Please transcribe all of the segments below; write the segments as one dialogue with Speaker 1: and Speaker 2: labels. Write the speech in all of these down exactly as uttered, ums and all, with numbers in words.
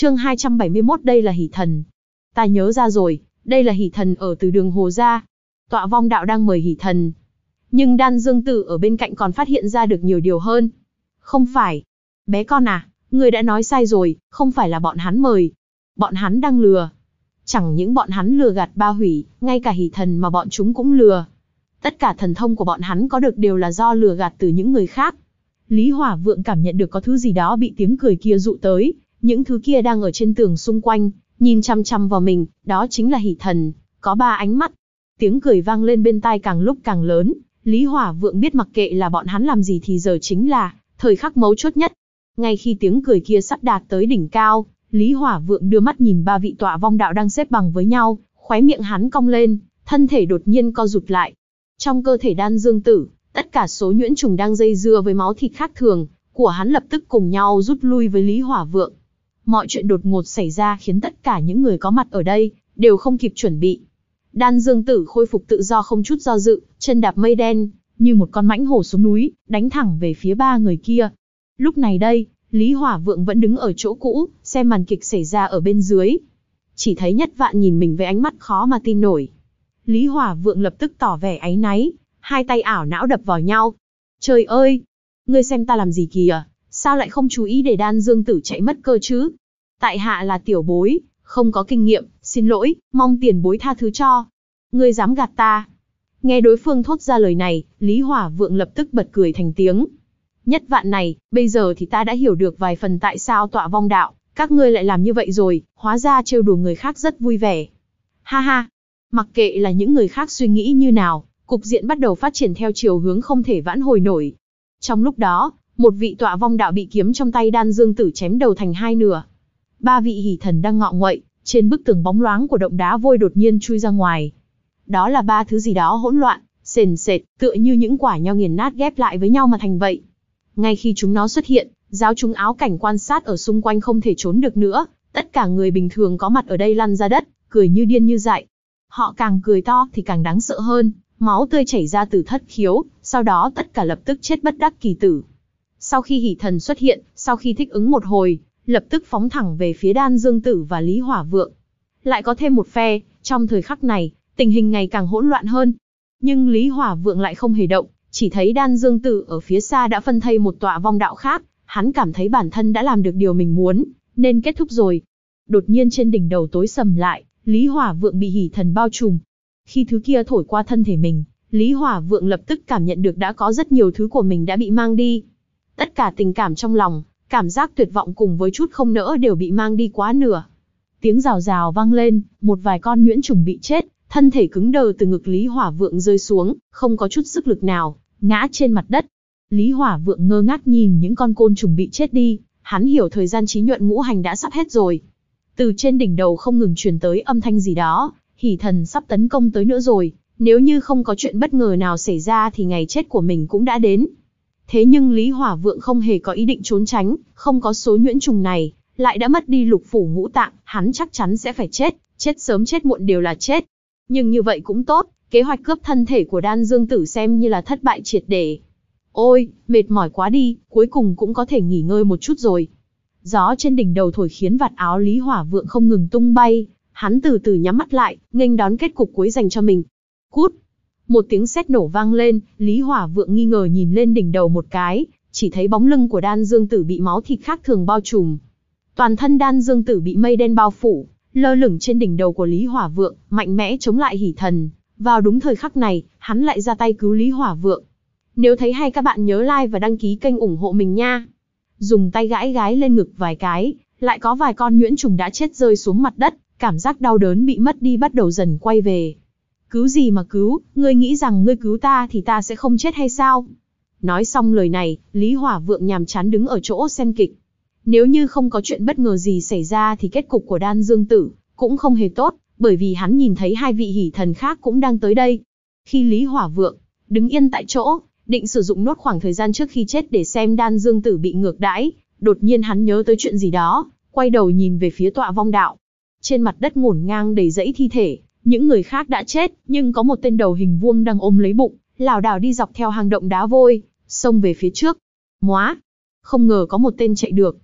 Speaker 1: Chương hai trăm bảy mươi mốt đây là hỷ thần. Ta nhớ ra rồi, đây là hỷ thần ở từ đường Hồ gia. Tọa vong đạo đang mời hỷ thần. Nhưng Đan Dương Tử ở bên cạnh còn phát hiện ra được nhiều điều hơn. Không phải. Bé con à, người đã nói sai rồi, không phải là bọn hắn mời. Bọn hắn đang lừa. Chẳng những bọn hắn lừa gạt Ba Hủy, ngay cả hỷ thần mà bọn chúng cũng lừa. Tất cả thần thông của bọn hắn có được đều là do lừa gạt từ những người khác. Lý Hỏa Vượng cảm nhận được có thứ gì đó bị tiếng cười kia dụ tới. Những thứ kia đang ở trên tường xung quanh, nhìn chăm chăm vào mình, đó chính là hỷ thần, có ba ánh mắt. Tiếng cười vang lên bên tai càng lúc càng lớn, Lý Hỏa Vượng biết mặc kệ là bọn hắn làm gì thì giờ chính là thời khắc mấu chốt nhất. Ngay khi tiếng cười kia sắp đạt tới đỉnh cao, Lý Hỏa Vượng đưa mắt nhìn ba vị tọa vong đạo đang xếp bằng với nhau, khóe miệng hắn cong lên, thân thể đột nhiên co rụt lại. Trong cơ thể Đan Dương Tử, tất cả số nhuyễn trùng đang dây dưa với máu thịt khác thường của hắn lập tức cùng nhau rút lui với Lý Hỏa Vượng. Mọi chuyện đột ngột xảy ra khiến tất cả những người có mặt ở đây đều không kịp chuẩn bị. Đan Dương Tử khôi phục tự do không chút do dự, chân đạp mây đen, như một con mãnh hổ xuống núi, đánh thẳng về phía ba người kia. Lúc này đây, Lý Hỏa Vượng vẫn đứng ở chỗ cũ, xem màn kịch xảy ra ở bên dưới. Chỉ thấy Nhất Vạn nhìn mình với ánh mắt khó mà tin nổi. Lý Hỏa Vượng lập tức tỏ vẻ áy náy, hai tay ảo não đập vào nhau. Trời ơi! Ngươi xem ta làm gì kìa? Sao lại không chú ý để Đan Dương Tử chạy mất cơ chứ? Tại hạ là tiểu bối, không có kinh nghiệm, xin lỗi, mong tiền bối tha thứ cho. Ngươi dám gạt ta? Nghe đối phương thốt ra lời này, Lý Hỏa Vượng lập tức bật cười thành tiếng. Nhất Vạn này, bây giờ thì ta đã hiểu được vài phần tại sao tọa vong đạo, các ngươi lại làm như vậy rồi, hóa ra trêu đùa người khác rất vui vẻ. Ha ha, mặc kệ là những người khác suy nghĩ như nào, cục diện bắt đầu phát triển theo chiều hướng không thể vãn hồi nổi. Trong lúc đó, một vị tọa vong đạo bị kiếm trong tay Đan Dương Tử chém đầu thành hai nửa. Ba vị hỷ thần đang ngọ nguậy, trên bức tường bóng loáng của động đá vôi đột nhiên chui ra ngoài. Đó là ba thứ gì đó hỗn loạn, sền sệt, tựa như những quả nho nghiền nát ghép lại với nhau mà thành vậy. Ngay khi chúng nó xuất hiện, giáo chúng áo cảnh quan sát ở xung quanh không thể trốn được nữa, tất cả người bình thường có mặt ở đây lăn ra đất, cười như điên như dại. Họ càng cười to thì càng đáng sợ hơn, máu tươi chảy ra từ thất khiếu, sau đó tất cả lập tức chết bất đắc kỳ tử. Sau khi hỷ thần xuất hiện, sau khi thích ứng một hồi, lập tức phóng thẳng về phía Đan Dương Tử và Lý Hỏa Vượng. Lại có thêm một phe, trong thời khắc này, tình hình ngày càng hỗn loạn hơn. Nhưng Lý Hỏa Vượng lại không hề động, chỉ thấy Đan Dương Tử ở phía xa đã phân thây một tọa vong đạo khác, hắn cảm thấy bản thân đã làm được điều mình muốn, nên kết thúc rồi. Đột nhiên trên đỉnh đầu tối sầm lại, Lý Hỏa Vượng bị hỷ thần bao trùm. Khi thứ kia thổi qua thân thể mình, Lý Hỏa Vượng lập tức cảm nhận được đã có rất nhiều thứ của mình đã bị mang đi. Tất cả tình cảm trong lòng, cảm giác tuyệt vọng cùng với chút không nỡ đều bị mang đi quá nửa. Tiếng rào rào vang lên, một vài con nhuyễn trùng bị chết, thân thể cứng đờ từ ngực Lý Hỏa Vượng rơi xuống, không có chút sức lực nào, ngã trên mặt đất. Lý Hỏa Vượng ngơ ngác nhìn những con côn trùng bị chết đi, hắn hiểu thời gian trí nhuận ngũ hành đã sắp hết rồi. Từ trên đỉnh đầu không ngừng truyền tới âm thanh gì đó, hỷ thần sắp tấn công tới nữa rồi, nếu như không có chuyện bất ngờ nào xảy ra thì ngày chết của mình cũng đã đến. Thế nhưng Lý Hỏa Vượng không hề có ý định trốn tránh, không có số nhuyễn trùng này, lại đã mất đi lục phủ ngũ tạng, hắn chắc chắn sẽ phải chết, chết sớm chết muộn đều là chết. Nhưng như vậy cũng tốt, kế hoạch cướp thân thể của Đan Dương Tử xem như là thất bại triệt để. Ôi, mệt mỏi quá đi, cuối cùng cũng có thể nghỉ ngơi một chút rồi. Gió trên đỉnh đầu thổi khiến vạt áo Lý Hỏa Vượng không ngừng tung bay, hắn từ từ nhắm mắt lại, nghênh đón kết cục cuối dành cho mình. Cút! Một tiếng sét nổ vang lên, Lý Hỏa Vượng nghi ngờ nhìn lên đỉnh đầu một cái, chỉ thấy bóng lưng của Đan Dương Tử bị máu thịt khác thường bao trùm. Toàn thân Đan Dương Tử bị mây đen bao phủ, lơ lửng trên đỉnh đầu của Lý Hỏa Vượng, mạnh mẽ chống lại hỷ thần. Vào đúng thời khắc này, hắn lại ra tay cứu Lý Hỏa Vượng. Nếu thấy hay các bạn nhớ like và đăng ký kênh ủng hộ mình nha. Dùng tay gãi gái lên ngực vài cái, lại có vài con nhuyễn trùng đã chết rơi xuống mặt đất, cảm giác đau đớn bị mất đi bắt đầu dần quay về. Cứu gì mà cứu, ngươi nghĩ rằng ngươi cứu ta thì ta sẽ không chết hay sao? Nói xong lời này, Lý Hỏa Vượng nhàm chán đứng ở chỗ xem kịch. Nếu như không có chuyện bất ngờ gì xảy ra thì kết cục của Đan Dương Tử cũng không hề tốt, bởi vì hắn nhìn thấy hai vị hỷ thần khác cũng đang tới đây. Khi Lý Hỏa Vượng đứng yên tại chỗ, định sử dụng nốt khoảng thời gian trước khi chết để xem Đan Dương Tử bị ngược đãi, đột nhiên hắn nhớ tới chuyện gì đó, quay đầu nhìn về phía tọa vong đạo. Trên mặt đất ngổn ngang đầy dãy thi thể, những người khác đã chết, nhưng có một tên đầu hình vuông đang ôm lấy bụng, lảo đảo đi dọc theo hang động đá vôi, xông về phía trước. Móa! Không ngờ có một tên chạy được.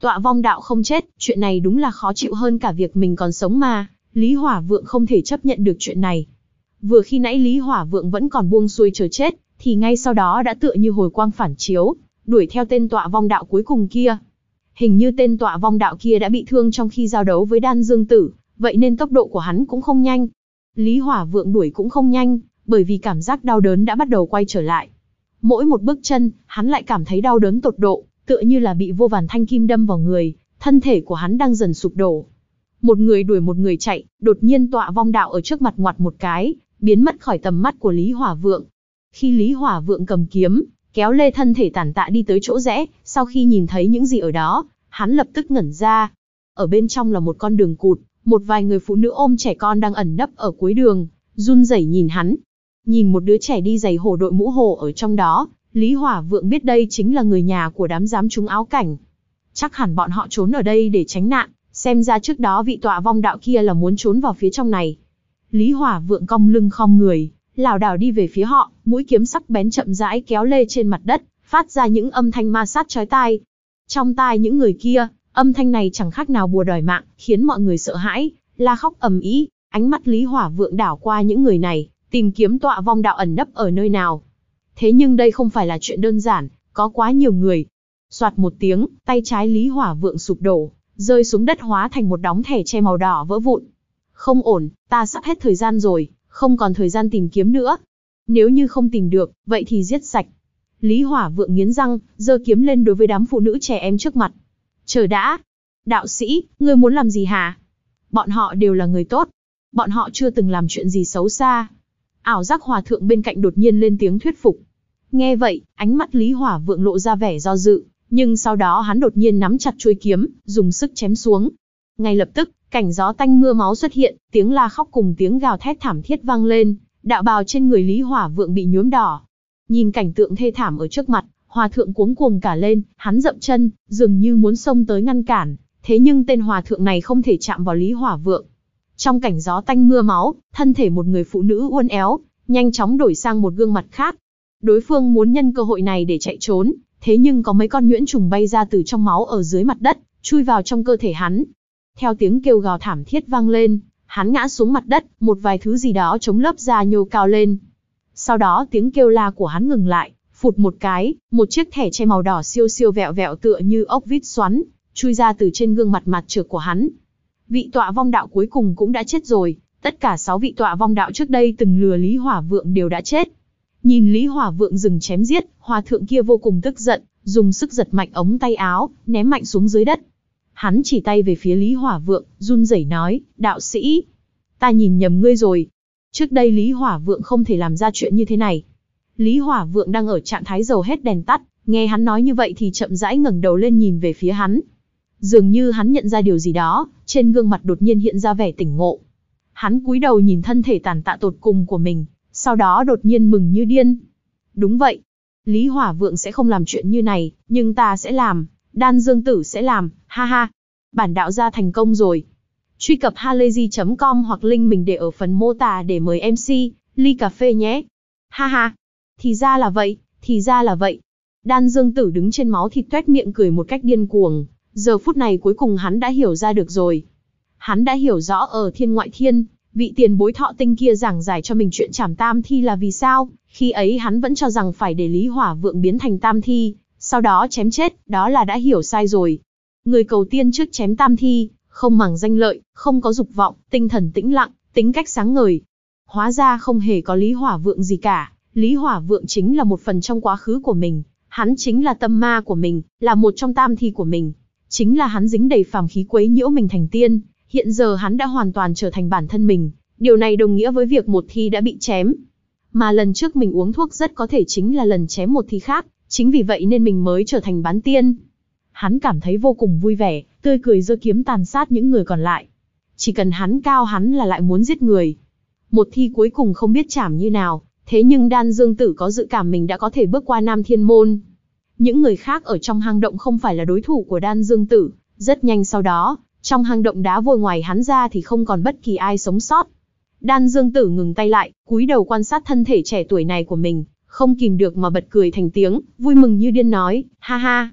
Speaker 1: Tọa vong đạo không chết, chuyện này đúng là khó chịu hơn cả việc mình còn sống mà. Lý Hỏa Vượng không thể chấp nhận được chuyện này. Vừa khi nãy Lý Hỏa Vượng vẫn còn buông xuôi chờ chết, thì ngay sau đó đã tựa như hồi quang phản chiếu, đuổi theo tên tọa vong đạo cuối cùng kia. Hình như tên tọa vong đạo kia đã bị thương trong khi giao đấu với Đan Dương Tử, vậy nên tốc độ của hắn cũng không nhanh. Lý Hỏa Vượng đuổi cũng không nhanh, bởi vì cảm giác đau đớn đã bắt đầu quay trở lại. Mỗi một bước chân, hắn lại cảm thấy đau đớn tột độ, tựa như là bị vô vàn thanh kim đâm vào người, thân thể của hắn đang dần sụp đổ. Một người đuổi một người chạy, đột nhiên tọa vong đạo ở trước mặt ngoặt một cái, biến mất khỏi tầm mắt của Lý Hỏa Vượng. Khi Lý Hỏa Vượng cầm kiếm, kéo lê thân thể tàn tạ đi tới chỗ rẽ, sau khi nhìn thấy những gì ở đó, hắn lập tức ngẩn ra. Ở bên trong là một con đường cụt, một vài người phụ nữ ôm trẻ con đang ẩn nấp ở cuối đường, run rẩy nhìn hắn. Nhìn một đứa trẻ đi giày hổ đội mũ hổ ở trong đó, Lý Hỏa Vượng biết đây chính là người nhà của đám giám trúng áo cảnh. Chắc hẳn bọn họ trốn ở đây để tránh nạn, xem ra trước đó vị tọa vong đạo kia là muốn trốn vào phía trong này. Lý Hỏa Vượng cong lưng khom người, lảo đảo đi về phía họ, mũi kiếm sắc bén chậm rãi kéo lê trên mặt đất, phát ra những âm thanh ma sát chói tai. Trong tai những người kia, âm thanh này chẳng khác nào bùa đòi mạng, khiến mọi người sợ hãi, la khóc ầm ĩ. Ánh mắt Lý Hỏa Vượng đảo qua những người này, tìm kiếm tọa vong đạo ẩn nấp ở nơi nào. Thế nhưng đây không phải là chuyện đơn giản, có quá nhiều người. Soạt một tiếng, tay trái Lý Hỏa Vượng sụp đổ, rơi xuống đất hóa thành một đống thẻ tre màu đỏ vỡ vụn. Không ổn, ta sắp hết thời gian rồi, không còn thời gian tìm kiếm nữa. Nếu như không tìm được, vậy thì giết sạch. Lý Hỏa Vượng nghiến răng, giơ kiếm lên đối với đám phụ nữ trẻ em trước mặt. Chờ đã. Đạo sĩ, ngươi muốn làm gì hả? Bọn họ đều là người tốt. Bọn họ chưa từng làm chuyện gì xấu xa. Ảo giác hòa thượng bên cạnh đột nhiên lên tiếng thuyết phục. Nghe vậy, ánh mắt Lý Hỏa Vượng lộ ra vẻ do dự, nhưng sau đó hắn đột nhiên nắm chặt chuôi kiếm, dùng sức chém xuống. Ngay lập tức, cảnh gió tanh mưa máu xuất hiện, tiếng la khóc cùng tiếng gào thét thảm thiết vang lên, đạo bào trên người Lý Hỏa Vượng bị nhuốm đỏ. Nhìn cảnh tượng thê thảm ở trước mặt, hòa thượng cuống cuồng cả lên, hắn dậm chân, dường như muốn xông tới ngăn cản, thế nhưng tên hòa thượng này không thể chạm vào Lý Hỏa Vượng. Trong cảnh gió tanh mưa máu, thân thể một người phụ nữ uốn éo, nhanh chóng đổi sang một gương mặt khác. Đối phương muốn nhân cơ hội này để chạy trốn, thế nhưng có mấy con nhuyễn trùng bay ra từ trong máu ở dưới mặt đất, chui vào trong cơ thể hắn. Theo tiếng kêu gào thảm thiết vang lên, hắn ngã xuống mặt đất, một vài thứ gì đó chống lớp da nhô cao lên. Sau đó tiếng kêu la của hắn ngừng lại, phụt một cái, một chiếc thẻ tre màu đỏ siêu siêu vẹo vẹo tựa như ốc vít xoắn, chui ra từ trên gương mặt mặt trược của hắn. Vị tọa vong đạo cuối cùng cũng đã chết rồi, tất cả sáu vị tọa vong đạo trước đây từng lừa Lý Hỏa Vượng đều đã chết. Nhìn Lý Hỏa Vượng dừng chém giết, hòa thượng kia vô cùng tức giận, dùng sức giật mạnh ống tay áo, ném mạnh xuống dưới đất. Hắn chỉ tay về phía Lý Hỏa Vượng, run rẩy nói, đạo sĩ, ta nhìn nhầm ngươi rồi. Trước đây Lý Hỏa Vượng không thể làm ra chuyện như thế này. Lý Hỏa Vượng đang ở trạng thái dầu hết đèn tắt, nghe hắn nói như vậy thì chậm rãi ngẩng đầu lên nhìn về phía hắn. Dường như hắn nhận ra điều gì đó, trên gương mặt đột nhiên hiện ra vẻ tỉnh ngộ. Hắn cúi đầu nhìn thân thể tàn tạ tột cùng của mình, sau đó đột nhiên mừng như điên. Đúng vậy, Lý Hỏa Vượng sẽ không làm chuyện như này, nhưng ta sẽ làm, Đan Dương Tử sẽ làm, ha ha. Bản đạo gia thành công rồi. Truy cập halayzi chấm com hoặc link mình để ở phần mô tả để mời em xê, ly cà phê nhé. Ha ha. Thì ra là vậy, thì ra là vậy. Đan Dương Tử đứng trên máu thịt toét miệng cười một cách điên cuồng. Giờ phút này cuối cùng hắn đã hiểu ra được rồi. Hắn đã hiểu rõ ở thiên ngoại thiên, vị tiền bối thọ tinh kia giảng giải cho mình chuyện trảm tam thi là vì sao. Khi ấy hắn vẫn cho rằng phải để Lý Hỏa Vượng biến thành tam thi, sau đó chém chết, đó là đã hiểu sai rồi. Người cầu tiên trước chém tam thi, không màng danh lợi, không có dục vọng, tinh thần tĩnh lặng, tính cách sáng ngời. Hóa ra không hề có Lý Hỏa Vượng gì cả, Lý Hỏa Vượng chính là một phần trong quá khứ của mình, hắn chính là tâm ma của mình, là một trong tam thi của mình. Chính là hắn dính đầy phàm khí quấy nhiễu mình thành tiên, hiện giờ hắn đã hoàn toàn trở thành bản thân mình, điều này đồng nghĩa với việc một thi đã bị chém. Mà lần trước mình uống thuốc rất có thể chính là lần chém một thi khác, chính vì vậy nên mình mới trở thành bán tiên. Hắn cảm thấy vô cùng vui vẻ, tươi cười giơ kiếm tàn sát những người còn lại. Chỉ cần hắn cao hắn là lại muốn giết người. Một thi cuối cùng không biết chảm như nào, thế nhưng Đan Dương Tử có dự cảm mình đã có thể bước qua Nam Thiên Môn. Những người khác ở trong hang động không phải là đối thủ của Đan Dương Tử, rất nhanh sau đó, trong hang động đá vôi ngoài hắn ra thì không còn bất kỳ ai sống sót. Đan Dương Tử ngừng tay lại, cúi đầu quan sát thân thể trẻ tuổi này của mình, không kìm được mà bật cười thành tiếng, vui mừng như điên nói, ha ha.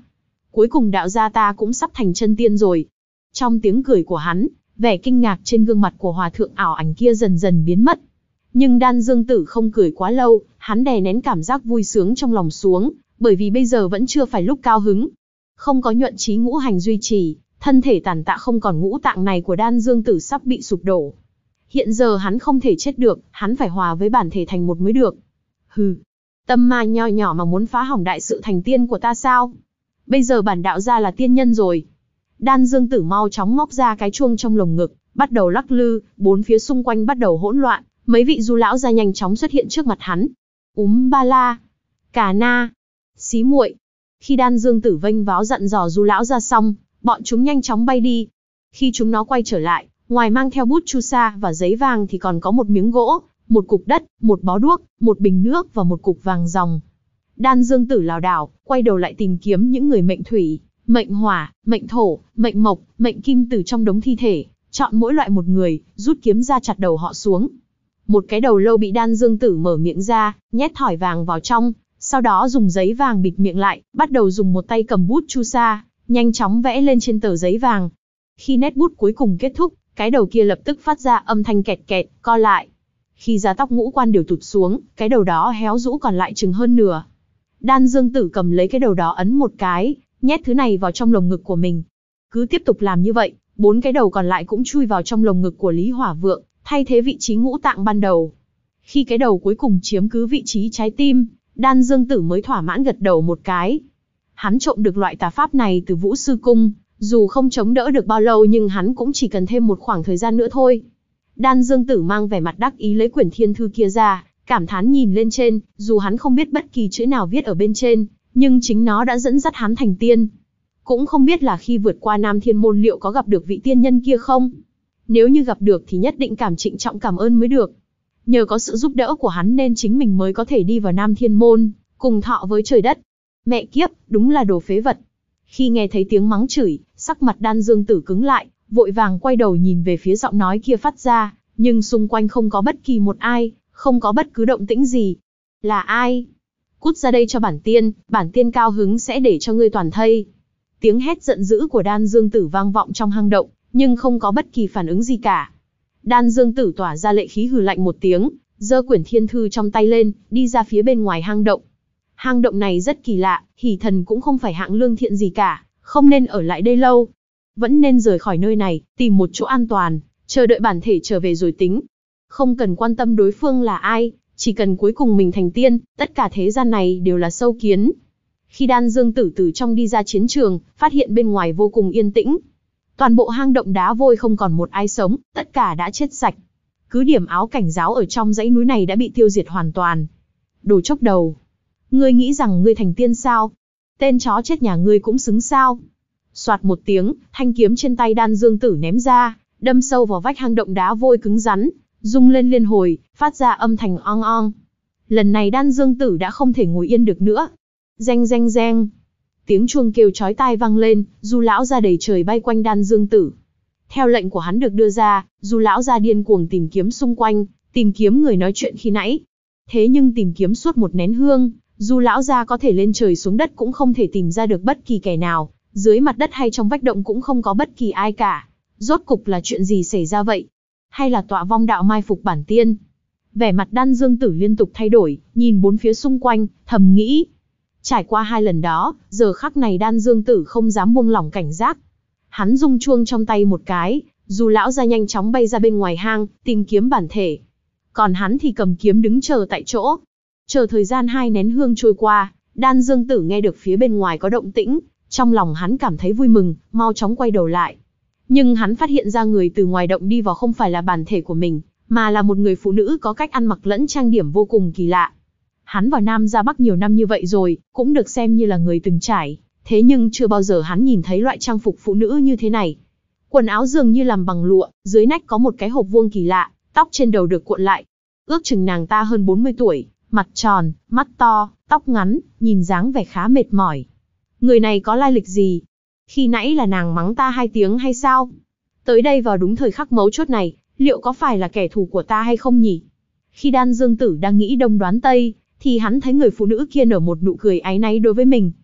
Speaker 1: cuối cùng đạo gia ta cũng sắp thành chân tiên rồi. Trong tiếng cười của hắn, vẻ kinh ngạc trên gương mặt của hòa thượng ảo ảnh kia dần dần biến mất. Nhưng Đan Dương Tử không cười quá lâu, hắn đè nén cảm giác vui sướng trong lòng xuống, bởi vì bây giờ vẫn chưa phải lúc cao hứng. Không có nhuận trí ngũ hành duy trì, thân thể tàn tạ không còn ngũ tạng này của Đan Dương Tử sắp bị sụp đổ. Hiện giờ hắn không thể chết được, hắn phải hòa với bản thể thành một mới được. Hừ, tâm ma nho nhỏ mà muốn phá hỏng đại sự thành tiên của ta sao? Bây giờ bản đạo gia là tiên nhân rồi. Đan Dương Tử mau chóng móc ra cái chuông trong lồng ngực, bắt đầu lắc lư, bốn phía xung quanh bắt đầu hỗn loạn, mấy vị du lão gia nhanh chóng xuất hiện trước mặt hắn. Úm ba la, Cà Na, Xí muội. Khi Đan Dương Tử vênh váo dặn dò du lão gia xong, bọn chúng nhanh chóng bay đi. Khi chúng nó quay trở lại, ngoài mang theo bút chu sa và giấy vàng thì còn có một miếng gỗ, một cục đất, một bó đuốc, một bình nước và một cục vàng ròng. Đan Dương Tử lảo đảo, quay đầu lại tìm kiếm những người mệnh thủy, mệnh hỏa, mệnh thổ, mệnh mộc, mệnh kim từ trong đống thi thể, chọn mỗi loại một người, rút kiếm ra chặt đầu họ xuống. Một cái đầu lâu bị Đan Dương Tử mở miệng ra, nhét thỏi vàng vào trong, sau đó dùng giấy vàng bịt miệng lại, bắt đầu dùng một tay cầm bút chu sa, nhanh chóng vẽ lên trên tờ giấy vàng. Khi nét bút cuối cùng kết thúc, cái đầu kia lập tức phát ra âm thanh kẹt kẹt, co lại. Khi da tóc ngũ quan đều tụt xuống, cái đầu đó héo rũ còn lại chừng hơn nửa. Đan Dương Tử cầm lấy cái đầu đó ấn một cái, nhét thứ này vào trong lồng ngực của mình. Cứ tiếp tục làm như vậy, bốn cái đầu còn lại cũng chui vào trong lồng ngực của Lý Hỏa Vượng, thay thế vị trí ngũ tạng ban đầu. Khi cái đầu cuối cùng chiếm cứ vị trí trái tim, Đan Dương Tử mới thỏa mãn gật đầu một cái. Hắn trộm được loại tà pháp này từ Vũ Sư Cung, dù không chống đỡ được bao lâu nhưng hắn cũng chỉ cần thêm một khoảng thời gian nữa thôi. Đan Dương Tử mang vẻ mặt đắc ý lấy quyển thiên thư kia ra, cảm thán nhìn lên trên, dù hắn không biết bất kỳ chữ nào viết ở bên trên, nhưng chính nó đã dẫn dắt hắn thành tiên. Cũng không biết là khi vượt qua Nam Thiên Môn liệu có gặp được vị tiên nhân kia không? Nếu như gặp được thì nhất định cảm trịnh trọng cảm ơn mới được. Nhờ có sự giúp đỡ của hắn nên chính mình mới có thể đi vào Nam Thiên Môn, cùng thọ với trời đất. Mẹ kiếp, đúng là đồ phế vật. Khi nghe thấy tiếng mắng chửi, sắc mặt Đan Dương Tử cứng lại, vội vàng quay đầu nhìn về phía giọng nói kia phát ra, nhưng xung quanh không có bất kỳ một ai, không có bất cứ động tĩnh gì. Là ai? Cút ra đây cho bản tiên, bản tiên cao hứng sẽ để cho ngươi toàn thây. Tiếng hét giận dữ của Đan Dương Tử vang vọng trong hang động, nhưng không có bất kỳ phản ứng gì cả. Đan Dương Tử tỏa ra lệ khí hừ lạnh một tiếng, giơ quyển thiên thư trong tay lên, đi ra phía bên ngoài hang động. Hang động này rất kỳ lạ, Hỷ Thần cũng không phải hạng lương thiện gì cả, không nên ở lại đây lâu. Vẫn nên rời khỏi nơi này, tìm một chỗ an toàn, chờ đợi bản thể trở về rồi tính. Không cần quan tâm đối phương là ai, chỉ cần cuối cùng mình thành tiên, tất cả thế gian này đều là sâu kiến. Khi Đan Dương Tử từ trong đi ra chiến trường, phát hiện bên ngoài vô cùng yên tĩnh. Toàn bộ hang động đá vôi không còn một ai sống, tất cả đã chết sạch. Cứ điểm áo cảnh giáo ở trong dãy núi này đã bị tiêu diệt hoàn toàn. Đồ chốc đầu! Ngươi nghĩ rằng ngươi thành tiên sao? Tên chó chết nhà ngươi cũng xứng sao? Soạt một tiếng, thanh kiếm trên tay Đan Dương Tử ném ra, đâm sâu vào vách hang động đá vôi cứng rắn, rung lên liên hồi, phát ra âm thanh ong ong. Lần này Đan Dương Tử đã không thể ngồi yên được nữa. Reng reng reng. Tiếng chuông kêu chói tai vang lên, du lão ra đầy trời bay quanh Đan Dương Tử. Theo lệnh của hắn được đưa ra, du lão ra điên cuồng tìm kiếm xung quanh, tìm kiếm người nói chuyện khi nãy. Thế nhưng tìm kiếm suốt một nén hương, du lão ra có thể lên trời xuống đất cũng không thể tìm ra được bất kỳ kẻ nào, dưới mặt đất hay trong vách động cũng không có bất kỳ ai cả. Rốt cục là chuyện gì xảy ra vậy? Hay là tọa vong đạo mai phục bản tiên? Vẻ mặt Đan Dương Tử liên tục thay đổi, nhìn bốn phía xung quanh, thầm nghĩ. Trải qua hai lần đó, giờ khắc này Đan Dương Tử không dám buông lỏng cảnh giác. Hắn rung chuông trong tay một cái, dù lão ra nhanh chóng bay ra bên ngoài hang, tìm kiếm bản thể. Còn hắn thì cầm kiếm đứng chờ tại chỗ. Chờ thời gian hai nén hương trôi qua, Đan Dương Tử nghe được phía bên ngoài có động tĩnh, trong lòng hắn cảm thấy vui mừng, mau chóng quay đầu lại. Nhưng hắn phát hiện ra người từ ngoài động đi vào không phải là bản thể của mình, mà là một người phụ nữ có cách ăn mặc lẫn trang điểm vô cùng kỳ lạ. Hắn vào Nam ra Bắc nhiều năm như vậy rồi, cũng được xem như là người từng trải, thế nhưng chưa bao giờ hắn nhìn thấy loại trang phục phụ nữ như thế này. Quần áo dường như làm bằng lụa, dưới nách có một cái hộp vuông kỳ lạ, tóc trên đầu được cuộn lại. Ước chừng nàng ta hơn bốn mươi tuổi, mặt tròn, mắt to, tóc ngắn, nhìn dáng vẻ khá mệt mỏi. Người này có lai lịch gì? Khi nãy là nàng mắng ta hai tiếng hay sao? Tới đây vào đúng thời khắc mấu chốt này, liệu có phải là kẻ thù của ta hay không nhỉ? Khi Đan Dương Tử đang nghĩ đông đoán tây, thì hắn thấy người phụ nữ kia nở một nụ cười áy náy đối với mình.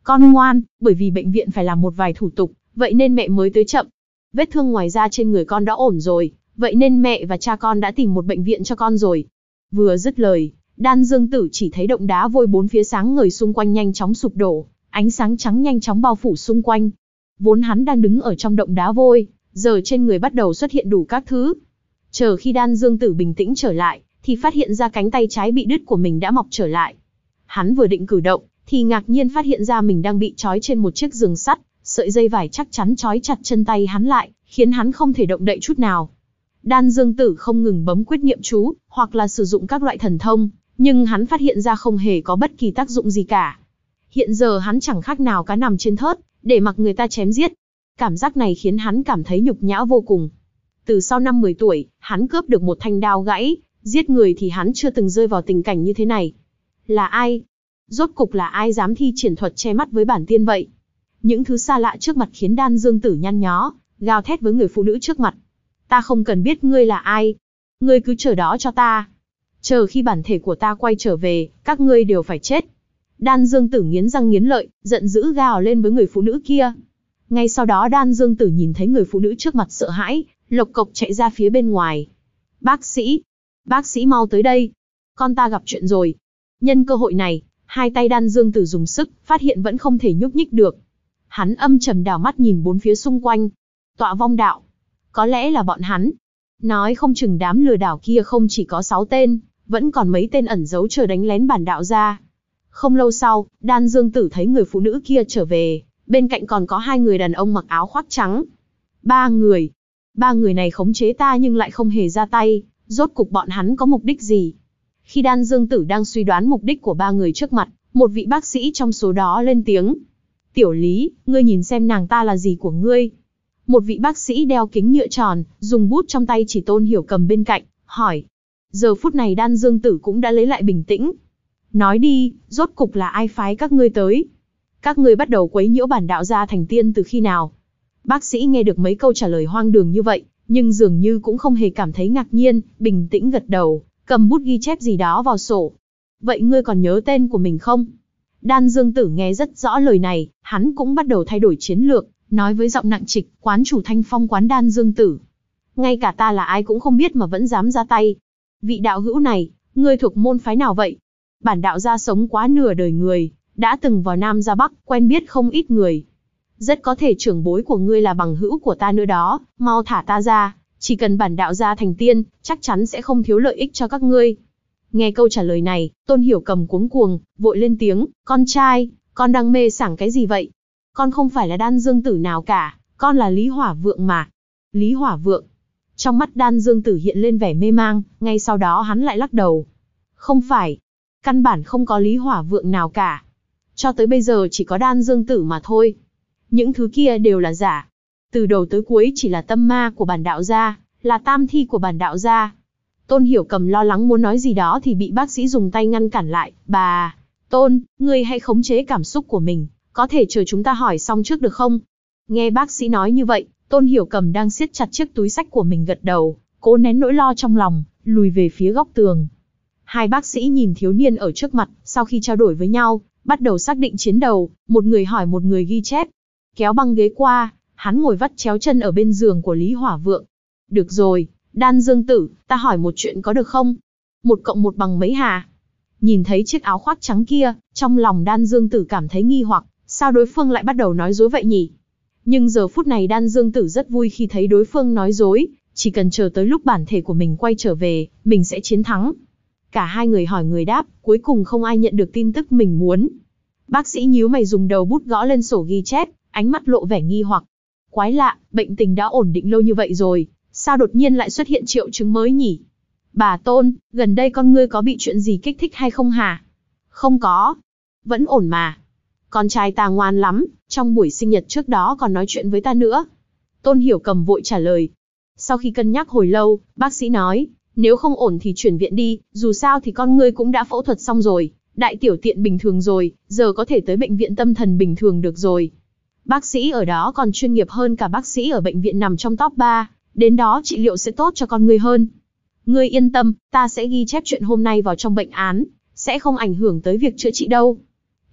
Speaker 1: Con ngoan, bởi vì bệnh viện phải làm một vài thủ tục, vậy nên mẹ mới tới chậm. Vết thương ngoài da trên người con đã ổn rồi, vậy nên mẹ và cha con đã tìm một bệnh viện cho con rồi. Vừa dứt lời, Đan Dương Tử chỉ thấy động đá vôi bốn phía sáng ngời xung quanh nhanh chóng sụp đổ, ánh sáng trắng nhanh chóng bao phủ xung quanh. Vốn hắn đang đứng ở trong động đá vôi, giờ trên người bắt đầu xuất hiện đủ các thứ. Chờ khi Đan Dương Tử bình tĩnh trở lại, thì phát hiện ra cánh tay trái bị đứt của mình đã mọc trở lại. Hắn vừa định cử động, thì ngạc nhiên phát hiện ra mình đang bị trói trên một chiếc giường sắt, sợi dây vải chắc chắn trói chặt chân tay hắn lại, khiến hắn không thể động đậy chút nào. Đan Dương Tử không ngừng bấm quyết niệm chú, hoặc là sử dụng các loại thần thông, nhưng hắn phát hiện ra không hề có bất kỳ tác dụng gì cả. Hiện giờ hắn chẳng khác nào cá nằm trên thớt, để mặc người ta chém giết. Cảm giác này khiến hắn cảm thấy nhục nhã vô cùng. Từ sau năm mười tuổi, hắn cướp được một thanh đao gãy, giết người thì hắn chưa từng rơi vào tình cảnh như thế này. Là ai? Rốt cục là ai dám thi triển thuật che mắt với bản tiên vậy? Những thứ xa lạ trước mặt khiến Đan Dương Tử nhăn nhó, gào thét với người phụ nữ trước mặt. Ta không cần biết ngươi là ai. Ngươi cứ chờ đó cho ta. Chờ khi bản thể của ta quay trở về, các ngươi đều phải chết. Đan Dương Tử nghiến răng nghiến lợi, giận dữ gào lên với người phụ nữ kia. Ngay sau đó Đan Dương Tử nhìn thấy người phụ nữ trước mặt sợ hãi, lộc cộc chạy ra phía bên ngoài. Bác sĩ, bác sĩ mau tới đây. Con ta gặp chuyện rồi. Nhân cơ hội này, hai tay Đan Dương Tử dùng sức, phát hiện vẫn không thể nhúc nhích được. Hắn âm trầm đảo mắt nhìn bốn phía xung quanh. Tọa Vong Đạo. Có lẽ là bọn hắn. Nói không chừng đám lừa đảo kia không chỉ có sáu tên, vẫn còn mấy tên ẩn giấu chờ đánh lén bản đạo ra. Không lâu sau, Đan Dương Tử thấy người phụ nữ kia trở về, bên cạnh còn có hai người đàn ông mặc áo khoác trắng. Ba người. Ba người này khống chế ta nhưng lại không hề ra tay, rốt cục bọn hắn có mục đích gì? Khi Đan Dương Tử đang suy đoán mục đích của ba người trước mặt, một vị bác sĩ trong số đó lên tiếng. Tiểu Lý, ngươi nhìn xem nàng ta là gì của ngươi? Một vị bác sĩ đeo kính nhựa tròn, dùng bút trong tay chỉ Tôn Hiểu Cầm bên cạnh, hỏi. Giờ phút này Đan Dương Tử cũng đã lấy lại bình tĩnh. Nói đi, rốt cục là ai phái các ngươi tới? Các ngươi bắt đầu quấy nhiễu bản đạo gia thành tiên từ khi nào? Bác sĩ nghe được mấy câu trả lời hoang đường như vậy, nhưng dường như cũng không hề cảm thấy ngạc nhiên, bình tĩnh gật đầu, cầm bút ghi chép gì đó vào sổ. Vậy ngươi còn nhớ tên của mình không? Đan Dương Tử nghe rất rõ lời này, hắn cũng bắt đầu thay đổi chiến lược, nói với giọng nặng trịch, quán chủ Thanh Phong quán Đan Dương Tử. Ngay cả ta là ai cũng không biết mà vẫn dám ra tay. Vị đạo hữu này, ngươi thuộc môn phái nào vậy? Bản đạo gia sống quá nửa đời người, đã từng vào Nam ra Bắc, quen biết không ít người. Rất có thể trưởng bối của ngươi là bằng hữu của ta nữa đó, mau thả ta ra, chỉ cần bản đạo gia thành tiên, chắc chắn sẽ không thiếu lợi ích cho các ngươi. Nghe câu trả lời này, Tôn Hiểu Cầm cuống cuồng, vội lên tiếng, con trai, con đang mê sảng cái gì vậy? Con không phải là Đan Dương Tử nào cả, con là Lý Hỏa Vượng mà. Lý Hỏa Vượng. Trong mắt Đan Dương Tử hiện lên vẻ mê mang, ngay sau đó hắn lại lắc đầu. Không phải, căn bản không có Lý Hỏa Vượng nào cả. Cho tới bây giờ chỉ có Đan Dương Tử mà thôi. Những thứ kia đều là giả. Từ đầu tới cuối chỉ là tâm ma của bản đạo gia, là tam thi của bản đạo gia. Tôn Hiểu Cầm lo lắng muốn nói gì đó thì bị bác sĩ dùng tay ngăn cản lại. Bà, Tôn, ngươi hãy khống chế cảm xúc của mình, có thể chờ chúng ta hỏi xong trước được không? Nghe bác sĩ nói như vậy, Tôn Hiểu Cầm đang siết chặt chiếc túi xách của mình gật đầu, cố nén nỗi lo trong lòng, lùi về phía góc tường. Hai bác sĩ nhìn thiếu niên ở trước mặt, sau khi trao đổi với nhau, bắt đầu xác định chiến đầu, một người hỏi một người ghi chép. Kéo băng ghế qua, hắn ngồi vắt chéo chân ở bên giường của Lý Hỏa Vượng. Được rồi, Đan Dương Tử, ta hỏi một chuyện có được không? Một cộng một bằng mấy hả? Nhìn thấy chiếc áo khoác trắng kia, trong lòng Đan Dương Tử cảm thấy nghi hoặc, sao đối phương lại bắt đầu nói dối vậy nhỉ? Nhưng giờ phút này Đan Dương Tử rất vui khi thấy đối phương nói dối, chỉ cần chờ tới lúc bản thể của mình quay trở về, mình sẽ chiến thắng. Cả hai người hỏi người đáp, cuối cùng không ai nhận được tin tức mình muốn. Bác sĩ nhíu mày dùng đầu bút gõ lên sổ ghi chép, ánh mắt lộ vẻ nghi hoặc. Quái lạ, bệnh tình đã ổn định lâu như vậy rồi, sao đột nhiên lại xuất hiện triệu chứng mới nhỉ? Bà Tôn, gần đây con ngươi có bị chuyện gì kích thích hay không hả? Không có. Vẫn ổn mà. Con trai ta ngoan lắm, trong buổi sinh nhật trước đó còn nói chuyện với ta nữa. Tôn Hiểu Cầm vội trả lời. Sau khi cân nhắc hồi lâu, bác sĩ nói, nếu không ổn thì chuyển viện đi, dù sao thì con ngươi cũng đã phẫu thuật xong rồi, đại tiểu tiện bình thường rồi, giờ có thể tới bệnh viện tâm thần bình thường được rồi. Bác sĩ ở đó còn chuyên nghiệp hơn cả bác sĩ ở bệnh viện nằm trong top ba, đến đó trị liệu sẽ tốt cho con ngươi hơn. Ngươi yên tâm, ta sẽ ghi chép chuyện hôm nay vào trong bệnh án, sẽ không ảnh hưởng tới việc chữa trị đâu.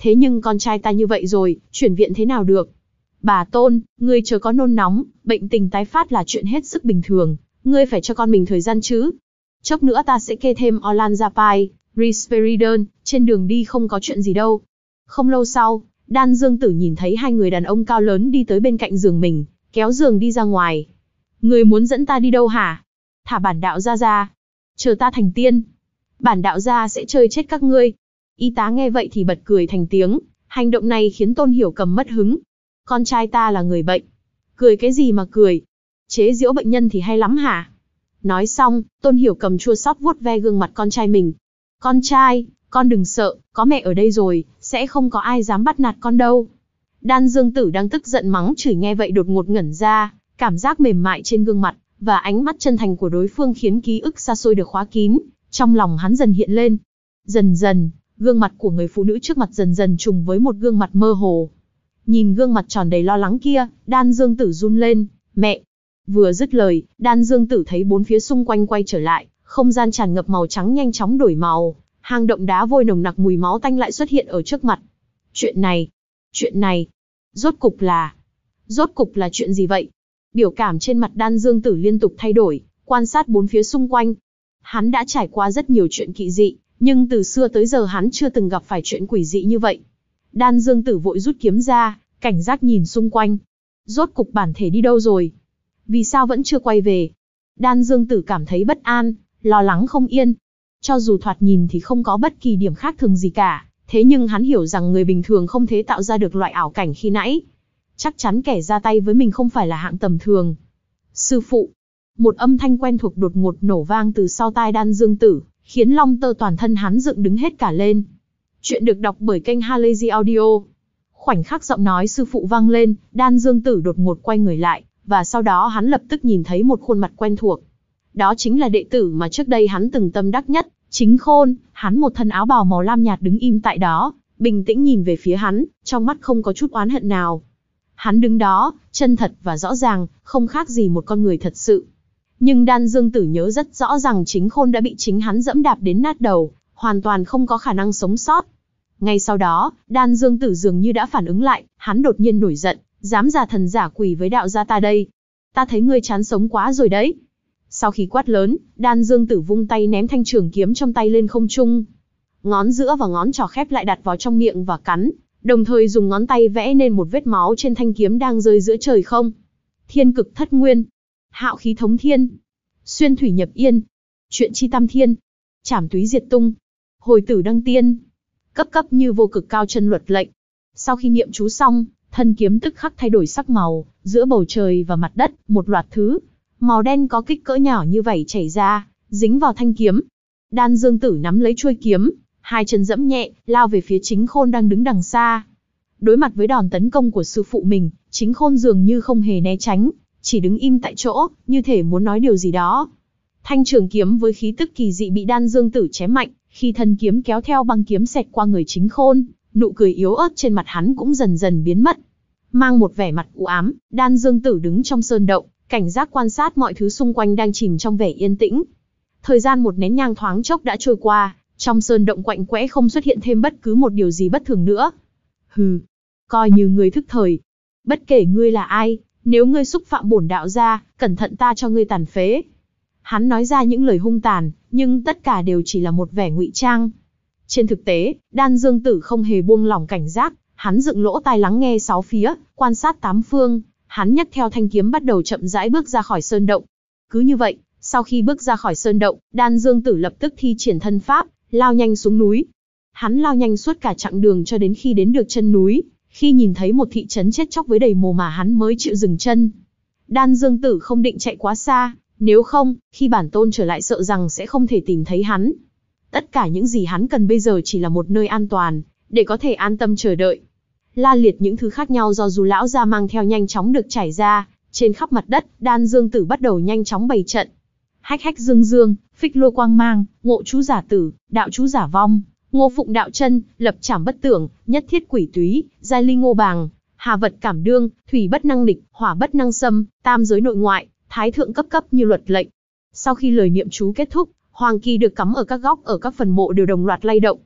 Speaker 1: Thế nhưng con trai ta như vậy rồi, chuyển viện thế nào được? Bà Tôn, ngươi chớ có nôn nóng, bệnh tình tái phát là chuyện hết sức bình thường, ngươi phải cho con mình thời gian chứ. Chốc nữa ta sẽ kê thêm olanzapine, risperidone, trên đường đi không có chuyện gì đâu. Không lâu sau, Đan Dương Tử nhìn thấy hai người đàn ông cao lớn đi tới bên cạnh giường mình, kéo giường đi ra ngoài. Ngươi muốn dẫn ta đi đâu hả? Thả bản đạo gia ra. Chờ ta thành tiên. Bản đạo gia sẽ chơi chết các ngươi. Y tá nghe vậy thì bật cười thành tiếng, hành động này khiến Tôn Hiểu Cầm mất hứng. Con trai ta là người bệnh. Cười cái gì mà cười? Chế giễu bệnh nhân thì hay lắm hả? Nói xong, Tôn Hiểu Cầm chua xót vuốt ve gương mặt con trai mình. Con trai, con đừng sợ, có mẹ ở đây rồi, sẽ không có ai dám bắt nạt con đâu. Đan Dương Tử đang tức giận mắng chửi nghe vậy đột ngột ngẩn ra, cảm giác mềm mại trên gương mặt, và ánh mắt chân thành của đối phương khiến ký ức xa xôi được khóa kín, trong lòng hắn dần hiện lên. Dần dần, gương mặt của người phụ nữ trước mặt dần dần trùng với một gương mặt mơ hồ. Nhìn gương mặt tròn đầy lo lắng kia, Đan Dương Tử run lên, mẹ. Vừa dứt lời, Đan Dương Tử thấy bốn phía xung quanh quay trở lại, không gian tràn ngập màu trắng nhanh chóng đổi màu, hang động đá vôi nồng nặc mùi máu tanh lại xuất hiện ở trước mặt. Chuyện này, chuyện này, rốt cục là, rốt cục là chuyện gì vậy? Biểu cảm trên mặt Đan Dương Tử liên tục thay đổi, quan sát bốn phía xung quanh. Hắn đã trải qua rất nhiều chuyện kỳ dị, nhưng từ xưa tới giờ hắn chưa từng gặp phải chuyện quỷ dị như vậy. Đan Dương Tử vội rút kiếm ra, cảnh giác nhìn xung quanh. Rốt cục bản thể đi đâu rồi? Vì sao vẫn chưa quay về? Đan Dương Tử cảm thấy bất an, lo lắng không yên. Cho dù thoạt nhìn thì không có bất kỳ điểm khác thường gì cả, thế nhưng hắn hiểu rằng người bình thường không thể tạo ra được loại ảo cảnh khi nãy. Chắc chắn kẻ ra tay với mình không phải là hạng tầm thường. Sư phụ! Một âm thanh quen thuộc đột ngột nổ vang từ sau tai Đan Dương Tử, khiến lông tơ toàn thân hắn dựng đứng hết cả lên. Chuyện được đọc bởi kênh Halazy Audio. Khoảnh khắc giọng nói sư phụ vang lên, Đan Dương Tử đột ngột quay người lại, và sau đó hắn lập tức nhìn thấy một khuôn mặt quen thuộc. Đó chính là đệ tử mà trước đây hắn từng tâm đắc nhất, Chính Khôn. Hắn một thân áo bào màu lam nhạt đứng im tại đó, bình tĩnh nhìn về phía hắn, trong mắt không có chút oán hận nào. Hắn đứng đó, chân thật và rõ ràng, không khác gì một con người thật sự. Nhưng Đan Dương Tử nhớ rất rõ rằng Chính Khôn đã bị chính hắn dẫm đạp đến nát đầu, hoàn toàn không có khả năng sống sót. Ngay sau đó, Đan Dương Tử dường như đã phản ứng lại, hắn đột nhiên nổi giận, dám giả thần giả quỷ với đạo gia ta đây. Ta thấy ngươi chán sống quá rồi đấy. Sau khi quát lớn, Đan Dương Tử vung tay ném thanh trường kiếm trong tay lên không trung. Ngón giữa và ngón trỏ khép lại đặt vào trong miệng và cắn, đồng thời dùng ngón tay vẽ nên một vết máu trên thanh kiếm đang rơi giữa trời không. Thiên cực thất nguyên, hạo khí thống thiên, xuyên thủy nhập yên, chuyện chi tam thiên, trảm túy diệt tung, hồi tử đăng tiên, cấp cấp như vô cực cao chân luật lệnh. Sau khi niệm chú xong, thân kiếm tức khắc thay đổi sắc màu, giữa bầu trời và mặt đất, một loạt thứ màu đen có kích cỡ nhỏ như vảy chảy ra, dính vào thanh kiếm. Đan Dương Tử nắm lấy chuôi kiếm, hai chân dẫm nhẹ, lao về phía Chính Khôn đang đứng đằng xa. Đối mặt với đòn tấn công của sư phụ mình, Chính Khôn dường như không hề né tránh, chỉ đứng im tại chỗ, như thể muốn nói điều gì đó. Thanh trường kiếm với khí tức kỳ dị bị Đan Dương Tử chém mạnh, khi thân kiếm kéo theo băng kiếm xẹt qua người Chính Khôn, nụ cười yếu ớt trên mặt hắn cũng dần dần biến mất. Mang một vẻ mặt u ám, Đan Dương Tử đứng trong sơn động, cảnh giác quan sát mọi thứ xung quanh đang chìm trong vẻ yên tĩnh. Thời gian một nén nhang thoáng chốc đã trôi qua, trong sơn động quạnh quẽ không xuất hiện thêm bất cứ một điều gì bất thường nữa. Hừ, coi như ngươi thức thời. Bất kể ngươi là ai, nếu ngươi xúc phạm bổn đạo gia, cẩn thận ta cho ngươi tàn phế. Hắn nói ra những lời hung tàn, nhưng tất cả đều chỉ là một vẻ ngụy trang. Trên thực tế, Đan Dương Tử không hề buông lỏng cảnh giác, hắn dựng lỗ tai lắng nghe sáu phía, quan sát tám phương, hắn nhấc theo thanh kiếm bắt đầu chậm rãi bước ra khỏi sơn động. Cứ như vậy, sau khi bước ra khỏi sơn động, Đan Dương Tử lập tức thi triển thân pháp, lao nhanh xuống núi. Hắn lao nhanh suốt cả chặng đường cho đến khi đến được chân núi, khi nhìn thấy một thị trấn chết chóc với đầy mồ mà hắn mới chịu dừng chân. Đan Dương Tử không định chạy quá xa, nếu không, khi bản tôn trở lại sợ rằng sẽ không thể tìm thấy hắn. Tất cả những gì hắn cần bây giờ chỉ là một nơi an toàn, để có thể an tâm chờ đợi. La liệt những thứ khác nhau do dù lão gia mang theo nhanh chóng được trải ra, trên khắp mặt đất, Đan Dương Tử bắt đầu nhanh chóng bày trận. Hách hách dương dương, phích lôi quang mang, ngộ chú giả tử, đạo chú giả vong, ngô phụng đạo chân, lập trảm bất tưởng, nhất thiết quỷ túy, giai ly ngô bàng, hà vật cảm đương, thủy bất năng địch, hỏa bất năng xâm, tam giới nội ngoại, thái thượng cấp cấp như luật lệnh. Sau khi lời niệm chú kết thúc, hoàng kỳ được cắm ở các góc ở các phần mộ đều đồng loạt lay động.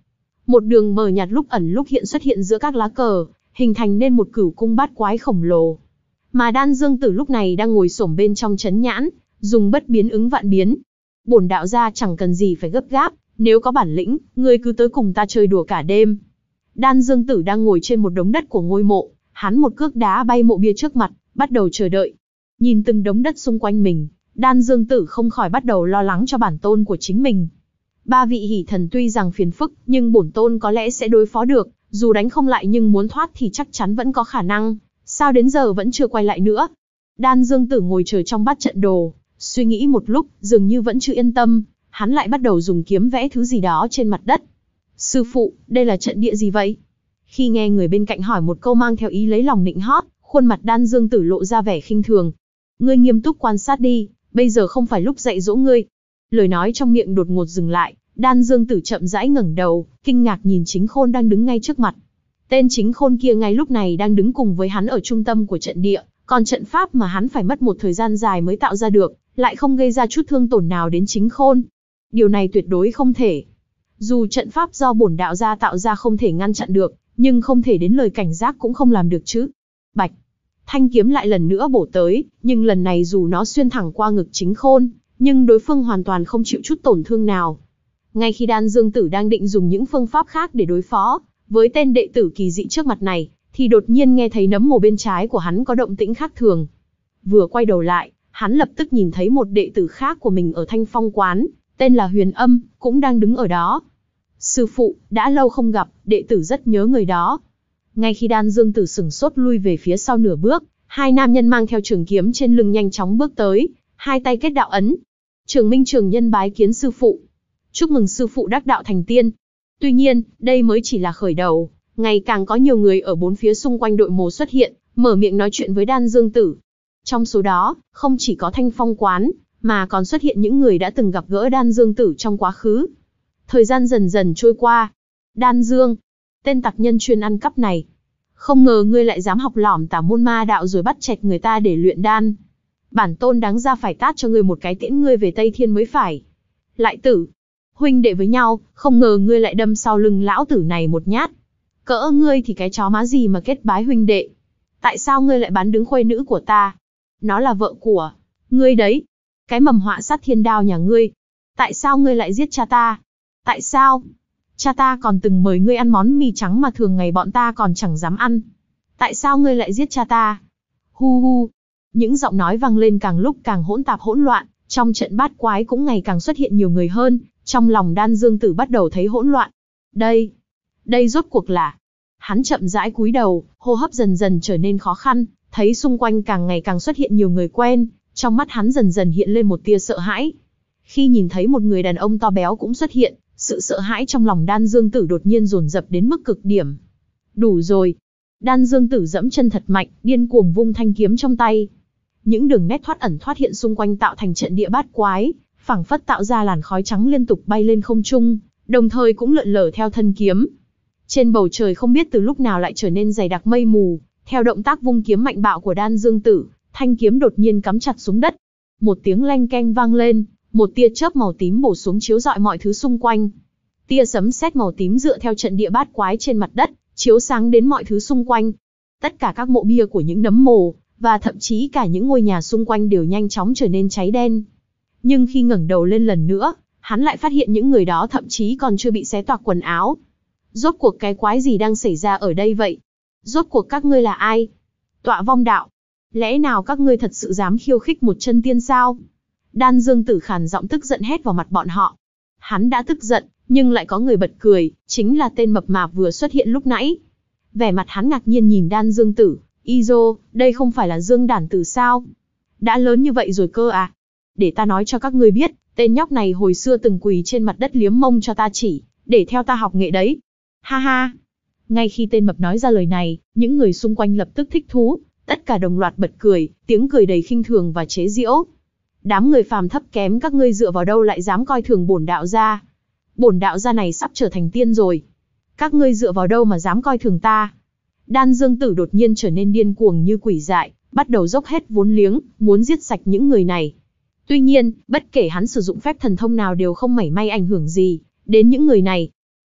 Speaker 1: Một đường mờ nhạt lúc ẩn lúc hiện xuất hiện giữa các lá cờ, hình thành nên một cửu cung bát quái khổng lồ. Mà Đan Dương Tử lúc này đang ngồi xổm bên trong chấn nhãn, dùng bất biến ứng vạn biến. Bổn đạo gia chẳng cần gì phải gấp gáp, nếu có bản lĩnh, ngươi cứ tới cùng ta chơi đùa cả đêm. Đan Dương Tử đang ngồi trên một đống đất của ngôi mộ, hắn một cước đá bay mộ bia trước mặt, bắt đầu chờ đợi. Nhìn từng đống đất xung quanh mình, Đan Dương Tử không khỏi bắt đầu lo lắng cho bản tôn của chính mình. Ba vị hỷ thần tuy rằng phiền phức, nhưng bổn tôn có lẽ sẽ đối phó được, dù đánh không lại nhưng muốn thoát thì chắc chắn vẫn có khả năng. Sao đến giờ vẫn chưa quay lại nữa? Đan Dương Tử ngồi chờ trong bát trận đồ, suy nghĩ một lúc, dường như vẫn chưa yên tâm, hắn lại bắt đầu dùng kiếm vẽ thứ gì đó trên mặt đất. Sư phụ, đây là trận địa gì vậy? Khi nghe người bên cạnh hỏi một câu mang theo ý lấy lòng nịnh hót, khuôn mặt Đan Dương Tử lộ ra vẻ khinh thường. Ngươi nghiêm túc quan sát đi, bây giờ không phải lúc dạy dỗ ngươi. Lời nói trong miệng đột ngột dừng lại, Đan Dương Tử chậm rãi ngẩng đầu, kinh ngạc nhìn Chính Khôn đang đứng ngay trước mặt. Tên Chính Khôn kia ngay lúc này đang đứng cùng với hắn ở trung tâm của trận địa, còn trận pháp mà hắn phải mất một thời gian dài mới tạo ra được, lại không gây ra chút thương tổn nào đến Chính Khôn. Điều này tuyệt đối không thể. Dù trận pháp do bổn đạo gia tạo ra không thể ngăn chặn được, nhưng không thể đến lời cảnh giác cũng không làm được chứ. Bạch. Thanh kiếm lại lần nữa bổ tới, nhưng lần này dù nó xuyên thẳng qua ngực Chính Khôn, nhưng đối phương hoàn toàn không chịu chút tổn thương nào. Ngay khi Đan Dương Tử đang định dùng những phương pháp khác để đối phó với tên đệ tử kỳ dị trước mặt này, thì đột nhiên nghe thấy nấm mồ bên trái của hắn có động tĩnh khác thường. Vừa quay đầu lại, hắn lập tức nhìn thấy một đệ tử khác của mình ở Thanh Phong quán, tên là Huyền Âm, cũng đang đứng ở đó. Sư phụ, đã lâu không gặp, đệ tử rất nhớ người đó. Ngay khi Đan Dương Tử sửng sốt lui về phía sau nửa bước, hai nam nhân mang theo trường kiếm trên lưng nhanh chóng bước tới, hai tay kết đạo ấn. Trường Minh Trường Nhân bái kiến sư phụ. Chúc mừng sư phụ đắc đạo thành tiên. Tuy nhiên, đây mới chỉ là khởi đầu, ngày càng có nhiều người ở bốn phía xung quanh đội mồ xuất hiện, mở miệng nói chuyện với Đan Dương Tử. Trong số đó, không chỉ có Thanh Phong quán, mà còn xuất hiện những người đã từng gặp gỡ Đan Dương Tử trong quá khứ. Thời gian dần dần trôi qua. Đan Dương, tên tặc nhân chuyên ăn cắp này. Không ngờ ngươi lại dám học lỏm tả môn ma đạo rồi bắt chẹt người ta để luyện đan. Bản tôn đáng ra phải tát cho ngươi một cái tiễn ngươi về Tây Thiên mới phải. Lại tử, huynh đệ với nhau, không ngờ ngươi lại đâm sau lưng lão tử này một nhát. Cỡ ngươi thì cái chó má gì mà kết bái huynh đệ. Tại sao ngươi lại bán đứng khuê nữ của ta? Nó là vợ của ngươi đấy. Cái mầm họa sát thiên đao nhà ngươi. Tại sao ngươi lại giết cha ta? Tại sao? Cha ta còn từng mời ngươi ăn món mì trắng mà thường ngày bọn ta còn chẳng dám ăn. Tại sao ngươi lại giết cha ta? Hu hu. Những giọng nói vang lên càng lúc càng hỗn tạp hỗn loạn, trong trận bát quái cũng ngày càng xuất hiện nhiều người hơn, trong lòng Đan Dương Tử bắt đầu thấy hỗn loạn. Đây, đây rốt cuộc là... Hắn chậm rãi cúi đầu, hô hấp dần dần trở nên khó khăn, thấy xung quanh càng ngày càng xuất hiện nhiều người quen, trong mắt hắn dần dần hiện lên một tia sợ hãi. Khi nhìn thấy một người đàn ông to béo cũng xuất hiện, sự sợ hãi trong lòng Đan Dương Tử đột nhiên dồn dập đến mức cực điểm. Đủ rồi. Đan Dương Tử dẫm chân thật mạnh, điên cuồng vung thanh kiếm trong tay. Những đường nét thoát ẩn thoát hiện xung quanh tạo thành trận địa bát quái, phảng phất tạo ra làn khói trắng liên tục bay lên không trung, đồng thời cũng lượn lờ theo thân kiếm. Trên bầu trời không biết từ lúc nào lại trở nên dày đặc mây mù, theo động tác vung kiếm mạnh bạo của Đan Dương Tử, thanh kiếm đột nhiên cắm chặt xuống đất. Một tiếng leng keng vang lên, một tia chớp màu tím bổ xuống chiếu rọi mọi thứ xung quanh. Tia sấm sét màu tím dựa theo trận địa bát quái trên mặt đất, chiếu sáng đến mọi thứ xung quanh. Tất cả các mộ bia của những nấm mồ, và thậm chí cả những ngôi nhà xung quanh đều nhanh chóng trở nên cháy đen. Nhưng khi ngẩng đầu lên lần nữa, hắn lại phát hiện những người đó thậm chí còn chưa bị xé toạc quần áo. Rốt cuộc cái quái gì đang xảy ra ở đây vậy? Rốt cuộc các ngươi là ai? Tọa vong đạo. Lẽ nào các ngươi thật sự dám khiêu khích một chân tiên sao? Đan Dương Tử khàn giọng tức giận hét vào mặt bọn họ. Hắn đã tức giận, nhưng lại có người bật cười, chính là tên mập mạp vừa xuất hiện lúc nãy. Vẻ mặt hắn ngạc nhiên nhìn Đan Dương Tử, Izo, đây không phải là Dương Đản Tử sao? Đã lớn như vậy rồi cơ à? Để ta nói cho các ngươi biết, tên nhóc này hồi xưa từng quỳ trên mặt đất liếm mông cho ta chỉ, để theo ta học nghệ đấy. Ha ha! Ngay khi tên mập nói ra lời này, những người xung quanh lập tức thích thú, tất cả đồng loạt bật cười, tiếng cười đầy khinh thường và chế giễu. Đám người phàm thấp kém các ngươi dựa vào đâu lại dám coi thường bổn đạo gia? Bổn đạo gia này sắp trở thành tiên rồi. Các ngươi dựa vào đâu mà dám coi thường ta? Đan Dương Tử đột nhiên trở nên điên cuồng như quỷ dại, bắt đầu dốc hết vốn liếng, muốn giết sạch những người này. Tuy nhiên, bất kể hắn sử dụng phép thần thông nào đều không mảy may ảnh hưởng gì đến những người này.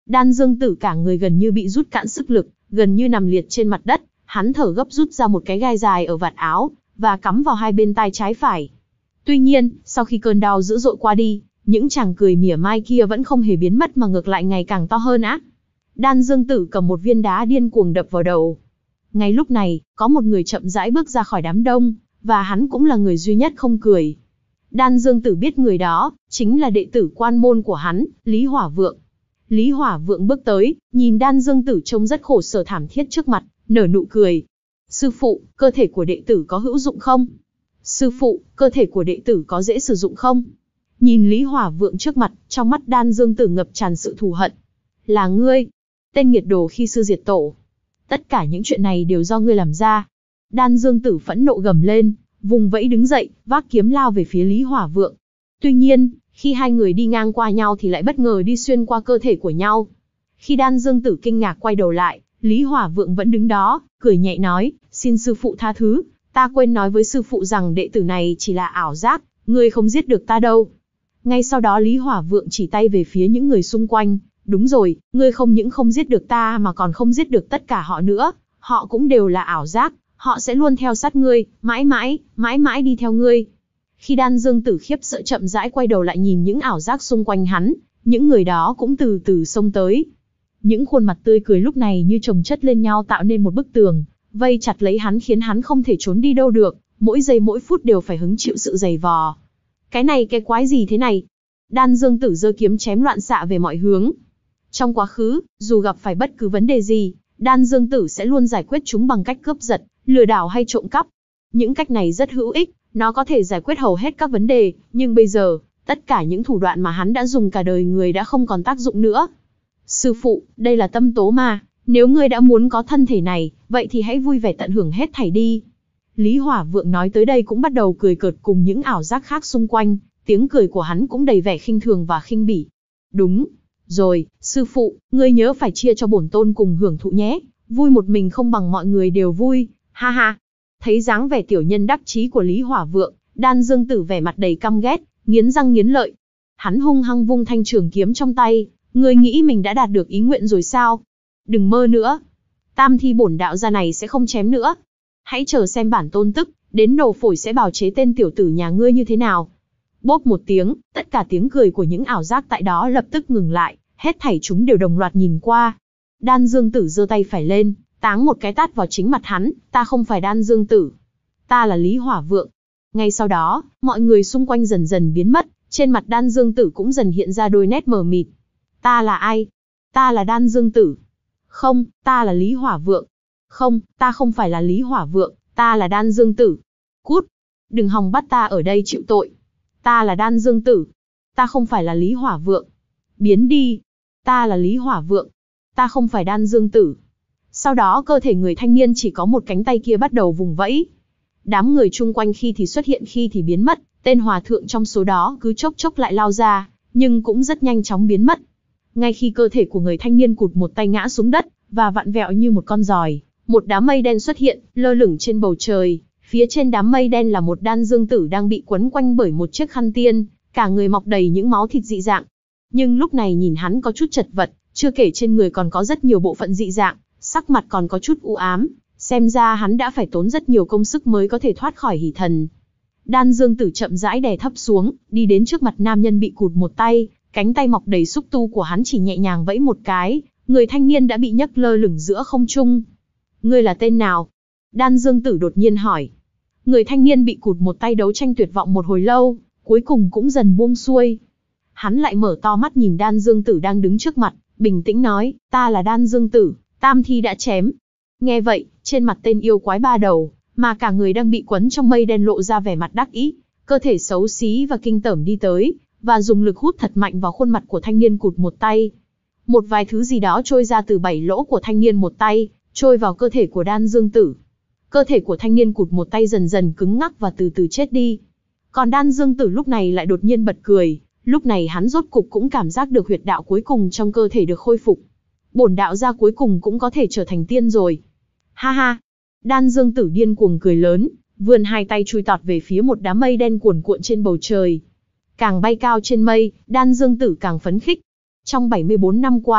Speaker 1: Đan Dương Tử cả người gần như bị rút cạn sức lực, gần như nằm liệt trên mặt đất, hắn thở gấp rút ra một cái gai dài ở vạt áo, và cắm vào hai bên tai trái phải. Tuy nhiên, sau khi cơn đau dữ dội qua đi, những chàng cười mỉa mai kia vẫn không hề biến mất mà ngược lại ngày càng to hơn á. Đan Dương Tử cầm một viên đá điên cuồng đập vào đầu. Ngay lúc này, có một người chậm rãi bước ra khỏi đám đông, và hắn cũng là người duy nhất không cười. Đan Dương Tử biết người đó chính là đệ tử quan môn của hắn, Lý Hỏa Vượng. Lý Hỏa Vượng bước tới, nhìn Đan Dương Tử trông rất khổ sở thảm thiết trước mặt, nở nụ cười. Sư phụ, cơ thể của đệ tử có hữu dụng không? Sư phụ, cơ thể của đệ tử có dễ sử dụng không? Nhìn Lý Hỏa Vượng trước mặt, trong mắt Đan Dương Tử ngập tràn sự thù hận. Là ngươi, tên nghiệt đồ khi sư diệt tổ. Tất cả những chuyện này đều do ngươi làm ra. Đan Dương Tử phẫn nộ gầm lên, vùng vẫy đứng dậy, vác kiếm lao về phía Lý Hỏa Vượng. Tuy nhiên, khi hai người đi ngang qua nhau thì lại bất ngờ đi xuyên qua cơ thể của nhau. Khi Đan Dương Tử kinh ngạc quay đầu lại, Lý Hỏa Vượng vẫn đứng đó, cười nhẹ nói, xin sư phụ tha thứ, ta quên nói với sư phụ rằng đệ tử này chỉ là ảo giác, ngươi không giết được ta đâu. Ngay sau đó Lý Hỏa Vượng chỉ tay về phía những người xung quanh, đúng rồi, ngươi không những không giết được ta mà còn không giết được tất cả họ nữa, họ cũng đều là ảo giác, họ sẽ luôn theo sát ngươi, mãi mãi, mãi mãi đi theo ngươi. Khi Đan Dương Tử khiếp sợ chậm rãi quay đầu lại nhìn những ảo giác xung quanh hắn, những người đó cũng từ từ xông tới. Những khuôn mặt tươi cười lúc này như chồng chất lên nhau tạo nên một bức tường, vây chặt lấy hắn khiến hắn không thể trốn đi đâu được, mỗi giây mỗi phút đều phải hứng chịu sự giày vò. Cái này cái quái gì thế này? Đan Dương Tử giơ kiếm chém loạn xạ về mọi hướng. Trong quá khứ, dù gặp phải bất cứ vấn đề gì, Đan Dương Tử sẽ luôn giải quyết chúng bằng cách cướp giật, lừa đảo hay trộm cắp. Những cách này rất hữu ích, nó có thể giải quyết hầu hết các vấn đề, nhưng bây giờ, tất cả những thủ đoạn mà hắn đã dùng cả đời người đã không còn tác dụng nữa. Sư phụ, đây là tâm tố mà, nếu ngươi đã muốn có thân thể này, vậy thì hãy vui vẻ tận hưởng hết thảy đi. Lý Hỏa Vượng nói tới đây cũng bắt đầu cười cợt cùng những ảo giác khác xung quanh, tiếng cười của hắn cũng đầy vẻ khinh thường và khinh bỉ. Đúng rồi, sư phụ, ngươi nhớ phải chia cho bổn tôn cùng hưởng thụ nhé, vui một mình không bằng mọi người đều vui, ha ha. Thấy dáng vẻ tiểu nhân đắc chí của Lý Hỏa Vượng, Đan Dương Tử vẻ mặt đầy căm ghét, nghiến răng nghiến lợi. Hắn hung hăng vung thanh trường kiếm trong tay, ngươi nghĩ mình đã đạt được ý nguyện rồi sao? Đừng mơ nữa. Tam thi bổn đạo gia này sẽ không chém nữa. Hãy chờ xem bản tôn tức, đến nổ phổi sẽ bào chế tên tiểu tử nhà ngươi như thế nào. Bốp một tiếng, tất cả tiếng cười của những ảo giác tại đó lập tức ngừng lại, hết thảy chúng đều đồng loạt nhìn qua. Đan Dương Tử giơ tay phải lên, táng một cái tát vào chính mặt hắn, ta không phải Đan Dương Tử. Ta là Lý Hỏa Vượng. Ngay sau đó, mọi người xung quanh dần dần biến mất, trên mặt Đan Dương Tử cũng dần hiện ra đôi nét mờ mịt. Ta là ai? Ta là Đan Dương Tử. Không, ta là Lý Hỏa Vượng. Không, ta không phải là Lý Hỏa Vượng, ta là Đan Dương Tử. Cút! Đừng hòng bắt ta ở đây chịu tội. Ta là Đan Dương Tử. Ta không phải là Lý Hỏa Vượng. Biến đi! Ta là Lý Hỏa Vượng. Ta không phải Đan Dương Tử. Sau đó cơ thể người thanh niên chỉ có một cánh tay kia bắt đầu vùng vẫy. Đám người chung quanh khi thì xuất hiện khi thì biến mất, tên hòa thượng trong số đó cứ chốc chốc lại lao ra, nhưng cũng rất nhanh chóng biến mất. Ngay khi cơ thể của người thanh niên cụt một tay ngã xuống đất, và vặn vẹo như một con giòi, một đám mây đen xuất hiện, lơ lửng trên bầu trời. Phía trên đám mây đen là một Đan Dương Tử đang bị quấn quanh bởi một chiếc khăn tiên, cả người mọc đầy những máu thịt dị dạng. Nhưng lúc này nhìn hắn có chút chật vật, chưa kể trên người còn có rất nhiều bộ phận dị dạng, sắc mặt còn có chút u ám, xem ra hắn đã phải tốn rất nhiều công sức mới có thể thoát khỏi hỷ thần. Đan Dương Tử chậm rãi đè thấp xuống, đi đến trước mặt nam nhân bị cụt một tay, cánh tay mọc đầy xúc tu của hắn chỉ nhẹ nhàng vẫy một cái, người thanh niên đã bị nhấc lơ lửng giữa không trung. Ngươi là tên nào? Đan Dương Tử đột nhiên hỏi. Người thanh niên bị cụt một tay đấu tranh tuyệt vọng một hồi lâu, cuối cùng cũng dần buông xuôi. Hắn lại mở to mắt nhìn Đan Dương Tử đang đứng trước mặt, bình tĩnh nói, ta là Đan Dương Tử, tam thi đã chém. Nghe vậy, trên mặt tên yêu quái ba đầu, mà cả người đang bị quấn trong mây đen lộ ra vẻ mặt đắc ý, cơ thể xấu xí và kinh tởm đi tới, và dùng lực hút thật mạnh vào khuôn mặt của thanh niên cụt một tay. Một vài thứ gì đó trôi ra từ bảy lỗ của thanh niên một tay, trôi vào cơ thể của Đan Dương Tử. Cơ thể của thanh niên cụt một tay dần dần cứng ngắc và từ từ chết đi. Còn Đan Dương Tử lúc này lại đột nhiên bật cười, lúc này hắn rốt cục cũng cảm giác được huyệt đạo cuối cùng trong cơ thể được khôi phục. Bổn đạo gia cuối cùng cũng có thể trở thành tiên rồi. Ha ha! Đan Dương Tử điên cuồng cười lớn, vươn hai tay chui tọt về phía một đám mây đen cuồn cuộn trên bầu trời. Càng bay cao trên mây, Đan Dương Tử càng phấn khích. Trong bảy mươi bốn năm qua,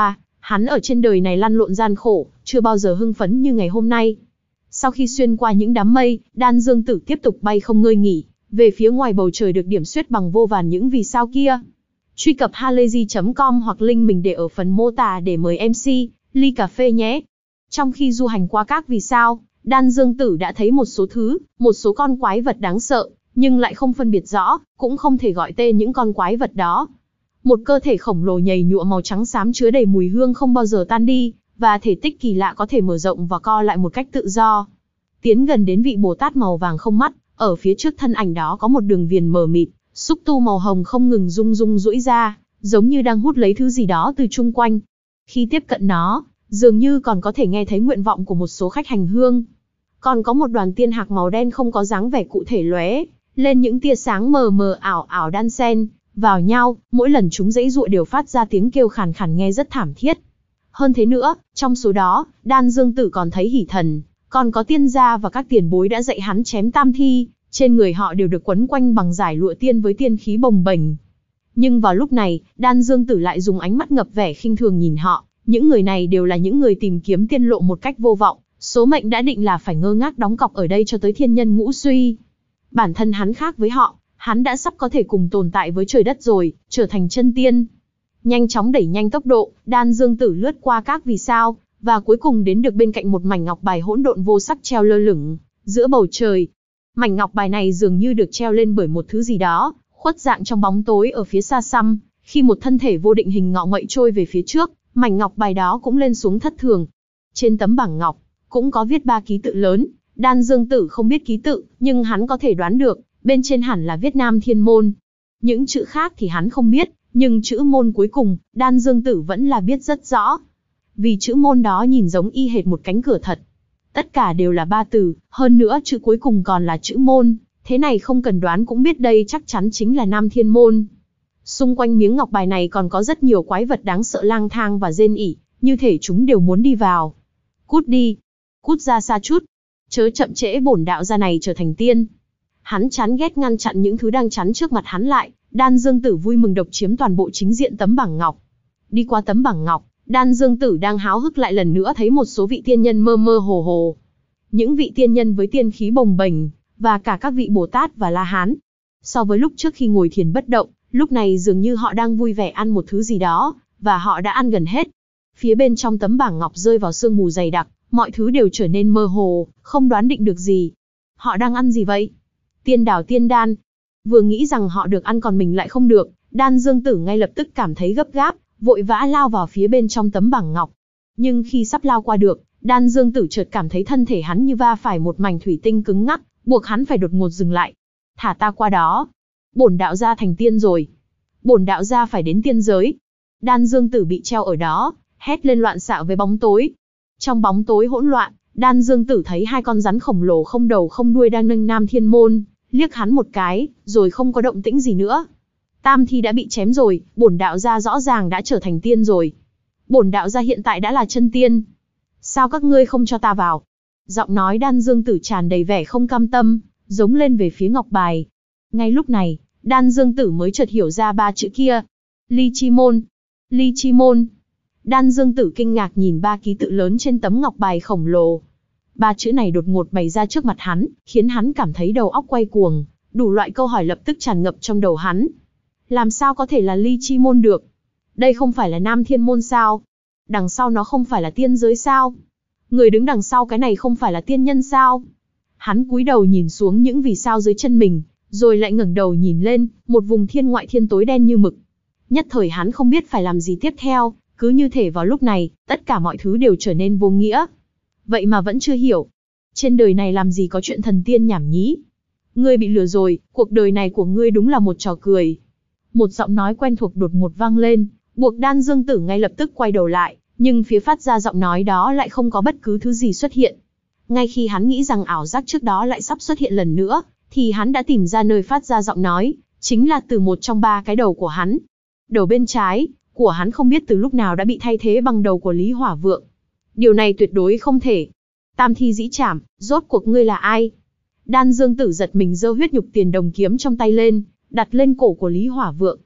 Speaker 1: Hắn ở trên đời này lăn lộn gian khổ, chưa bao giờ hưng phấn như ngày hôm nay. Sau khi xuyên qua những đám mây, Đan Dương Tử tiếp tục bay không ngơi nghỉ, về phía ngoài bầu trời được điểm xuyết bằng vô vàn những vì sao kia. Truy cập halayzi chấm com hoặc link mình để ở phần mô tả để mời em xê, ly cà phê nhé. Trong khi du hành qua các vì sao, Đan Dương Tử đã thấy một số thứ, một số con quái vật đáng sợ, nhưng lại không phân biệt rõ, cũng không thể gọi tên những con quái vật đó. Một cơ thể khổng lồ nhầy nhụa màu trắng xám chứa đầy mùi hương không bao giờ tan đi, và thể tích kỳ lạ có thể mở rộng và co lại một cách tự do. Tiến gần đến vị Bồ Tát màu vàng không mắt, ở phía trước thân ảnh đó có một đường viền mờ mịt, xúc tu màu hồng không ngừng rung rung duỗi ra, giống như đang hút lấy thứ gì đó từ chung quanh. Khi tiếp cận nó, dường như còn có thể nghe thấy nguyện vọng của một số khách hành hương. Còn có một đoàn tiên hạc màu đen không có dáng vẻ cụ thể lóe lên những tia sáng mờ mờ ảo ảo đan xen vào nhau, mỗi lần chúng giãy giụa đều phát ra tiếng kêu khàn khàn nghe rất thảm thiết. Hơn thế nữa, trong số đó, Đan Dương Tử còn thấy hỷ thần, còn có tiên gia và các tiền bối đã dạy hắn chém tam thi, trên người họ đều được quấn quanh bằng dải lụa tiên với tiên khí bồng bềnh. Nhưng vào lúc này, Đan Dương Tử lại dùng ánh mắt ngập vẻ khinh thường nhìn họ, những người này đều là những người tìm kiếm tiên lộ một cách vô vọng, số mệnh đã định là phải ngơ ngác đóng cọc ở đây cho tới thiên nhân ngũ suy. Bản thân hắn khác với họ, hắn đã sắp có thể cùng tồn tại với trời đất rồi, trở thành chân tiên. Nhanh chóng đẩy nhanh tốc độ, Đan Dương Tử lướt qua các vì sao, và cuối cùng đến được bên cạnh một mảnh ngọc bài hỗn độn vô sắc treo lơ lửng giữa bầu trời. Mảnh ngọc bài này dường như được treo lên bởi một thứ gì đó, khuất dạng trong bóng tối ở phía xa xăm, khi một thân thể vô định hình ngọ nguậy trôi về phía trước, mảnh ngọc bài đó cũng lên xuống thất thường. Trên tấm bảng ngọc cũng có viết ba ký tự lớn, Đan Dương Tử không biết ký tự, nhưng hắn có thể đoán được, bên trên hẳn là viết Nam Thiên Môn. Những chữ khác thì hắn không biết, nhưng chữ môn cuối cùng, Đan Dương Tử vẫn là biết rất rõ. Vì chữ môn đó nhìn giống y hệt một cánh cửa thật. Tất cả đều là ba từ, hơn nữa chữ cuối cùng còn là chữ môn, thế này không cần đoán cũng biết đây chắc chắn chính là Nam Thiên Môn. Xung quanh miếng ngọc bài này còn có rất nhiều quái vật đáng sợ lang thang và rên ỉ, như thể chúng đều muốn đi vào. Cút đi, cút ra xa chút, chớ chậm trễ bổn đạo gia này trở thành tiên. Hắn chán ghét ngăn chặn những thứ đang chắn trước mặt hắn lại, Đan Dương Tử vui mừng độc chiếm toàn bộ chính diện tấm bảng ngọc. Đi qua tấm bảng ngọc, Đan Dương Tử đang háo hức lại lần nữa thấy một số vị tiên nhân mơ mơ hồ hồ. Những vị tiên nhân với tiên khí bồng bềnh, và cả các vị Bồ Tát và La Hán. So với lúc trước khi ngồi thiền bất động, lúc này dường như họ đang vui vẻ ăn một thứ gì đó, và họ đã ăn gần hết. Phía bên trong tấm bảng ngọc rơi vào sương mù dày đặc, mọi thứ đều trở nên mơ hồ, không đoán định được gì. Họ đang ăn gì vậy? Tiên đảo tiên đan. Vừa nghĩ rằng họ được ăn còn mình lại không được, Đan Dương Tử ngay lập tức cảm thấy gấp gáp, vội vã lao vào phía bên trong tấm bảng ngọc. Nhưng khi sắp lao qua được, Đan Dương Tử chợt cảm thấy thân thể hắn như va phải một mảnh thủy tinh cứng ngắc, buộc hắn phải đột ngột dừng lại. Thả ta qua đó. Bổn đạo gia thành tiên rồi. Bổn đạo gia phải đến tiên giới. Đan Dương Tử bị treo ở đó, hét lên loạn xạ với bóng tối. Trong bóng tối hỗn loạn, Đan Dương Tử thấy hai con rắn khổng lồ không đầu không đuôi đang nâng Nam Thiên Môn, liếc hắn một cái, rồi không có động tĩnh gì nữa. Tam thi đã bị chém rồi, bổn đạo gia rõ ràng đã trở thành tiên rồi. Bổn đạo gia hiện tại đã là chân tiên. Sao các ngươi không cho ta vào? Giọng nói Đan Dương Tử tràn đầy vẻ không cam tâm, giống lên về phía ngọc bài. Ngay lúc này, Đan Dương Tử mới chợt hiểu ra ba chữ kia. Ly Chi Môn. Ly Chi Môn. Đan Dương Tử kinh ngạc nhìn ba ký tự lớn trên tấm ngọc bài khổng lồ. Ba chữ này đột ngột bày ra trước mặt hắn, khiến hắn cảm thấy đầu óc quay cuồng, đủ loại câu hỏi lập tức tràn ngập trong đầu hắn. Làm sao có thể là Ly Chi Môn được? Đây không phải là Nam Thiên Môn sao? Đằng sau nó không phải là tiên giới sao? Người đứng đằng sau cái này không phải là tiên nhân sao? Hắn cúi đầu nhìn xuống những vì sao dưới chân mình, rồi lại ngẩng đầu nhìn lên, một vùng thiên ngoại thiên tối đen như mực. Nhất thời hắn không biết phải làm gì tiếp theo, cứ như thể vào lúc này, tất cả mọi thứ đều trở nên vô nghĩa. Vậy mà vẫn chưa hiểu. Trên đời này làm gì có chuyện thần tiên nhảm nhí? Ngươi bị lừa rồi, cuộc đời này của ngươi đúng là một trò cười. Một giọng nói quen thuộc đột ngột vang lên, buộc Đan Dương Tử ngay lập tức quay đầu lại, nhưng phía phát ra giọng nói đó lại không có bất cứ thứ gì xuất hiện. Ngay khi hắn nghĩ rằng ảo giác trước đó lại sắp xuất hiện lần nữa, thì hắn đã tìm ra nơi phát ra giọng nói, chính là từ một trong ba cái đầu của hắn. Đầu bên trái của hắn không biết từ lúc nào đã bị thay thế bằng đầu của Lý Hỏa Vượng. Điều này tuyệt đối không thể. Tam thi dĩ trảm, rốt cuộc ngươi là ai? Đan Dương Tử giật mình giơ huyết nhục tiền đồng kiếm trong tay lên, đặt lên cổ của Lý Hỏa Vượng.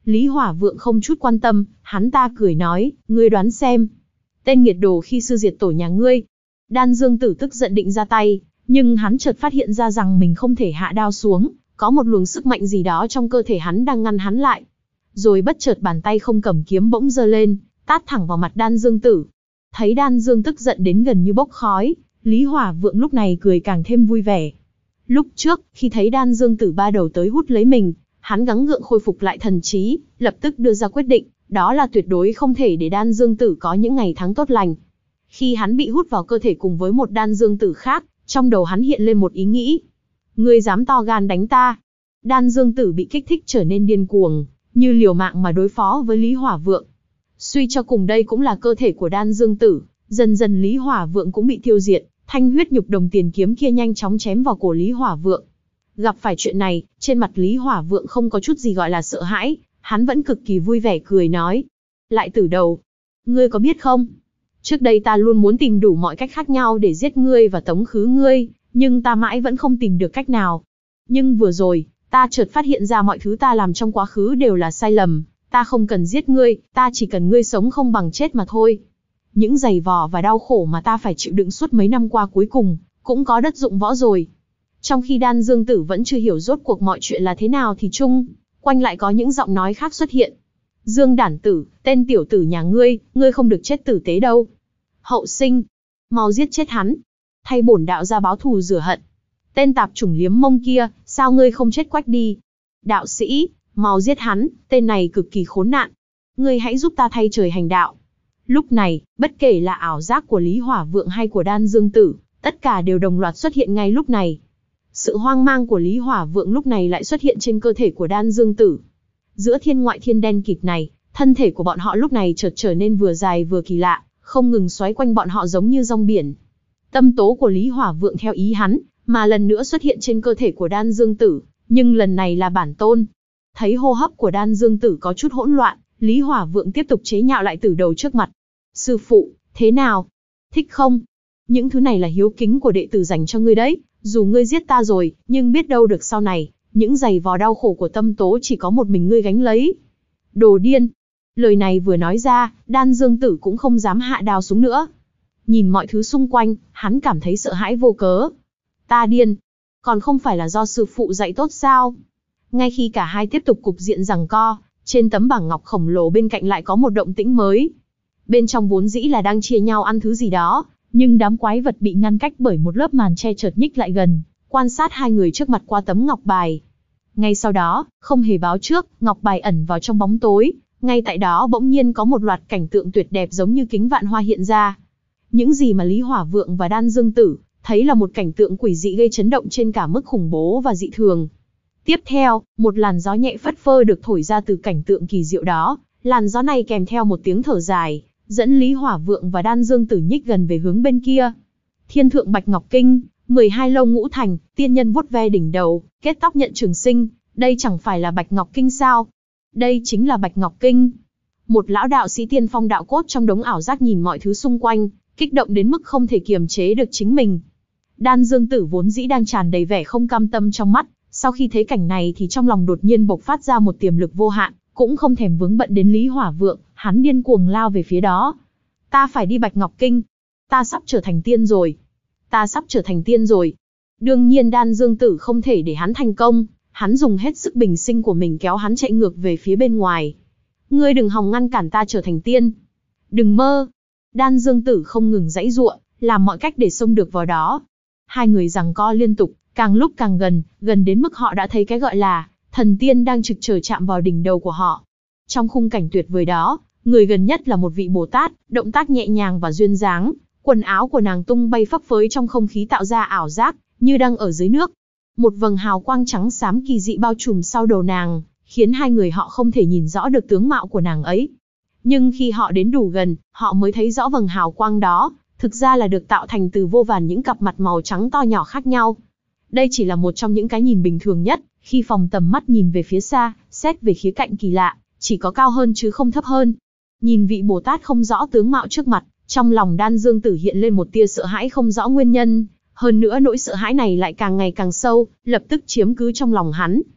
Speaker 1: Lý Hỏa Vượng không chút quan tâm, hắn ta cười nói, ngươi đoán xem. Tên nghiệt đồ khi sư diệt tổ nhà ngươi. Đan Dương Tử tức giận định ra tay, nhưng hắn chợt phát hiện ra rằng mình không thể hạ đao xuống, có một luồng sức mạnh gì đó trong cơ thể hắn đang ngăn hắn lại. Rồi bất chợt bàn tay không cầm kiếm bỗng giơ lên, tát thẳng vào mặt Đan Dương Tử. Thấy Đan Dương tức giận đến gần như bốc khói, Lý Hỏa Vượng lúc này cười càng thêm vui vẻ. Lúc trước, khi thấy Đan Dương Tử ba đầu tới hút lấy mình, hắn gắng gượng khôi phục lại thần trí, lập tức đưa ra quyết định, đó là tuyệt đối không thể để Đan Dương Tử có những ngày tháng tốt lành. Khi hắn bị hút vào cơ thể cùng với một Đan Dương Tử khác, trong đầu hắn hiện lên một ý nghĩ. Ngươi dám to gan đánh ta? Đan Dương Tử bị kích thích trở nên điên cuồng, như liều mạng mà đối phó với Lý Hỏa Vượng. Suy cho cùng đây cũng là cơ thể của Đan Dương Tử, dần dần Lý Hỏa Vượng cũng bị tiêu diệt, thanh huyết nhục đồng tiền kiếm kia nhanh chóng chém vào cổ Lý Hỏa Vượng. Gặp phải chuyện này, trên mặt Lý Hỏa Vượng không có chút gì gọi là sợ hãi, hắn vẫn cực kỳ vui vẻ cười nói. Lại Tử Đầu, ngươi có biết không? Trước đây ta luôn muốn tìm đủ mọi cách khác nhau để giết ngươi và tống khứ ngươi, nhưng ta mãi vẫn không tìm được cách nào. Nhưng vừa rồi, ta chợt phát hiện ra mọi thứ ta làm trong quá khứ đều là sai lầm, ta không cần giết ngươi, ta chỉ cần ngươi sống không bằng chết mà thôi. Những giày vò và đau khổ mà ta phải chịu đựng suốt mấy năm qua cuối cùng, cũng có đất dụng võ rồi. Trong khi Đan Dương Tử vẫn chưa hiểu rốt cuộc mọi chuyện là thế nào thì chung quanh lại có những giọng nói khác xuất hiện. Dương Đản Tử, tên tiểu tử nhà ngươi, ngươi không được chết tử tế đâu. Hậu sinh, mau giết chết hắn, thay bổn đạo ra báo thù rửa hận. Tên tạp chủng liếm mông kia, sao ngươi không chết quách đi? Đạo sĩ, mau giết hắn, tên này cực kỳ khốn nạn. Ngươi hãy giúp ta thay trời hành đạo. Lúc này, bất kể là ảo giác của Lý Hỏa Vượng hay của Đan Dương Tử, tất cả đều đồng loạt xuất hiện ngay lúc này. Sự hoang mang của Lý Hỏa Vượng lúc này lại xuất hiện trên cơ thể của Đan Dương Tử. Giữa thiên ngoại thiên đen kịt này, thân thể của bọn họ lúc này chợt trở nên vừa dài vừa kỳ lạ, không ngừng xoáy quanh bọn họ giống như rong biển. Tâm tố của Lý Hỏa Vượng theo ý hắn, mà lần nữa xuất hiện trên cơ thể của Đan Dương Tử, nhưng lần này là bản tôn. Thấy hô hấp của Đan Dương Tử có chút hỗn loạn, Lý Hỏa Vượng tiếp tục chế nhạo lại Tử Đầu trước mặt. Sư phụ, thế nào? Thích không? Những thứ này là hiếu kính của đệ tử dành cho ngươi đấy, dù ngươi giết ta rồi, nhưng biết đâu được sau này, những giày vò đau khổ của tâm tố chỉ có một mình ngươi gánh lấy. Đồ điên! Lời này vừa nói ra, Đan Dương Tử cũng không dám hạ đao xuống nữa. Nhìn mọi thứ xung quanh, hắn cảm thấy sợ hãi vô cớ. Ta điên! Còn không phải là do sư phụ dạy tốt sao? Ngay khi cả hai tiếp tục cục diện giằng co, trên tấm bảng ngọc khổng lồ bên cạnh lại có một động tĩnh mới. Bên trong vốn dĩ là đang chia nhau ăn thứ gì đó, nhưng đám quái vật bị ngăn cách bởi một lớp màn che chợt nhích lại gần, quan sát hai người trước mặt qua tấm ngọc bài. Ngay sau đó, không hề báo trước, ngọc bài ẩn vào trong bóng tối, ngay tại đó bỗng nhiên có một loạt cảnh tượng tuyệt đẹp giống như kính vạn hoa hiện ra. Những gì mà Lý Hỏa Vượng và Đan Dương Tử thấy là một cảnh tượng quỷ dị gây chấn động trên cả mức khủng bố và dị thường. Tiếp theo, một làn gió nhẹ phất phơ được thổi ra từ cảnh tượng kỳ diệu đó, làn gió này kèm theo một tiếng thở dài, dẫn Lý Hỏa Vượng và Đan Dương Tử nhích gần về hướng bên kia. Thiên thượng Bạch Ngọc Kinh, mười hai lông ngũ thành, tiên nhân vuốt ve đỉnh đầu, kết tóc nhận trường sinh, đây chẳng phải là Bạch Ngọc Kinh sao? Đây chính là Bạch Ngọc Kinh. Một lão đạo sĩ tiên phong đạo cốt trong đống ảo giác nhìn mọi thứ xung quanh, kích động đến mức không thể kiềm chế được chính mình. Đan Dương Tử vốn dĩ đang tràn đầy vẻ không cam tâm trong mắt, sau khi thấy cảnh này thì trong lòng đột nhiên bộc phát ra một tiềm lực vô hạn, cũng không thèm vướng bận đến Lý Hỏa Vượng, hắn điên cuồng lao về phía đó. Ta phải đi Bạch Ngọc Kinh. Ta sắp trở thành tiên rồi. Ta sắp trở thành tiên rồi. Đương nhiên Đan Dương Tử không thể để hắn thành công, hắn dùng hết sức bình sinh của mình kéo hắn chạy ngược về phía bên ngoài. Ngươi đừng hòng ngăn cản ta trở thành tiên. Đừng mơ. Đan Dương Tử không ngừng giãy giụa, làm mọi cách để xông được vào đó. Hai người giằng co liên tục, càng lúc càng gần, gần đến mức họ đã thấy cái gọi là thần tiên đang trực chờ chạm vào đỉnh đầu của họ. Trong khung cảnh tuyệt vời đó, người gần nhất là một vị Bồ Tát, động tác nhẹ nhàng và duyên dáng, quần áo của nàng tung bay phấp phới trong không khí tạo ra ảo giác, như đang ở dưới nước. Một vầng hào quang trắng xám kỳ dị bao trùm sau đầu nàng, khiến hai người họ không thể nhìn rõ được tướng mạo của nàng ấy. Nhưng khi họ đến đủ gần, họ mới thấy rõ vầng hào quang đó, thực ra là được tạo thành từ vô vàn những cặp mặt màu trắng to nhỏ khác nhau. Đây chỉ là một trong những cái nhìn bình thường nhất, khi phóng tầm mắt nhìn về phía xa, xét về khía cạnh kỳ lạ, chỉ có cao hơn chứ không thấp hơn. Nhìn vị Bồ Tát không rõ tướng mạo trước mặt, trong lòng Đan Dương Tử hiện lên một tia sợ hãi không rõ nguyên nhân, hơn nữa nỗi sợ hãi này lại càng ngày càng sâu, lập tức chiếm cứ trong lòng hắn.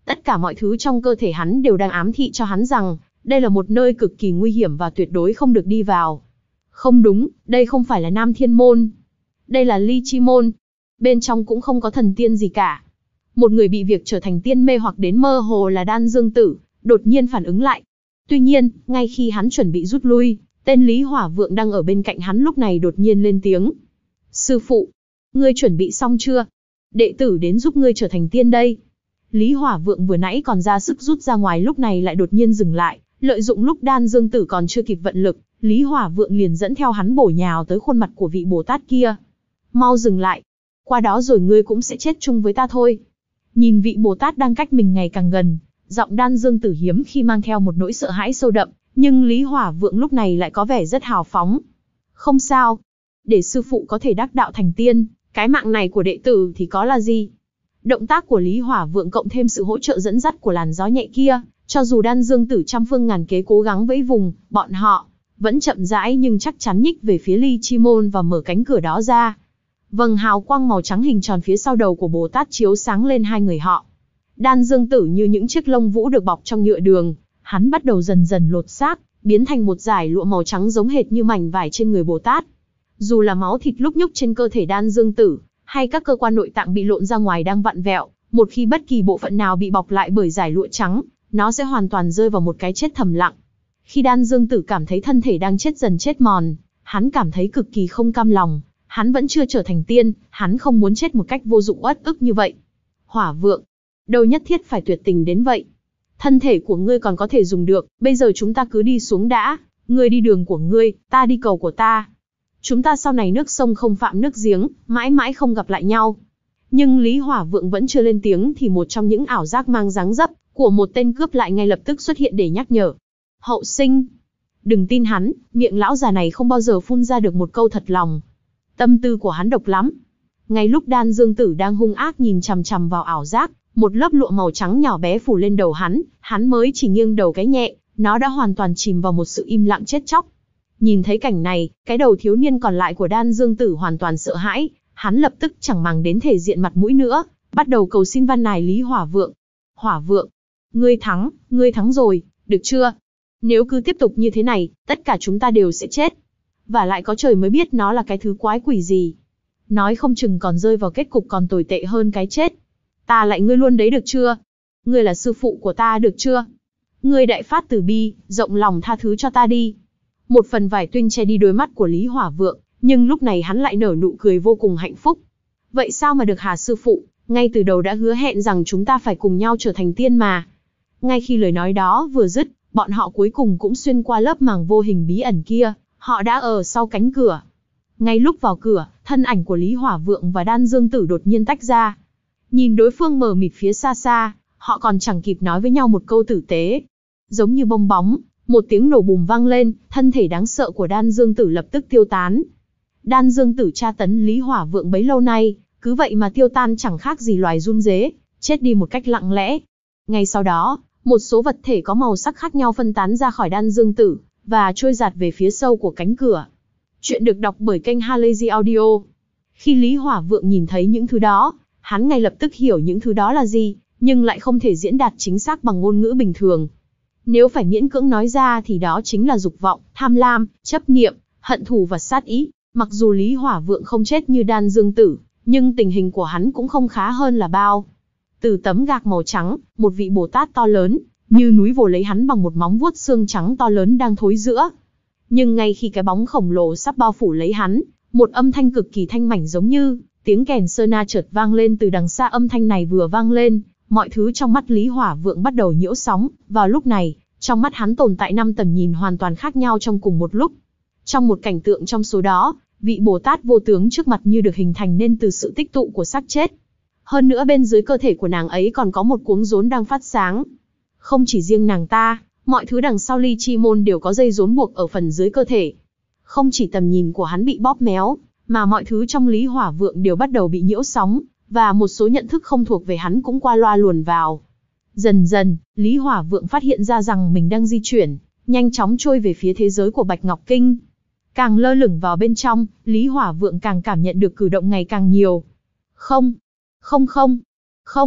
Speaker 1: Tất cả mọi thứ trong cơ thể hắn đều đang ám thị cho hắn rằng, đây là một nơi cực kỳ nguy hiểm và tuyệt đối không được đi vào. Không đúng, đây không phải là Nam Thiên Môn. Đây là Ly Chi Môn. Bên trong cũng không có thần tiên gì cả. Một người bị việc trở thành tiên mê hoặc đến mơ hồ là Đan Dương Tử, đột nhiên phản ứng lại. Tuy nhiên, ngay khi hắn chuẩn bị rút lui, tên Lý Hỏa Vượng đang ở bên cạnh hắn lúc này đột nhiên lên tiếng. Sư phụ, ngươi chuẩn bị xong chưa? Đệ tử đến giúp ngươi trở thành tiên đây. Lý Hỏa Vượng vừa nãy còn ra sức rút ra ngoài lúc này lại đột nhiên dừng lại, lợi dụng lúc Đan Dương Tử còn chưa kịp vận lực, Lý Hỏa Vượng liền dẫn theo hắn bổ nhào tới khuôn mặt của vị Bồ Tát kia. Mau dừng lại, qua đó rồi ngươi cũng sẽ chết chung với ta thôi. Nhìn vị Bồ Tát đang cách mình ngày càng gần, giọng Đan Dương Tử hiếm khi mang theo một nỗi sợ hãi sâu đậm, nhưng Lý Hỏa Vượng lúc này lại có vẻ rất hào phóng. Không sao, để sư phụ có thể đắc đạo thành tiên, cái mạng này của đệ tử thì có là gì? Động tác của Lý Hỏa Vượng cộng thêm sự hỗ trợ dẫn dắt của làn gió nhẹ kia, cho dù Đan Dương Tử trăm phương ngàn kế cố gắng vẫy vùng, bọn họ vẫn chậm rãi nhưng chắc chắn nhích về phía Ly Chi Môn và mở cánh cửa đó ra. Vầng hào quang màu trắng hình tròn phía sau đầu của Bồ Tát chiếu sáng lên hai người họ. Đan Dương Tử như những chiếc lông vũ được bọc trong nhựa đường, hắn bắt đầu dần dần lột xác, biến thành một dải lụa màu trắng giống hệt như mảnh vải trên người Bồ Tát. Dù là máu thịt lúc nhúc trên cơ thể Đan Dương Tử, hay các cơ quan nội tạng bị lộn ra ngoài đang vặn vẹo, một khi bất kỳ bộ phận nào bị bọc lại bởi dải lụa trắng, nó sẽ hoàn toàn rơi vào một cái chết thầm lặng. Khi Đan Dương Tử cảm thấy thân thể đang chết dần chết mòn, hắn cảm thấy cực kỳ không cam lòng, hắn vẫn chưa trở thành tiên, hắn không muốn chết một cách vô dụng uất ức như vậy. Hỏa Vượng, đâu nhất thiết phải tuyệt tình đến vậy. Thân thể của ngươi còn có thể dùng được, bây giờ chúng ta cứ đi xuống đã, ngươi đi đường của ngươi, ta đi cầu của ta. Chúng ta sau này nước sông không phạm nước giếng, mãi mãi không gặp lại nhau. Nhưng Lý Hỏa Vượng vẫn chưa lên tiếng thì một trong những ảo giác mang dáng dấp của một tên cướp lại ngay lập tức xuất hiện để nhắc nhở. Hậu sinh, đừng tin hắn, miệng lão già này không bao giờ phun ra được một câu thật lòng. Tâm tư của hắn độc lắm. Ngay lúc Đan Dương Tử đang hung ác nhìn chằm chằm vào ảo giác, một lớp lụa màu trắng nhỏ bé phủ lên đầu hắn, hắn mới chỉ nghiêng đầu cái nhẹ, nó đã hoàn toàn chìm vào một sự im lặng chết chóc. Nhìn thấy cảnh này, cái đầu thiếu niên còn lại của Đan Dương Tử hoàn toàn sợ hãi, hắn lập tức chẳng màng đến thể diện mặt mũi nữa, bắt đầu cầu xin van nài Lý Hỏa Vượng. Hỏa Vượng, ngươi thắng, ngươi thắng rồi, được chưa? Nếu cứ tiếp tục như thế này, tất cả chúng ta đều sẽ chết. Và lại có trời mới biết nó là cái thứ quái quỷ gì. Nói không chừng còn rơi vào kết cục còn tồi tệ hơn cái chết. Ta lại ngươi luôn đấy được chưa? Ngươi là sư phụ của ta được chưa? Ngươi đại phát từ bi, rộng lòng tha thứ cho ta đi. Một phần vải tuyên che đi đôi mắt của Lý Hỏa Vượng, nhưng lúc này hắn lại nở nụ cười vô cùng hạnh phúc. Vậy sao mà được hả sư phụ, ngay từ đầu đã hứa hẹn rằng chúng ta phải cùng nhau trở thành tiên mà. Ngay khi lời nói đó vừa dứt, bọn họ cuối cùng cũng xuyên qua lớp màng vô hình bí ẩn kia, họ đã ở sau cánh cửa. Ngay lúc vào cửa, thân ảnh của Lý Hỏa Vượng và Đan Dương Tử đột nhiên tách ra. Nhìn đối phương mờ mịt phía xa xa, họ còn chẳng kịp nói với nhau một câu tử tế. Giống như bong bóng, một tiếng nổ bùm vang lên, thân thể đáng sợ của Đan Dương Tử lập tức tiêu tán. Đan Dương Tử tra tấn Lý Hỏa Vượng bấy lâu nay, cứ vậy mà tiêu tan chẳng khác gì loài run rế, chết đi một cách lặng lẽ. Ngay sau đó, một số vật thể có màu sắc khác nhau phân tán ra khỏi Đan Dương Tử, và trôi dạt về phía sâu của cánh cửa. Chuyện được đọc bởi kênh Halazy Audio. Khi Lý Hỏa Vượng nhìn thấy những thứ đó, hắn ngay lập tức hiểu những thứ đó là gì, nhưng lại không thể diễn đạt chính xác bằng ngôn ngữ bình thường. Nếu phải miễn cưỡng nói ra thì đó chính là dục vọng, tham lam, chấp niệm, hận thù và sát ý. Mặc dù Lý Hỏa Vượng không chết như Đan Dương Tử, nhưng tình hình của hắn cũng không khá hơn là bao. Từ tấm gạc màu trắng, một vị Bồ Tát to lớn, như núi vồ lấy hắn bằng một móng vuốt xương trắng to lớn đang thối rữa. Nhưng ngay khi cái bóng khổng lồ sắp bao phủ lấy hắn, một âm thanh cực kỳ thanh mảnh giống như tiếng kèn sơn na chợt vang lên từ đằng xa. Âm thanh này vừa vang lên, mọi thứ trong mắt Lý Hỏa Vượng bắt đầu nhiễu sóng. Vào lúc này, trong mắt hắn tồn tại năm tầm nhìn hoàn toàn khác nhau trong cùng một lúc. Trong một cảnh tượng trong số đó, vị Bồ Tát vô tướng trước mặt như được hình thành nên từ sự tích tụ của xác chết. Hơn nữa bên dưới cơ thể của nàng ấy còn có một cuống rốn đang phát sáng. Không chỉ riêng nàng ta, mọi thứ đằng sau Ly Chi Môn đều có dây rốn buộc ở phần dưới cơ thể. Không chỉ tầm nhìn của hắn bị bóp méo, mà mọi thứ trong Lý Hỏa Vượng đều bắt đầu bị nhiễu sóng, và một số nhận thức không thuộc về hắn cũng qua loa luồn vào. Dần dần, Lý Hỏa Vượng phát hiện ra rằng mình đang di chuyển, nhanh chóng trôi về phía thế giới của Bạch Ngọc Kinh. Càng lơ lửng vào bên trong, Lý Hỏa Vượng càng cảm nhận được cử động ngày càng nhiều. Không, không không, không.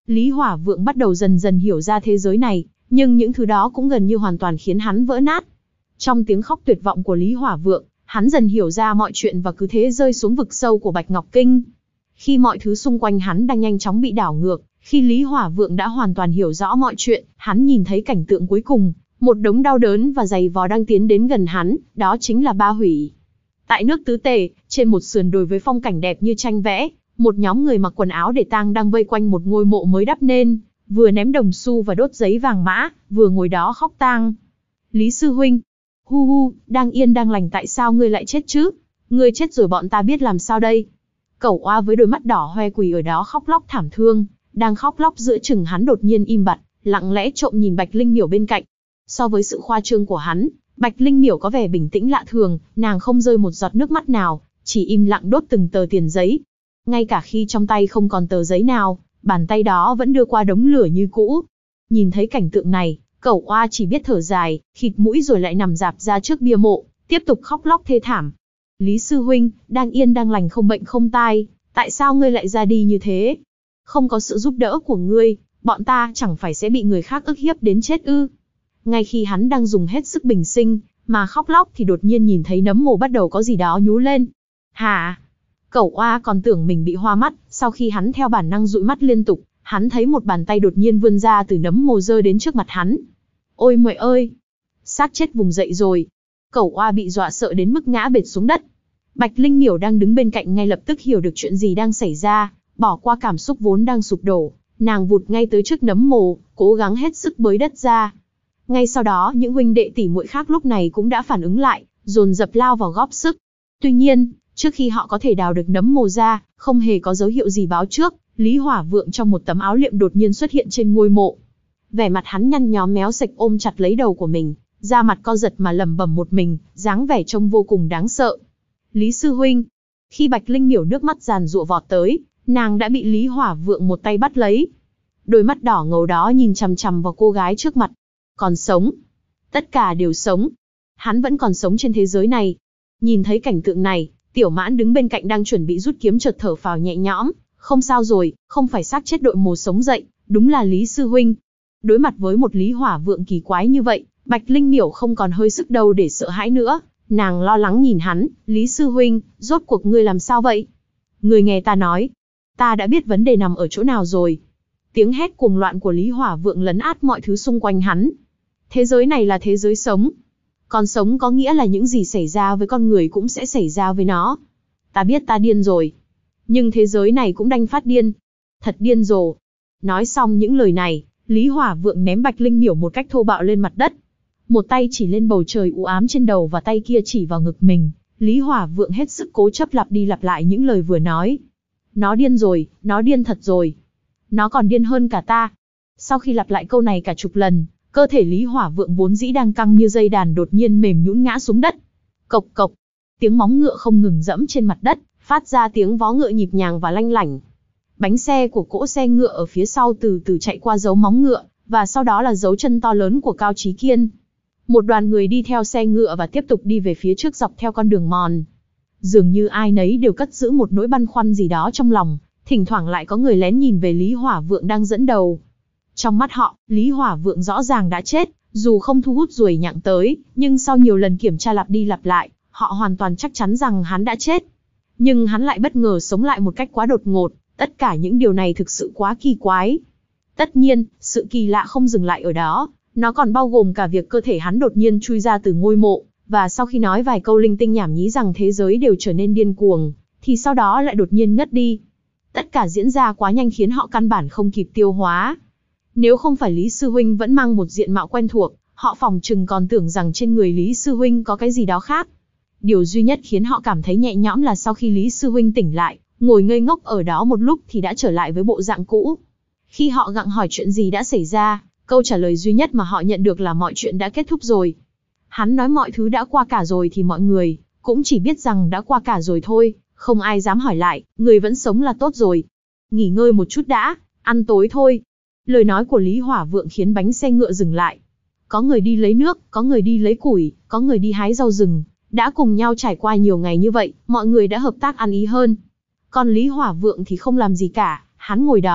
Speaker 1: Lý Hỏa Vượng bắt đầu dần dần hiểu ra thế giới này, nhưng những thứ đó cũng gần như hoàn toàn khiến hắn vỡ nát. Trong tiếng khóc tuyệt vọng của Lý Hỏa Vượng, hắn dần hiểu ra mọi chuyện và cứ thế rơi xuống vực sâu của Bạch Ngọc Kinh. Khi mọi thứ xung quanh hắn đang nhanh chóng bị đảo ngược, khi Lý Hỏa Vượng đã hoàn toàn hiểu rõ mọi chuyện, hắn nhìn thấy cảnh tượng cuối cùng, một đống đau đớn và giày vò đang tiến đến gần hắn, đó chính là Ba Hủy. Tại nước Tứ Tề, trên một sườn đồi với phong cảnh đẹp như tranh vẽ, một nhóm người mặc quần áo để tang đang vây quanh một ngôi mộ mới đắp nên, vừa ném đồng xu và đốt giấy vàng mã, vừa ngồi đó khóc tang. Lý sư huynh, hu hu, đang yên đang lành tại sao ngươi lại chết chứ? Ngươi chết rồi bọn ta biết làm sao đây? Cẩu Oa với đôi mắt đỏ hoe quỳ ở đó khóc lóc thảm thương, đang khóc lóc giữa chừng hắn đột nhiên im bặt, lặng lẽ trộm nhìn Bạch Linh Miểu bên cạnh. So với sự khoa trương của hắn, Bạch Linh Miểu có vẻ bình tĩnh lạ thường, nàng không rơi một giọt nước mắt nào, chỉ im lặng đốt từng tờ tiền giấy. Ngay cả khi trong tay không còn tờ giấy nào, bàn tay đó vẫn đưa qua đống lửa như cũ. Nhìn thấy cảnh tượng này, Cẩu Oa chỉ biết thở dài, khịt mũi rồi lại nằm rạp ra trước bia mộ, tiếp tục khóc lóc thê thảm. Lý sư huynh, đang yên đang lành không bệnh không tai, tại sao ngươi lại ra đi như thế? Không có sự giúp đỡ của ngươi, bọn ta chẳng phải sẽ bị người khác ức hiếp đến chết ư? Ngay khi hắn đang dùng hết sức bình sinh, mà khóc lóc thì đột nhiên nhìn thấy nấm mồ bắt đầu có gì đó nhú lên. Hả? Cẩu Oa còn tưởng mình bị hoa mắt, sau khi hắn theo bản năng dụi mắt liên tục, hắn thấy một bàn tay đột nhiên vươn ra từ nấm mồ rơi đến trước mặt hắn. Ôi mẹ ơi! Xác chết vùng dậy rồi. Cẩu Oa bị dọa sợ đến mức ngã bệt xuống đất. Bạch Linh Miểu đang đứng bên cạnh ngay lập tức hiểu được chuyện gì đang xảy ra, bỏ qua cảm xúc vốn đang sụp đổ, nàng vụt ngay tới trước nấm mồ, cố gắng hết sức bới đất ra. Ngay sau đó những huynh đệ tỷ muội khác lúc này cũng đã phản ứng lại, dồn dập lao vào góp sức. Tuy nhiên, trước khi họ có thể đào được nấm mồ ra, không hề có dấu hiệu gì báo trước, Lý Hỏa Vượng trong một tấm áo liệm đột nhiên xuất hiện trên ngôi mộ. Vẻ mặt hắn nhăn nhó méo sạch ôm chặt lấy đầu của mình, da mặt co giật mà lẩm bẩm một mình, dáng vẻ trông vô cùng đáng sợ. Lý sư huynh. Khi Bạch Linh Miểu nước mắt giàn giụa vọt tới, nàng đã bị Lý Hỏa Vượng một tay bắt lấy. Đôi mắt đỏ ngầu đó nhìn chằm chằm vào cô gái trước mặt. Còn sống. Tất cả đều sống. Hắn vẫn còn sống trên thế giới này. Nhìn thấy cảnh tượng này, Tiểu Mãn đứng bên cạnh đang chuẩn bị rút kiếm chợt thở phào nhẹ nhõm. Không sao rồi, không phải xác chết đội mồ sống dậy, đúng là Lý sư huynh. Đối mặt với một Lý Hỏa Vượng kỳ quái như vậy, Bạch Linh Miểu không còn hơi sức đâu để sợ hãi nữa. Nàng lo lắng nhìn hắn, Lý sư huynh, rốt cuộc ngươi làm sao vậy? Ngươi nghe ta nói. Ta đã biết vấn đề nằm ở chỗ nào rồi. Tiếng hét cuồng loạn của Lý Hỏa Vượng lấn át mọi thứ xung quanh hắn. Thế giới này là thế giới sống. Còn sống có nghĩa là những gì xảy ra với con người cũng sẽ xảy ra với nó. Ta biết ta điên rồi. Nhưng thế giới này cũng đanh phát điên. Thật điên rồ. Nói xong những lời này, Lý Hỏa Vượng ném Bạch Linh Miểu một cách thô bạo lên mặt đất. Một tay chỉ lên bầu trời u ám trên đầu và tay kia chỉ vào ngực mình. Lý Hỏa Vượng hết sức cố chấp lặp đi lặp lại những lời vừa nói. Nó điên rồi, nó điên thật rồi. Nó còn điên hơn cả ta. Sau khi lặp lại câu này cả chục lần, cơ thể Lý Hỏa Vượng vốn dĩ đang căng như dây đàn đột nhiên mềm nhũn ngã xuống đất. Cộc cộc, tiếng móng ngựa không ngừng dẫm trên mặt đất, phát ra tiếng vó ngựa nhịp nhàng và lanh lảnh. Bánh xe của cỗ xe ngựa ở phía sau từ từ chạy qua dấu móng ngựa, và sau đó là dấu chân to lớn của Cao Chí Kiên. Một đoàn người đi theo xe ngựa và tiếp tục đi về phía trước dọc theo con đường mòn. Dường như ai nấy đều cất giữ một nỗi băn khoăn gì đó trong lòng, thỉnh thoảng lại có người lén nhìn về Lý Hỏa Vượng đang dẫn đầu. Trong mắt họ, Lý Hỏa Vượng rõ ràng đã chết, dù không thu hút ruồi nhặng tới, nhưng sau nhiều lần kiểm tra lặp đi lặp lại, họ hoàn toàn chắc chắn rằng hắn đã chết. Nhưng hắn lại bất ngờ sống lại một cách quá đột ngột, tất cả những điều này thực sự quá kỳ quái. Tất nhiên, sự kỳ lạ không dừng lại ở đó, nó còn bao gồm cả việc cơ thể hắn đột nhiên chui ra từ ngôi mộ, và sau khi nói vài câu linh tinh nhảm nhí rằng thế giới đều trở nên điên cuồng, thì sau đó lại đột nhiên ngất đi. Tất cả diễn ra quá nhanh khiến họ căn bản không kịp tiêu hóa. Nếu không phải Lý Sư Huynh vẫn mang một diện mạo quen thuộc, họ phỏng chừng còn tưởng rằng trên người Lý Sư Huynh có cái gì đó khác. Điều duy nhất khiến họ cảm thấy nhẹ nhõm là sau khi Lý Sư Huynh tỉnh lại, ngồi ngây ngốc ở đó một lúc thì đã trở lại với bộ dạng cũ. Khi họ gặng hỏi chuyện gì đã xảy ra, câu trả lời duy nhất mà họ nhận được là mọi chuyện đã kết thúc rồi. Hắn nói mọi thứ đã qua cả rồi thì mọi người cũng chỉ biết rằng đã qua cả rồi thôi, không ai dám hỏi lại, người vẫn sống là tốt rồi. Nghỉ ngơi một chút đã, ăn tối thôi. Lời nói của Lý Hỏa Vượng khiến bánh xe ngựa dừng lại. Có người đi lấy nước, có người đi lấy củi, có người đi hái rau rừng. Đã cùng nhau trải qua nhiều ngày như vậy, mọi người đã hợp tác ăn ý hơn. Còn Lý Hỏa Vượng thì không làm gì cả, hắn ngồi đó,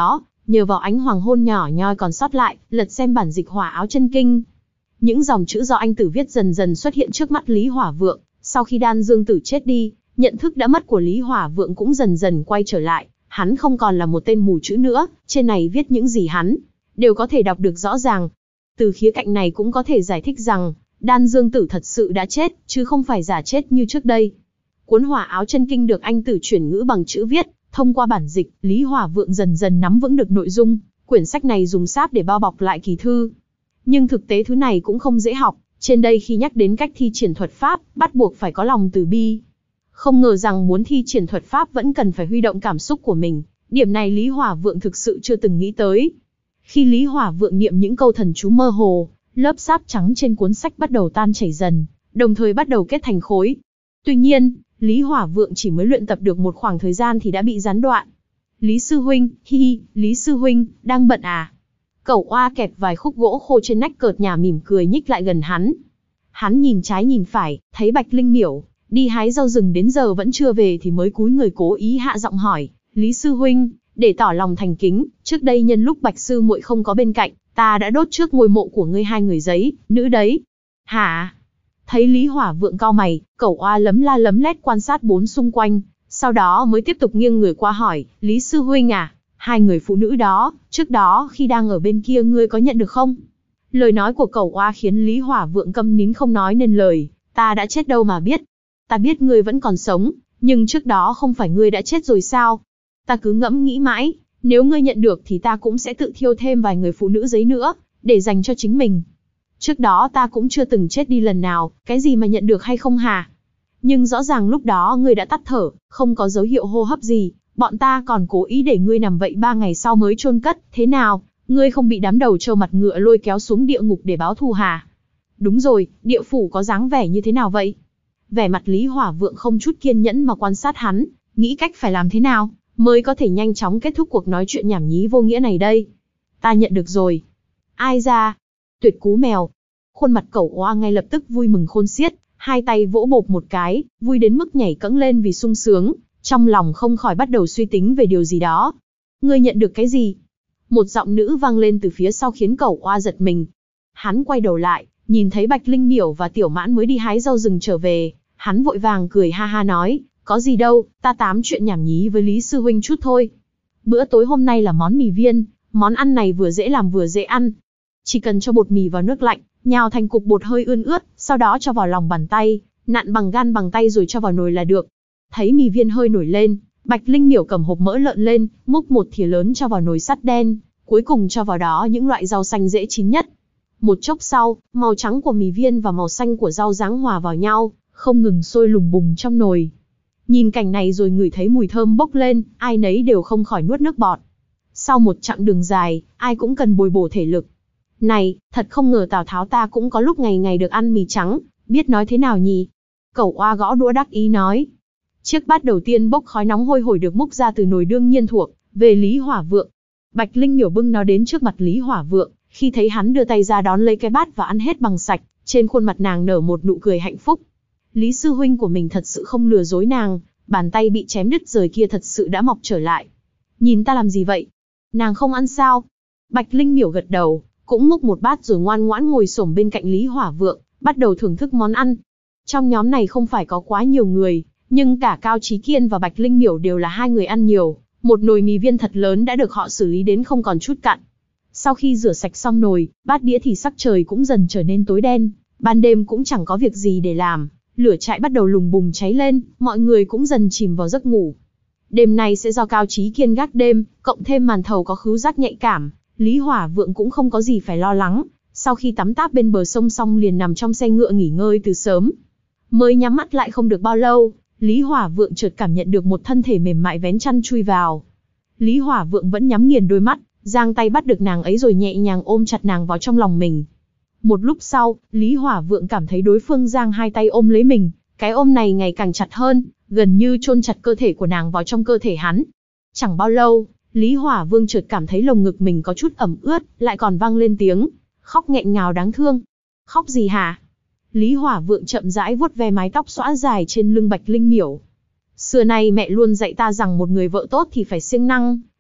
Speaker 1: nhờ vào ánh hoàng hôn nhỏ nhoi còn sót lại, lật xem bản dịch Hỏa Áo Chân Kinh. Những dòng chữ do anh Tử viết dần dần xuất hiện trước mắt Lý Hỏa Vượng, sau khi Đan Dương Tử chết đi, nhận thức đã mất của Lý Hỏa Vượng cũng dần dần quay trở lại, hắn không còn là một tên mù chữ nữa, trên này viết những gì hắn đều có thể đọc được rõ ràng. Từ khía cạnh này cũng có thể giải thích rằng, Đan Dương Tử thật sự đã chết, chứ không phải giả chết như trước đây. Cuốn Hỏa Áo Chân Kinh được anh Tử chuyển ngữ bằng chữ viết, thông qua bản dịch, Lý Hỏa Vượng dần dần nắm vững được nội dung, quyển sách này dùng sáp để bao bọc lại kỳ thư. Nhưng thực tế thứ này cũng không dễ học, trên đây khi nhắc đến cách thi triển thuật pháp, bắt buộc phải có lòng từ bi. Không ngờ rằng muốn thi triển thuật pháp vẫn cần phải huy động cảm xúc của mình, điểm này Lý Hỏa Vượng thực sự chưa từng nghĩ tới. Khi Lý Hỏa Vượng niệm những câu thần chú mơ hồ, lớp sáp trắng trên cuốn sách bắt đầu tan chảy dần, đồng thời bắt đầu kết thành khối. Tuy nhiên, Lý Hỏa Vượng chỉ mới luyện tập được một khoảng thời gian thì đã bị gián đoạn. Lý sư huynh, hi hi, Lý sư huynh, đang bận à? Cẩu Oa kẹp vài khúc gỗ khô trên nách cợt nhả mỉm cười nhích lại gần hắn. Hắn nhìn trái nhìn phải, thấy Bạch Linh Miểu đi hái rau rừng đến giờ vẫn chưa về thì mới cúi người cố ý hạ giọng hỏi, Lý sư huynh, để tỏ lòng thành kính, trước đây nhân lúc Bạch sư muội không có bên cạnh, ta đã đốt trước ngôi mộ của ngươi hai người giấy, nữ đấy. Hả? Thấy Lý Hỏa Vượng cau mày, Cẩu Oa lấm la lấm lét quan sát bốn xung quanh, sau đó mới tiếp tục nghiêng người qua hỏi, Lý sư huynh à, hai người phụ nữ đó, trước đó khi đang ở bên kia ngươi có nhận được không? Lời nói của Cẩu Oa khiến Lý Hỏa Vượng câm nín không nói nên lời, ta đã chết đâu mà biết. Ta biết ngươi vẫn còn sống, nhưng trước đó không phải ngươi đã chết rồi sao? Ta cứ ngẫm nghĩ mãi, nếu ngươi nhận được thì ta cũng sẽ tự thiêu thêm vài người phụ nữ giấy nữa, để dành cho chính mình. Trước đó ta cũng chưa từng chết đi lần nào, cái gì mà nhận được hay không hả? Nhưng rõ ràng lúc đó ngươi đã tắt thở, không có dấu hiệu hô hấp gì, bọn ta còn cố ý để ngươi nằm vậy ba ngày sau mới chôn cất, thế nào? Ngươi không bị đám đầu trâu mặt ngựa lôi kéo xuống địa ngục để báo thù hả? Đúng rồi, địa phủ có dáng vẻ như thế nào vậy? Vẻ mặt Lý Hỏa Vượng không chút kiên nhẫn mà quan sát hắn, nghĩ cách phải làm thế nào mới có thể nhanh chóng kết thúc cuộc nói chuyện nhảm nhí vô nghĩa này đây. Ta nhận được rồi. Ai ra? Tuyệt cú mèo. Khuôn mặt Cẩu Oa ngay lập tức vui mừng khôn xiết, hai tay vỗ bộp một cái, vui đến mức nhảy cẫng lên vì sung sướng, trong lòng không khỏi bắt đầu suy tính về điều gì đó. Ngươi nhận được cái gì? Một giọng nữ vang lên từ phía sau khiến Cẩu Oa giật mình. Hắn quay đầu lại, nhìn thấy Bạch Linh Miểu và Tiểu Mãn mới đi hái rau rừng trở về, hắn vội vàng cười ha ha nói, có gì đâu, ta tám chuyện nhảm nhí với Lý sư huynh chút thôi. Bữa tối hôm nay là món mì viên, món ăn này vừa dễ làm vừa dễ ăn. Chỉ cần cho bột mì vào nước lạnh, nhào thành cục bột hơi ươn ướt, sau đó cho vào lòng bàn tay, nặn bằng gan bằng tay rồi cho vào nồi là được. Thấy mì viên hơi nổi lên, Bạch Linh Miểu cầm hộp mỡ lợn lên, múc một thìa lớn cho vào nồi sắt đen, cuối cùng cho vào đó những loại rau xanh dễ chín nhất. Một chốc sau, màu trắng của mì viên và màu xanh của rau ráng hòa vào nhau, không ngừng sôi lùng bùng trong nồi. Nhìn cảnh này rồi ngửi thấy mùi thơm bốc lên, ai nấy đều không khỏi nuốt nước bọt. Sau một chặng đường dài, ai cũng cần bồi bổ thể lực. Này, thật không ngờ Tào Tháo ta cũng có lúc ngày ngày được ăn mì trắng, biết nói thế nào nhỉ? Cẩu Oa gõ đũa đắc ý nói. Chiếc bát đầu tiên bốc khói nóng hôi hổi được múc ra từ nồi đương nhiên thuộc về Lý Hỏa Vượng. Bạch Linh Miểu bưng nó đến trước mặt Lý Hỏa Vượng, khi thấy hắn đưa tay ra đón lấy cái bát và ăn hết bằng sạch, trên khuôn mặt nàng nở một nụ cười hạnh phúc. Lý sư huynh của mình thật sự không lừa dối nàng, bàn tay bị chém đứt rời kia thật sự đã mọc trở lại. Nhìn ta làm gì vậy? Nàng không ăn sao? Bạch Linh Miểu gật đầu, cũng múc một bát rồi ngoan ngoãn ngồi xổm bên cạnh Lý Hỏa Vượng, bắt đầu thưởng thức món ăn. Trong nhóm này không phải có quá nhiều người, nhưng cả Cao Chí Kiên và Bạch Linh Miểu đều là hai người ăn nhiều, một nồi mì viên thật lớn đã được họ xử lý đến không còn chút cặn. Sau khi rửa sạch xong nồi, bát đĩa thì sắc trời cũng dần trở nên tối đen, ban đêm cũng chẳng có việc gì để làm, lửa trại bắt đầu lùng bùng cháy lên, mọi người cũng dần chìm vào giấc ngủ. Đêm nay sẽ do Cao Chí Kiên gác đêm, cộng thêm Màn Thầu có khứu giác nhạy cảm, Lý Hỏa Vượng cũng không có gì phải lo lắng, sau khi tắm táp bên bờ sông xong liền nằm trong xe ngựa nghỉ ngơi từ sớm. Mới nhắm mắt lại không được bao lâu, Lý Hỏa Vượng chợt cảm nhận được một thân thể mềm mại vén chăn chui vào. Lý Hỏa Vượng vẫn nhắm nghiền đôi mắt, giang tay bắt được nàng ấy rồi nhẹ nhàng ôm chặt nàng vào trong lòng mình. Một lúc sau, Lý Hỏa Vượng cảm thấy đối phương giang hai tay ôm lấy mình, cái ôm này ngày càng chặt hơn, gần như chôn chặt cơ thể của nàng vào trong cơ thể hắn. Chẳng bao lâu, Lý Hỏa Vương chợt cảm thấy lồng ngực mình có chút ẩm ướt, lại còn vang lên tiếng khóc nghẹn ngào đáng thương. Khóc gì hả? Lý Hỏa Vượng chậm rãi vuốt ve mái tóc xõa dài trên lưng Bạch Linh Miểu. Xưa nay mẹ luôn dạy ta rằng một người vợ tốt thì phải siêng năng,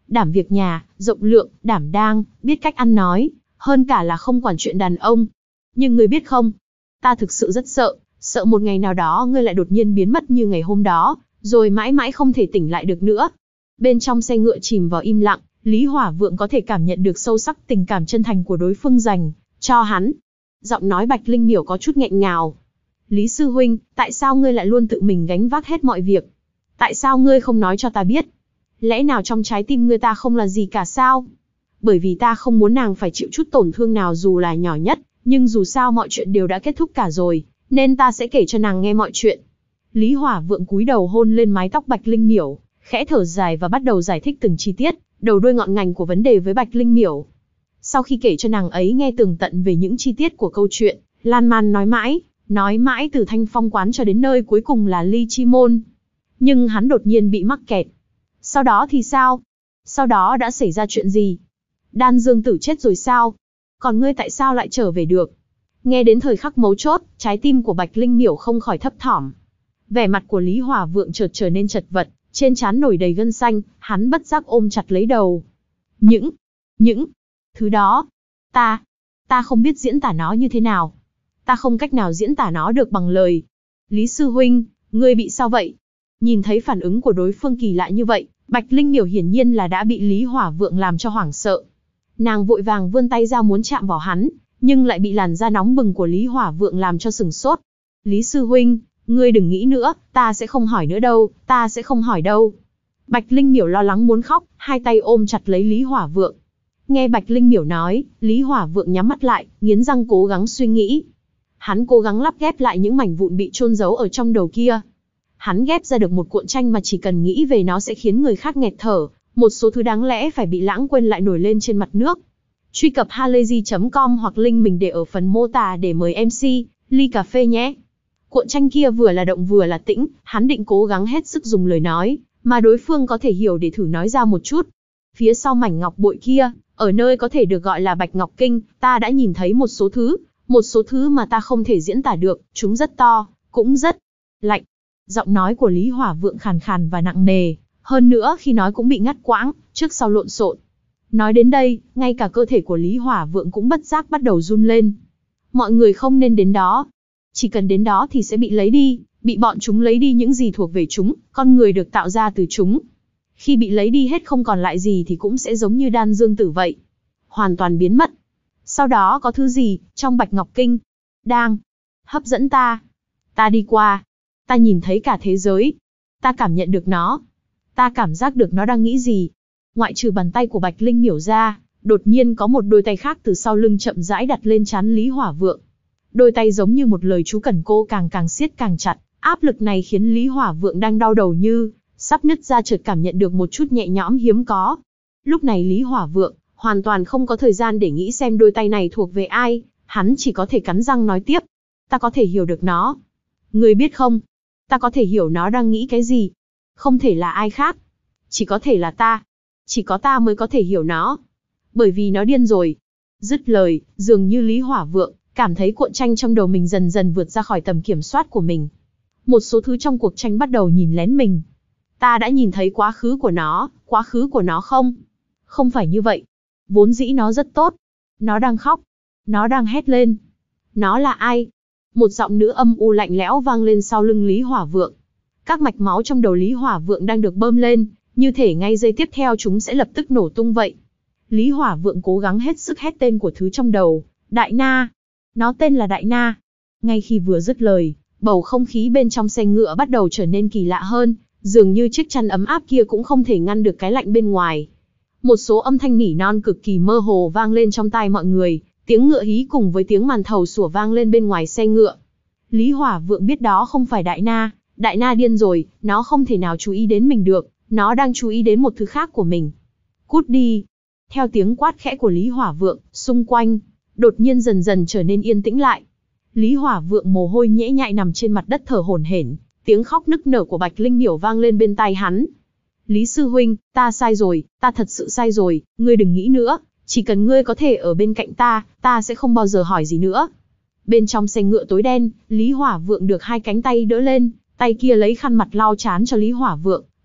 Speaker 1: đảm việc nhà, rộng lượng, đảm đang, biết cách ăn nói, hơn cả là không quản chuyện đàn ông. Nhưng ngươi biết không, ta thực sự rất sợ, sợ một ngày nào đó ngươi lại đột nhiên biến mất như ngày hôm đó, rồi mãi mãi không thể tỉnh lại được nữa. Bên trong xe ngựa chìm vào im lặng, Lý Hỏa Vượng có thể cảm nhận được sâu sắc tình cảm chân thành của đối phương dành cho hắn. Giọng nói Bạch Linh Miểu có chút nghẹn ngào. Lý sư huynh, tại sao ngươi lại luôn tự mình gánh vác hết mọi việc? Tại sao ngươi không nói cho ta biết? Lẽ nào trong trái tim ngươi ta không là gì cả sao? Bởi vì ta không muốn nàng phải chịu chút tổn thương nào dù là nhỏ nhất, nhưng dù sao mọi chuyện đều đã kết thúc cả rồi, nên ta sẽ kể cho nàng nghe mọi chuyện. Lý Hỏa Vượng cúi đầu hôn lên mái tóc Bạch Linh Miểu, khẽ thở dài và bắt đầu giải thích từng chi tiết, đầu đuôi ngọn ngành của vấn đề với Bạch Linh Miểu. Sau khi kể cho nàng ấy nghe tường tận về những chi tiết của câu chuyện, lan man nói mãi, nói mãi từ Thanh Phong quán cho đến nơi cuối cùng là Ly Chi môn. Nhưng hắn đột nhiên bị mắc kẹt. Sau đó thì sao? Sau đó đã xảy ra chuyện gì? Đan Dương Tử chết rồi sao? Còn ngươi tại sao lại trở về được? Nghe đến thời khắc mấu chốt, trái tim của Bạch Linh Miểu không khỏi thấp thỏm. Vẻ mặt của Lý Hỏa Vượng chợt trở nên chật vật, trên trán nổi đầy gân xanh, hắn bất giác ôm chặt lấy đầu. Những, những thứ đó, ta, ta không biết diễn tả nó như thế nào. Ta không cách nào diễn tả nó được bằng lời. Lý sư huynh, ngươi bị sao vậy? Nhìn thấy phản ứng của đối phương kỳ lạ như vậy, Bạch Linh Miểu hiển nhiên là đã bị Lý Hỏa Vượng làm cho hoảng sợ. Nàng vội vàng vươn tay ra muốn chạm vào hắn, nhưng lại bị làn da nóng bừng của Lý Hỏa Vượng làm cho sửng sốt. Lý sư huynh, ngươi đừng nghĩ nữa, ta sẽ không hỏi nữa đâu, ta sẽ không hỏi đâu. Bạch Linh Miểu lo lắng muốn khóc, hai tay ôm chặt lấy Lý Hỏa Vượng. Nghe Bạch Linh Miểu nói, Lý Hỏa Vượng nhắm mắt lại, nghiến răng cố gắng suy nghĩ. Hắn cố gắng lắp ghép lại những mảnh vụn bị chôn giấu ở trong đầu kia. Hắn ghép ra được một cuộn tranh mà chỉ cần nghĩ về nó sẽ khiến người khác nghẹt thở, một số thứ đáng lẽ phải bị lãng quên lại nổi lên trên mặt nước. Truy cập halayzi chấm com hoặc link mình để ở phần mô tả để mời em xê, ly cà phê nhé. Cuộn tranh kia vừa là động vừa là tĩnh, hắn định cố gắng hết sức dùng lời nói, mà đối phương có thể hiểu để thử nói ra một chút. Phía sau mảnh ngọc bội kia, ở nơi có thể được gọi là Bạch Ngọc Kinh, ta đã nhìn thấy một số thứ, một số thứ mà ta không thể diễn tả được, chúng rất to, cũng rất lạnh. Giọng nói của Lý Hỏa Vượng khàn khàn và nặng nề, hơn nữa khi nói cũng bị ngắt quãng, trước sau lộn xộn. Nói đến đây, ngay cả cơ thể của Lý Hỏa Vượng cũng bất giác bắt đầu run lên. Mọi người không nên đến đó. Chỉ cần đến đó thì sẽ bị lấy đi, bị bọn chúng lấy đi những gì thuộc về chúng, con người được tạo ra từ chúng. Khi bị lấy đi hết không còn lại gì thì cũng sẽ giống như Đan Dương Tử vậy. Hoàn toàn biến mất. Sau đó có thứ gì, trong Bạch Ngọc Kinh, đang hấp dẫn ta. Ta đi qua. Ta nhìn thấy cả thế giới. Ta cảm nhận được nó. Ta cảm giác được nó đang nghĩ gì. Ngoại trừ bàn tay của Bạch Linh Miểu ra, đột nhiên có một đôi tay khác từ sau lưng chậm rãi đặt lên trán Lý Hỏa Vượng. Đôi tay giống như một lời chú cần cô càng càng siết càng chặt, áp lực này khiến Lý Hỏa Vượng đang đau đầu như sắp nứt ra chợt cảm nhận được một chút nhẹ nhõm hiếm có. Lúc này Lý Hỏa Vượng hoàn toàn không có thời gian để nghĩ xem đôi tay này thuộc về ai, hắn chỉ có thể cắn răng nói tiếp. Ta có thể hiểu được nó. Ngươi biết không? Ta có thể hiểu nó đang nghĩ cái gì. Không thể là ai khác. Chỉ có thể là ta. Chỉ có ta mới có thể hiểu nó. Bởi vì nó điên rồi. Dứt lời, dường như Lý Hỏa Vượng cảm thấy cuộn tranh trong đầu mình dần dần vượt ra khỏi tầm kiểm soát của mình. Một số thứ trong cuộc tranh bắt đầu nhìn lén mình. Ta đã nhìn thấy quá khứ của nó, quá khứ của nó không? Không phải như vậy. Vốn dĩ nó rất tốt. Nó đang khóc. Nó đang hét lên. Nó là ai? Một giọng nữ âm u lạnh lẽo vang lên sau lưng Lý Hỏa Vượng. Các mạch máu trong đầu Lý Hỏa Vượng đang được bơm lên, như thể ngay giây tiếp theo chúng sẽ lập tức nổ tung vậy. Lý Hỏa Vượng cố gắng hết sức hét tên của thứ trong đầu. Đại Na. Nó tên là Đại Na. Ngay khi vừa dứt lời, bầu không khí bên trong xe ngựa bắt đầu trở nên kỳ lạ hơn, dường như chiếc chăn ấm áp kia cũng không thể ngăn được cái lạnh bên ngoài. Một số âm thanh nỉ non cực kỳ mơ hồ vang lên trong tai mọi người, tiếng ngựa hí cùng với tiếng màn thầu sủa vang lên bên ngoài xe ngựa. Lý Hỏa Vượng biết đó không phải Đại Na, Đại Na điên rồi, nó không thể nào chú ý đến mình được, nó đang chú ý đến một thứ khác của mình. Cút đi. Theo tiếng quát khẽ của Lý Hỏa Vượng, xung quanh đột nhiên dần dần trở nên yên tĩnh lại. Lý Hỏa Vượng mồ hôi nhễ nhại nằm trên mặt đất thở hổn hển, tiếng khóc nức nở của Bạch Linh Miểu vang lên bên tai hắn. Lý sư huynh, ta sai rồi, ta thật sự sai rồi, ngươi đừng nghĩ nữa, chỉ cần ngươi có thể ở bên cạnh ta, ta sẽ không bao giờ hỏi gì nữa. Bên trong xe ngựa tối đen, Lý Hỏa Vượng được hai cánh tay đỡ lên, tay kia lấy khăn mặt lau chán cho Lý Hỏa Vượng,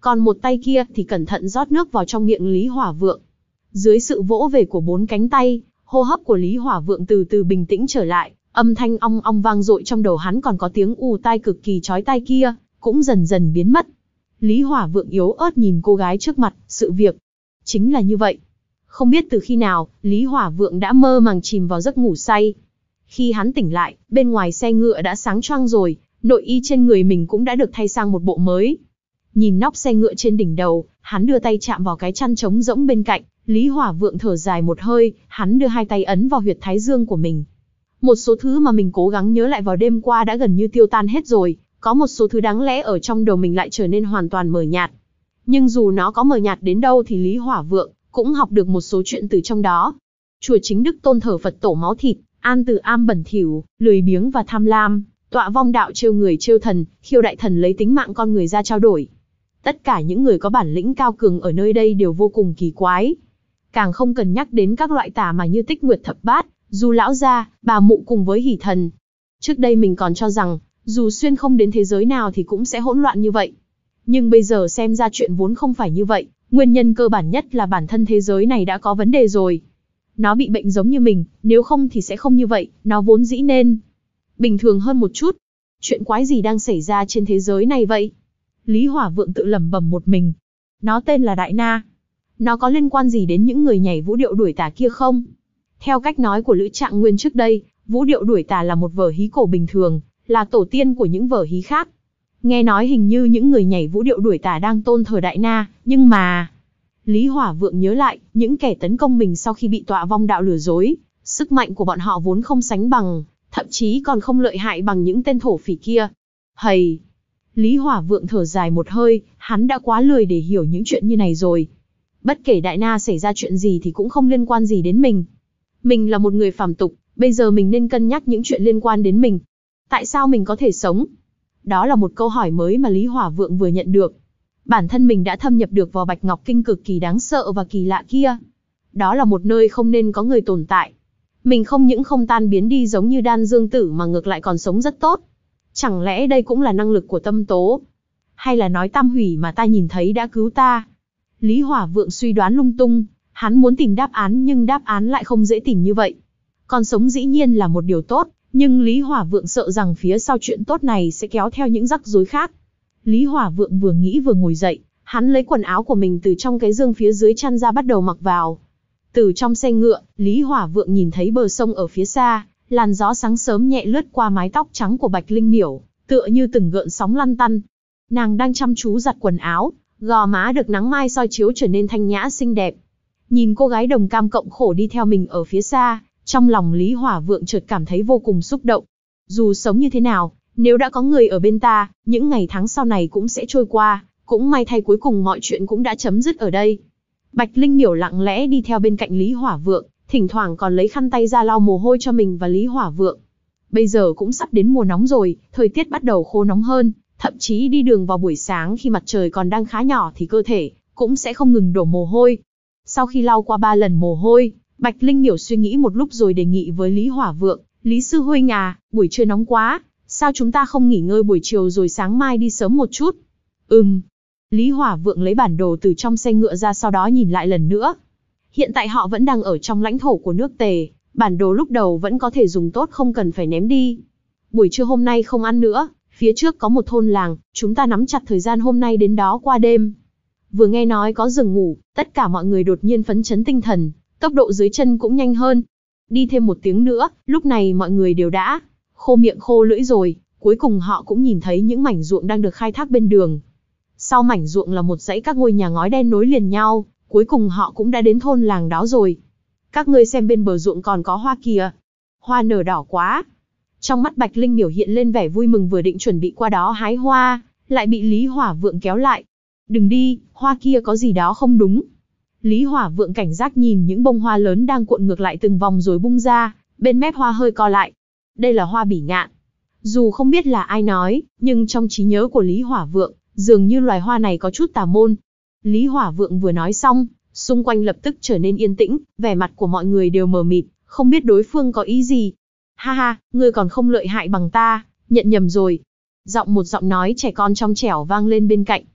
Speaker 1: còn một tay kia thì cẩn thận rót nước vào trong miệng Lý Hỏa Vượng. Dưới sự vỗ về của bốn cánh tay, hô hấp của Lý Hỏa Vượng từ từ bình tĩnh trở lại, âm thanh ong ong vang dội trong đầu hắn, còn có tiếng ù tai cực kỳ chói tai kia cũng dần dần biến mất. Lý Hỏa Vượng yếu ớt nhìn cô gái trước mặt, sự việc chính là như vậy. Không biết từ khi nào, Lý Hỏa Vượng đã mơ màng chìm vào giấc ngủ say. Khi hắn tỉnh lại, bên ngoài xe ngựa đã sáng choang rồi, nội y trên người mình cũng đã được thay sang một bộ mới. Nhìn nóc xe ngựa trên đỉnh đầu, hắn đưa tay chạm vào cái chăn trống rỗng bên cạnh, Lý Hỏa Vượng thở dài một hơi, hắn đưa hai tay ấn vào huyệt thái dương của mình. Một số thứ mà mình cố gắng nhớ lại vào đêm qua đã gần như tiêu tan hết rồi, có một số thứ đáng lẽ ở trong đầu mình lại trở nên hoàn toàn mờ nhạt. Nhưng dù nó có mờ nhạt đến đâu thì Lý Hỏa Vượng cũng học được một số chuyện từ trong đó. Chùa Chính Đức tôn thờ Phật tổ máu thịt, an từ am bẩn thỉu, lười biếng và tham lam, tọa vong đạo trêu người trêu thần, khiêu đại thần lấy tính mạng con người ra trao đổi. Tất cả những người có bản lĩnh cao cường ở nơi đây đều vô cùng kỳ quái. Càng không cần nhắc đến các loại tà mà như Tích Nguyệt Thập Bát, Du lão gia, bà mụ cùng với Hỷ Thần. Trước đây mình còn cho rằng, dù xuyên không đến thế giới nào thì cũng sẽ hỗn loạn như vậy. Nhưng bây giờ xem ra chuyện vốn không phải như vậy, nguyên nhân cơ bản nhất là bản thân thế giới này đã có vấn đề rồi. Nó bị bệnh giống như mình, nếu không thì sẽ không như vậy, nó vốn dĩ nên bình thường hơn một chút. Chuyện quái gì đang xảy ra trên thế giới này vậy? Lý Hỏa Vượng tự lẩm bẩm một mình. Nó tên là Đại Na. Nó có liên quan gì đến những người nhảy vũ điệu đuổi tà kia không? Theo cách nói của Lữ Trạng Nguyên trước đây, vũ điệu đuổi tà là một vở hí cổ bình thường, là tổ tiên của những vở hí khác. Nghe nói hình như những người nhảy vũ điệu đuổi tà đang tôn thờ Đại Na, nhưng mà... Lý Hỏa Vượng nhớ lại, những kẻ tấn công mình sau khi bị tọa vong đạo lừa dối, sức mạnh của bọn họ vốn không sánh bằng, thậm chí còn không lợi hại bằng những tên thổ phỉ kia. Hầy! Lý Hỏa Vượng thở dài một hơi, hắn đã quá lười để hiểu những chuyện như này rồi. Bất kể Đại Na xảy ra chuyện gì thì cũng không liên quan gì đến mình. Mình là một người phàm tục, bây giờ mình nên cân nhắc những chuyện liên quan đến mình. Tại sao mình có thể sống? Đó là một câu hỏi mới mà Lý Hỏa Vượng vừa nhận được. Bản thân mình đã thâm nhập được vào Bạch Ngọc Kinh cực kỳ đáng sợ và kỳ lạ kia. Đó là một nơi không nên có người tồn tại. Mình không những không tan biến đi giống như Đan Dương Tử mà ngược lại còn sống rất tốt. Chẳng lẽ đây cũng là năng lực của tâm tố? Hay là nói tam hủy mà ta nhìn thấy đã cứu ta? Lý Hỏa Vượng suy đoán lung tung, hắn muốn tìm đáp án nhưng đáp án lại không dễ tìm như vậy. Còn sống dĩ nhiên là một điều tốt, nhưng Lý Hỏa Vượng sợ rằng phía sau chuyện tốt này sẽ kéo theo những rắc rối khác. Lý Hỏa Vượng vừa nghĩ vừa ngồi dậy, hắn lấy quần áo của mình từ trong cái giường phía dưới chăn ra bắt đầu mặc vào. Từ trong xe ngựa, Lý Hỏa Vượng nhìn thấy bờ sông ở phía xa, làn gió sáng sớm nhẹ lướt qua mái tóc trắng của Bạch Linh Miểu, tựa như từng gợn sóng lăn tăn. Nàng đang chăm chú giặt quần áo, gò má được nắng mai soi chiếu trở nên thanh nhã xinh đẹp. Nhìn cô gái đồng cam cộng khổ đi theo mình ở phía xa, trong lòng Lý Hỏa Vượng chợt cảm thấy vô cùng xúc động. Dù sống như thế nào, nếu đã có người ở bên ta, những ngày tháng sau này cũng sẽ trôi qua, cũng may thay cuối cùng mọi chuyện cũng đã chấm dứt ở đây. Bạch Linh Miểu lặng lẽ đi theo bên cạnh Lý Hỏa Vượng, thỉnh thoảng còn lấy khăn tay ra lau mồ hôi cho mình và Lý Hỏa Vượng. Bây giờ cũng sắp đến mùa nóng rồi, thời tiết bắt đầu khô nóng hơn, thậm chí đi đường vào buổi sáng khi mặt trời còn đang khá nhỏ thì cơ thể cũng sẽ không ngừng đổ mồ hôi. Sau khi lau qua ba lần mồ hôi, Bạch Linh Miểu suy nghĩ một lúc rồi đề nghị với Lý Hỏa Vượng, Lý Sư Huynh à, buổi trưa nóng quá, sao chúng ta không nghỉ ngơi buổi chiều rồi sáng mai đi sớm một chút? Ừm. Lý Hỏa Vượng lấy bản đồ từ trong xe ngựa ra, sau đó nhìn lại lần nữa. Hiện tại họ vẫn đang ở trong lãnh thổ của nước Tề, bản đồ lúc đầu vẫn có thể dùng tốt, không cần phải ném đi. Buổi trưa hôm nay không ăn nữa, phía trước có một thôn làng, chúng ta nắm chặt thời gian hôm nay đến đó qua đêm. Vừa nghe nói có giường ngủ, tất cả mọi người đột nhiên phấn chấn tinh thần, tốc độ dưới chân cũng nhanh hơn. Đi thêm một tiếng nữa, lúc này mọi người đều đã khô miệng khô lưỡi rồi, cuối cùng họ cũng nhìn thấy những mảnh ruộng đang được khai thác bên đường. Sau mảnh ruộng là một dãy các ngôi nhà ngói đen nối liền nhau, cuối cùng họ cũng đã đến thôn làng đó rồi. Các ngươi xem bên bờ ruộng còn có hoa kìa. Hoa nở đỏ quá. Trong mắt Bạch Linh Miểu hiện lên vẻ vui mừng, vừa định chuẩn bị qua đó hái hoa, lại bị Lý Hỏa Vượng kéo lại. Đừng đi, hoa kia có gì đó không đúng. Lý Hỏa Vượng cảnh giác nhìn những bông hoa lớn đang cuộn ngược lại từng vòng rồi bung ra, bên mép hoa hơi co lại. Đây là hoa bỉ ngạn. Dù không biết là ai nói, nhưng trong trí nhớ của Lý Hỏa Vượng, dường như loài hoa này có chút tà môn. Lý Hỏa Vượng vừa nói xong, xung quanh lập tức trở nên yên tĩnh, vẻ mặt của mọi người đều mờ mịt, không biết đối phương có ý gì. Ha ha, ngươi còn không lợi hại bằng ta, nhận nhầm rồi. Giọng một giọng nói trẻ con trong trẻo vang lên bên cạnh.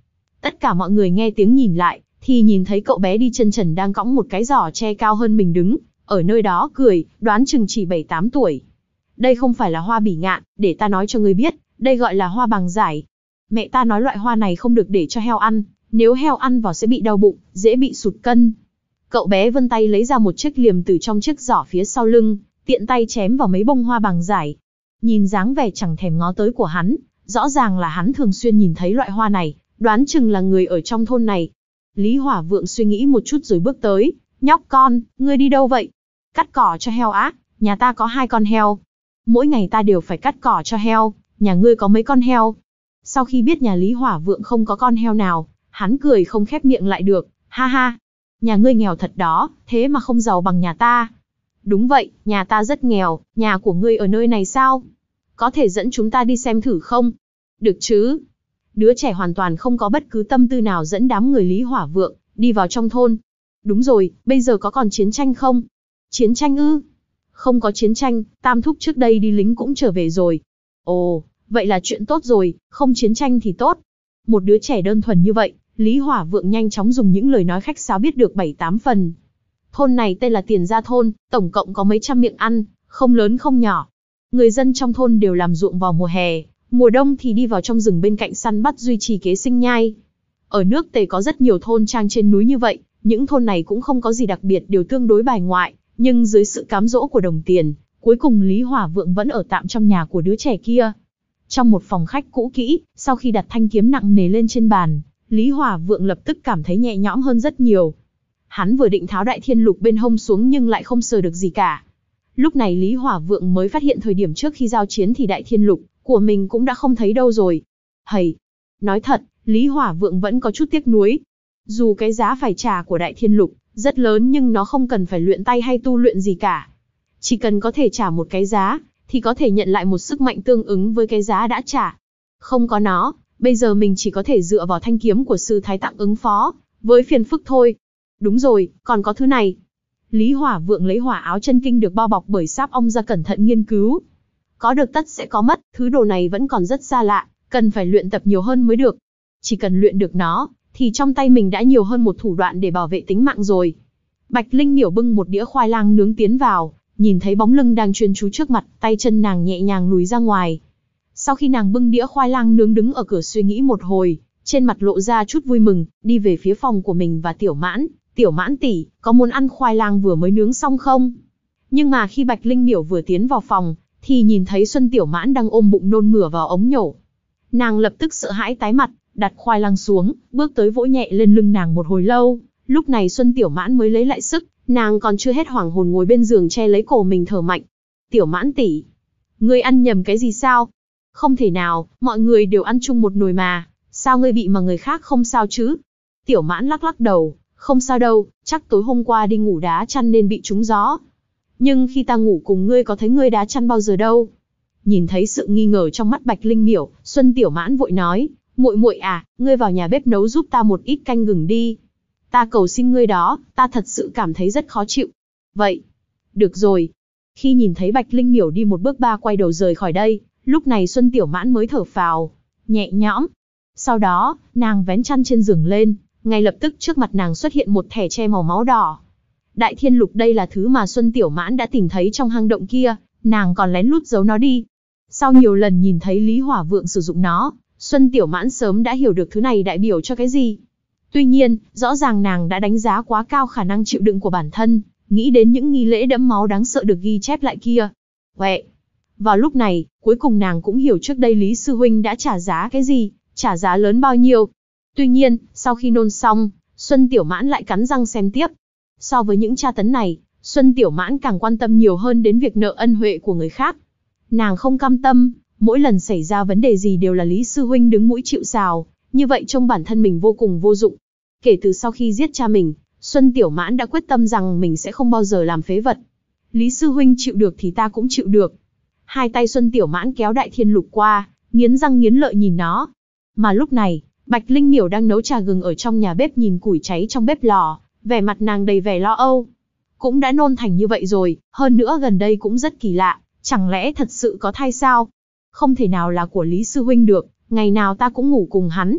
Speaker 1: Tất cả mọi người nghe tiếng nhìn lại, thì nhìn thấy cậu bé đi chân trần đang cõng một cái giỏ tre cao hơn mình đứng, ở nơi đó cười, đoán chừng chỉ bảy tám tuổi. Đây không phải là hoa bỉ ngạn, để ta nói cho ngươi biết, đây gọi là hoa bàng giải. Mẹ ta nói loại hoa này không được để cho heo ăn, nếu heo ăn vào sẽ bị đau bụng, dễ bị sụt cân. Cậu bé vươn tay lấy ra một chiếc liềm từ trong chiếc giỏ phía sau lưng, tiện tay chém vào mấy bông hoa bàng giải. Nhìn dáng vẻ chẳng thèm ngó tới của hắn, rõ ràng là hắn thường xuyên nhìn thấy loại hoa này, đoán chừng là người ở trong thôn này. Lý Hỏa Vượng suy nghĩ một chút rồi bước tới, nhóc con, ngươi đi đâu vậy? Cắt cỏ cho heo á, nhà ta có hai con heo. Mỗi ngày ta đều phải cắt cỏ cho heo, nhà ngươi có mấy con heo? Sau khi biết nhà Lý Hỏa Vượng không có con heo nào, hắn cười không khép miệng lại được, ha ha. Nhà ngươi nghèo thật đó, thế mà không giàu bằng nhà ta. Đúng vậy, nhà ta rất nghèo, nhà của ngươi ở nơi này sao? Có thể dẫn chúng ta đi xem thử không? Được chứ? Đứa trẻ hoàn toàn không có bất cứ tâm tư nào dẫn đám người Lý Hỏa Vượng đi vào trong thôn. Đúng rồi, bây giờ có còn chiến tranh không? Chiến tranh ư? Không có chiến tranh, Tam Thúc trước đây đi lính cũng trở về rồi. Ồ, vậy là chuyện tốt rồi, không chiến tranh thì tốt. Một đứa trẻ đơn thuần như vậy, Lý Hỏa Vượng nhanh chóng dùng những lời nói khách sáo biết được bảy tám phần. Thôn này tên là Tiền Gia Thôn, tổng cộng có mấy trăm miệng ăn, không lớn không nhỏ. Người dân trong thôn đều làm ruộng vào mùa hè, mùa đông thì đi vào trong rừng bên cạnh săn bắt duy trì kế sinh nhai. Ở nước Tề có rất nhiều thôn trang trên núi như vậy, những thôn này cũng không có gì đặc biệt, đều tương đối bài ngoại, nhưng dưới sự cám dỗ của đồng tiền, cuối cùng Lý Hỏa Vượng vẫn ở tạm trong nhà của đứa trẻ kia. Trong một phòng khách cũ kỹ, sau khi đặt thanh kiếm nặng nề lên trên bàn, Lý Hỏa Vượng lập tức cảm thấy nhẹ nhõm hơn rất nhiều. Hắn vừa định tháo đại thiên lục bên hông xuống nhưng lại không sờ được gì cả. Lúc này Lý Hỏa Vượng mới phát hiện thời điểm trước khi giao chiến thì đại thiên lục của mình cũng đã không thấy đâu rồi. Hầy! Nói thật, Lý Hỏa Vượng vẫn có chút tiếc nuối. Dù cái giá phải trả của đại thiên lục rất lớn nhưng nó không cần phải luyện tay hay tu luyện gì cả. Chỉ cần có thể trả một cái giá, thì có thể nhận lại một sức mạnh tương ứng với cái giá đã trả. Không có nó, bây giờ mình chỉ có thể dựa vào thanh kiếm của sư thái tặng ứng phó với phiền phức thôi. Đúng rồi, còn có thứ này. Lý Hỏa Vượng lấy hỏa áo chân kinh được bao bọc bởi sáp ong ra cẩn thận nghiên cứu. Có được tất sẽ có mất, thứ đồ này vẫn còn rất xa lạ, cần phải luyện tập nhiều hơn mới được. Chỉ cần luyện được nó, thì trong tay mình đã nhiều hơn một thủ đoạn để bảo vệ tính mạng rồi. Bạch Linh Miểu bưng một đĩa khoai lang nướng tiến vào, nhìn thấy bóng lưng đang chuyên chú trước mặt, tay chân nàng nhẹ nhàng lùi ra ngoài. Sau khi nàng bưng đĩa khoai lang nướng đứng ở cửa suy nghĩ một hồi, trên mặt lộ ra chút vui mừng, đi về phía phòng của mình và Tiểu Mãn. Tiểu Mãn tỷ, có muốn ăn khoai lang vừa mới nướng xong không? Nhưng mà khi Bạch Linh Miểu vừa tiến vào phòng, thì nhìn thấy Xuân Tiểu Mãn đang ôm bụng nôn mửa vào ống nhổ. Nàng lập tức sợ hãi tái mặt, đặt khoai lang xuống, bước tới vỗ nhẹ lên lưng nàng một hồi lâu. Lúc này Xuân Tiểu Mãn mới lấy lại sức, nàng còn chưa hết hoảng hồn ngồi bên giường che lấy cổ mình thở mạnh. Tiểu Mãn tỷ, ngươi ăn nhầm cái gì sao? Không thể nào, mọi người đều ăn chung một nồi mà, sao ngươi bị mà người khác không sao chứ? Tiểu Mãn lắc lắc đầu, không sao đâu, chắc tối hôm qua đi ngủ đá chăn nên bị trúng gió. Nhưng khi ta ngủ cùng ngươi có thấy ngươi đá chăn bao giờ đâu. Nhìn thấy sự nghi ngờ trong mắt Bạch Linh Miểu, Xuân Tiểu Mãn vội nói, muội muội à, ngươi vào nhà bếp nấu giúp ta một ít canh gừng đi. Ta cầu xin ngươi đó, ta thật sự cảm thấy rất khó chịu. Vậy, được rồi. Khi nhìn thấy Bạch Linh Miểu đi một bước ba quay đầu rời khỏi đây, lúc này Xuân Tiểu Mãn mới thở phào, nhẹ nhõm. Sau đó, nàng vén chăn trên giường lên, ngay lập tức trước mặt nàng xuất hiện một thẻ tre màu máu đỏ. Đại thiên lục đây là thứ mà Xuân Tiểu Mãn đã tìm thấy trong hang động kia, nàng còn lén lút giấu nó đi. Sau nhiều lần nhìn thấy Lý Hỏa Vượng sử dụng nó, Xuân Tiểu Mãn sớm đã hiểu được thứ này đại biểu cho cái gì. Tuy nhiên, rõ ràng nàng đã đánh giá quá cao khả năng chịu đựng của bản thân, nghĩ đến những nghi lễ đẫm máu đáng sợ được ghi chép lại kia. Quẹ! Vào lúc này, cuối cùng nàng cũng hiểu trước đây Lý Sư Huynh đã trả giá cái gì, trả giá lớn bao nhiêu. Tuy nhiên, sau khi nôn xong, Xuân Tiểu Mãn lại cắn răng xem tiếp. So với những tra tấn này, Xuân Tiểu Mãn càng quan tâm nhiều hơn đến việc nợ ân huệ của người khác. Nàng không cam tâm, mỗi lần xảy ra vấn đề gì đều là Lý Sư Huynh đứng mũi chịu sào, như vậy trông bản thân mình vô cùng vô dụng. Kể từ sau khi giết cha mình, Xuân Tiểu Mãn đã quyết tâm rằng mình sẽ không bao giờ làm phế vật. Lý Sư Huynh chịu được thì ta cũng chịu được. Hai tay Xuân Tiểu Mãn kéo đại thiên lục qua, nghiến răng nghiến lợi nhìn nó. Mà lúc này, Bạch Linh Miểu đang nấu trà gừng ở trong nhà bếp nhìn củi cháy trong bếp lò, vẻ mặt nàng đầy vẻ lo âu. Cũng đã nôn thành như vậy rồi, hơn nữa gần đây cũng rất kỳ lạ, chẳng lẽ thật sự có thai sao? Không thể nào là của Lý Sư Huynh được, ngày nào ta cũng ngủ cùng hắn.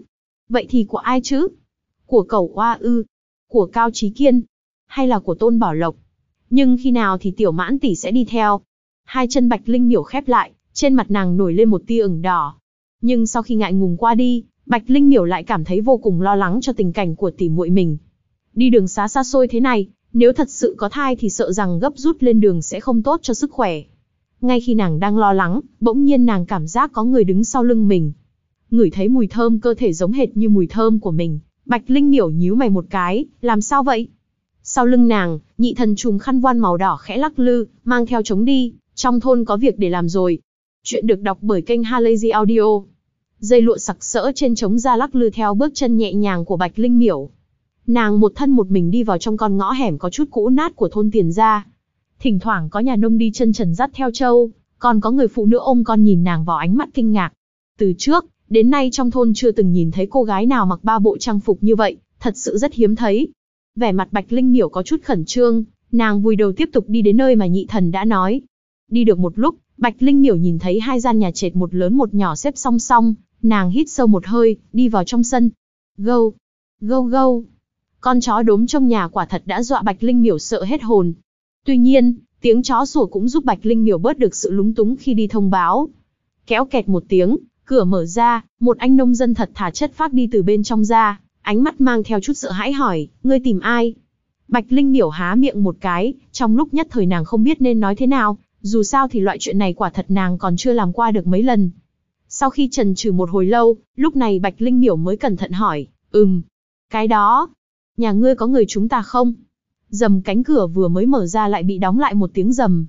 Speaker 1: Vậy thì của ai chứ? Của Cẩu Oa ư? Của Cao Chí Kiên? Hay là của Tôn Bảo Lộc? Nhưng khi nào thì Tiểu Mãn tỷ sẽ đi theo? Hai chân Bạch Linh Miểu khép lại, trên mặt nàng nổi lên một tia ửng đỏ. Nhưng sau khi ngại ngùng qua đi, Bạch Linh Miểu lại cảm thấy vô cùng lo lắng cho tình cảnh của tỷ muội mình. Đi đường xá xa xôi thế này, nếu thật sự có thai thì sợ rằng gấp rút lên đường sẽ không tốt cho sức khỏe. Ngay khi nàng đang lo lắng, bỗng nhiên nàng cảm giác có người đứng sau lưng mình. Ngửi thấy mùi thơm cơ thể giống hệt như mùi thơm của mình, Bạch Linh Miểu nhíu mày một cái, làm sao vậy? Sau lưng nàng, Nhị Thần trùm khăn voan màu đỏ khẽ lắc lư, mang theo trống đi, trong thôn có việc để làm rồi. Chuyện được đọc bởi kênh Halazy Audio. Dây lụa sặc sỡ trên trống da lắc lư theo bước chân nhẹ nhàng của Bạch Linh Miểu. Nàng một thân một mình đi vào trong con ngõ hẻm có chút cũ nát của thôn Tiền Gia. Thỉnh thoảng có nhà nông đi chân trần dắt theo trâu, còn có người phụ nữ ôm con nhìn nàng vào ánh mắt kinh ngạc. Từ trước đến nay trong thôn chưa từng nhìn thấy cô gái nào mặc ba bộ trang phục như vậy, thật sự rất hiếm thấy. Vẻ mặt Bạch Linh Miểu có chút khẩn trương, nàng vùi đầu tiếp tục đi đến nơi mà Nhị Thần đã nói. Đi được một lúc, Bạch Linh Miểu nhìn thấy hai gian nhà trệt một lớn một nhỏ xếp song song, nàng hít sâu một hơi, đi vào trong sân. Gâu, gâu gâu. Con chó đốm trong nhà quả thật đã dọa Bạch Linh Miểu sợ hết hồn. Tuy nhiên, tiếng chó sủa cũng giúp Bạch Linh Miểu bớt được sự lúng túng khi đi thông báo. Kéo kẹt một tiếng, cửa mở ra, một anh nông dân thật thà chất phác đi từ bên trong ra, ánh mắt mang theo chút sợ hãi hỏi, ngươi tìm ai? Bạch Linh Miểu há miệng một cái, trong lúc nhất thời nàng không biết nên nói thế nào, dù sao thì loại chuyện này quả thật nàng còn chưa làm qua được mấy lần. Sau khi chần chừ một hồi lâu, lúc này Bạch Linh Miểu mới cẩn thận hỏi, ừm, cái đó, nhà ngươi có người chúng ta không? Rầm, cánh cửa vừa mới mở ra lại bị đóng lại một tiếng rầm.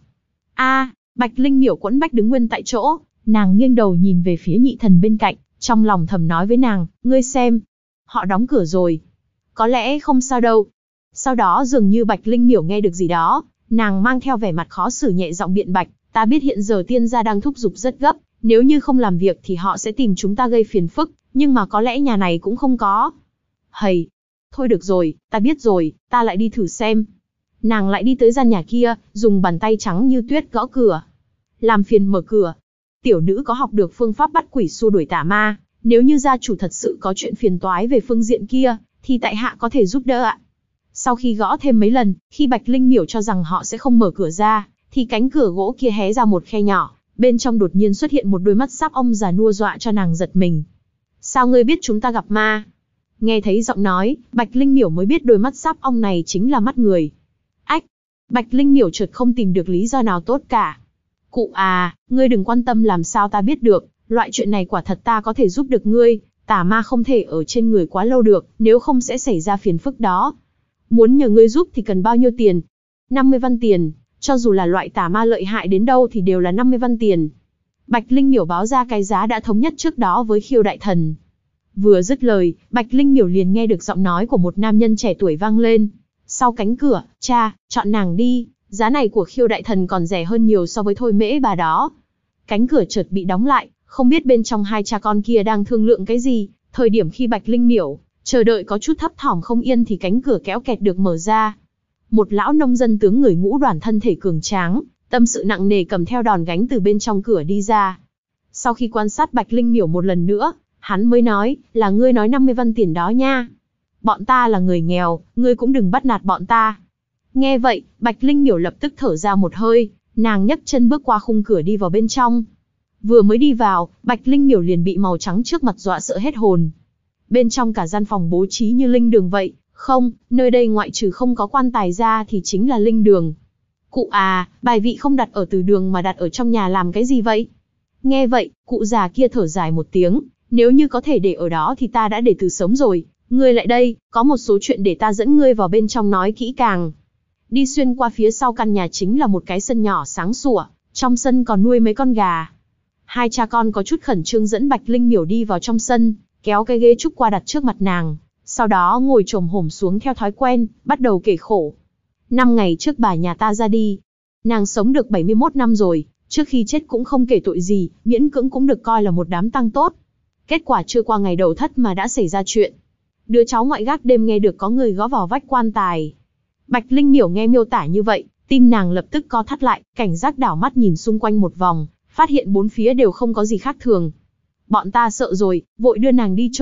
Speaker 1: A, Bạch Linh Miểu quẫn bách đứng nguyên tại chỗ, nàng nghiêng đầu nhìn về phía Nhị Thần bên cạnh, trong lòng thầm nói với nàng, ngươi xem, họ đóng cửa rồi. Có lẽ không sao đâu. Sau đó dường như Bạch Linh Miểu nghe được gì đó, nàng mang theo vẻ mặt khó xử nhẹ giọng biện bạch, ta biết hiện giờ Tiên gia đang thúc giục rất gấp, nếu như không làm việc thì họ sẽ tìm chúng ta gây phiền phức, nhưng mà có lẽ nhà này cũng không có. Hầy, thôi được rồi, ta biết rồi, ta lại đi thử xem. Nàng lại đi tới gian nhà kia, dùng bàn tay trắng như tuyết gõ cửa. Làm phiền mở cửa. Tiểu nữ có học được phương pháp bắt quỷ xua đuổi tà ma, nếu như gia chủ thật sự có chuyện phiền toái về phương diện kia, thì tại hạ có thể giúp đỡ ạ. Sau khi gõ thêm mấy lần, khi Bạch Linh Miểu cho rằng họ sẽ không mở cửa ra, thì cánh cửa gỗ kia hé ra một khe nhỏ, bên trong đột nhiên xuất hiện một đôi mắt sáp ong già nua dọa cho nàng giật mình. Sao ngươi biết chúng ta gặp ma? Nghe thấy giọng nói, Bạch Linh Miểu mới biết đôi mắt sáp ong này chính là mắt người. Ách! Bạch Linh Miểu chợt không tìm được lý do nào tốt cả. Cụ à, ngươi đừng quan tâm làm sao ta biết được, loại chuyện này quả thật ta có thể giúp được ngươi, tà ma không thể ở trên người quá lâu được, nếu không sẽ xảy ra phiền phức đó. Muốn nhờ ngươi giúp thì cần bao nhiêu tiền? năm mươi văn tiền, cho dù là loại tà ma lợi hại đến đâu thì đều là năm mươi văn tiền. Bạch Linh Miểu báo ra cái giá đã thống nhất trước đó với Khiêu Đại Thần. Vừa dứt lời, Bạch Linh Miểu liền nghe được giọng nói của một nam nhân trẻ tuổi vang lên. Sau cánh cửa, cha, chọn nàng đi, giá này của Khiêu Đại Thần còn rẻ hơn nhiều so với Thôi Mễ bà đó. Cánh cửa chợt bị đóng lại, không biết bên trong hai cha con kia đang thương lượng cái gì. Thời điểm khi Bạch Linh Miểu chờ đợi có chút thấp thỏm không yên thì cánh cửa kéo kẹt được mở ra. Một lão nông dân tướng người ngũ đoàn thân thể cường tráng, tâm sự nặng nề cầm theo đòn gánh từ bên trong cửa đi ra. Sau khi quan sát Bạch Linh Miểu một lần nữa, hắn mới nói, là ngươi nói năm mươi văn tiền đó nha. Bọn ta là người nghèo, ngươi cũng đừng bắt nạt bọn ta. Nghe vậy, Bạch Linh Miểu lập tức thở ra một hơi, nàng nhấc chân bước qua khung cửa đi vào bên trong. Vừa mới đi vào, Bạch Linh Miểu liền bị màu trắng trước mặt dọa sợ hết hồn. Bên trong cả gian phòng bố trí như linh đường vậy, không, nơi đây ngoại trừ không có quan tài ra thì chính là linh đường. Cụ à, bài vị không đặt ở từ đường mà đặt ở trong nhà làm cái gì vậy? Nghe vậy, cụ già kia thở dài một tiếng, nếu như có thể để ở đó thì ta đã để từ sớm rồi, ngươi lại đây, có một số chuyện để ta dẫn ngươi vào bên trong nói kỹ càng. Đi xuyên qua phía sau căn nhà chính là một cái sân nhỏ sáng sủa, trong sân còn nuôi mấy con gà. Hai cha con có chút khẩn trương dẫn Bạch Linh Miểu đi vào trong sân, kéo cái ghế trúc qua đặt trước mặt nàng, sau đó ngồi chồm hổm xuống theo thói quen, bắt đầu kể khổ. Năm ngày trước bà nhà ta ra đi, nàng sống được bảy mươi mốt năm rồi, trước khi chết cũng không kể tội gì, miễn cưỡng cũng được coi là một đám tang tốt. Kết quả chưa qua ngày đầu thất mà đã xảy ra chuyện. Đứa cháu ngoại gác đêm nghe được có người gõ vào vách quan tài. Bạch Linh Miểu nghe miêu tả như vậy, tim nàng lập tức co thắt lại, cảnh giác đảo mắt nhìn xung quanh một vòng, phát hiện bốn phía đều không có gì khác thường. Bọn ta sợ rồi, vội đưa nàng đi chôn,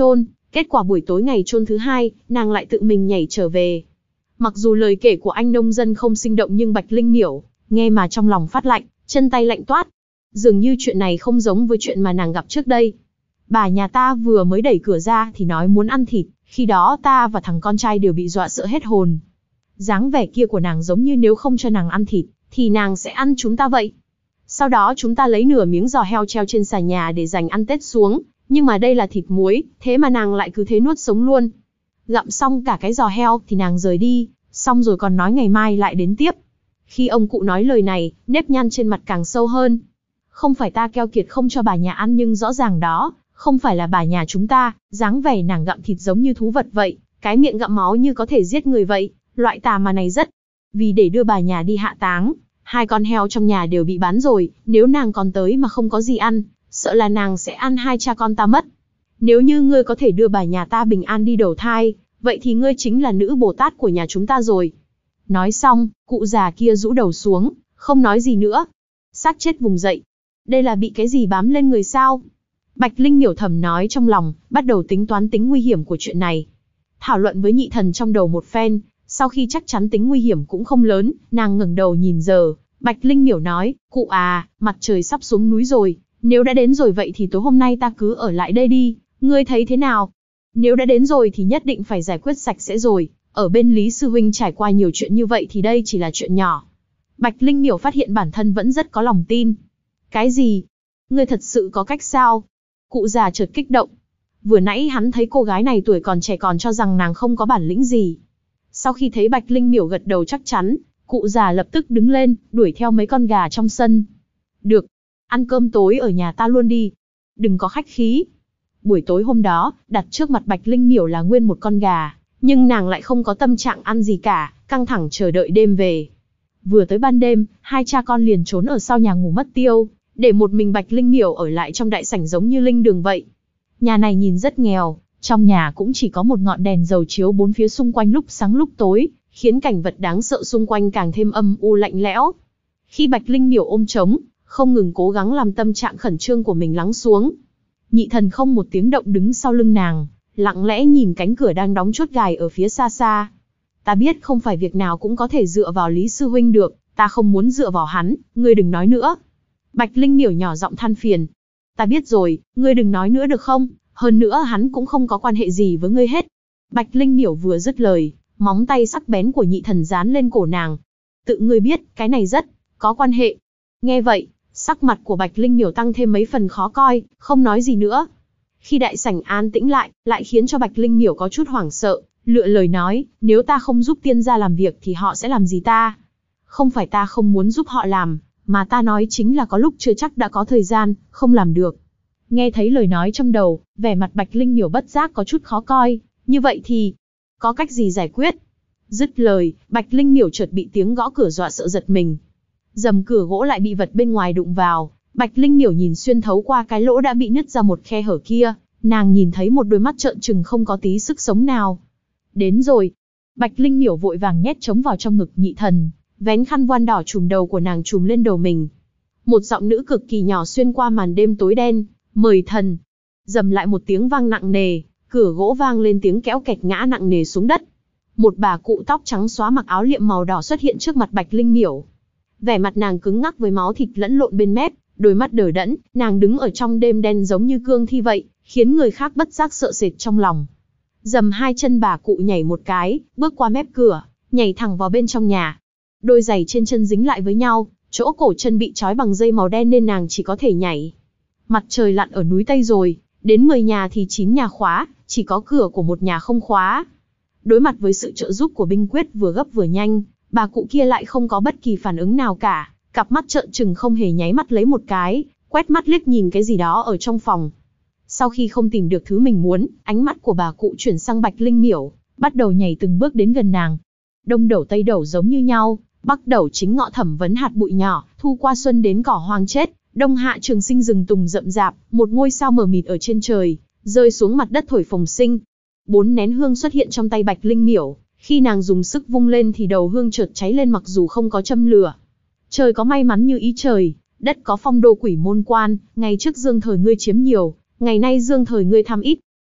Speaker 1: Kết quả buổi tối ngày chôn thứ hai, nàng lại tự mình nhảy trở về. Mặc dù lời kể của anh nông dân không sinh động nhưng Bạch Linh Miểu nghe mà trong lòng phát lạnh, chân tay lạnh toát. Dường như chuyện này không giống với chuyện mà nàng gặp trước đây. Bà nhà ta vừa mới đẩy cửa ra thì nói muốn ăn thịt, khi đó ta và thằng con trai đều bị dọa sợ hết hồn. Dáng vẻ kia của nàng giống như nếu không cho nàng ăn thịt, thì nàng sẽ ăn chúng ta vậy. Sau đó chúng ta lấy nửa miếng giò heo treo trên xà nhà để dành ăn Tết xuống, nhưng mà đây là thịt muối, thế mà nàng lại cứ thế nuốt sống luôn. Gặm xong cả cái giò heo thì nàng rời đi, xong rồi còn nói ngày mai lại đến tiếp. Khi ông cụ nói lời này, nếp nhăn trên mặt càng sâu hơn. Không phải ta keo kiệt không cho bà nhà ăn nhưng rõ ràng đó, không phải là bà nhà chúng ta, dáng vẻ nàng gặm thịt giống như thú vật vậy, cái miệng gặm máu như có thể giết người vậy, loại tà mà này rất. Vì để đưa bà nhà đi hạ táng, hai con heo trong nhà đều bị bán rồi, nếu nàng còn tới mà không có gì ăn, sợ là nàng sẽ ăn hai cha con ta mất. Nếu như ngươi có thể đưa bà nhà ta bình an đi đầu thai, vậy thì ngươi chính là nữ Bồ Tát của nhà chúng ta rồi. Nói xong, cụ già kia rũ đầu xuống, không nói gì nữa. Xác chết vùng dậy. Đây là bị cái gì bám lên người sao? Bạch Linh Miểu thầm nói trong lòng, bắt đầu tính toán tính nguy hiểm của chuyện này. Thảo luận với nhị thần trong đầu một phen, sau khi chắc chắn tính nguy hiểm cũng không lớn, nàng ngẩng đầu nhìn giờ. Bạch Linh Miểu nói, cụ à, mặt trời sắp xuống núi rồi, nếu đã đến rồi vậy thì tối hôm nay ta cứ ở lại đây đi, ngươi thấy thế nào? Nếu đã đến rồi thì nhất định phải giải quyết sạch sẽ rồi, ở bên Lý Sư Huynh trải qua nhiều chuyện như vậy thì đây chỉ là chuyện nhỏ. Bạch Linh Miểu phát hiện bản thân vẫn rất có lòng tin. Cái gì? Ngươi thật sự có cách sao? Cụ già chợt kích động. Vừa nãy hắn thấy cô gái này tuổi còn trẻ còn cho rằng nàng không có bản lĩnh gì. Sau khi thấy Bạch Linh Miểu gật đầu chắc chắn, cụ già lập tức đứng lên, đuổi theo mấy con gà trong sân. Được, ăn cơm tối ở nhà ta luôn đi. Đừng có khách khí. Buổi tối hôm đó, đặt trước mặt Bạch Linh Miểu là nguyên một con gà, nhưng nàng lại không có tâm trạng ăn gì cả, căng thẳng chờ đợi đêm về. Vừa tới ban đêm, hai cha con liền trốn ở sau nhà ngủ mất tiêu, để một mình Bạch Linh Miểu ở lại trong đại sảnh giống như linh đường vậy. Nhà này nhìn rất nghèo, trong nhà cũng chỉ có một ngọn đèn dầu chiếu bốn phía xung quanh lúc sáng lúc tối, khiến cảnh vật đáng sợ xung quanh càng thêm âm u lạnh lẽo. Khi Bạch Linh Miểu ôm trống, không ngừng cố gắng làm tâm trạng khẩn trương của mình lắng xuống. Nhị thần không một tiếng động đứng sau lưng nàng, lặng lẽ nhìn cánh cửa đang đóng chốt gài ở phía xa xa. Ta biết không phải việc nào cũng có thể dựa vào Lý Sư Huynh được, ta không muốn dựa vào hắn, ngươi đừng nói nữa. Bạch Linh Miểu nhỏ giọng than phiền. Ta biết rồi, ngươi đừng nói nữa được không, hơn nữa hắn cũng không có quan hệ gì với ngươi hết. Bạch Linh Miểu vừa dứt lời, móng tay sắc bén của nhị thần dán lên cổ nàng. Tự ngươi biết, cái này rất có quan hệ. Nghe vậy, sắc mặt của Bạch Linh Miểu tăng thêm mấy phần khó coi, không nói gì nữa. Khi đại sảnh an tĩnh lại, lại khiến cho Bạch Linh Miểu có chút hoảng sợ, lựa lời nói, nếu ta không giúp tiên gia làm việc thì họ sẽ làm gì ta? Không phải ta không muốn giúp họ làm, mà ta nói chính là có lúc chưa chắc đã có thời gian, không làm được. Nghe thấy lời nói trong đầu, vẻ mặt Bạch Linh Miểu bất giác có chút khó coi, như vậy thì, có cách gì giải quyết? Dứt lời, Bạch Linh Miểu chợt bị tiếng gõ cửa dọa sợ giật mình. Rầm cửa gỗ lại bị vật bên ngoài đụng vào, Bạch Linh Miểu nhìn xuyên thấu qua cái lỗ đã bị nứt ra một khe hở kia, nàng nhìn thấy một đôi mắt trợn trừng không có tí sức sống nào. Đến rồi. Bạch Linh Miểu vội vàng nhét trống vào trong ngực nhị thần, vén khăn voan đỏ trùm đầu của nàng trùm lên đầu mình. Một giọng nữ cực kỳ nhỏ xuyên qua màn đêm tối đen, mời thần. Dầm lại một tiếng vang nặng nề, cửa gỗ vang lên tiếng kéo kẹt ngã nặng nề xuống đất. Một bà cụ tóc trắng xóa mặc áo liệm màu đỏ xuất hiện trước mặt Bạch Linh Miểu. Vẻ mặt nàng cứng ngắc với máu thịt lẫn lộn bên mép, đôi mắt đờ đẫn, nàng đứng ở trong đêm đen giống như cương thi vậy, khiến người khác bất giác sợ sệt trong lòng. Dầm hai chân bà cụ nhảy một cái, bước qua mép cửa, nhảy thẳng vào bên trong nhà. Đôi giày trên chân dính lại với nhau, chỗ cổ chân bị trói bằng dây màu đen nên nàng chỉ có thể nhảy. Mặt trời lặn ở núi Tây rồi, đến mười nhà thì chín nhà khóa, chỉ có cửa của một nhà không khóa. Đối mặt với sự trợ giúp của binh quyết vừa gấp vừa nhanh, bà cụ kia lại không có bất kỳ phản ứng nào cả, cặp mắt trợn trừng không hề nháy mắt lấy một cái, quét mắt liếc nhìn cái gì đó ở trong phòng. Sau khi không tìm được thứ mình muốn, ánh mắt của bà cụ chuyển sang Bạch Linh Miểu, bắt đầu nhảy từng bước đến gần nàng. Đông đẩu tây đẩu giống như nhau, bắc đẩu chính ngọ thẩm vấn hạt bụi nhỏ, thu qua xuân đến cỏ hoang chết, đông hạ trường sinh rừng tùng rậm rạp, một ngôi sao mờ mịt ở trên trời, rơi xuống mặt đất thổi phồng sinh. Bốn nén hương xuất hiện trong tay Bạch Linh Miểu, khi nàng dùng sức vung lên thì đầu hương chợt cháy lên mặc dù không có châm lửa. Trời có may mắn như ý trời, đất có phong đô quỷ môn quan, ngày trước dương thời ngươi chiếm nhiều, ngày nay dương thời ngươi tham ít.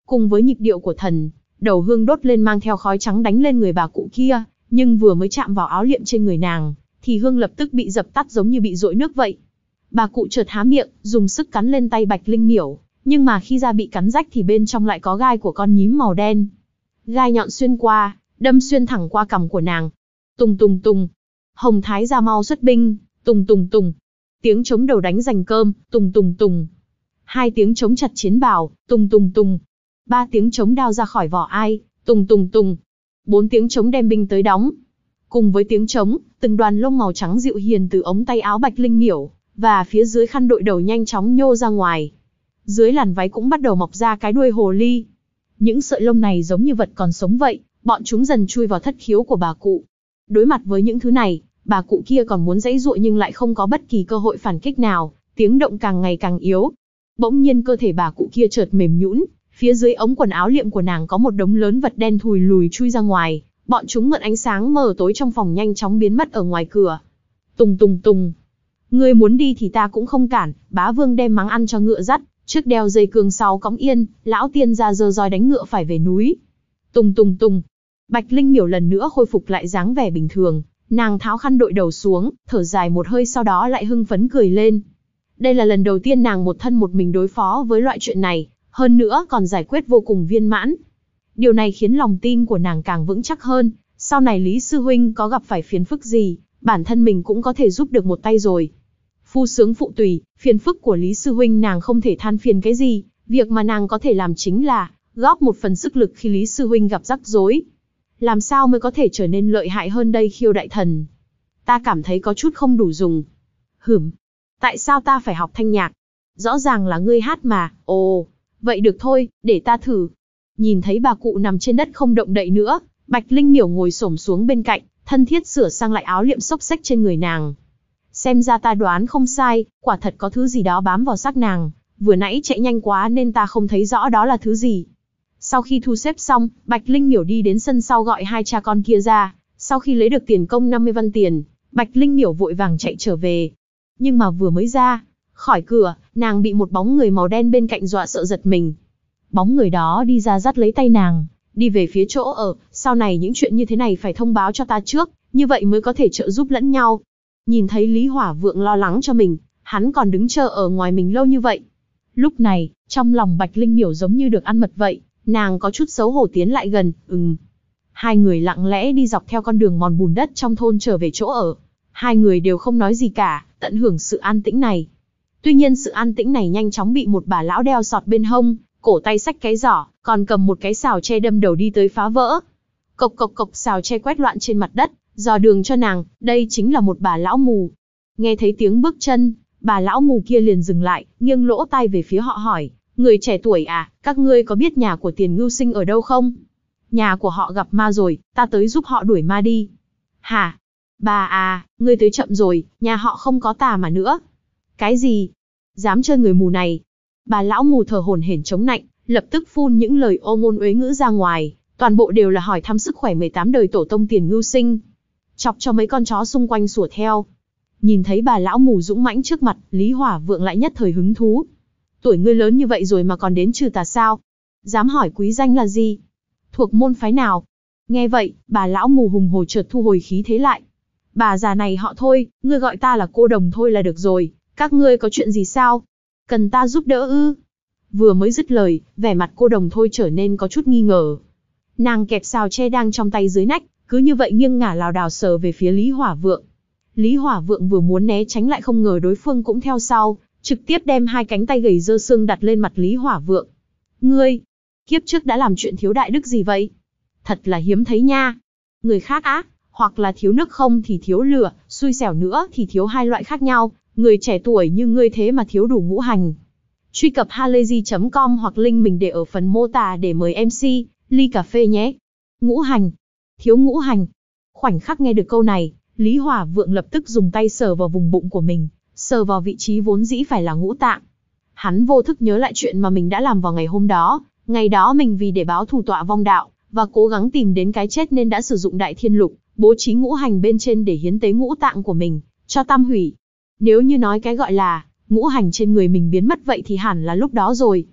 Speaker 1: cùng với nhịp điệu của thần, đầu hương đốt lên mang theo khói trắng đánh lên người bà cụ kia, nhưng vừa mới chạm vào áo liệm trên người nàng, thì hương lập tức bị dập tắt giống như bị dội nước vậy. Bà cụ chợt há miệng, dùng sức cắn lên tay Bạch Linh Miểu, nhưng mà khi da bị cắn rách thì bên trong lại có gai của con nhím màu đen. Gai nhọn xuyên qua, đâm xuyên thẳng qua cằm của nàng. Tùng tùng tùng. Hồng Thái gia mau xuất binh, tùng tùng tùng. Tiếng trống đầu đánh giành cơm, tùng tùng tùng. Hai tiếng trống chặt chiến bào, tùng tùng tùng. Ba tiếng trống đao ra khỏi vỏ ai, tùng tùng tùng. Bốn tiếng trống đem binh tới đóng. Cùng với tiếng trống, từng đoàn lông màu trắng dịu hiền từ ống tay áo Bạch Linh Miểu, và phía dưới khăn đội đầu nhanh chóng nhô ra ngoài. Dưới làn váy cũng bắt đầu mọc ra cái đuôi hồ ly. Những sợi lông này giống như vật còn sống vậy, bọn chúng dần chui vào thất khiếu của bà cụ. Đối mặt với những thứ này, bà cụ kia còn muốn giãy giụa nhưng lại không có bất kỳ cơ hội phản kích nào, tiếng động càng ngày càng yếu. Bỗng nhiên cơ thể bà cụ kia chợt mềm nhũn, phía dưới ống quần áo liệm của nàng có một đống lớn vật đen thùi lùi chui ra ngoài, bọn chúng mượn ánh sáng mờ tối trong phòng nhanh chóng biến mất ở ngoài cửa. Tùng tùng tùng. Ngươi muốn đi thì ta cũng không cản, bá vương đem mắng ăn cho ngựa dắt, trước đeo dây cương sau cõng yên, lão tiên gia giơ roi đánh ngựa phải về núi. Tùng tùng tùng. Bạch Linh Miểu lần nữa khôi phục lại dáng vẻ bình thường, nàng tháo khăn đội đầu xuống, thở dài một hơi sau đó lại hưng phấn cười lên. Đây là lần đầu tiên nàng một thân một mình đối phó với loại chuyện này, hơn nữa còn giải quyết vô cùng viên mãn. Điều này khiến lòng tin của nàng càng vững chắc hơn, sau này Lý Sư Huynh có gặp phải phiền phức gì, bản thân mình cũng có thể giúp được một tay rồi. Phu sướng phụ tùy, phiền phức của Lý Sư Huynh nàng không thể than phiền cái gì, việc mà nàng có thể làm chính là góp một phần sức lực khi Lý Sư Huynh gặp rắc rối. Làm sao mới có thể trở nên lợi hại hơn đây Khiêu đại thần? Ta cảm thấy có chút không đủ dùng. Hửm, tại sao ta phải học thanh nhạc? Rõ ràng là ngươi hát mà, ồ, vậy được thôi, để ta thử. Nhìn thấy bà cụ nằm trên đất không động đậy nữa, Bạch Linh Miểu ngồi xổm xuống bên cạnh, thân thiết sửa sang lại áo liệm xốc xếch trên người nàng. Xem ra ta đoán không sai, quả thật có thứ gì đó bám vào xác nàng, vừa nãy chạy nhanh quá nên ta không thấy rõ đó là thứ gì. Sau khi thu xếp xong, Bạch Linh Miểu đi đến sân sau gọi hai cha con kia ra, sau khi lấy được tiền công năm mươi văn tiền, Bạch Linh Miểu vội vàng chạy trở về. Nhưng mà vừa mới ra khỏi cửa, nàng bị một bóng người màu đen bên cạnh dọa sợ giật mình. Bóng người đó đi ra dắt lấy tay nàng, đi về phía chỗ ở, sau này những chuyện như thế này phải thông báo cho ta trước, như vậy mới có thể trợ giúp lẫn nhau. Nhìn thấy Lý Hỏa Vượng lo lắng cho mình, hắn còn đứng chờ ở ngoài mình lâu như vậy. Lúc này, trong lòng Bạch Linh Miểu giống như được ăn mật vậy, nàng có chút xấu hổ tiến lại gần, ừm. Hai người lặng lẽ đi dọc theo con đường mòn bùn đất trong thôn trở về chỗ ở. Hai người đều không nói gì cả, tận hưởng sự an tĩnh này. Tuy nhiên sự an tĩnh này nhanh chóng bị một bà lão đeo sọt bên hông, cổ tay xách cái giỏ, còn cầm một cái xào tre đâm đầu đi tới phá vỡ. Cộc cộc cộc xào tre quét loạn trên mặt đất, dò đường cho nàng, đây chính là một bà lão mù. Nghe thấy tiếng bước chân, bà lão mù kia liền dừng lại, nghiêng lỗ tai về phía họ hỏi, người trẻ tuổi à, các ngươi có biết nhà của Tiền Ngưu Sinh ở đâu không? Nhà của họ gặp ma rồi, ta tới giúp họ đuổi ma đi. Hả? Bà à, ngươi tới chậm rồi, nhà họ không có tà mà nữa. Cái gì? Dám chơi người mù này? Bà lão mù thở hổn hển chống nạnh, lập tức phun những lời ô ngôn uế ngữ ra ngoài, toàn bộ đều là hỏi thăm sức khỏe mười tám đời tổ tông Tiền Ngưu Sinh. Chọc cho mấy con chó xung quanh sủa theo. Nhìn thấy bà lão mù dũng mãnh trước mặt, Lý Hỏa Vượng lại nhất thời hứng thú. Tuổi ngươi lớn như vậy rồi mà còn đến trừ tà sao? Dám hỏi quý danh là gì? Thuộc môn phái nào? Nghe vậy, bà lão mù hùng hồ chợt thu hồi khí thế lại. Bà già này họ Thôi, ngươi gọi ta là cô đồng thôi là được rồi, các ngươi có chuyện gì sao? Cần ta giúp đỡ ư? Vừa mới dứt lời, vẻ mặt cô đồng Thôi trở nên có chút nghi ngờ. Nàng kẹp xào tre đang trong tay dưới nách, cứ như vậy nghiêng ngả lảo đảo sờ về phía Lý Hỏa Vượng. Lý Hỏa Vượng vừa muốn né tránh lại không ngờ đối phương cũng theo sau, trực tiếp đem hai cánh tay gầy dơ xương đặt lên mặt Lý Hỏa Vượng. Ngươi, kiếp trước đã làm chuyện thiếu đại đức gì vậy? Thật là hiếm thấy nha. Người khác á, hoặc là thiếu nước không thì thiếu lửa, xui xẻo nữa thì thiếu hai loại khác nhau, người trẻ tuổi như ngươi thế mà thiếu đủ ngũ hành. Truy cập halayzi chấm com hoặc link mình để ở phần mô tả để mời em xê, ly cà phê nhé. Ngũ hành. Thiếu ngũ hành. Khoảnh khắc nghe được câu này, Lý Hỏa Vượng lập tức dùng tay sờ vào vùng bụng của mình, sờ vào vị trí vốn dĩ phải là ngũ tạng. Hắn vô thức nhớ lại chuyện mà mình đã làm vào ngày hôm đó, ngày đó mình vì để báo thù Tọa Vong Đạo, và cố gắng tìm đến cái chết nên đã sử dụng Đại Thiên Lục, bố trí ngũ hành bên trên để hiến tế ngũ tạng của mình, cho tam hủy. Nếu như nói cái gọi là ngũ hành trên người mình biến mất vậy thì hẳn là lúc đó rồi.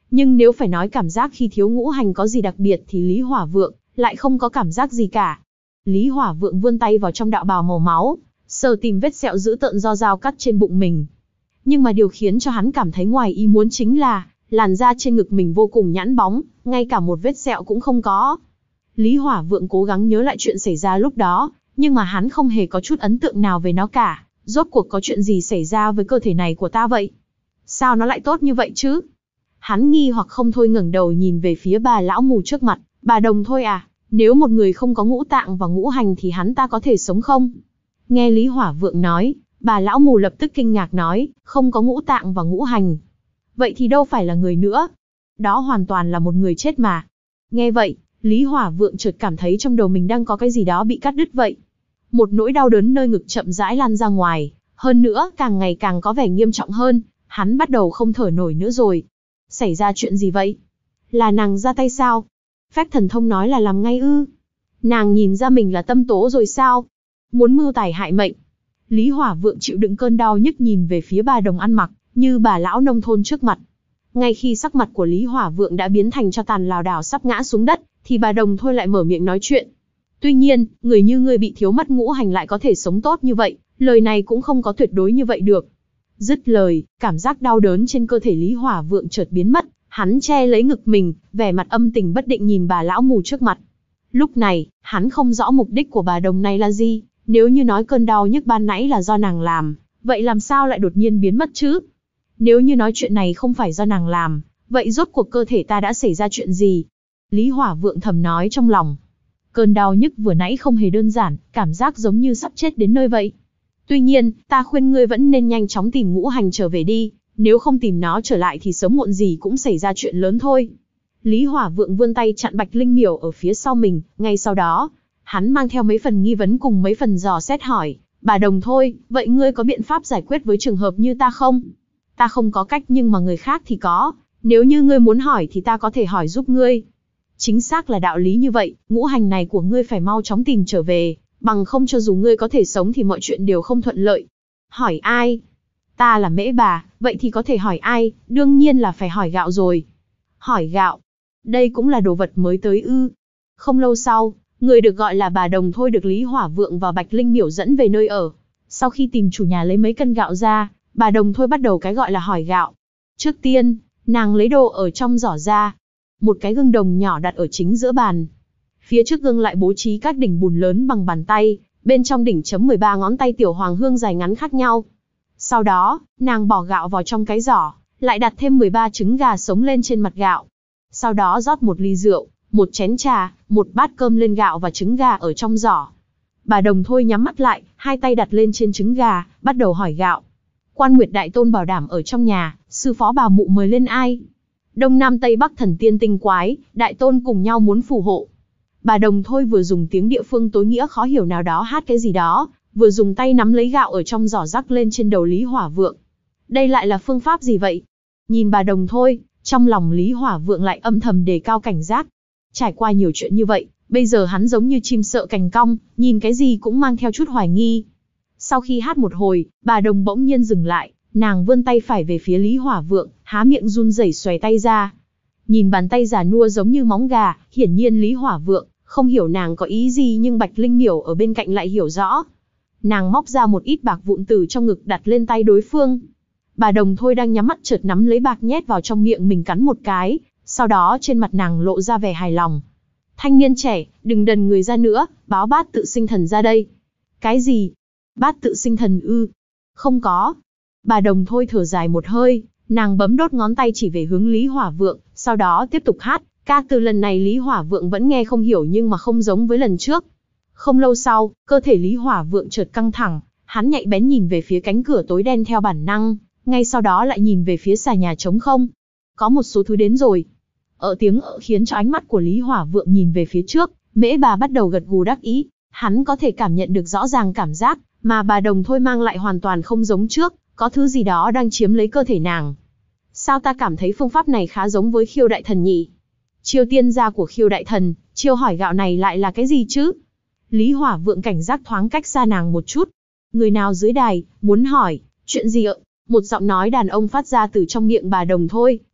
Speaker 1: Nhưng nếu phải nói cảm giác khi thiếu ngũ hành có gì đặc biệt thì Lý Hỏa Vượng lại không có cảm giác gì cả. Lý Hỏa Vượng vươn tay vào trong đạo bào màu máu, sờ tìm vết sẹo dữ tợn do dao cắt trên bụng mình. Nhưng mà điều khiến cho hắn cảm thấy ngoài ý muốn chính là, làn da trên ngực mình vô cùng nhẵn bóng, ngay cả một vết sẹo cũng không có. Lý Hỏa Vượng cố gắng nhớ lại chuyện xảy ra lúc đó, nhưng mà hắn không hề có chút ấn tượng nào về nó cả. Rốt cuộc có chuyện gì xảy ra với cơ thể này của ta vậy? Sao nó lại tốt như vậy chứ? Hắn nghi hoặc không thôi ngẩng đầu nhìn về phía bà lão mù trước mặt. Bà Đồng thôi à, nếu một người không có ngũ tạng và ngũ hành thì hắn ta có thể sống không? Nghe Lý Hỏa Vượng nói, bà lão mù lập tức kinh ngạc nói, không có ngũ tạng và ngũ hành. Vậy thì đâu phải là người nữa. Đó hoàn toàn là một người chết mà. Nghe vậy, Lý Hỏa Vượng chợt cảm thấy trong đầu mình đang có cái gì đó bị cắt đứt vậy. Một nỗi đau đớn nơi ngực chậm rãi lan ra ngoài, hơn nữa càng ngày càng có vẻ nghiêm trọng hơn, hắn bắt đầu không thở nổi nữa rồi. Xảy ra chuyện gì vậy? Là nàng ra tay sao? Phép thần thông nói là làm ngay ư? Nàng nhìn ra mình là tâm tố rồi sao? Muốn mưu tài hại mệnh. Lý Hỏa Vượng chịu đựng cơn đau nhức nhìn về phía bà đồng ăn mặc, như bà lão nông thôn trước mặt. Ngay khi sắc mặt của Lý Hỏa Vượng đã biến thành cho tàn lảo đảo sắp ngã xuống đất, thì bà đồng thôi lại mở miệng nói chuyện. Tuy nhiên, người như ngươi bị thiếu mất ngũ hành lại có thể sống tốt như vậy, lời này cũng không có tuyệt đối như vậy được. Dứt lời, cảm giác đau đớn trên cơ thể Lý Hỏa Vượng chợt biến mất, hắn che lấy ngực mình, vẻ mặt âm tình bất định nhìn bà lão mù trước mặt. Lúc này, hắn không rõ mục đích của bà đồng này là gì, nếu như nói cơn đau nhức ban nãy là do nàng làm, vậy làm sao lại đột nhiên biến mất chứ? Nếu như nói chuyện này không phải do nàng làm, vậy rốt cuộc cơ thể ta đã xảy ra chuyện gì? Lý Hỏa Vượng thầm nói trong lòng. Cơn đau nhức vừa nãy không hề đơn giản, cảm giác giống như sắp chết đến nơi vậy. Tuy nhiên, ta khuyên ngươi vẫn nên nhanh chóng tìm ngũ hành trở về đi, nếu không tìm nó trở lại thì sớm muộn gì cũng xảy ra chuyện lớn thôi. Lý Hỏa Vượng vươn tay chặn Bạch Linh Miểu ở phía sau mình, ngay sau đó, hắn mang theo mấy phần nghi vấn cùng mấy phần dò xét hỏi, bà đồng thôi, vậy ngươi có biện pháp giải quyết với trường hợp như ta không? Ta không có cách nhưng mà người khác thì có, nếu như ngươi muốn hỏi thì ta có thể hỏi giúp ngươi. Chính xác là đạo lý như vậy, ngũ hành này của ngươi phải mau chóng tìm trở về, bằng không cho dù ngươi có thể sống thì mọi chuyện đều không thuận lợi. Hỏi ai? Ta là Mễ bà, vậy thì có thể hỏi ai, đương nhiên là phải hỏi gạo rồi. Hỏi gạo? Đây cũng là đồ vật mới tới ư? Không lâu sau, người được gọi là bà đồng thôi được Lý Hỏa Vượng và Bạch Linh Miểu dẫn về nơi ở. Sau khi tìm chủ nhà lấy mấy cân gạo ra, bà đồng thôi bắt đầu cái gọi là hỏi gạo. Trước tiên, nàng lấy đồ ở trong giỏ ra. Một cái gương đồng nhỏ đặt ở chính giữa bàn. Phía trước gương lại bố trí các đỉnh bùn lớn bằng bàn tay, bên trong đỉnh chấm mười ba ngón tay tiểu hoàng hương dài ngắn khác nhau. Sau đó, nàng bỏ gạo vào trong cái giỏ, lại đặt thêm mười ba trứng gà sống lên trên mặt gạo. Sau đó rót một ly rượu, một chén trà, một bát cơm lên gạo và trứng gà ở trong giỏ. Bà đồng thôi nhắm mắt lại, hai tay đặt lên trên trứng gà, bắt đầu hỏi gạo. Quan Nguyệt Đại Tôn bảo đảm ở trong nhà, sư phó bà mụ mời lên ai? Đông Nam Tây Bắc thần tiên tinh quái, Đại Tôn cùng nhau muốn phù hộ. Bà đồng thôi vừa dùng tiếng địa phương tối nghĩa khó hiểu nào đó hát cái gì đó, vừa dùng tay nắm lấy gạo ở trong giỏ rắc lên trên đầu Lý Hỏa Vượng. Đây lại là phương pháp gì vậy? Nhìn bà đồng thôi, trong lòng Lý Hỏa Vượng lại âm thầm đề cao cảnh giác. Trải qua nhiều chuyện như vậy, bây giờ hắn giống như chim sợ cành cong, nhìn cái gì cũng mang theo chút hoài nghi. Sau khi hát một hồi, bà đồng bỗng nhiên dừng lại, nàng vươn tay phải về phía Lý Hỏa Vượng, há miệng run rẩy xòe tay ra. Nhìn bàn tay già nua giống như móng gà, hiển nhiên Lý Hỏa Vượng không hiểu nàng có ý gì nhưng Bạch Linh Miểu ở bên cạnh lại hiểu rõ. Nàng móc ra một ít bạc vụn từ trong ngực đặt lên tay đối phương. Bà đồng thôi đang nhắm mắt chợt nắm lấy bạc nhét vào trong miệng mình cắn một cái, sau đó trên mặt nàng lộ ra vẻ hài lòng. Thanh niên trẻ, đừng đần người ra nữa, báo bát tự sinh thần ra đây. Cái gì? Bát tự sinh thần ư? Không có. Bà đồng thôi thở dài một hơi, nàng bấm đốt ngón tay chỉ về hướng Lý Hỏa Vượng, sau đó tiếp tục hát. Ca từ lần này Lý Hỏa Vượng vẫn nghe không hiểu nhưng mà không giống với lần trước. Không lâu sau, cơ thể Lý Hỏa Vượng chợt căng thẳng, hắn nhạy bén nhìn về phía cánh cửa tối đen theo bản năng, ngay sau đó lại nhìn về phía xà nhà trống không. Có một số thứ đến rồi. Ở tiếng ợ khiến cho ánh mắt của Lý Hỏa Vượng nhìn về phía trước, Mễ bà bắt đầu gật gù đắc ý, hắn có thể cảm nhận được rõ ràng cảm giác mà bà đồng thôi mang lại hoàn toàn không giống trước, có thứ gì đó đang chiếm lấy cơ thể nàng. Sao ta cảm thấy phương pháp này khá giống với Khiêu Đại Thần nhỉ? Chiêu tiên gia của Khiêu Đại Thần, chiêu hỏi gạo này lại là cái gì chứ? Lý Hỏa Vượng cảnh giác thoáng cách xa nàng một chút. Người nào dưới đài, muốn hỏi, chuyện gì ạ? Một giọng nói đàn ông phát ra từ trong miệng bà đồng thôi,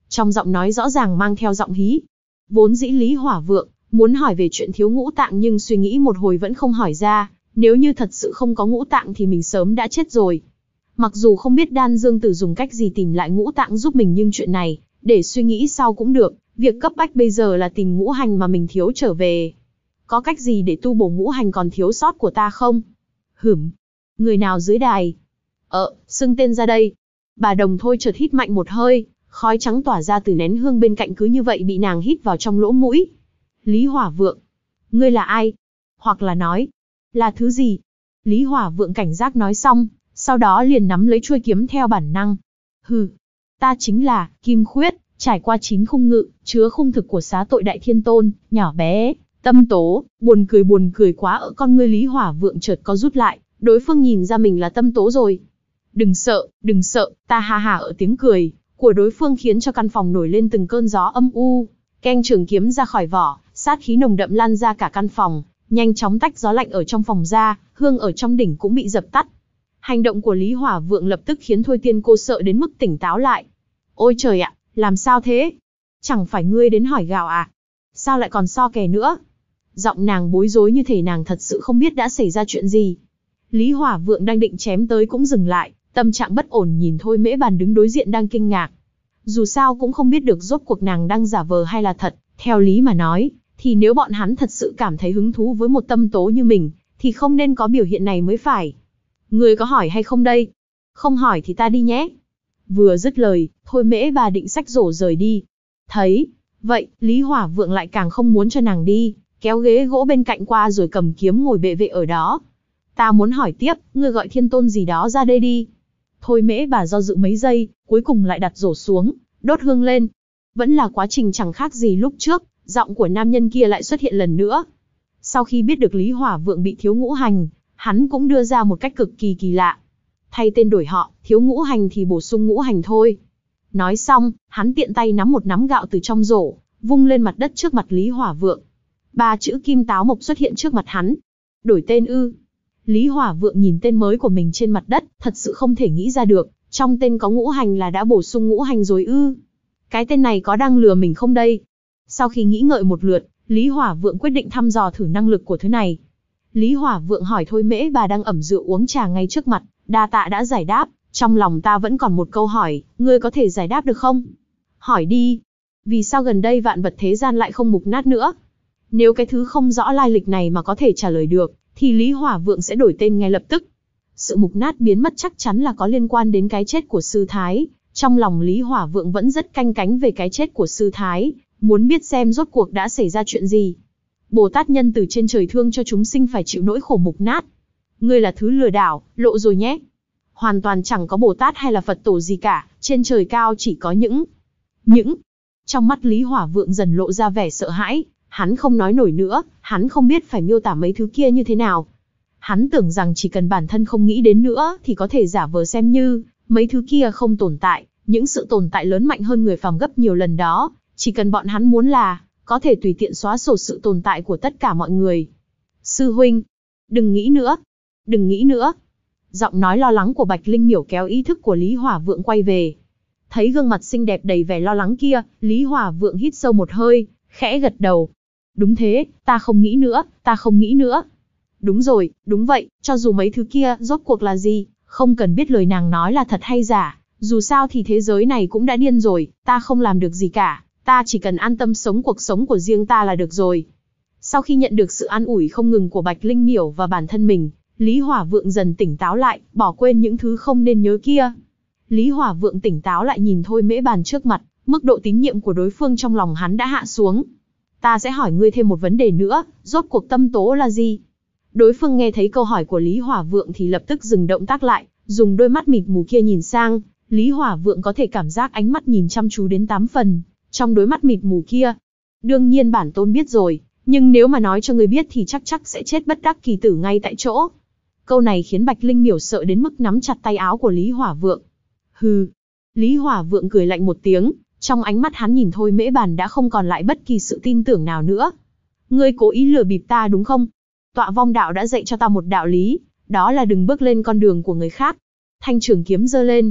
Speaker 1: Trong giọng nói rõ ràng mang theo giọng hí. Vốn dĩ Lý Hỏa Vượng muốn hỏi về chuyện thiếu ngũ tạng nhưng suy nghĩ một hồi vẫn không hỏi ra, nếu như thật sự không có ngũ tạng thì mình sớm đã chết rồi. Mặc dù không biết Đan Dương Tử dùng cách gì tìm lại ngũ tạng giúp mình nhưng chuyện này, để suy nghĩ sau cũng được, việc cấp bách bây giờ là tìm ngũ hành mà mình thiếu trở về. Có cách gì để tu bổ ngũ hành còn thiếu sót của ta không? Hửm, người nào dưới đài? Ờ, xưng tên ra đây. Bà Đồng Thôi chợt hít mạnh một hơi, khói trắng tỏa ra từ nén hương bên cạnh cứ như vậy bị nàng hít vào trong lỗ mũi. Lý Hỏa Vượng, ngươi là ai? Hoặc là nói, là thứ gì? Lý Hỏa Vượng cảnh giác nói xong, sau đó liền nắm lấy chuôi kiếm theo bản năng. Hừ, ta chính là Kim Khuyết, trải qua chín khung ngự, chứa khung thực của xá tội Đại Thiên Tôn, nhỏ bé, tâm tố, buồn cười buồn cười quá. Ở con ngươi Lý Hỏa Vượng chợt có rút lại, đối phương nhìn ra mình là tâm tố rồi. Đừng sợ, đừng sợ, ta ha ha. Ở tiếng cười của đối phương khiến cho căn phòng nổi lên từng cơn gió âm u. Keng trường kiếm ra khỏi vỏ, sát khí nồng đậm lan ra cả căn phòng, nhanh chóng tách gió lạnh ở trong phòng ra, hương ở trong đỉnh cũng bị dập tắt. Hành động của Lý Hỏa Vượng lập tức khiến Thôi Tiên Cô sợ đến mức tỉnh táo lại. Ôi trời ạ, làm sao thế? Chẳng phải ngươi đến hỏi gạo à? Sao lại còn so kè nữa? Giọng nàng bối rối như thể nàng thật sự không biết đã xảy ra chuyện gì. Lý Hỏa Vượng đang định chém tới cũng dừng lại, tâm trạng bất ổn nhìn Thôi Mễ Bàn đứng đối diện đang kinh ngạc. Dù sao cũng không biết được rốt cuộc nàng đang giả vờ hay là thật, theo lý mà nói, thì nếu bọn hắn thật sự cảm thấy hứng thú với một tâm tố như mình, thì không nên có biểu hiện này mới phải. Ngươi có hỏi hay không đây? Không hỏi thì ta đi nhé. Vừa dứt lời, Thôi Mễ Bà định xách rổ rời đi. Thấy vậy, Lý Hỏa Vượng lại càng không muốn cho nàng đi, kéo ghế gỗ bên cạnh qua rồi cầm kiếm ngồi bệ vệ ở đó. Ta muốn hỏi tiếp, ngươi gọi Thiên Tôn gì đó ra đây đi. Thôi Mễ Bà do dự mấy giây, cuối cùng lại đặt rổ xuống, đốt hương lên. Vẫn là quá trình chẳng khác gì lúc trước, giọng của nam nhân kia lại xuất hiện lần nữa. Sau khi biết được Lý Hỏa Vượng bị thiếu ngũ hành, hắn cũng đưa ra một cách cực kỳ kỳ lạ. Thay tên đổi họ, thiếu ngũ hành thì bổ sung ngũ hành thôi. Nói xong, hắn tiện tay nắm một nắm gạo từ trong rổ, vung lên mặt đất trước mặt Lý Hỏa Vượng. Ba chữ Kim Táo Mộc xuất hiện trước mặt hắn. Đổi tên ư? Lý Hỏa Vượng nhìn tên mới của mình trên mặt đất, thật sự không thể nghĩ ra được, trong tên có ngũ hành là đã bổ sung ngũ hành rồi ư? Cái tên này có đang lừa mình không đây? Sau khi nghĩ ngợi một lượt, Lý Hỏa Vượng quyết định thăm dò thử năng lực của thứ này. Lý Hỏa Vượng hỏi Thôi Mễ Bà đang ẩm rượu uống trà ngay trước mặt, đa tạ đã giải đáp, trong lòng ta vẫn còn một câu hỏi, ngươi có thể giải đáp được không? Hỏi đi. Vì sao gần đây vạn vật thế gian lại không mục nát nữa? Nếu cái thứ không rõ lai lịch này mà có thể trả lời được, thì Lý Hỏa Vượng sẽ đổi tên ngay lập tức. Sự mục nát biến mất chắc chắn là có liên quan đến cái chết của sư Thái. Trong lòng Lý Hỏa Vượng vẫn rất canh cánh về cái chết của sư Thái, muốn biết xem rốt cuộc đã xảy ra chuyện gì. Bồ Tát nhân từ trên trời thương cho chúng sinh phải chịu nỗi khổ mục nát. Ngươi là thứ lừa đảo, lộ rồi nhé. Hoàn toàn chẳng có Bồ Tát hay là Phật tổ gì cả, trên trời cao chỉ có những... Những... Trong mắt Lý Hỏa Vượng dần lộ ra vẻ sợ hãi, hắn không nói nổi nữa, hắn không biết phải miêu tả mấy thứ kia như thế nào. Hắn tưởng rằng chỉ cần bản thân không nghĩ đến nữa thì có thể giả vờ xem như mấy thứ kia không tồn tại, những sự tồn tại lớn mạnh hơn người phàm gấp nhiều lần đó, chỉ cần bọn hắn muốn là có thể tùy tiện xóa sổ sự tồn tại của tất cả mọi người. Sư huynh, đừng nghĩ nữa, đừng nghĩ nữa. Giọng nói lo lắng của Bạch Linh Miểu kéo ý thức của Lý Hỏa Vượng quay về. Thấy gương mặt xinh đẹp đầy vẻ lo lắng kia, Lý Hỏa Vượng hít sâu một hơi, khẽ gật đầu. Đúng thế, ta không nghĩ nữa, ta không nghĩ nữa. Đúng rồi, đúng vậy, cho dù mấy thứ kia rốt cuộc là gì, không cần biết lời nàng nói là thật hay giả, dù sao thì thế giới này cũng đã điên rồi, ta không làm được gì cả, ta chỉ cần an tâm sống cuộc sống của riêng ta là được rồi. Sau khi nhận được sự an ủi không ngừng của Bạch Linh Miểu và bản thân mình, Lý Hỏa Vượng dần tỉnh táo lại, bỏ quên những thứ không nên nhớ kia. Lý Hỏa Vượng tỉnh táo lại nhìn Thôi Mễ Bàn trước mặt, mức độ tín nhiệm của đối phương trong lòng hắn đã hạ xuống. Ta sẽ hỏi ngươi thêm một vấn đề nữa, rốt cuộc tâm tố là gì? Đối phương nghe thấy câu hỏi của Lý Hỏa Vượng thì lập tức dừng động tác lại, dùng đôi mắt mịt mù kia nhìn sang. Lý Hỏa Vượng có thể cảm giác ánh mắt nhìn chăm chú đến tám phần, trong đôi mắt mịt mù kia. Đương nhiên bản tôn biết rồi, nhưng nếu mà nói cho ngươi biết thì chắc chắc sẽ chết bất đắc kỳ tử ngay tại chỗ. Câu này khiến Bạch Linh Miểu sợ đến mức nắm chặt tay áo của Lý Hỏa Vượng. Hừ. Lý Hỏa Vượng cười lạnh một tiếng, trong ánh mắt hắn nhìn Thôi Mễ Bàn đã không còn lại bất kỳ sự tin tưởng nào nữa. Ngươi cố ý lừa bịp ta đúng không? Tọa Vong Đạo đã dạy cho ta một đạo lý, đó là đừng bước lên con đường của người khác. Thanh trường kiếm giơ lên,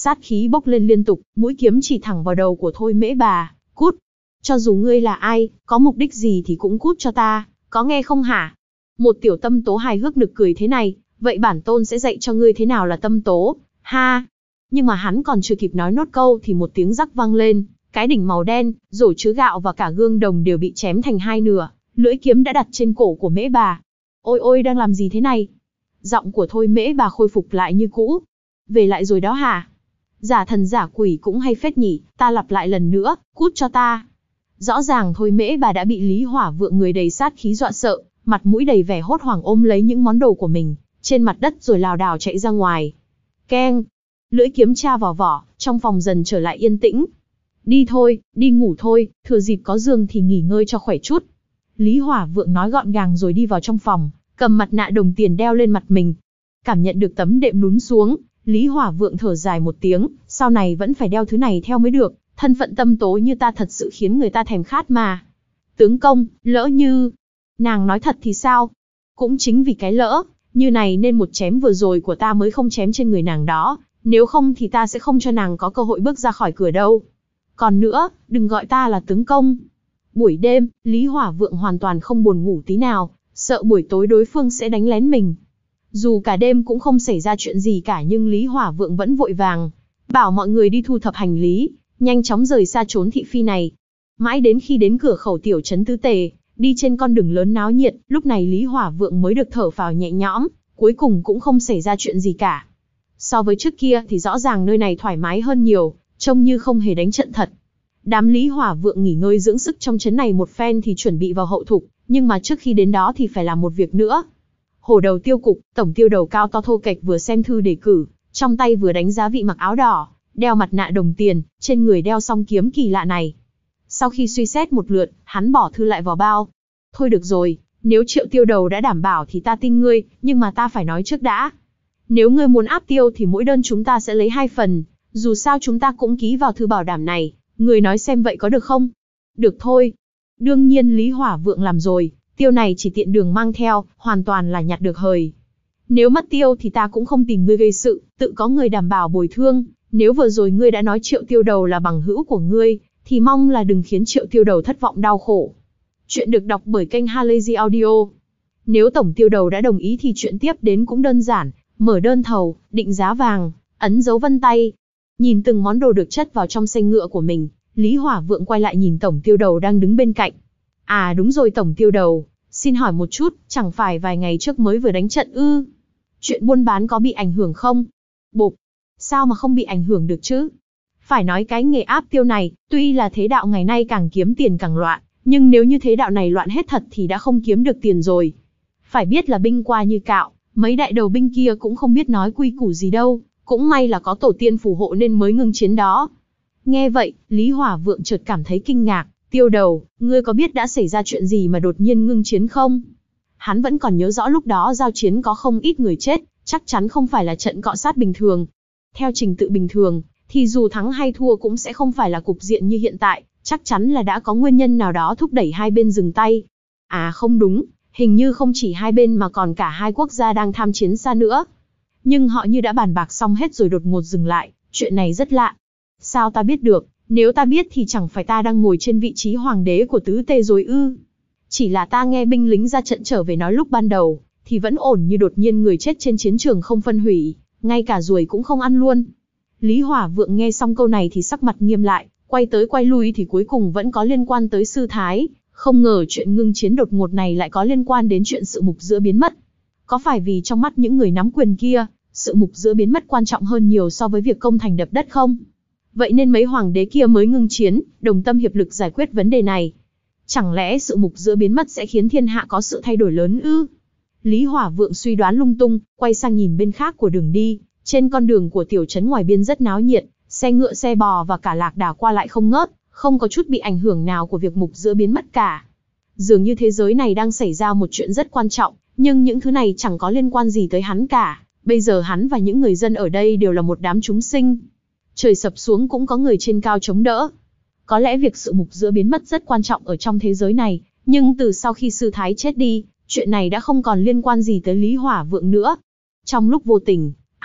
Speaker 1: sát khí bốc lên liên tục, mũi kiếm chỉ thẳng vào đầu của Thôi Mễ Bà. Cút! Cho dù ngươi là ai, có mục đích gì thì cũng cút cho ta, có nghe không hả? Một tiểu tâm tố hài hước nực cười thế này, vậy bản tôn sẽ dạy cho ngươi thế nào là tâm tố, ha! Nhưng mà hắn còn chưa kịp nói nốt câu thì một tiếng rắc vang lên, cái đỉnh màu đen, rổ chứa gạo và cả gương đồng đều bị chém thành hai nửa, lưỡi kiếm đã đặt trên cổ của Mễ Bà. Ôi ôi đang làm gì thế này? Giọng của Thôi Mễ Bà khôi phục lại như cũ. Về lại rồi đó hả? Giả thần giả quỷ cũng hay phết nhỉ, ta lặp lại lần nữa, cút cho ta. Rõ ràng Thôi Mễ Bà đã bị Lý Hỏa Vượng người đầy sát khí dọa sợ, mặt mũi đầy vẻ hốt hoảng ôm lấy những món đồ của mình, trên mặt đất rồi lảo đảo chạy ra ngoài. Keng! Lưỡi kiếm tra vào vỏ, trong phòng dần trở lại yên tĩnh. Đi thôi, đi ngủ thôi, thừa dịp có giường thì nghỉ ngơi cho khỏe chút. Lý Hỏa Vượng nói gọn gàng rồi đi vào trong phòng, cầm mặt nạ đồng tiền đeo lên mặt mình. Cảm nhận được tấm đệm lún xuống, Lý Hỏa Vượng thở dài một tiếng, sau này vẫn phải đeo thứ này theo mới được, thân phận tâm tố như ta thật sự khiến người ta thèm khát mà. Tướng công, lỡ như... Nàng nói thật thì sao? Cũng chính vì cái lỡ, như này nên một chém vừa rồi của ta mới không chém trên người nàng đó, nếu không thì ta sẽ không cho nàng có cơ hội bước ra khỏi cửa đâu. Còn nữa, đừng gọi ta là tướng công. Buổi đêm, Lý Hỏa Vượng hoàn toàn không buồn ngủ tí nào, sợ buổi tối đối phương sẽ đánh lén mình. Dù cả đêm cũng không xảy ra chuyện gì cả nhưng Lý Hỏa Vượng vẫn vội vàng, bảo mọi người đi thu thập hành lý, nhanh chóng rời xa chốn thị phi này. Mãi đến khi đến cửa khẩu tiểu trấn Tứ Tề, đi trên con đường lớn náo nhiệt, lúc này Lý Hỏa Vượng mới được thở phào nhẹ nhõm, cuối cùng cũng không xảy ra chuyện gì cả. So với trước kia thì rõ ràng nơi này thoải mái hơn nhiều, trông như không hề đánh trận thật. Đám Lý Hỏa Vượng nghỉ ngơi dưỡng sức trong trấn này một phen thì chuẩn bị vào hậu thục, nhưng mà trước khi đến đó thì phải làm một việc nữa. Hổ đầu tiêu cục, tổng tiêu đầu cao to thô kệch vừa xem thư đề cử, trong tay vừa đánh giá vị mặc áo đỏ, đeo mặt nạ đồng tiền, trên người đeo song kiếm kỳ lạ này. Sau khi suy xét một lượt, hắn bỏ thư lại vào bao. Thôi được rồi, nếu Triệu tiêu đầu đã đảm bảo thì ta tin ngươi, nhưng mà ta phải nói trước đã. Nếu ngươi muốn áp tiêu thì mỗi đơn chúng ta sẽ lấy hai phần, dù sao chúng ta cũng ký vào thư bảo đảm này, ngươi nói xem vậy có được không? Được thôi. Đương nhiên Lý Hỏa Vượng làm rồi, tiêu này chỉ tiện đường mang theo, hoàn toàn là nhặt được hời. Nếu mất tiêu thì ta cũng không tìm ngươi gây sự, tự có người đảm bảo bồi thương, nếu vừa rồi ngươi đã nói Triệu tiêu đầu là bằng hữu của ngươi, thì mong là đừng khiến Triệu tiêu đầu thất vọng đau khổ. Chuyện được đọc bởi kênh Halazy Audio. Nếu tổng tiêu đầu đã đồng ý thì chuyện tiếp đến cũng đơn giản, mở đơn thầu, định giá vàng, ấn dấu vân tay. Nhìn từng món đồ được chất vào trong xe ngựa của mình, Lý Hỏa Vượng quay lại nhìn tổng tiêu đầu đang đứng bên cạnh. À đúng rồi tổng tiêu đầu, xin hỏi một chút, chẳng phải vài ngày trước mới vừa đánh trận ư? Chuyện buôn bán có bị ảnh hưởng không? Bộp, sao mà không bị ảnh hưởng được chứ? Phải nói cái nghề áp tiêu này, tuy là thế đạo ngày nay càng kiếm tiền càng loạn, nhưng nếu như thế đạo này loạn hết thật thì đã không kiếm được tiền rồi. Phải biết là binh qua như cạo, mấy đại đầu binh kia cũng không biết nói quy củ gì đâu, cũng may là có tổ tiên phù hộ nên mới ngưng chiến đó. Nghe vậy, Lý Hỏa Vượng chợt cảm thấy kinh ngạc, tiêu đầu, ngươi có biết đã xảy ra chuyện gì mà đột nhiên ngưng chiến không? Hắn vẫn còn nhớ rõ lúc đó giao chiến có không ít người chết, chắc chắn không phải là trận cọ sát bình thường. Theo trình tự bình thường, thì dù thắng hay thua cũng sẽ không phải là cục diện như hiện tại, chắc chắn là đã có nguyên nhân nào đó thúc đẩy hai bên dừng tay. À không đúng, hình như không chỉ hai bên mà còn cả hai quốc gia đang tham chiến xa nữa. Nhưng họ như đã bàn bạc xong hết rồi đột ngột dừng lại, chuyện này rất lạ. Sao ta biết được, nếu ta biết thì chẳng phải ta đang ngồi trên vị trí hoàng đế của Tứ Tề rồi ư? Chỉ là ta nghe binh lính ra trận trở về nói lúc ban đầu, thì vẫn ổn như đột nhiên người chết trên chiến trường không phân hủy, ngay cả ruồi cũng không ăn luôn. Lý Hỏa Vượng nghe xong câu này thì sắc mặt nghiêm lại, quay tới quay lui thì cuối cùng vẫn có liên quan tới sư thái, không ngờ chuyện ngưng chiến đột ngột này lại có liên quan đến chuyện sự mục giữa biến mất. Có phải vì trong mắt những người nắm quyền kia, sự mục giữa biến mất quan trọng hơn nhiều so với việc công thành đập đất không? Vậy nên mấy hoàng đế kia mới ngưng chiến, đồng tâm hiệp lực giải quyết vấn đề này. Chẳng lẽ sự mục giữa biến mất sẽ khiến thiên hạ có sự thay đổi lớn ư? Lý Hỏa Vượng suy đoán lung tung, quay sang nhìn bên khác của đường đi, trên con đường của tiểu trấn ngoài biên rất náo nhiệt, xe ngựa xe bò và cả lạc đà qua lại không ngớt, không có chút bị ảnh hưởng nào của việc mục giữa biến mất cả. Dường như thế giới này đang xảy ra một chuyện rất quan trọng, nhưng những thứ này chẳng có liên quan gì tới hắn cả. Bây giờ hắn và những người dân ở đây đều là một đám chúng sinh. Trời sập xuống cũng có người trên cao chống đỡ. Có lẽ việc sự mục giữa biến mất rất quan trọng ở trong thế giới này, nhưng từ sau khi sư thái chết đi, chuyện này đã không còn liên quan gì tới Lý Hỏa Vượng nữa. Trong lúc vô tình,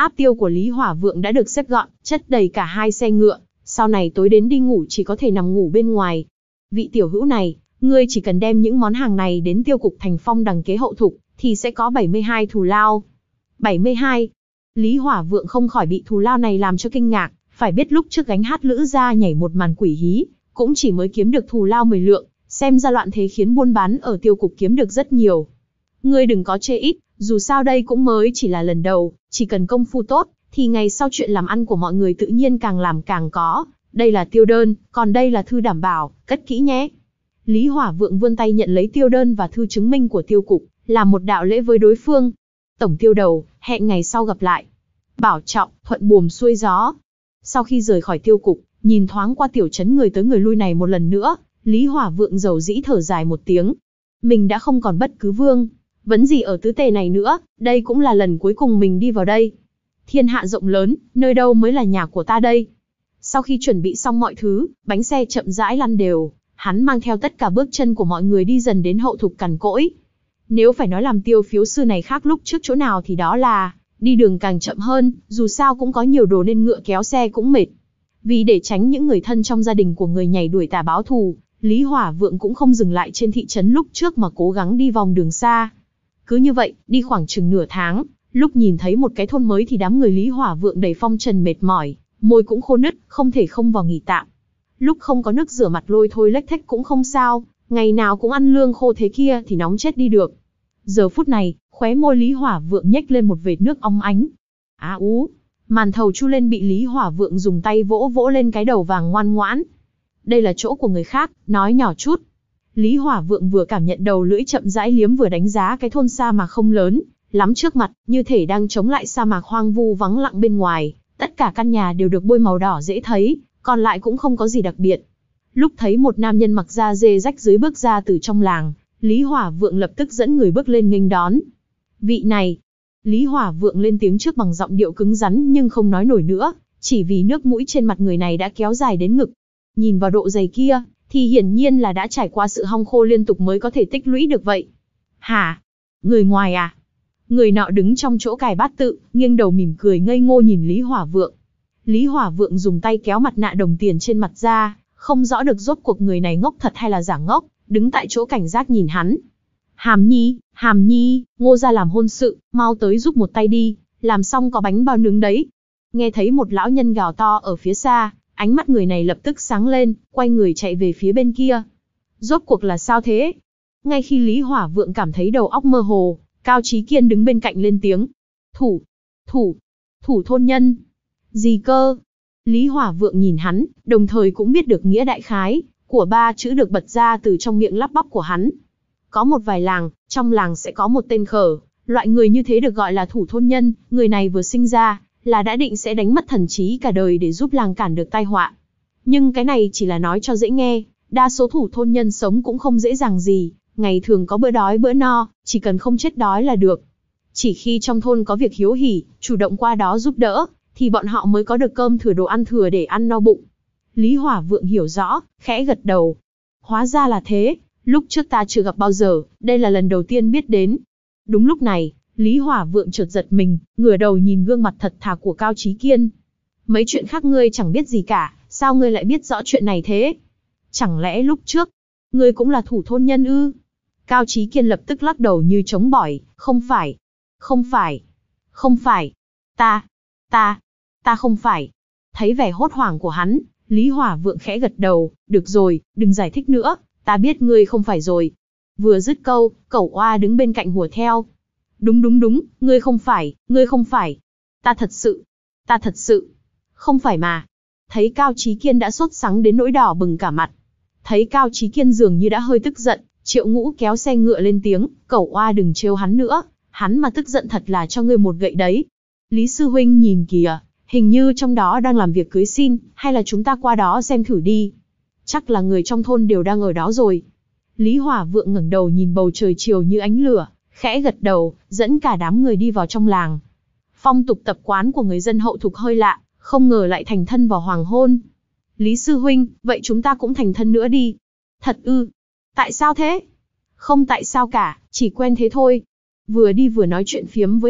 Speaker 1: Áp tiêu của Lý Hỏa Vượng đã được xếp gọn, chất đầy cả hai xe ngựa, sau này tối đến đi ngủ chỉ có thể nằm ngủ bên ngoài. Vị tiểu hữu này, ngươi chỉ cần đem những món hàng này đến tiêu cục Thành Phong đằng kế hậu thục, thì sẽ có bảy mươi hai thù lao. bảy mươi hai. Lý Hỏa Vượng không khỏi bị thù lao này làm cho kinh ngạc, phải biết lúc trước gánh hát lữ gia nhảy một màn quỷ hí, cũng chỉ mới kiếm được thù lao mười lượng, xem ra loạn thế khiến buôn bán ở tiêu cục kiếm được rất nhiều. Ngươi đừng có chê ít, dù sao đây cũng mới chỉ là lần đầu, chỉ cần công phu tốt, thì ngày sau chuyện làm ăn của mọi người tự nhiên càng làm càng có. Đây là tiêu đơn, còn đây là thư đảm bảo, cất kỹ nhé. Lý Hỏa Vượng vươn tay nhận lấy tiêu đơn và thư chứng minh của tiêu cục, làm một đạo lễ với đối phương. Tổng tiêu đầu, hẹn ngày sau gặp lại. Bảo trọng, thuận buồm xuôi gió. Sau khi rời khỏi tiêu cục, nhìn thoáng qua tiểu trấn người tới người lui này một lần nữa, Lý Hỏa Vượng dầu dĩ thở dài một tiếng. Mình đã không còn bất cứ vương vấn gì ở tứ tề này nữa, đây cũng là lần cuối cùng mình đi vào đây. Thiên hạ rộng lớn, nơi đâu mới là nhà của ta đây? Sau khi chuẩn bị xong mọi thứ, bánh xe chậm rãi lăn đều, hắn mang theo tất cả bước chân của mọi người đi dần đến hậu thục cằn cỗi. Nếu phải nói làm tiêu phiếu sư này khác lúc trước chỗ nào thì đó là đi đường càng chậm hơn, dù sao cũng có nhiều đồ nên ngựa kéo xe cũng mệt. Vì để tránh những người thân trong gia đình của người nhảy đuổi tà báo thù, Lý Hỏa Vượng cũng không dừng lại trên thị trấn lúc trước mà cố gắng đi vòng đường xa. Cứ như vậy, đi khoảng chừng nửa tháng, lúc nhìn thấy một cái thôn mới thì đám người Lý Hỏa Vượng đầy phong trần mệt mỏi, môi cũng khô nứt, không thể không vào nghỉ tạm. Lúc không có nước rửa mặt lôi thôi lếch thếch cũng không sao, ngày nào cũng ăn lương khô thế kia thì nóng chết đi được. Giờ phút này, khóe môi Lý Hỏa Vượng nhếch lên một vệt nước óng ánh. Á ú, màn thầu chu lên bị Lý Hỏa Vượng dùng tay vỗ vỗ lên cái đầu vàng ngoan ngoãn. Đây là chỗ của người khác, nói nhỏ chút. Lý Hỏa Vượng vừa cảm nhận đầu lưỡi chậm rãi liếm vừa đánh giá cái thôn xa mà không lớn lắm trước mặt, như thể đang chống lại sa mạc hoang vu vắng lặng bên ngoài. Tất cả căn nhà đều được bôi màu đỏ dễ thấy, còn lại cũng không có gì đặc biệt. Lúc thấy một nam nhân mặc da dê rách dưới bước ra từ trong làng, Lý Hỏa Vượng lập tức dẫn người bước lên nghênh đón. Vị này, Lý Hỏa Vượng lên tiếng trước bằng giọng điệu cứng rắn nhưng không nói nổi nữa, chỉ vì nước mũi trên mặt người này đã kéo dài đến ngực. Nhìn vào độ dày kia, thì hiển nhiên là đã trải qua sự hong khô liên tục mới có thể tích lũy được vậy. Hả? Người ngoài à? Người nọ đứng trong chỗ cài bát tự, nghiêng đầu mỉm cười ngây ngô nhìn Lý Hỏa Vượng. Lý Hỏa Vượng dùng tay kéo mặt nạ đồng tiền trên mặt ra, không rõ được rốt cuộc người này ngốc thật hay là giả ngốc, đứng tại chỗ cảnh giác nhìn hắn. Hàm Nhi, Hàm Nhi, Ngô gia làm hôn sự, mau tới giúp một tay đi, làm xong có bánh bao nướng đấy. Nghe thấy một lão nhân gào to ở phía xa, ánh mắt người này lập tức sáng lên, quay người chạy về phía bên kia. Rốt cuộc là sao thế? Ngay khi Lý Hỏa Vượng cảm thấy đầu óc mơ hồ, Cao Chí Kiên đứng bên cạnh lên tiếng. Thủ, thủ, thủ thôn nhân. Gì cơ? Lý Hỏa Vượng nhìn hắn, đồng thời cũng biết được nghĩa đại khái của ba chữ được bật ra từ trong miệng lắp bắp của hắn. Có một vài làng, trong làng sẽ có một tên khở, loại người như thế được gọi là thủ thôn nhân, người này vừa sinh ra là đã định sẽ đánh mất thần trí cả đời để giúp làng cản được tai họa. Nhưng cái này chỉ là nói cho dễ nghe, đa số thủ thôn nhân sống cũng không dễ dàng gì, ngày thường có bữa đói bữa no, chỉ cần không chết đói là được. Chỉ khi trong thôn có việc hiếu hỉ, chủ động qua đó giúp đỡ, thì bọn họ mới có được cơm thừa đồ ăn thừa để ăn no bụng. Lý Hỏa Vượng hiểu rõ, khẽ gật đầu. Hóa ra là thế, lúc trước ta chưa gặp bao giờ, đây là lần đầu tiên biết đến. Đúng lúc này, Lý Hỏa Vượng chợt giật mình, ngửa đầu nhìn gương mặt thật thà của Cao Chí Kiên. Mấy chuyện khác ngươi chẳng biết gì cả, sao ngươi lại biết rõ chuyện này thế? Chẳng lẽ lúc trước, ngươi cũng là thủ thôn nhân ư? Cao Chí Kiên lập tức lắc đầu như chống bỏi, không phải, không phải, không phải, ta, ta, ta không phải. Thấy vẻ hốt hoảng của hắn, Lý Hỏa Vượng khẽ gật đầu, được rồi, đừng giải thích nữa, ta biết ngươi không phải rồi. Vừa dứt câu, Cẩu Oa đứng bên cạnh hùa theo. Đúng đúng đúng, ngươi không phải, ngươi không phải. Ta thật sự, ta thật sự, không phải mà. Thấy Cao Chí Kiên đã sốt sắng đến nỗi đỏ bừng cả mặt. Thấy Cao Chí Kiên dường như đã hơi tức giận, Triệu Ngũ kéo xe ngựa lên tiếng, Cẩu Oa đừng trêu hắn nữa, hắn mà tức giận thật là cho ngươi một gậy đấy. Lý sư huynh nhìn kìa, hình như trong đó đang làm việc cưới xin, hay là chúng ta qua đó xem thử đi. Chắc là người trong thôn đều đang ở đó rồi. Lý Hỏa Vượng ngẩng đầu nhìn bầu trời chiều như ánh lửa, khẽ gật đầu, dẫn cả đám người đi vào trong làng. Phong tục tập quán của người dân hậu thục hơi lạ, không ngờ lại thành thân vào hoàng hôn. Lý sư huynh, vậy chúng ta cũng thành thân nữa đi. Thật ư? Tại sao thế? Không tại sao cả, chỉ quen thế thôi. Vừa đi vừa nói chuyện phiếm với họ,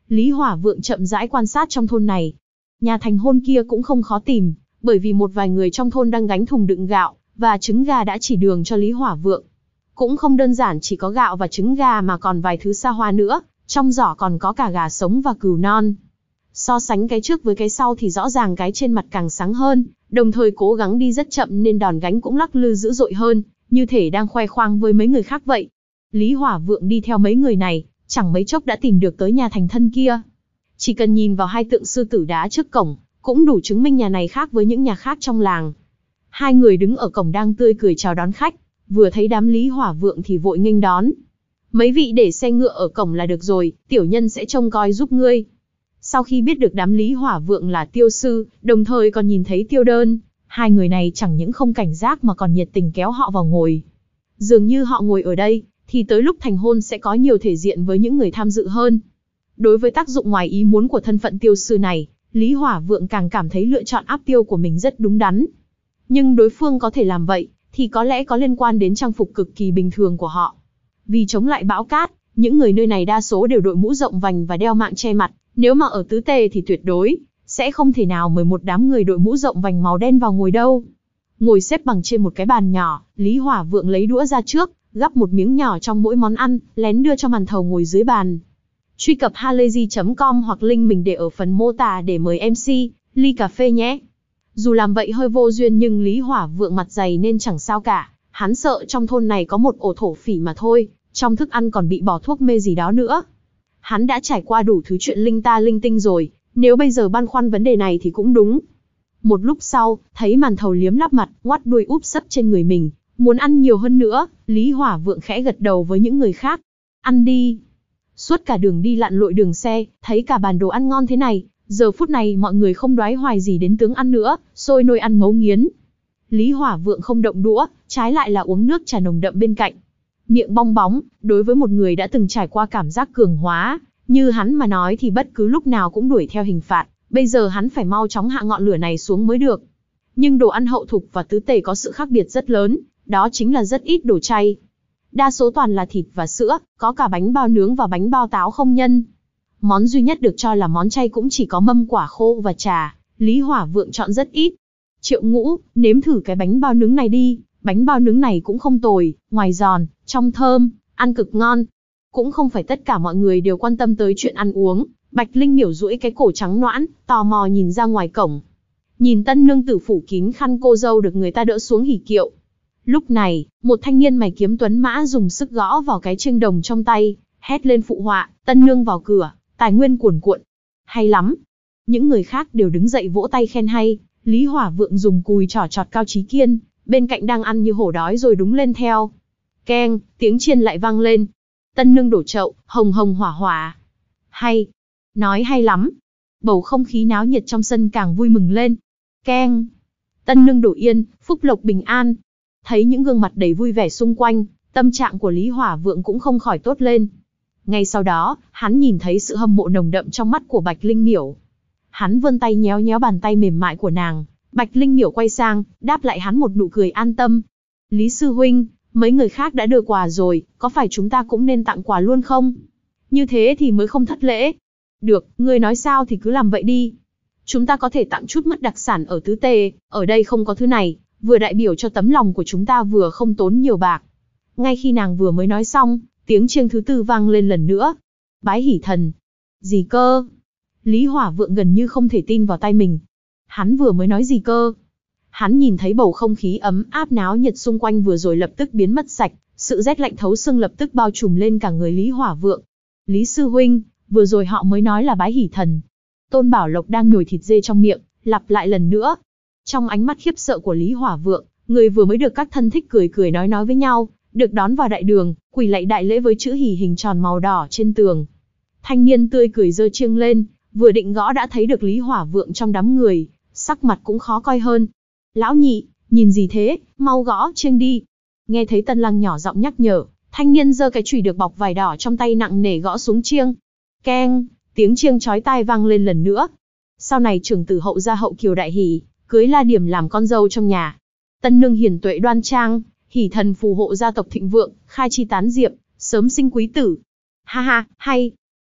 Speaker 1: Lý Hỏa Vượng chậm rãi quan sát trong thôn này. Nhà thành hôn kia cũng không khó tìm, bởi vì một vài người trong thôn đang gánh thùng đựng gạo và trứng gà đã chỉ đường cho Lý Hỏa Vượng. Cũng không đơn giản chỉ có gạo và trứng gà mà còn vài thứ xa hoa nữa, trong giỏ còn có cả gà sống và cừu non. So sánh cái trước với cái sau thì rõ ràng cái trên mặt càng sáng hơn, đồng thời cố gắng đi rất chậm nên đòn gánh cũng lắc lư dữ dội hơn, như thể đang khoe khoang với mấy người khác vậy. Lý Hỏa Vượng đi theo mấy người này, chẳng mấy chốc đã tìm được tới nhà thành thân kia. Chỉ cần nhìn vào hai tượng sư tử đá trước cổng, cũng đủ chứng minh nhà này khác với những nhà khác trong làng. Hai người đứng ở cổng đang tươi cười chào đón khách, vừa thấy đám Lý Hỏa Vượng thì vội nghênh đón. Mấy vị để xe ngựa ở cổng là được rồi, tiểu nhân sẽ trông coi giúp ngươi. Sau khi biết được đám Lý Hỏa Vượng là tiêu sư, đồng thời còn nhìn thấy tiêu đơn, hai người này chẳng những không cảnh giác mà còn nhiệt tình kéo họ vào ngồi. Dường như họ ngồi ở đây, thì tới lúc thành hôn sẽ có nhiều thể diện với những người tham dự hơn. Đối với tác dụng ngoài ý muốn của thân phận tiêu sư này, Lý Hỏa Vượng càng cảm thấy lựa chọn áp tiêu của mình rất đúng đắn. Nhưng đối phương có thể làm vậy, thì có lẽ có liên quan đến trang phục cực kỳ bình thường của họ. Vì chống lại bão cát, những người nơi này đa số đều đội mũ rộng vành và đeo mạng che mặt. Nếu mà ở tứ tề thì tuyệt đối sẽ không thể nào mời một đám người đội mũ rộng vành màu đen vào ngồi đâu. Ngồi xếp bằng trên một cái bàn nhỏ, Lý Hỏa Vượng lấy đũa ra trước, gắp một miếng nhỏ trong mỗi món ăn, lén đưa cho màn thầu ngồi dưới bàn. Truy cập halayzi chấm com hoặc link mình để ở phần mô tả để mời em xê ly cà phê nhé. Dù làm vậy hơi vô duyên nhưng Lý Hỏa Vượng mặt dày nên chẳng sao cả, hắn sợ trong thôn này có một ổ thổ phỉ mà thôi, trong thức ăn còn bị bỏ thuốc mê gì đó nữa. Hắn đã trải qua đủ thứ chuyện linh ta linh tinh rồi, nếu bây giờ băn khoăn vấn đề này thì cũng đúng. Một lúc sau, thấy màn thầu liếm láp mặt, ngoắt đuôi úp sấp trên người mình, muốn ăn nhiều hơn nữa, Lý Hỏa Vượng khẽ gật đầu với những người khác. Ăn đi. Suốt cả đường đi lặn lội đường xe, thấy cả bàn đồ ăn ngon thế này, giờ phút này mọi người không đoái hoài gì đến tướng ăn nữa, sôi nôi ăn ngấu nghiến. Lý Hỏa Vượng không động đũa, trái lại là uống nước trà nồng đậm bên cạnh. Miệng bong bóng, đối với một người đã từng trải qua cảm giác cường hóa, như hắn mà nói thì bất cứ lúc nào cũng đuổi theo hình phạt, bây giờ hắn phải mau chóng hạ ngọn lửa này xuống mới được. Nhưng đồ ăn hậu thục và tứ tề có sự khác biệt rất lớn, đó chính là rất ít đồ chay. Đa số toàn là thịt và sữa, có cả bánh bao nướng và bánh bao táo không nhân. Món duy nhất được cho là món chay cũng chỉ có mâm quả khô và trà, Lý Hỏa Vượng chọn rất ít. Triệu Ngũ, nếm thử cái bánh bao nướng này đi, bánh bao nướng này cũng không tồi, ngoài giòn, trong thơm, ăn cực ngon. Cũng không phải tất cả mọi người đều quan tâm tới chuyện ăn uống, Bạch Linh Miểu duỗi cái cổ trắng nõn, tò mò nhìn ra ngoài cổng. Nhìn tân nương tử phủ kín khăn cô dâu được người ta đỡ xuống hỉ kiệu. Lúc này, một thanh niên mày kiếm tuấn mã dùng sức gõ vào cái chiêng đồng trong tay, hét lên phụ họa, tân nương vào cửa, tài nguyên cuồn cuộn. Hay lắm. Những người khác đều đứng dậy vỗ tay khen hay, Lý Hỏa Vượng dùng cùi trỏ chọt Cao Chí Kiên, bên cạnh đang ăn như hổ đói rồi đúng lên theo. Keng, tiếng chiên lại vang lên. Tân nương đổ chậu, hồng hồng hỏa hỏa. Hay. Nói hay lắm. Bầu không khí náo nhiệt trong sân càng vui mừng lên. Keng. Tân nương đổ yên, phúc lộc bình an. Thấy những gương mặt đầy vui vẻ xung quanh, tâm trạng của Lý Hỏa Vượng cũng không khỏi tốt lên. Ngay sau đó, hắn nhìn thấy sự hâm mộ nồng đậm trong mắt của Bạch Linh Miểu. Hắn vươn tay nhéo nhéo bàn tay mềm mại của nàng, Bạch Linh Miểu quay sang, đáp lại hắn một nụ cười an tâm. Lý sư huynh, mấy người khác đã đưa quà rồi, có phải chúng ta cũng nên tặng quà luôn không? Như thế thì mới không thất lễ. Được, ngươi nói sao thì cứ làm vậy đi. Chúng ta có thể tặng chút mứt đặc sản ở tứ tề, ở đây không có thứ này, vừa đại biểu cho tấm lòng của chúng ta vừa không tốn nhiều bạc. Ngay khi nàng vừa mới nói xong, tiếng chiêng thứ tư vang lên lần nữa. Bái hỉ thần. Gì cơ? Lý Hỏa Vượng gần như không thể tin vào tai mình. Hắn vừa mới nói gì cơ? Hắn nhìn thấy bầu không khí ấm áp náo nhiệt xung quanh vừa rồi lập tức biến mất sạch, sự rét lạnh thấu xương lập tức bao trùm lên cả người Lý Hỏa Vượng. Lý sư huynh, vừa rồi họ mới nói là bái hỉ thần. Tôn Bảo Lộc đang nhồi thịt dê trong miệng, lặp lại lần nữa. Trong ánh mắt khiếp sợ của Lý Hỏa Vượng, người vừa mới được các thân thích cười cười nói nói với nhau, được đón vào đại đường, quỳ lạy đại lễ với chữ hỉ hình tròn màu đỏ trên tường. Thanh niên tươi cười giơ chiêng lên, vừa định gõ đã thấy được Lý Hỏa Vượng trong đám người, sắc mặt cũng khó coi hơn. Lão nhị, nhìn gì thế, mau gõ chiêng đi. Nghe thấy Tân Lăng nhỏ giọng nhắc nhở, thanh niên giơ cái chùy được bọc vải đỏ trong tay nặng nề gõ xuống chiêng. Keng, tiếng chiêng chói tai vang lên lần nữa. Sau này trưởng tử hậu gia hậu kiều đại hỷ, cưới La Điểm làm con dâu trong nhà. Tân nương hiền tuệ đoan trang, hỷ thần phù hộ gia tộc thịnh vượng, khai chi tán diệp, sớm sinh quý tử. Ha ha, hay.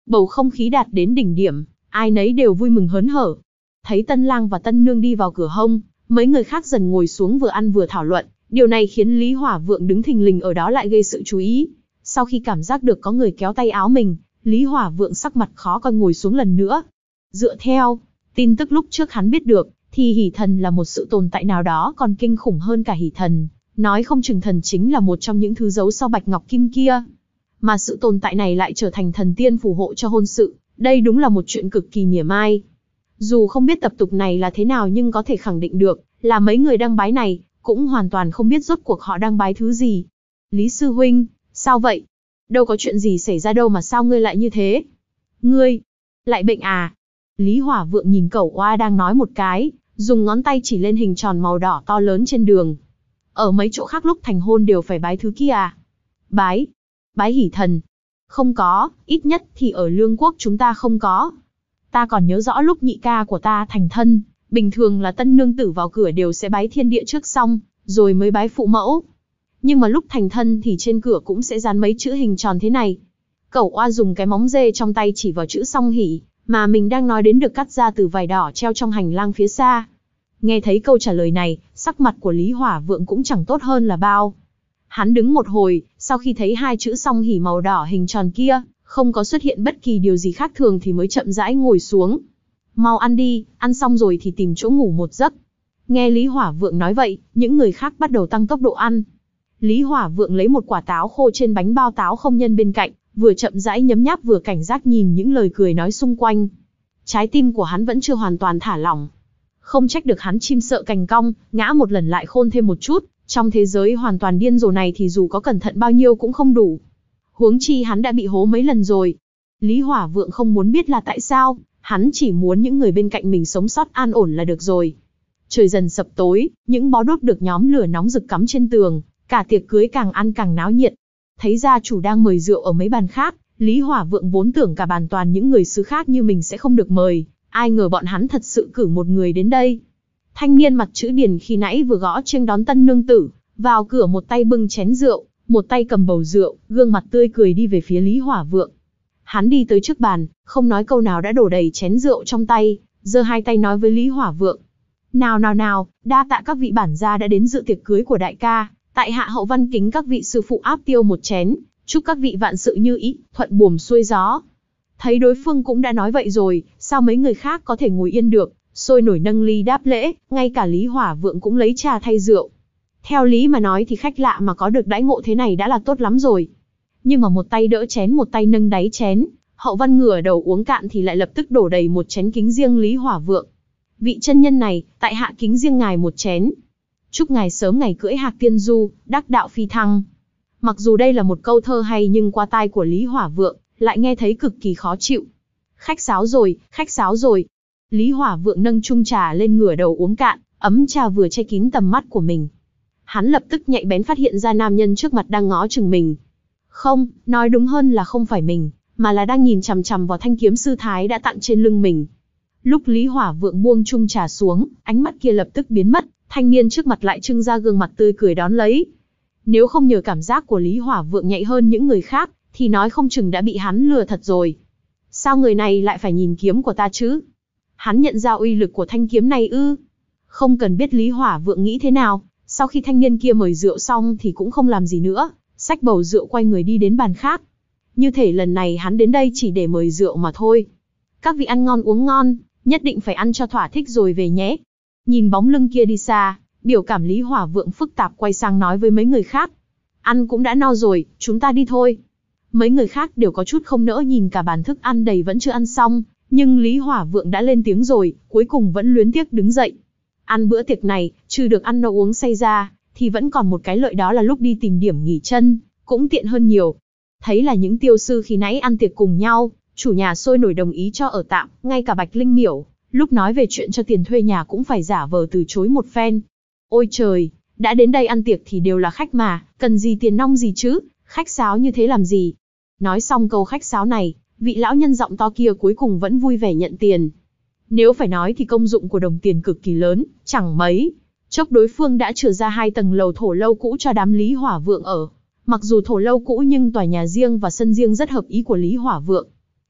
Speaker 1: Bầu không khí đạt đến đỉnh điểm, ai nấy đều vui mừng hớn hở. Thấy tân lang và tân nương đi vào cửa hông, mấy người khác dần ngồi xuống vừa ăn vừa thảo luận, điều này khiến Lý Hỏa Vượng đứng thình lình ở đó lại gây sự chú ý. Sau khi cảm giác được có người kéo tay áo mình, Lý Hỏa Vượng sắc mặt khó coi ngồi xuống lần nữa. Dựa theo tin tức lúc trước hắn biết được, thì hỷ thần là một sự tồn tại nào đó còn kinh khủng hơn cả hỷ thần, nói không chừng thần chính là một trong những thứ giấu sau bạch ngọc kim kia. Mà sự tồn tại này lại trở thành thần tiên phù hộ cho hôn sự, đây đúng là một chuyện cực kỳ mỉa mai. Dù không biết tập tục này là thế nào nhưng có thể khẳng định được, là mấy người đang bái này, cũng hoàn toàn không biết rốt cuộc họ đang bái thứ gì. Lý sư huynh, sao vậy? Đâu có chuyện gì xảy ra đâu mà sao ngươi lại như thế? Ngươi, lại bệnh à? Lý Hỏa Vượng nhìn Cẩu Oa đang nói một cái, dùng ngón tay chỉ lên hình tròn màu đỏ to lớn trên đường. Ở mấy chỗ khác lúc thành hôn đều phải bái thứ kia à? Bái? Bái hỷ thần? Không có, ít nhất thì ở Lương Quốc chúng ta không có. Ta còn nhớ rõ lúc nhị ca của ta thành thân, bình thường là tân nương tử vào cửa đều sẽ bái thiên địa trước xong, rồi mới bái phụ mẫu. Nhưng mà lúc thành thân thì trên cửa cũng sẽ dán mấy chữ hình tròn thế này. Cẩu Oa dùng cái móng dê trong tay chỉ vào chữ song hỷ, mà mình đang nói đến được cắt ra từ vải đỏ treo trong hành lang phía xa. Nghe thấy câu trả lời này, sắc mặt của Lý Hỏa Vượng cũng chẳng tốt hơn là bao. Hắn đứng một hồi, sau khi thấy hai chữ song hỷ màu đỏ hình tròn kia, không có xuất hiện bất kỳ điều gì khác thường thì mới chậm rãi ngồi xuống. Mau ăn đi, ăn xong rồi thì tìm chỗ ngủ một giấc. Nghe Lý Hỏa Vượng nói vậy, những người khác bắt đầu tăng tốc độ ăn. Lý Hỏa Vượng lấy một quả táo khô trên bánh bao táo không nhân bên cạnh, vừa chậm rãi nhấm nháp vừa cảnh giác nhìn những lời cười nói xung quanh. Trái tim của hắn vẫn chưa hoàn toàn thả lỏng. Không trách được hắn chim sợ cành cong, ngã một lần lại khôn thêm một chút, trong thế giới hoàn toàn điên rồ này thì dù có cẩn thận bao nhiêu cũng không đủ. Huống chi hắn đã bị hố mấy lần rồi. Lý Hỏa Vượng không muốn biết là tại sao, hắn chỉ muốn những người bên cạnh mình sống sót an ổn là được rồi. Trời dần sập tối, những bó đuốc được nhóm lửa nóng rực cắm trên tường, cả tiệc cưới càng ăn càng náo nhiệt. Thấy gia chủ đang mời rượu ở mấy bàn khác, Lý Hỏa Vượng vốn tưởng cả bàn toàn những người xứ khác như mình sẽ không được mời, ai ngờ bọn hắn thật sự cử một người đến đây. Thanh niên mặt chữ Điền khi nãy vừa gõ chiêng đón tân nương tử, vào cửa một tay bưng chén rượu, một tay cầm bầu rượu, gương mặt tươi cười đi về phía Lý Hỏa Vượng. Hắn đi tới trước bàn, không nói câu nào đã đổ đầy chén rượu trong tay, giơ hai tay nói với Lý Hỏa Vượng. Nào nào nào, đa tạ các vị bản gia đã đến dự tiệc cưới của đại ca, tại hạ hậu văn kính các vị sư phụ áp tiêu một chén, chúc các vị vạn sự như ý, thuận buồm xuôi gió. Thấy đối phương cũng đã nói vậy rồi, sao mấy người khác có thể ngồi yên được, sôi nổi nâng ly đáp lễ, ngay cả Lý Hỏa Vượng cũng lấy trà thay rượu. Theo lý mà nói thì khách lạ mà có được đãi ngộ thế này đã là tốt lắm rồi. Nhưng mà một tay đỡ chén một tay nâng đáy chén, hậu văn ngửa đầu uống cạn thì lại lập tức đổ đầy một chén kính riêng Lý Hỏa Vượng. Vị chân nhân này, tại hạ kính riêng ngài một chén. Chúc ngài sớm ngày cưỡi hạc tiên du, đắc đạo phi thăng. Mặc dù đây là một câu thơ hay nhưng qua tai của Lý Hỏa Vượng, lại nghe thấy cực kỳ khó chịu. Khách sáo rồi, khách sáo rồi. Lý Hỏa Vượng nâng chung trà lên ngửa đầu uống cạn, ấm trà vừa che kín tầm mắt của mình. Hắn lập tức nhạy bén phát hiện ra nam nhân trước mặt đang ngó chừng mình. Không, nói đúng hơn là không phải mình, mà là đang nhìn chằm chằm vào thanh kiếm sư thái đã tặng trên lưng mình. Lúc Lý Hỏa Vượng buông chung trà xuống, ánh mắt kia lập tức biến mất, thanh niên trước mặt lại trưng ra gương mặt tươi cười đón lấy. Nếu không nhờ cảm giác của Lý Hỏa Vượng nhạy hơn những người khác, thì nói không chừng đã bị hắn lừa thật rồi. Sao người này lại phải nhìn kiếm của ta chứ? Hắn nhận ra uy lực của thanh kiếm này ư? Không cần biết Lý Hỏa Vượng nghĩ thế nào, sau khi thanh niên kia mời rượu xong thì cũng không làm gì nữa, xách bầu rượu quay người đi đến bàn khác. Như thể lần này hắn đến đây chỉ để mời rượu mà thôi. Các vị ăn ngon uống ngon, nhất định phải ăn cho thỏa thích rồi về nhé. Nhìn bóng lưng kia đi xa, biểu cảm Lý Hỏa Vượng phức tạp quay sang nói với mấy người khác. Ăn cũng đã no rồi, chúng ta đi thôi. Mấy người khác đều có chút không nỡ nhìn cả bàn thức ăn đầy vẫn chưa ăn xong, nhưng Lý Hỏa Vượng đã lên tiếng rồi, cuối cùng vẫn luyến tiếc đứng dậy. Ăn bữa tiệc này, trừ được ăn no uống say ra, thì vẫn còn một cái lợi đó là lúc đi tìm điểm nghỉ chân, cũng tiện hơn nhiều. Thấy là những tiêu sư khi nãy ăn tiệc cùng nhau, chủ nhà sôi nổi đồng ý cho ở tạm, ngay cả Bạch Linh Miểu, lúc nói về chuyện cho tiền thuê nhà cũng phải giả vờ từ chối một phen. Ôi trời, đã đến đây ăn tiệc thì đều là khách mà, cần gì tiền nong gì chứ, khách sáo như thế làm gì. Nói xong câu khách sáo này, vị lão nhân giọng to kia cuối cùng vẫn vui vẻ nhận tiền. Nếu phải nói thì công dụng của đồng tiền cực kỳ lớn, chẳng mấy chốc đối phương đã chừa ra hai tầng lầu thổ lâu cũ cho đám Lý Hỏa Vượng ở. Mặc dù thổ lâu cũ nhưng tòa nhà riêng và sân riêng rất hợp ý của Lý Hỏa Vượng.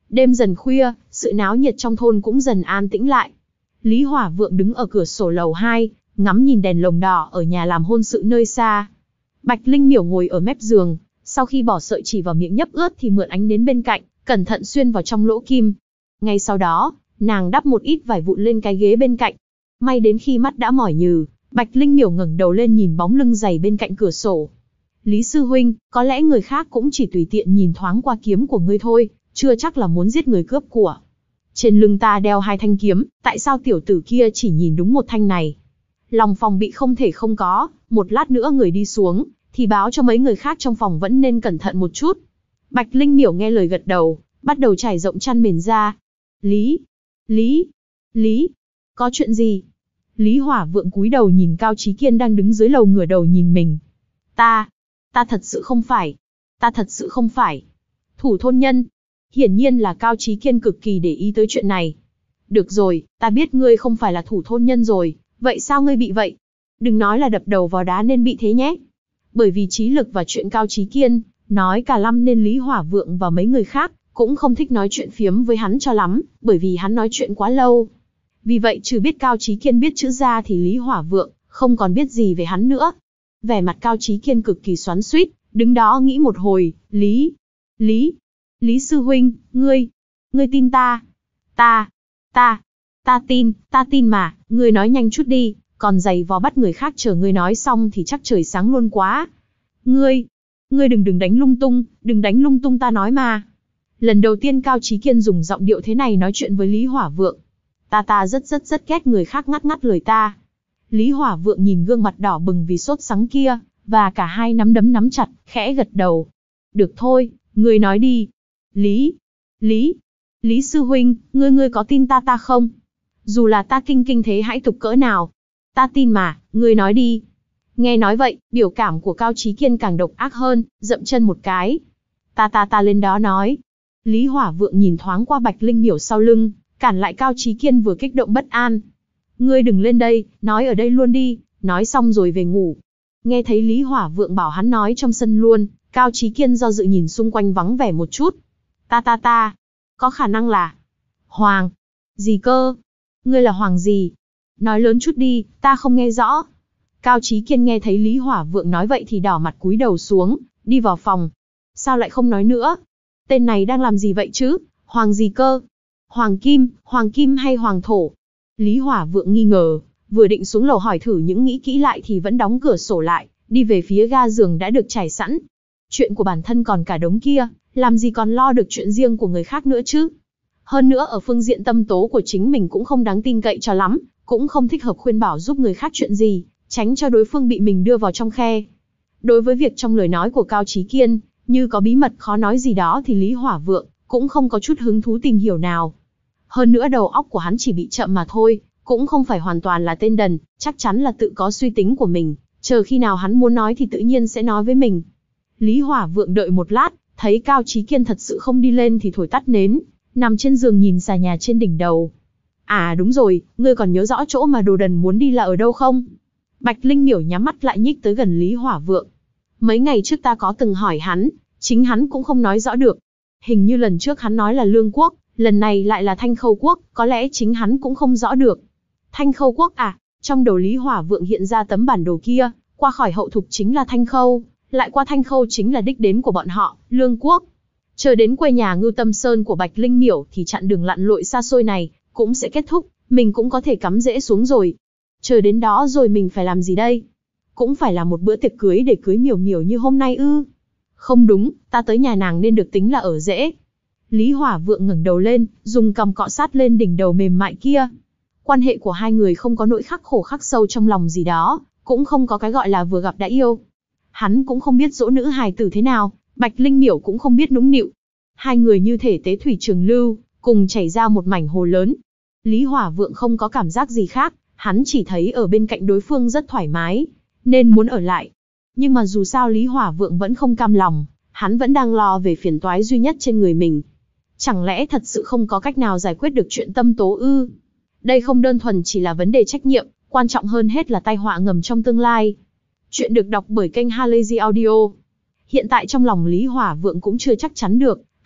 Speaker 1: Đêm dần khuya, sự náo nhiệt trong thôn cũng dần an tĩnh lại. Lý Hỏa Vượng đứng ở cửa sổ lầu hai, ngắm nhìn đèn lồng đỏ ở nhà làm hôn sự nơi xa. Bạch Linh Miểu ngồi ở mép giường, sau khi bỏ sợi chỉ vào miệng nhấp ướt thì mượn ánh nến bên cạnh, cẩn thận xuyên vào trong lỗ kim. Ngay sau đó, nàng đắp một ít vải vụn lên cái ghế bên cạnh. May đến khi mắt đã mỏi nhừ, Bạch Linh Miểu ngẩng đầu lên nhìn bóng lưng dày bên cạnh cửa sổ. Lý sư huynh, có lẽ người khác cũng chỉ tùy tiện nhìn thoáng qua kiếm của ngươi thôi, chưa chắc là muốn giết người cướp của. Trên lưng ta đeo hai thanh kiếm, tại sao tiểu tử kia chỉ nhìn đúng một thanh này? Lòng phòng bị không thể không có, một lát nữa người đi xuống, thì báo cho mấy người khác trong phòng vẫn nên cẩn thận một chút. Bạch Linh Miểu nghe lời gật đầu, bắt đầu trải rộng chăn mền ra. Lý, Lý, Lý, có chuyện gì? Lý Hỏa Vượng cúi đầu nhìn Cao Chí Kiên đang đứng dưới lầu ngửa đầu nhìn mình. Ta, ta thật sự không phải, ta thật sự không phải. Thủ thôn nhân, hiển nhiên là Cao Chí Kiên cực kỳ để ý tới chuyện này. Được rồi, ta biết ngươi không phải là thủ thôn nhân rồi, vậy sao ngươi bị vậy? Đừng nói là đập đầu vào đá nên bị thế nhé. Bởi vì trí lực và chuyện Cao Chí Kiên, nói cả lăm nên Lý Hỏa Vượng và mấy người khác cũng không thích nói chuyện phiếm với hắn cho lắm, bởi vì hắn nói chuyện quá lâu. Vì vậy trừ biết Cao Chí Kiên biết chữ ra thì Lý Hỏa Vượng không còn biết gì về hắn nữa. Vẻ mặt Cao Chí Kiên cực kỳ xoắn xuýt, đứng đó nghĩ một hồi, Lý, Lý, Lý sư huynh, ngươi, ngươi tin ta, ta, ta, ta tin, ta tin mà, ngươi nói nhanh chút đi, còn giày vò bắt người khác chờ ngươi nói xong thì chắc trời sáng luôn quá. Ngươi, ngươi đừng đừng đánh lung tung, đừng đánh lung tung ta nói mà. Lần đầu tiên Cao Chí Kiên dùng giọng điệu thế này nói chuyện với Lý Hỏa Vượng. Ta ta rất rất rất ghét người khác ngắt ngắt lời ta. Lý Hỏa Vượng nhìn gương mặt đỏ bừng vì sốt sắng kia, và cả hai nắm đấm nắm chặt, khẽ gật đầu. Được thôi, ngươi nói đi. Lý, Lý, Lý sư huynh, ngươi ngươi có tin ta ta không? Dù là ta kinh kinh thế hãi tục cỡ nào. Ta tin mà, ngươi nói đi. Nghe nói vậy, biểu cảm của Cao Chí Kiên càng độc ác hơn, dậm chân một cái. Ta ta ta lên đó nói. Lý Hỏa Vượng nhìn thoáng qua Bạch Linh Miểu sau lưng, cản lại Cao Chí Kiên vừa kích động bất an. Ngươi đừng lên đây, nói ở đây luôn đi, nói xong rồi về ngủ. Nghe thấy Lý Hỏa Vượng bảo hắn nói trong sân luôn, Cao Chí Kiên do dự nhìn xung quanh vắng vẻ một chút. Ta ta ta, có khả năng là Hoàng, gì cơ? Ngươi là Hoàng gì? Nói lớn chút đi, ta không nghe rõ. Cao Chí Kiên nghe thấy Lý Hỏa Vượng nói vậy thì đỏ mặt cúi đầu xuống, đi vào phòng. Sao lại không nói nữa? Tên này đang làm gì vậy chứ? Hoàng gì cơ? Hoàng Kim, Hoàng Kim hay Hoàng Thổ? Lý Hỏa Vượng nghi ngờ, vừa định xuống lầu hỏi thử những nghĩ kỹ lại thì vẫn đóng cửa sổ lại, đi về phía ga giường đã được trải sẵn. Chuyện của bản thân còn cả đống kia, làm gì còn lo được chuyện riêng của người khác nữa chứ? Hơn nữa ở phương diện tâm tố của chính mình cũng không đáng tin cậy cho lắm, cũng không thích hợp khuyên bảo giúp người khác chuyện gì, tránh cho đối phương bị mình đưa vào trong khe. Đối với việc trong lời nói của Cao Chí Kiên, như có bí mật khó nói gì đó thì Lý Hỏa Vượng cũng không có chút hứng thú tìm hiểu nào. Hơn nữa đầu óc của hắn chỉ bị chậm mà thôi, cũng không phải hoàn toàn là tên đần, chắc chắn là tự có suy tính của mình, chờ khi nào hắn muốn nói thì tự nhiên sẽ nói với mình. Lý Hỏa Vượng đợi một lát, thấy Cao Chí Kiên thật sự không đi lên thì thổi tắt nến, nằm trên giường nhìn xà nhà trên đỉnh đầu. À đúng rồi, ngươi còn nhớ rõ chỗ mà đồ đần muốn đi là ở đâu không? Bạch Linh Miểu nhắm mắt lại nhích tới gần Lý Hỏa Vượng. Mấy ngày trước ta có từng hỏi hắn, chính hắn cũng không nói rõ được. Hình như lần trước hắn nói là Lương Quốc, lần này lại là Thanh Khâu Quốc, có lẽ chính hắn cũng không rõ được. Thanh Khâu Quốc à? Trong đầu Lý Hỏa Vượng hiện ra tấm bản đồ kia, qua khỏi hậu thục chính là Thanh Khâu, lại qua Thanh Khâu chính là đích đến của bọn họ, Lương Quốc. Chờ đến quê nhà Ngưu Tâm Sơn của Bạch Linh Miểu thì chặng đường lặn lội xa xôi này cũng sẽ kết thúc, mình cũng có thể cắm rễ xuống rồi. Chờ đến đó rồi mình phải làm gì đây? Cũng phải là một bữa tiệc cưới để cưới Miểu Miểu như hôm nay ư? Không đúng, ta tới nhà nàng nên được tính là ở rễ. Lý Hỏa Vượng ngẩng đầu lên, dùng cằm cọ sát lên đỉnh đầu mềm mại kia. Quan hệ của hai người không có nỗi khắc khổ khắc sâu trong lòng gì đó, cũng không có cái gọi là vừa gặp đã yêu. Hắn cũng không biết dỗ nữ hài tử thế nào, Bạch Linh Miểu cũng không biết nũng nịu. Hai người như thể tế thủy trường lưu, cùng chảy ra một mảnh hồ lớn. Lý Hỏa Vượng không có cảm giác gì khác, hắn chỉ thấy ở bên cạnh đối phương rất thoải mái, nên muốn ở lại. Nhưng mà dù sao Lý Hỏa Vượng vẫn không cam lòng, hắn vẫn đang lo về phiền toái duy nhất trên người mình. Chẳng lẽ thật sự không có cách nào giải quyết được chuyện tâm tố ư? Đây không đơn thuần chỉ là vấn đề trách nhiệm, quan trọng hơn hết là tai họa ngầm trong tương lai. Chuyện được đọc bởi kênh Halazy Audio. Hiện tại trong lòng Lý Hỏa Vượng cũng chưa chắc chắn được,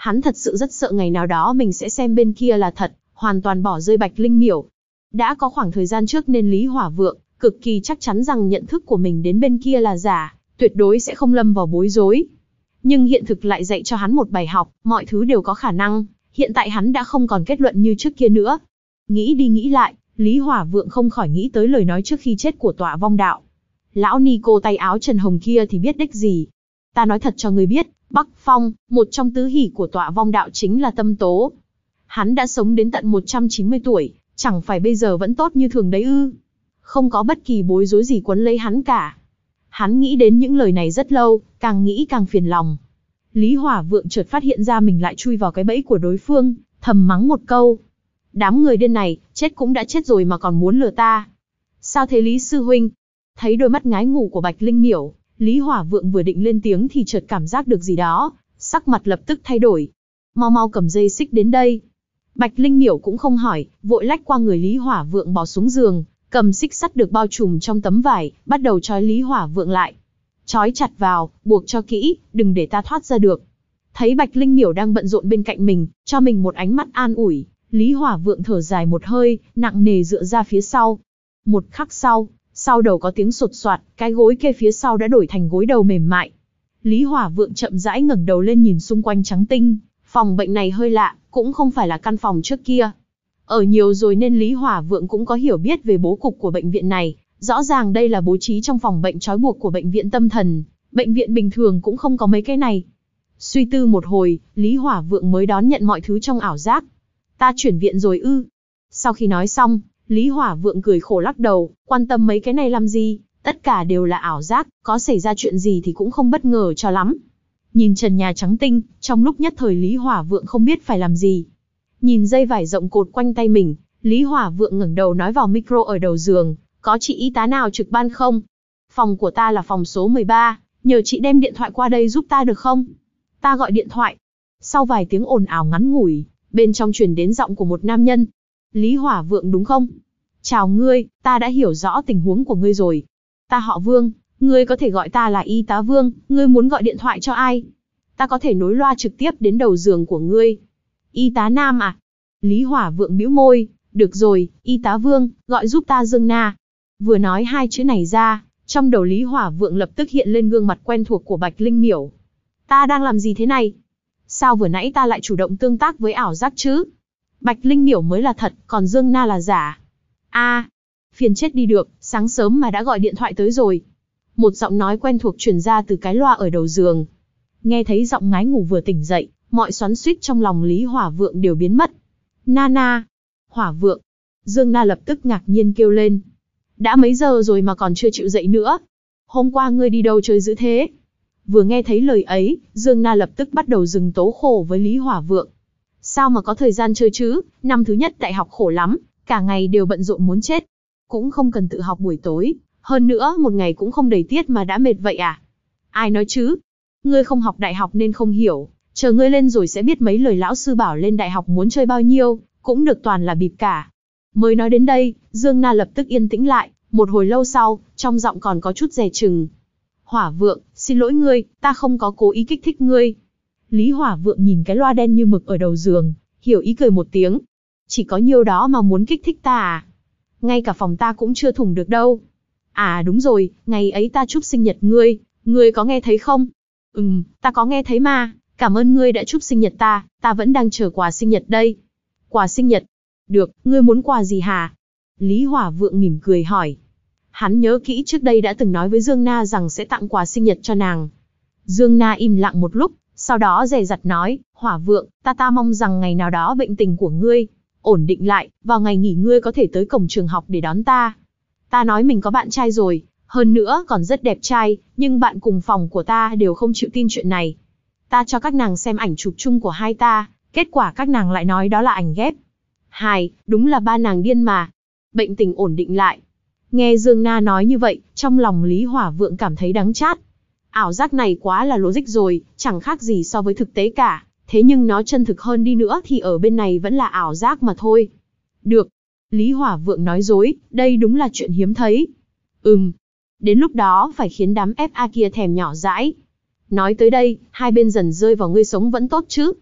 Speaker 1: Hắn thật sự rất sợ ngày nào đó mình sẽ xem bên kia là thật, hoàn toàn bỏ rơi Bạch Linh Miểu. Đã có khoảng thời gian trước nên Lý Hỏa Vượng cực kỳ chắc chắn rằng nhận thức của mình đến bên kia là giả, tuyệt đối sẽ không lâm vào bối rối. Nhưng hiện thực lại dạy cho hắn một bài học, mọi thứ đều có khả năng, hiện tại hắn đã không còn kết luận như trước kia nữa. Nghĩ đi nghĩ lại, Lý Hỏa Vượng không khỏi nghĩ tới lời nói trước khi chết của Tọa Vong Đạo. Lão ni cô tay áo trần hồng kia thì biết đích gì. Ta nói thật cho ngươi biết, Bắc Phong, một trong tứ hỷ của Tọa Vong Đạo chính là Tâm Tố. Hắn đã sống đến tận một trăm chín mươi tuổi, chẳng phải bây giờ vẫn tốt như thường đấy ư? Không có bất kỳ bối rối gì quấn lấy hắn cả. Hắn nghĩ đến những lời này rất lâu, càng nghĩ càng phiền lòng. Lý Hỏa Vượng chợt phát hiện ra mình lại chui vào cái bẫy của đối phương, thầm mắng một câu. Đám người điên này, chết cũng đã chết rồi mà còn muốn lừa ta. Sao thế Lý Sư Huynh? Thấy đôi mắt ngái ngủ của Bạch Linh Miểu, Lý Hỏa Vượng vừa định lên tiếng thì chợt cảm giác được gì đó, sắc mặt lập tức thay đổi. Mau mau cầm dây xích đến đây. Bạch Linh Miểu cũng không hỏi, vội lách qua người Lý Hỏa Vượng bò xuống giường, cầm xích sắt được bao trùm trong tấm vải, bắt đầu trói Lý Hỏa Vượng lại. Trói chặt vào, buộc cho kỹ, đừng để ta thoát ra được. Thấy Bạch Linh Miểu đang bận rộn bên cạnh mình, cho mình một ánh mắt an ủi, Lý Hỏa Vượng thở dài một hơi, nặng nề dựa ra phía sau. Một khắc sau, sau đầu có tiếng sột soạt, cái gối kê phía sau đã đổi thành gối đầu mềm mại. Lý Hỏa Vượng chậm rãi ngẩng đầu lên nhìn xung quanh trắng tinh, phòng bệnh này hơi lạ, cũng không phải là căn phòng trước kia. Ở nhiều rồi nên Lý Hỏa Vượng cũng có hiểu biết về bố cục của bệnh viện này, rõ ràng đây là bố trí trong phòng bệnh trói buộc của bệnh viện tâm thần, bệnh viện bình thường cũng không có mấy cái này. Suy tư một hồi, Lý Hỏa Vượng mới đón nhận mọi thứ trong ảo giác. Ta chuyển viện rồi ư? Sau khi nói xong, Lý Hỏa Vượng cười khổ lắc đầu, quan tâm mấy cái này làm gì, tất cả đều là ảo giác, có xảy ra chuyện gì thì cũng không bất ngờ cho lắm. Nhìn trần nhà trắng tinh, trong lúc nhất thời Lý Hỏa Vượng không biết phải làm gì. Nhìn dây vải rộng cột quanh tay mình, Lý Hỏa Vượng ngẩng đầu nói vào micro ở đầu giường, có chị y tá nào trực ban không? Phòng của ta là phòng số mười ba, nhờ chị đem điện thoại qua đây giúp ta được không? Ta gọi điện thoại. Sau vài tiếng ồn ào ngắn ngủi, bên trong truyền đến giọng của một nam nhân. Lý Hỏa Vượng đúng không? Chào ngươi, ta đã hiểu rõ tình huống của ngươi rồi. Ta họ Vương, ngươi có thể gọi ta là y tá Vương, ngươi muốn gọi điện thoại cho ai? Ta có thể nối loa trực tiếp đến đầu giường của ngươi. Y tá nam à? Lý Hỏa Vượng bĩu môi, được rồi, y tá Vương, gọi giúp ta Dương Na. Vừa nói hai chữ này ra, trong đầu Lý Hỏa Vượng lập tức hiện lên gương mặt quen thuộc của Bạch Linh Miểu. Ta đang làm gì thế này? Sao vừa nãy ta lại chủ động tương tác với ảo giác chứ? Bạch Linh Miểu mới là thật, còn Dương Na là giả. A, à, phiền chết đi được, sáng sớm mà đã gọi điện thoại tới rồi. Một giọng nói quen thuộc truyền ra từ cái loa ở đầu giường. Nghe thấy giọng ngái ngủ vừa tỉnh dậy, mọi xoắn xuýt trong lòng Lý Hỏa Vượng đều biến mất. Nana, Hỏa Vượng. Dương Na lập tức ngạc nhiên kêu lên. Đã mấy giờ rồi mà còn chưa chịu dậy nữa? Hôm qua ngươi đi đâu chơi dữ thế? Vừa nghe thấy lời ấy, Dương Na lập tức bắt đầu dừng tố khổ với Lý Hỏa Vượng. Sao mà có thời gian chơi chứ, năm thứ nhất đại học khổ lắm, cả ngày đều bận rộn muốn chết. Cũng không cần tự học buổi tối, hơn nữa một ngày cũng không đầy tiết mà đã mệt vậy à? Ai nói chứ? Ngươi không học đại học nên không hiểu, chờ ngươi lên rồi sẽ biết mấy lời lão sư bảo lên đại học muốn chơi bao nhiêu, cũng được toàn là bịp cả. Mới nói đến đây, Dương Na lập tức yên tĩnh lại, một hồi lâu sau, trong giọng còn có chút dè chừng. Hỏa Vượng, xin lỗi ngươi, ta không có cố ý kích thích ngươi. Lý Hỏa Vượng nhìn cái loa đen như mực ở đầu giường, hiểu ý cười một tiếng. Chỉ có nhiêu đó mà muốn kích thích ta à? Ngay cả phòng ta cũng chưa thủng được đâu. À đúng rồi, ngày ấy ta chúc sinh nhật ngươi, ngươi có nghe thấy không? Ừm, ta có nghe thấy mà, cảm ơn ngươi đã chúc sinh nhật ta, ta vẫn đang chờ quà sinh nhật đây. Quà sinh nhật? Được, ngươi muốn quà gì hả? Lý Hỏa Vượng mỉm cười hỏi. Hắn nhớ kỹ trước đây đã từng nói với Dương Na rằng sẽ tặng quà sinh nhật cho nàng. Dương Na im lặng một lúc, sau đó dè dặt nói, Hỏa Vượng, ta ta mong rằng ngày nào đó bệnh tình của ngươi ổn định lại, vào ngày nghỉ ngươi có thể tới cổng trường học để đón ta. Ta nói mình có bạn trai rồi, hơn nữa còn rất đẹp trai, nhưng bạn cùng phòng của ta đều không chịu tin chuyện này. Ta cho các nàng xem ảnh chụp chung của hai ta, kết quả các nàng lại nói đó là ảnh ghép. Hai, đúng là ba nàng điên mà. Bệnh tình ổn định lại. Nghe Dương Na nói như vậy, trong lòng Lý Hỏa Vượng cảm thấy đắng chát. Ảo giác này quá là logic rồi, chẳng khác gì so với thực tế cả. Thế nhưng nó chân thực hơn đi nữa thì ở bên này vẫn là ảo giác mà thôi. Được. Lý Hỏa Vượng nói dối, đây đúng là chuyện hiếm thấy. Ừm. Đến lúc đó phải khiến đám ép a kia thèm nhỏ dãi. Nói tới đây, hai bên dần rơi vào ngươi sống vẫn tốt chứ.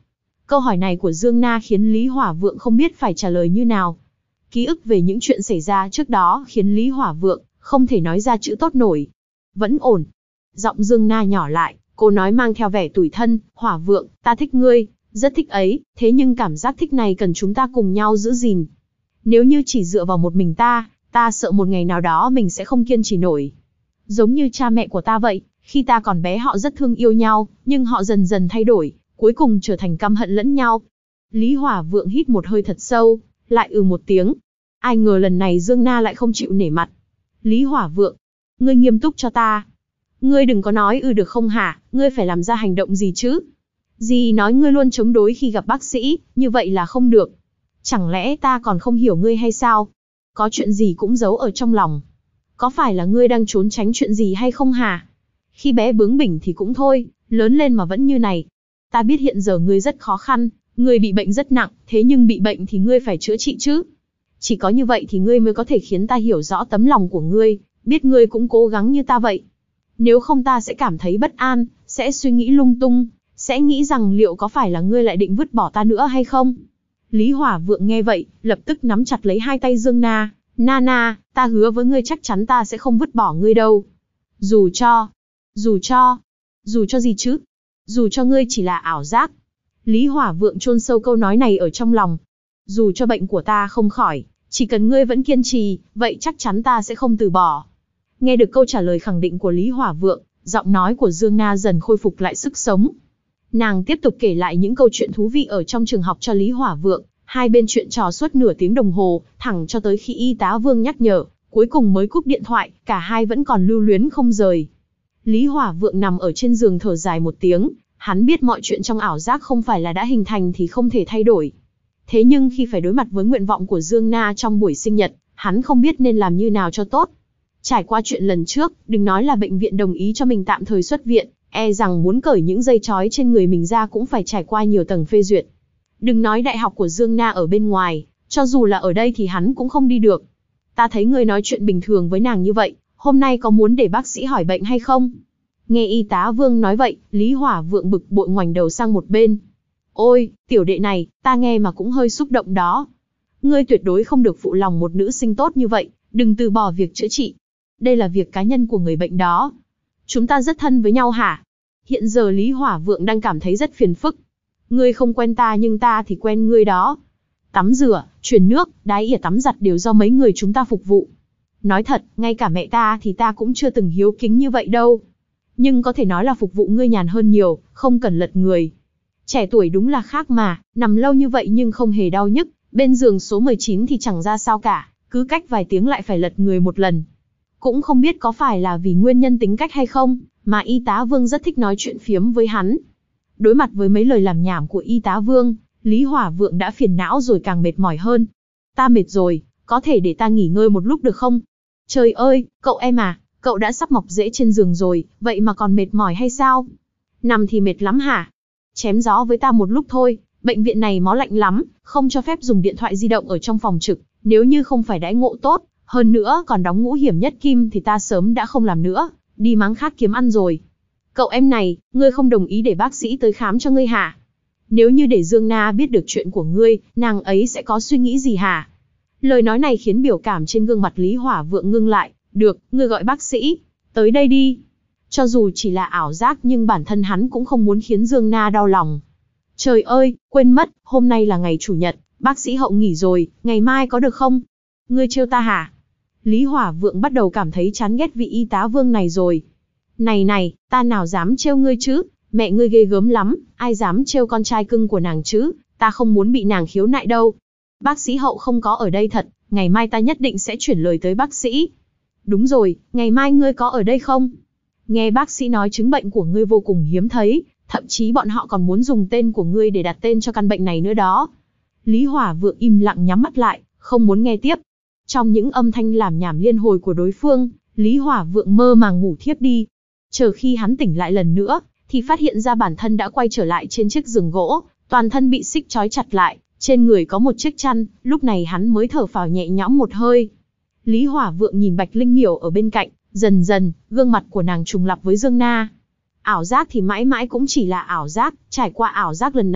Speaker 1: Câu hỏi này của Dương Na khiến Lý Hỏa Vượng không biết phải trả lời như nào. Ký ức về những chuyện xảy ra trước đó khiến Lý Hỏa Vượng không thể nói ra chữ tốt nổi. Vẫn ổn. Giọng Dương Na nhỏ lại, cô nói mang theo vẻ tủi thân, Hỏa Vượng, ta thích ngươi, rất thích ấy, thế nhưng cảm giác thích này cần chúng ta cùng nhau giữ gìn. Nếu như chỉ dựa vào một mình ta, ta sợ một ngày nào đó mình sẽ không kiên trì nổi. Giống như cha mẹ của ta vậy, khi ta còn bé họ rất thương yêu nhau, nhưng họ dần dần thay đổi, cuối cùng trở thành căm hận lẫn nhau. Lý Hỏa Vượng hít một hơi thật sâu, lại ừ một tiếng. Ai ngờ lần này Dương Na lại không chịu nể mặt. Lý Hỏa Vượng, ngươi nghiêm túc cho ta. Ngươi đừng có nói ừ được không hả, ngươi phải làm ra hành động gì chứ. Dì nói ngươi luôn chống đối khi gặp bác sĩ, như vậy là không được. Chẳng lẽ ta còn không hiểu ngươi hay sao? Có chuyện gì cũng giấu ở trong lòng. Có phải là ngươi đang trốn tránh chuyện gì hay không hả? Khi bé bướng bỉnh thì cũng thôi, lớn lên mà vẫn như này. Ta biết hiện giờ ngươi rất khó khăn, ngươi bị bệnh rất nặng, thế nhưng bị bệnh thì ngươi phải chữa trị chứ. Chỉ có như vậy thì ngươi mới có thể khiến ta hiểu rõ tấm lòng của ngươi, biết ngươi cũng cố gắng như ta vậy. Nếu không ta sẽ cảm thấy bất an, sẽ suy nghĩ lung tung, sẽ nghĩ rằng liệu có phải là ngươi lại định vứt bỏ ta nữa hay không? Lý Hỏa Vượng nghe vậy, lập tức nắm chặt lấy hai tay Dương Na. Nana, ta hứa với ngươi chắc chắn ta sẽ không vứt bỏ ngươi đâu. Dù cho, dù cho, dù cho gì chứ? Dù cho ngươi chỉ là ảo giác. Lý Hỏa Vượng chôn sâu câu nói này ở trong lòng. Dù cho bệnh của ta không khỏi, chỉ cần ngươi vẫn kiên trì, vậy chắc chắn ta sẽ không từ bỏ. Nghe được câu trả lời khẳng định của Lý Hỏa Vượng, giọng nói của Dương Na dần khôi phục lại sức sống. Nàng tiếp tục kể lại những câu chuyện thú vị ở trong trường học cho Lý Hỏa Vượng, hai bên chuyện trò suốt nửa tiếng đồng hồ, thẳng cho tới khi y tá Vương nhắc nhở, cuối cùng mới cúp điện thoại, cả hai vẫn còn lưu luyến không rời. Lý Hỏa Vượng nằm ở trên giường thở dài một tiếng, hắn biết mọi chuyện trong ảo giác không phải là đã hình thành thì không thể thay đổi. Thế nhưng khi phải đối mặt với nguyện vọng của Dương Na trong buổi sinh nhật, hắn không biết nên làm như nào cho tốt. Trải qua chuyện lần trước, đừng nói là bệnh viện đồng ý cho mình tạm thời xuất viện, e rằng muốn cởi những dây trói trên người mình ra cũng phải trải qua nhiều tầng phê duyệt. Đừng nói đại học của Dương Na ở bên ngoài, cho dù là ở đây thì hắn cũng không đi được. Ta thấy ngươi nói chuyện bình thường với nàng như vậy, hôm nay có muốn để bác sĩ hỏi bệnh hay không? Nghe y tá Vương nói vậy, Lý Hỏa Vượng bực bội ngoảnh đầu sang một bên. Ôi, tiểu đệ này, ta nghe mà cũng hơi xúc động đó. Ngươi tuyệt đối không được phụ lòng một nữ sinh tốt như vậy, đừng từ bỏ việc chữa trị. Đây là việc cá nhân của người bệnh đó. Chúng ta rất thân với nhau hả? Hiện giờ Lý Hỏa Vượng đang cảm thấy rất phiền phức. Ngươi không quen ta nhưng ta thì quen ngươi đó. Tắm rửa, truyền nước, đái ỉa tắm giặt đều do mấy người chúng ta phục vụ. Nói thật, ngay cả mẹ ta thì ta cũng chưa từng hiếu kính như vậy đâu. Nhưng có thể nói là phục vụ ngươi nhàn hơn nhiều, không cần lật người. Trẻ tuổi đúng là khác mà, nằm lâu như vậy nhưng không hề đau nhức, bên giường số mười chín thì chẳng ra sao cả, cứ cách vài tiếng lại phải lật người một lần. Cũng không biết có phải là vì nguyên nhân tính cách hay không, mà y tá Vương rất thích nói chuyện phiếm với hắn. Đối mặt với mấy lời làm nhảm của y tá Vương, Lý Hỏa Vượng đã phiền não rồi càng mệt mỏi hơn. Ta mệt rồi, có thể để ta nghỉ ngơi một lúc được không? Trời ơi, cậu em à, cậu đã sắp mọc rễ trên giường rồi, vậy mà còn mệt mỏi hay sao? Nằm thì mệt lắm hả? Chém gió với ta một lúc thôi, bệnh viện này máu lạnh lắm, không cho phép dùng điện thoại di động ở trong phòng trực, nếu như không phải đãi ngộ tốt, hơn nữa còn đóng ngũ hiểm nhất kim thì ta sớm đã không làm nữa, đi máng khác kiếm ăn rồi. Cậu em này, ngươi không đồng ý để bác sĩ tới khám cho ngươi hả? Nếu như để Dương Na biết được chuyện của ngươi, nàng ấy sẽ có suy nghĩ gì hả? Lời nói này khiến biểu cảm trên gương mặt Lý Hỏa Vượng ngưng lại. Được, ngươi gọi bác sĩ, tới đây đi. Cho dù chỉ là ảo giác nhưng bản thân hắn cũng không muốn khiến Dương Na đau lòng. Trời ơi, quên mất, hôm nay là ngày chủ nhật, bác sĩ Hậu nghỉ rồi, ngày mai có được không? Ngươi trêu ta hả? Lý Hỏa Vượng bắt đầu cảm thấy chán ghét vị y tá Vương này rồi. Này này, ta nào dám trêu ngươi chứ, mẹ ngươi ghê gớm lắm, ai dám trêu con trai cưng của nàng chứ, ta không muốn bị nàng khiếu nại đâu. Bác sĩ Hậu không có ở đây thật, ngày mai ta nhất định sẽ chuyển lời tới bác sĩ. Đúng rồi, ngày mai ngươi có ở đây không? Nghe bác sĩ nói chứng bệnh của ngươi vô cùng hiếm thấy, thậm chí bọn họ còn muốn dùng tên của ngươi để đặt tên cho căn bệnh này nữa đó. Lý Hỏa Vượng im lặng nhắm mắt lại, không muốn nghe tiếp. Trong những âm thanh làm nhảm liên hồi của đối phương, Lý Hỏa Vượng mơ màng ngủ thiếp đi. Chờ khi hắn tỉnh lại lần nữa, thì phát hiện ra bản thân đã quay trở lại trên chiếc giường gỗ, toàn thân bị xích trói chặt lại, trên người có một chiếc chăn, lúc này hắn mới thở phào nhẹ nhõm một hơi. Lý Hỏa Vượng nhìn Bạch Linh Miểu ở bên cạnh, dần dần, gương mặt của nàng trùng lặp với Dương Na. Ảo giác thì mãi mãi cũng chỉ là ảo giác, trải qua ảo giác lần này,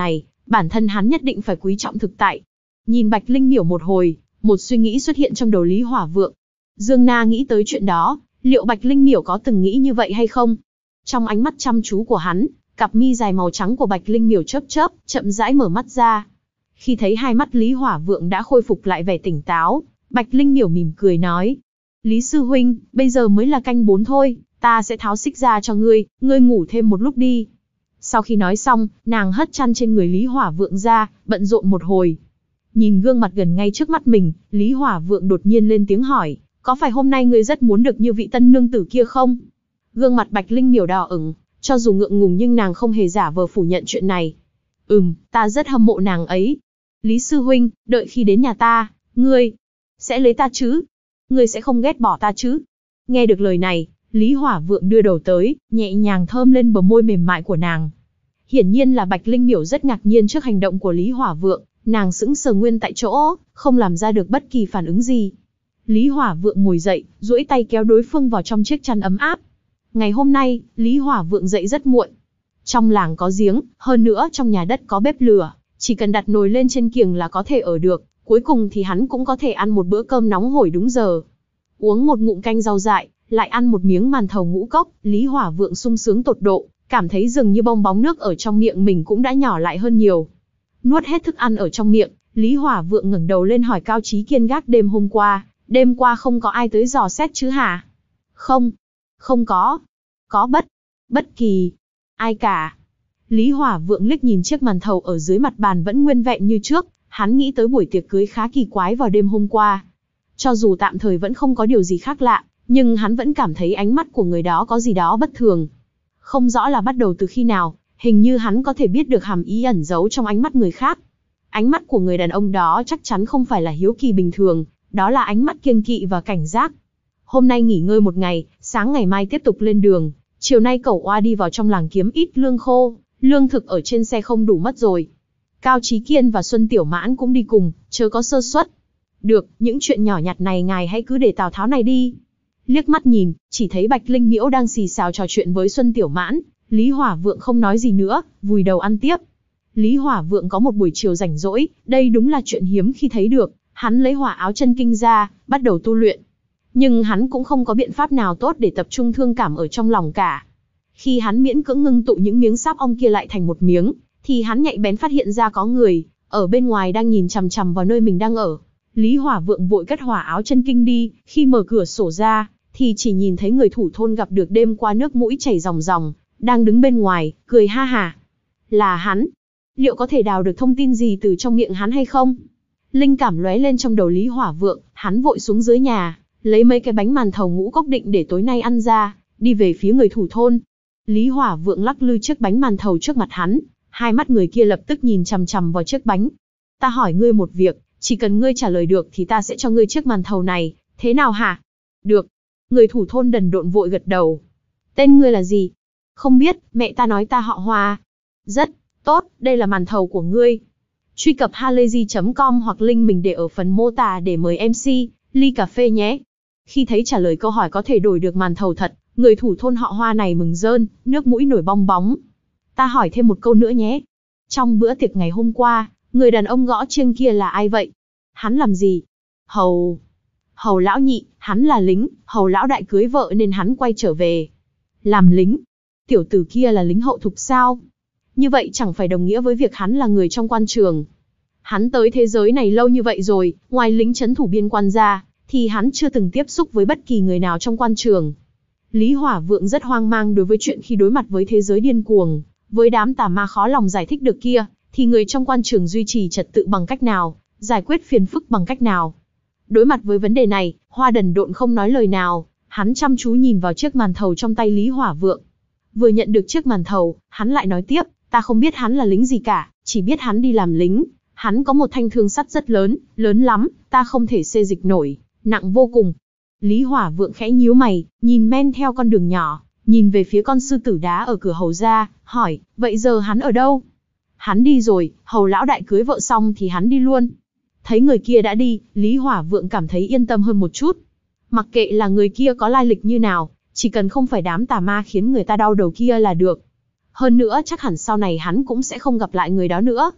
Speaker 1: bản thân hắn nhất định phải quý trọng thực tại. Nhìn Bạch Linh Miểu một hồi, một suy nghĩ xuất hiện trong đầu Lý Hỏa Vượng. Dương Na nghĩ tới chuyện đó, liệu Bạch Linh Miểu có từng nghĩ như vậy hay không? Trong ánh mắt chăm chú của hắn, cặp mi dài màu trắng của Bạch Linh Miểu chớp chớp, chậm rãi mở mắt ra. Khi thấy hai mắt Lý Hỏa Vượng đã khôi phục lại vẻ tỉnh táo, Bạch Linh Miểu mỉm cười nói: Lý sư huynh, bây giờ mới là canh bốn thôi, ta sẽ tháo xích ra cho ngươi, ngươi ngủ thêm một lúc đi. Sau khi nói xong, nàng hất chăn trên người Lý Hỏa Vượng ra, bận rộn một hồi. Nhìn gương mặt gần ngay trước mắt mình, Lý Hỏa Vượng đột nhiên lên tiếng hỏi: có phải hôm nay ngươi rất muốn được như vị tân nương tử kia không? Gương mặt Bạch Linh Miểu đỏ ửng, cho dù ngượng ngùng nhưng nàng không hề giả vờ phủ nhận chuyện này. Ừm, ta rất hâm mộ nàng ấy. Lý sư huynh, đợi khi đến nhà ta, ngươi sẽ lấy ta chứ? Ngươi sẽ không ghét bỏ ta chứ? Nghe được lời này, Lý Hỏa Vượng đưa đầu tới, nhẹ nhàng thơm lên bờ môi mềm mại của nàng. Hiển nhiên là Bạch Linh Miểu rất ngạc nhiên trước hành động của Lý Hỏa Vượng, nàng sững sờ nguyên tại chỗ, không làm ra được bất kỳ phản ứng gì. Lý Hỏa Vượng ngồi dậy, duỗi tay kéo đối phương vào trong chiếc chăn ấm áp. Ngày hôm nay, Lý Hỏa Vượng dậy rất muộn. Trong làng có giếng, hơn nữa trong nhà đất có bếp lửa, chỉ cần đặt nồi lên trên kiềng là có thể ở được, cuối cùng thì hắn cũng có thể ăn một bữa cơm nóng hổi đúng giờ. Uống một ngụm canh rau dại, lại ăn một miếng màn thầu ngũ cốc, Lý Hỏa Vượng sung sướng tột độ, cảm thấy dường như bong bóng nước ở trong miệng mình cũng đã nhỏ lại hơn nhiều. Nuốt hết thức ăn ở trong miệng, Lý Hỏa Vượng ngẩng đầu lên hỏi Cao Chí Kiên gác đêm hôm qua, đêm qua không có ai tới dò xét chứ hả? Không, không có. Có bất, bất kỳ, ai cả. Lý Hỏa Vượng liếc nhìn chiếc màn thầu ở dưới mặt bàn vẫn nguyên vẹn như trước, hắn nghĩ tới buổi tiệc cưới khá kỳ quái vào đêm hôm qua. Cho dù tạm thời vẫn không có điều gì khác lạ, nhưng hắn vẫn cảm thấy ánh mắt của người đó có gì đó bất thường. Không rõ là bắt đầu từ khi nào, hình như hắn có thể biết được hàm ý ẩn giấu trong ánh mắt người khác. Ánh mắt của người đàn ông đó chắc chắn không phải là hiếu kỳ bình thường, đó là ánh mắt kiêng kỵ và cảnh giác. Hôm nay nghỉ ngơi một ngày, sáng ngày mai tiếp tục lên đường, chiều nay cẩu oa đi vào trong làng kiếm ít lương khô, lương thực ở trên xe không đủ mất rồi. Cao Chí Kiên và Xuân Tiểu Mãn cũng đi cùng, chớ có sơ suất. Được, những chuyện nhỏ nhặt này ngài hãy cứ để Tào Tháo này đi. Liếc mắt nhìn, chỉ thấy Bạch Linh Miễu đang xì xào trò chuyện với Xuân Tiểu Mãn, Lý Hỏa Vượng không nói gì nữa, vùi đầu ăn tiếp. Lý Hỏa Vượng có một buổi chiều rảnh rỗi, đây đúng là chuyện hiếm khi thấy được, hắn lấy hỏa áo chân kinh ra, bắt đầu tu luyện. Nhưng hắn cũng không có biện pháp nào tốt để tập trung thương cảm ở trong lòng cả. Khi hắn miễn cưỡng ngưng tụ những miếng sáp ong kia lại thành một miếng, thì hắn nhạy bén phát hiện ra có người ở bên ngoài đang nhìn chằm chằm vào nơi mình đang ở. Lý Hỏa Vượng vội cất hỏa áo chân kinh đi, khi mở cửa sổ ra, thì chỉ nhìn thấy người thủ thôn gặp được đêm qua nước mũi chảy ròng ròng, đang đứng bên ngoài, cười ha hả. Là hắn. Liệu có thể đào được thông tin gì từ trong miệng hắn hay không? Linh cảm lóe lên trong đầu Lý Hỏa Vượng, hắn vội xuống dưới nhà, lấy mấy cái bánh màn thầu ngũ cốc định để tối nay ăn ra, đi về phía người thủ thôn. Lý Hỏa Vượng lắc lư chiếc bánh màn thầu trước mặt hắn, hai mắt người kia lập tức nhìn chằm chằm vào chiếc bánh. Ta hỏi ngươi một việc, chỉ cần ngươi trả lời được thì ta sẽ cho ngươi chiếc màn thầu này, thế nào hả? Được. Người thủ thôn đần độn vội gật đầu. Tên ngươi là gì? Không biết, mẹ ta nói ta họ Hoa. Rất tốt, đây là màn thầu của ngươi. Truy cập halayzi chấm com hoặc link mình để ở phần mô tả để mời em xê, ly cà phê nhé. Khi thấy trả lời câu hỏi có thể đổi được màn thầu thật, người thủ thôn họ Hoa này mừng rơn, nước mũi nổi bong bóng. Ta hỏi thêm một câu nữa nhé. Trong bữa tiệc ngày hôm qua, người đàn ông gõ chiêng kia là ai vậy? Hắn làm gì? Hầu... Hầu lão nhị, hắn là lính, hầu lão đại cưới vợ nên hắn quay trở về. Làm lính? Tiểu tử kia là lính hậu thục sao? Như vậy chẳng phải đồng nghĩa với việc hắn là người trong quan trường. Hắn tới thế giới này lâu như vậy rồi, ngoài lính trấn thủ biên quan ra, thì hắn chưa từng tiếp xúc với bất kỳ người nào trong quan trường. Lý Hỏa Vượng rất hoang mang đối với chuyện khi đối mặt với thế giới điên cuồng, với đám tà ma khó lòng giải thích được kia, thì người trong quan trường duy trì trật tự bằng cách nào, giải quyết phiền phức bằng cách nào. Đối mặt với vấn đề này, Hoa đần độn không nói lời nào, hắn chăm chú nhìn vào chiếc màn thầu trong tay Lý Hỏa Vượng. Vừa nhận được chiếc màn thầu, hắn lại nói tiếp, ta không biết hắn là lính gì cả, chỉ biết hắn đi làm lính, hắn có một thanh thương sắt rất lớn, lớn lắm, ta không thể xê dịch nổi, nặng vô cùng. Lý Hỏa Vượng khẽ nhíu mày, nhìn men theo con đường nhỏ, nhìn về phía con sư tử đá ở cửa hầu gia, hỏi, vậy giờ hắn ở đâu? Hắn đi rồi, hầu lão đại cưới vợ xong thì hắn đi luôn. Thấy người kia đã đi, Lý Hỏa Vượng cảm thấy yên tâm hơn một chút. Mặc kệ là người kia có lai lịch như nào, chỉ cần không phải đám tà ma khiến người ta đau đầu kia là được. Hơn nữa chắc hẳn sau này hắn cũng sẽ không gặp lại người đó nữa.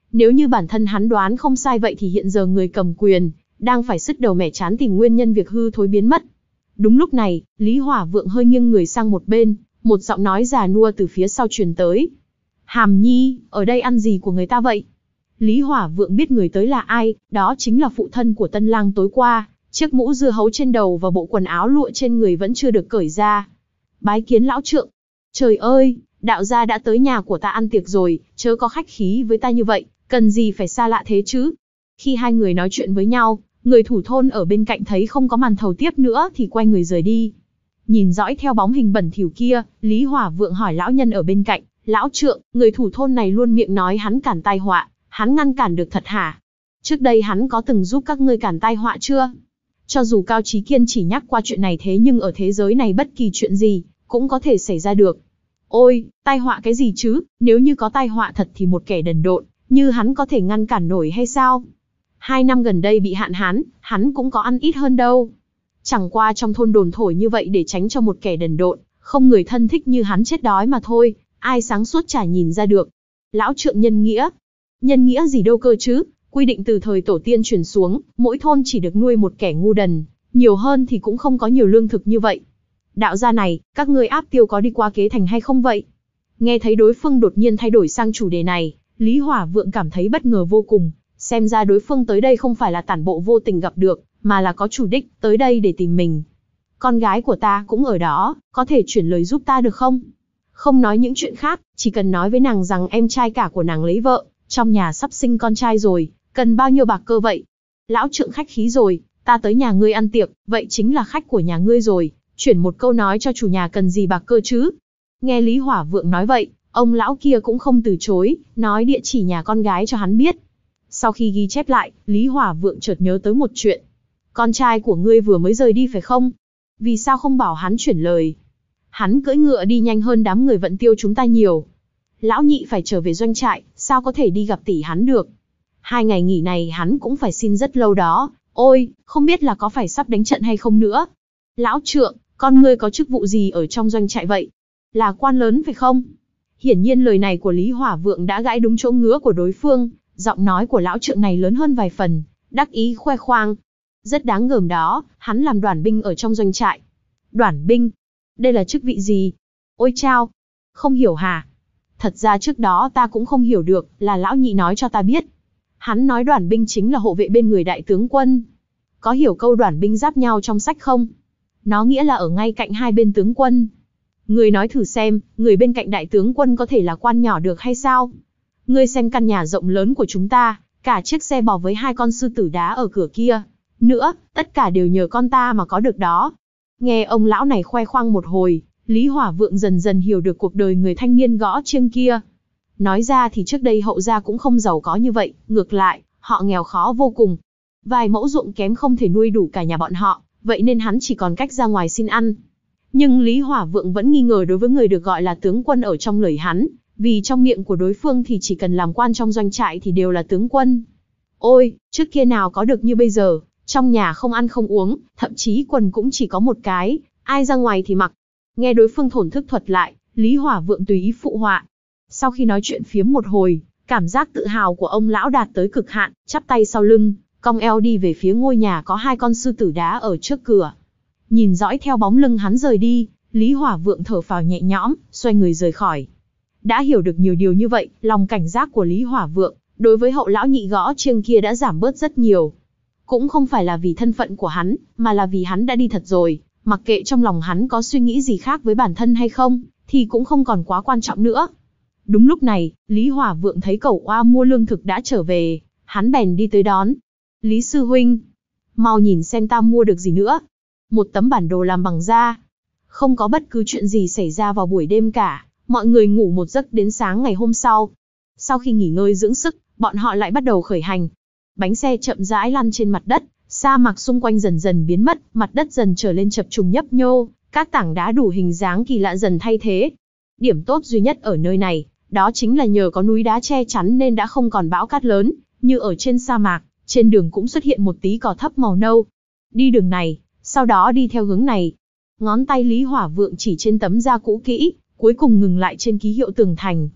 Speaker 1: Nếu như bản thân hắn đoán không sai vậy thì hiện giờ người cầm quyền, đang phải sứt đầu mẻ trán tìm nguyên nhân việc hư thối biến mất. Đúng lúc này, Lý Hỏa Vượng hơi nghiêng người sang một bên, một giọng nói già nua từ phía sau truyền tới. Hàm Nhi, ở đây ăn gì của người ta vậy? Lý Hỏa Vượng biết người tới là ai, đó chính là phụ thân của Tân Lang tối qua, chiếc mũ dưa hấu trên đầu và bộ quần áo lụa trên người vẫn chưa được cởi ra. Bái kiến lão trượng. Trời ơi, đạo gia đã tới nhà của ta ăn tiệc rồi, chớ có khách khí với ta như vậy, cần gì phải xa lạ thế chứ? Khi hai người nói chuyện với nhau, người thủ thôn ở bên cạnh thấy không có màn thầu tiếp nữa thì quay người rời đi. Nhìn dõi theo bóng hình bẩn thỉu kia, Lý Hỏa Vượng hỏi lão nhân ở bên cạnh, lão trượng, người thủ thôn này luôn miệng nói hắn cản tai họa, hắn ngăn cản được thật hả? Trước đây hắn có từng giúp các ngươi cản tai họa chưa? Cho dù Cao Chí Kiên chỉ nhắc qua chuyện này thế nhưng ở thế giới này bất kỳ chuyện gì cũng có thể xảy ra được. Ôi, tai họa cái gì chứ, nếu như có tai họa thật thì một kẻ đần độn như hắn có thể ngăn cản nổi hay sao? Hai năm gần đây bị hạn hán, hắn cũng có ăn ít hơn đâu. Chẳng qua trong thôn đồn thổi như vậy để tránh cho một kẻ đần độn, không người thân thích như hắn chết đói mà thôi, ai sáng suốt chả nhìn ra được. Lão trượng nhân nghĩa. Nhân nghĩa gì đâu cơ chứ, quy định từ thời tổ tiên truyền xuống, mỗi thôn chỉ được nuôi một kẻ ngu đần, nhiều hơn thì cũng không có nhiều lương thực như vậy. Đạo gia này, các ngươi áp tiêu có đi qua kế thành hay không vậy? Nghe thấy đối phương đột nhiên thay đổi sang chủ đề này, Lý Hỏa Vượng cảm thấy bất ngờ vô cùng, xem ra đối phương tới đây không phải là tản bộ vô tình gặp được, mà là có chủ đích, tới đây để tìm mình. Con gái của ta cũng ở đó, có thể chuyển lời giúp ta được không? Không nói những chuyện khác, chỉ cần nói với nàng rằng em trai cả của nàng lấy vợ, trong nhà sắp sinh con trai rồi, cần bao nhiêu bạc cơ vậy? Lão trượng khách khí rồi, ta tới nhà ngươi ăn tiệc, vậy chính là khách của nhà ngươi rồi, chuyển một câu nói cho chủ nhà cần gì bạc cơ chứ? Nghe Lý Hỏa Vượng nói vậy, ông lão kia cũng không từ chối, nói địa chỉ nhà con gái cho hắn biết. Sau khi ghi chép lại, Lý Hỏa Vượng chợt nhớ tới một chuyện. Con trai của ngươi vừa mới rời đi phải không? Vì sao không bảo hắn chuyển lời? Hắn cưỡi ngựa đi nhanh hơn đám người vận tiêu chúng ta nhiều. Lão nhị phải trở về doanh trại, sao có thể đi gặp tỷ hắn được? Hai ngày nghỉ này hắn cũng phải xin rất lâu đó. Ôi, không biết là có phải sắp đánh trận hay không nữa? Lão trượng, con ngươi có chức vụ gì ở trong doanh trại vậy? Là quan lớn phải không? Hiển nhiên lời này của Lý Hỏa Vượng đã gãi đúng chỗ ngứa của đối phương, giọng nói của lão trượng này lớn hơn vài phần, đắc ý khoe khoang. Rất đáng gờm đó, hắn làm đoản binh ở trong doanh trại. Đoản binh? Đây là chức vị gì? Ôi chao! Không hiểu hả? Thật ra trước đó ta cũng không hiểu được, là lão nhị nói cho ta biết. Hắn nói đoản binh chính là hộ vệ bên người đại tướng quân. Có hiểu câu đoản binh giáp nhau trong sách không? Nó nghĩa là ở ngay cạnh hai bên tướng quân. Người nói thử xem, người bên cạnh đại tướng quân có thể là quan nhỏ được hay sao? Ngươi xem căn nhà rộng lớn của chúng ta, cả chiếc xe bò với hai con sư tử đá ở cửa kia. Nữa, tất cả đều nhờ con ta mà có được đó. Nghe ông lão này khoe khoang một hồi, Lý Hỏa Vượng dần dần hiểu được cuộc đời người thanh niên gõ chiêng kia. Nói ra thì trước đây hậu gia cũng không giàu có như vậy, ngược lại, họ nghèo khó vô cùng. Vài mẫu ruộng kém không thể nuôi đủ cả nhà bọn họ, vậy nên hắn chỉ còn cách ra ngoài xin ăn. Nhưng Lý Hỏa Vượng vẫn nghi ngờ đối với người được gọi là tướng quân ở trong lời hắn, vì trong miệng của đối phương thì chỉ cần làm quan trong doanh trại thì đều là tướng quân. Ôi, trước kia nào có được như bây giờ, trong nhà không ăn không uống, thậm chí quần cũng chỉ có một cái, ai ra ngoài thì mặc. Nghe đối phương thổn thức thuật lại, Lý Hỏa Vượng tùy ý phụ họa. Sau khi nói chuyện phiếm một hồi, cảm giác tự hào của ông lão đạt tới cực hạn, chắp tay sau lưng, cong eo đi về phía ngôi nhà có hai con sư tử đá ở trước cửa. Nhìn dõi theo bóng lưng hắn rời đi, Lý Hỏa Vượng thở phào nhẹ nhõm, xoay người rời khỏi. Đã hiểu được nhiều điều như vậy, lòng cảnh giác của Lý Hỏa Vượng đối với hậu lão nhị gõ chiêng kia đã giảm bớt rất nhiều. Cũng không phải là vì thân phận của hắn, mà là vì hắn đã đi thật rồi, mặc kệ trong lòng hắn có suy nghĩ gì khác với bản thân hay không, thì cũng không còn quá quan trọng nữa. Đúng lúc này, Lý Hỏa Vượng thấy cẩu oa mua lương thực đã trở về, hắn bèn đi tới đón. Lý sư huynh, mau nhìn xem ta mua được gì nữa. Một tấm bản đồ làm bằng da. Không có bất cứ chuyện gì xảy ra vào buổi đêm cả, mọi người ngủ một giấc đến sáng ngày hôm sau. Sau khi nghỉ ngơi dưỡng sức, bọn họ lại bắt đầu khởi hành. Bánh xe chậm rãi lăn trên mặt đất, sa mạc xung quanh dần dần biến mất, mặt đất dần trở lên chập trùng nhấp nhô, các tảng đá đủ hình dáng kỳ lạ dần thay thế. Điểm tốt duy nhất ở nơi này, đó chính là nhờ có núi đá che chắn nên đã không còn bão cát lớn, như ở trên sa mạc, trên đường cũng xuất hiện một tí cỏ thấp màu nâu. Đi đường này, sau đó đi theo hướng này. Ngón tay Lý Hỏa Vượng chỉ trên tấm da cũ kỹ, cuối cùng ngừng lại trên ký hiệu tường thành.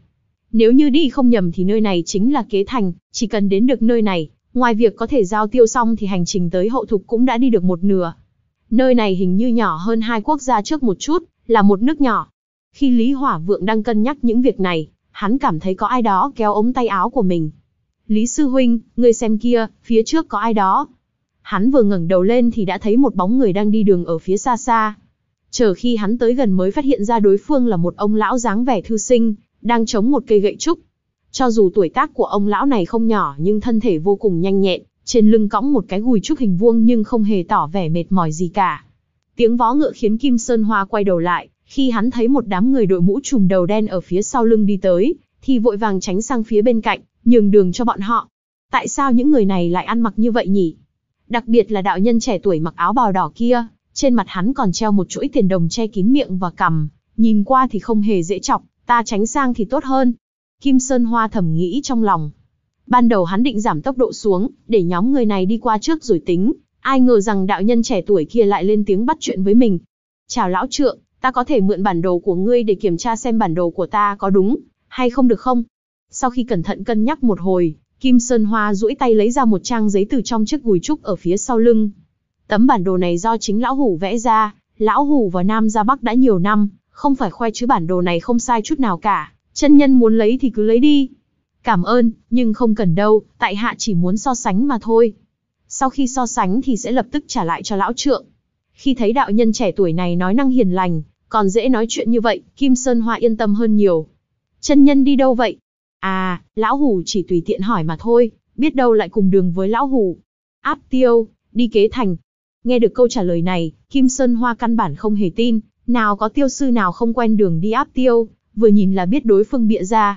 Speaker 1: Nếu như đi không nhầm thì nơi này chính là Kế Thành, chỉ cần đến được nơi này, ngoài việc có thể giao tiêu xong thì hành trình tới Hậu Thục cũng đã đi được một nửa. Nơi này hình như nhỏ hơn hai quốc gia trước một chút, là một nước nhỏ. Khi Lý Hỏa Vượng đang cân nhắc những việc này, hắn cảm thấy có ai đó kéo ống tay áo của mình. Lý sư huynh, ngươi xem kia, phía trước có ai đó. Hắn vừa ngẩng đầu lên thì đã thấy một bóng người đang đi đường ở phía xa xa. Chờ khi hắn tới gần mới phát hiện ra đối phương là một ông lão dáng vẻ thư sinh, đang chống một cây gậy trúc. Cho dù tuổi tác của ông lão này không nhỏ nhưng thân thể vô cùng nhanh nhẹn, trên lưng cõng một cái gùi trúc hình vuông nhưng không hề tỏ vẻ mệt mỏi gì cả. Tiếng vó ngựa khiến Kim Sơn Hoa quay đầu lại, khi hắn thấy một đám người đội mũ trùm đầu đen ở phía sau lưng đi tới, thì vội vàng tránh sang phía bên cạnh, nhường đường cho bọn họ. Tại sao những người này lại ăn mặc như vậy nhỉ? Đặc biệt là đạo nhân trẻ tuổi mặc áo bào đỏ kia, trên mặt hắn còn treo một chuỗi tiền đồng che kín miệng và cằm, nhìn qua thì không hề dễ chọc, ta tránh sang thì tốt hơn. Kim Sơn Hoa thầm nghĩ trong lòng. Ban đầu hắn định giảm tốc độ xuống, để nhóm người này đi qua trước rồi tính, ai ngờ rằng đạo nhân trẻ tuổi kia lại lên tiếng bắt chuyện với mình. Chào lão trượng, ta có thể mượn bản đồ của ngươi để kiểm tra xem bản đồ của ta có đúng hay không được không? Sau khi cẩn thận cân nhắc một hồi, Kim Sơn Hoa duỗi tay lấy ra một trang giấy từ trong chiếc gùi trúc ở phía sau lưng. Tấm bản đồ này do chính lão hủ vẽ ra, lão hủ vào Nam ra Bắc đã nhiều năm, không phải khoe chứ bản đồ này không sai chút nào cả, chân nhân muốn lấy thì cứ lấy đi. Cảm ơn, nhưng không cần đâu, tại hạ chỉ muốn so sánh mà thôi. Sau khi so sánh thì sẽ lập tức trả lại cho lão trượng. Khi thấy đạo nhân trẻ tuổi này nói năng hiền lành, còn dễ nói chuyện như vậy, Kim Sơn Hoa yên tâm hơn nhiều. Chân nhân đi đâu vậy? À, lão hủ chỉ tùy tiện hỏi mà thôi, biết đâu lại cùng đường với lão hủ. Áp Tiêu, đi Kế Thành. Nghe được câu trả lời này, Kim Sơn Hoa căn bản không hề tin, nào có tiêu sư nào không quen đường đi Áp Tiêu, vừa nhìn là biết đối phương bịa ra.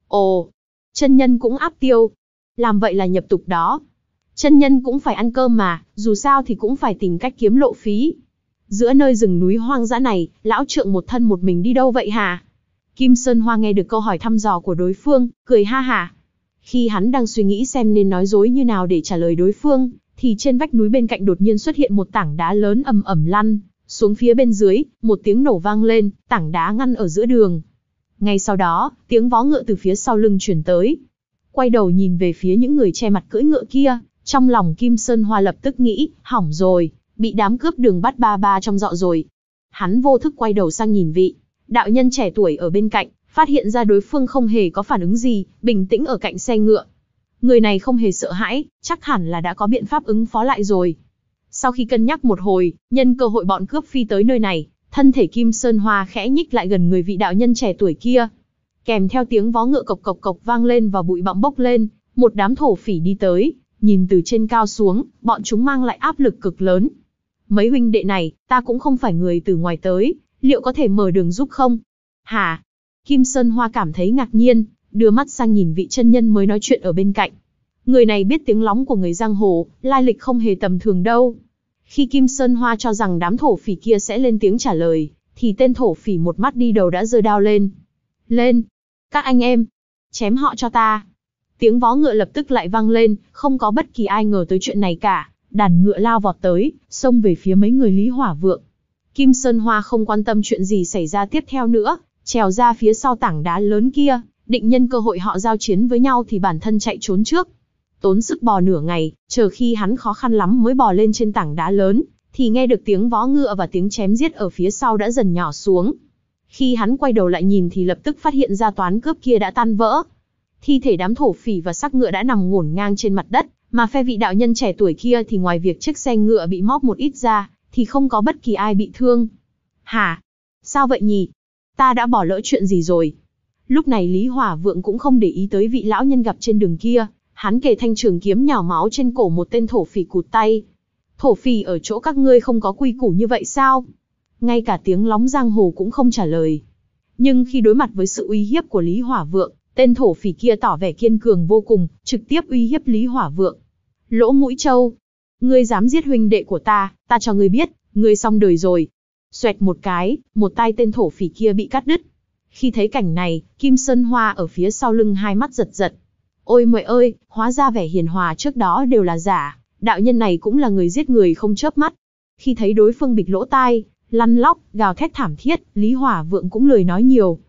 Speaker 1: Ồ, chân nhân cũng Áp Tiêu. Làm vậy là nhập tục đó. Chân nhân cũng phải ăn cơm mà, dù sao thì cũng phải tìm cách kiếm lộ phí. Giữa nơi rừng núi hoang dã này, lão trượng một thân một mình đi đâu vậy hả? Kim Sơn Hoa nghe được câu hỏi thăm dò của đối phương, cười ha hả. Khi hắn đang suy nghĩ xem nên nói dối như nào để trả lời đối phương, thì trên vách núi bên cạnh đột nhiên xuất hiện một tảng đá lớn ầm ầm lăn xuống phía bên dưới, một tiếng nổ vang lên, tảng đá ngăn ở giữa đường. Ngay sau đó, tiếng vó ngựa từ phía sau lưng truyền tới. Quay đầu nhìn về phía những người che mặt cưỡi ngựa kia, trong lòng Kim Sơn Hoa lập tức nghĩ, hỏng rồi, bị đám cướp đường bắt ba ba trong dọ rồi. Hắn vô thức quay đầu sang nhìn vị đạo nhân trẻ tuổi ở bên cạnh, phát hiện ra đối phương không hề có phản ứng gì, bình tĩnh ở cạnh xe ngựa. Người này không hề sợ hãi, chắc hẳn là đã có biện pháp ứng phó lại rồi. Sau khi cân nhắc một hồi, nhân cơ hội bọn cướp phi tới nơi này, thân thể Kim Sơn Hoa khẽ nhích lại gần người vị đạo nhân trẻ tuổi kia. Kèm theo tiếng vó ngựa cộc cộc cộc vang lên và bụi bặm bốc lên, một đám thổ phỉ đi tới, nhìn từ trên cao xuống, bọn chúng mang lại áp lực cực lớn. Mấy huynh đệ này, ta cũng không phải người từ ngoài tới, liệu có thể mở đường giúp không? Hả? Kim Sơn Hoa cảm thấy ngạc nhiên, đưa mắt sang nhìn vị chân nhân mới nói chuyện ở bên cạnh. Người này biết tiếng lóng của người giang hồ, lai lịch không hề tầm thường đâu. Khi Kim Sơn Hoa cho rằng đám thổ phỉ kia sẽ lên tiếng trả lời, thì tên thổ phỉ một mắt đi đầu đã giơ đao lên. Lên! Các anh em! Chém họ cho ta! Tiếng vó ngựa lập tức lại vang lên, không có bất kỳ ai ngờ tới chuyện này cả. Đàn ngựa lao vọt tới, xông về phía mấy người Lý Hỏa Vượng. Kim Sơn Hoa không quan tâm chuyện gì xảy ra tiếp theo nữa, trèo ra phía sau tảng đá lớn kia, định nhân cơ hội họ giao chiến với nhau thì bản thân chạy trốn trước. Tốn sức bò nửa ngày, chờ khi hắn khó khăn lắm mới bò lên trên tảng đá lớn, thì nghe được tiếng vó ngựa và tiếng chém giết ở phía sau đã dần nhỏ xuống. Khi hắn quay đầu lại nhìn thì lập tức phát hiện ra toán cướp kia đã tan vỡ. Thi thể đám thổ phỉ và xác ngựa đã nằm ngổn ngang trên mặt đất, mà phe vị đạo nhân trẻ tuổi kia thì ngoài việc chiếc xe ngựa bị móp một ít ra, thì không có bất kỳ ai bị thương. Hả? Sao vậy nhỉ? Ta đã bỏ lỡ chuyện gì rồi? Lúc này Lý Hỏa Vượng cũng không để ý tới vị lão nhân gặp trên đường kia, hắn kề thanh trường kiếm nhào máu trên cổ một tên thổ phỉ cụt tay. Thổ phỉ ở chỗ các ngươi không có quy củ như vậy sao? Ngay cả tiếng lóng giang hồ cũng không trả lời. Nhưng khi đối mặt với sự uy hiếp của Lý Hỏa Vượng, tên thổ phỉ kia tỏ vẻ kiên cường vô cùng, trực tiếp uy hiếp Lý Hỏa Vượng. Lỗ Mũi Trâu, ngươi dám giết huynh đệ của ta, ta cho ngươi biết, ngươi xong đời rồi. Xoẹt một cái, một tay tên thổ phỉ kia bị cắt đứt. Khi thấy cảnh này, Kim Sơn Hoa ở phía sau lưng hai mắt giật giật. Ôi mẹ ơi, hóa ra vẻ hiền hòa trước đó đều là giả, đạo nhân này cũng là người giết người không chớp mắt. Khi thấy đối phương bịt lỗ tai, lăn lóc, gào thét thảm thiết, Lý Hỏa Vượng cũng lười nói nhiều.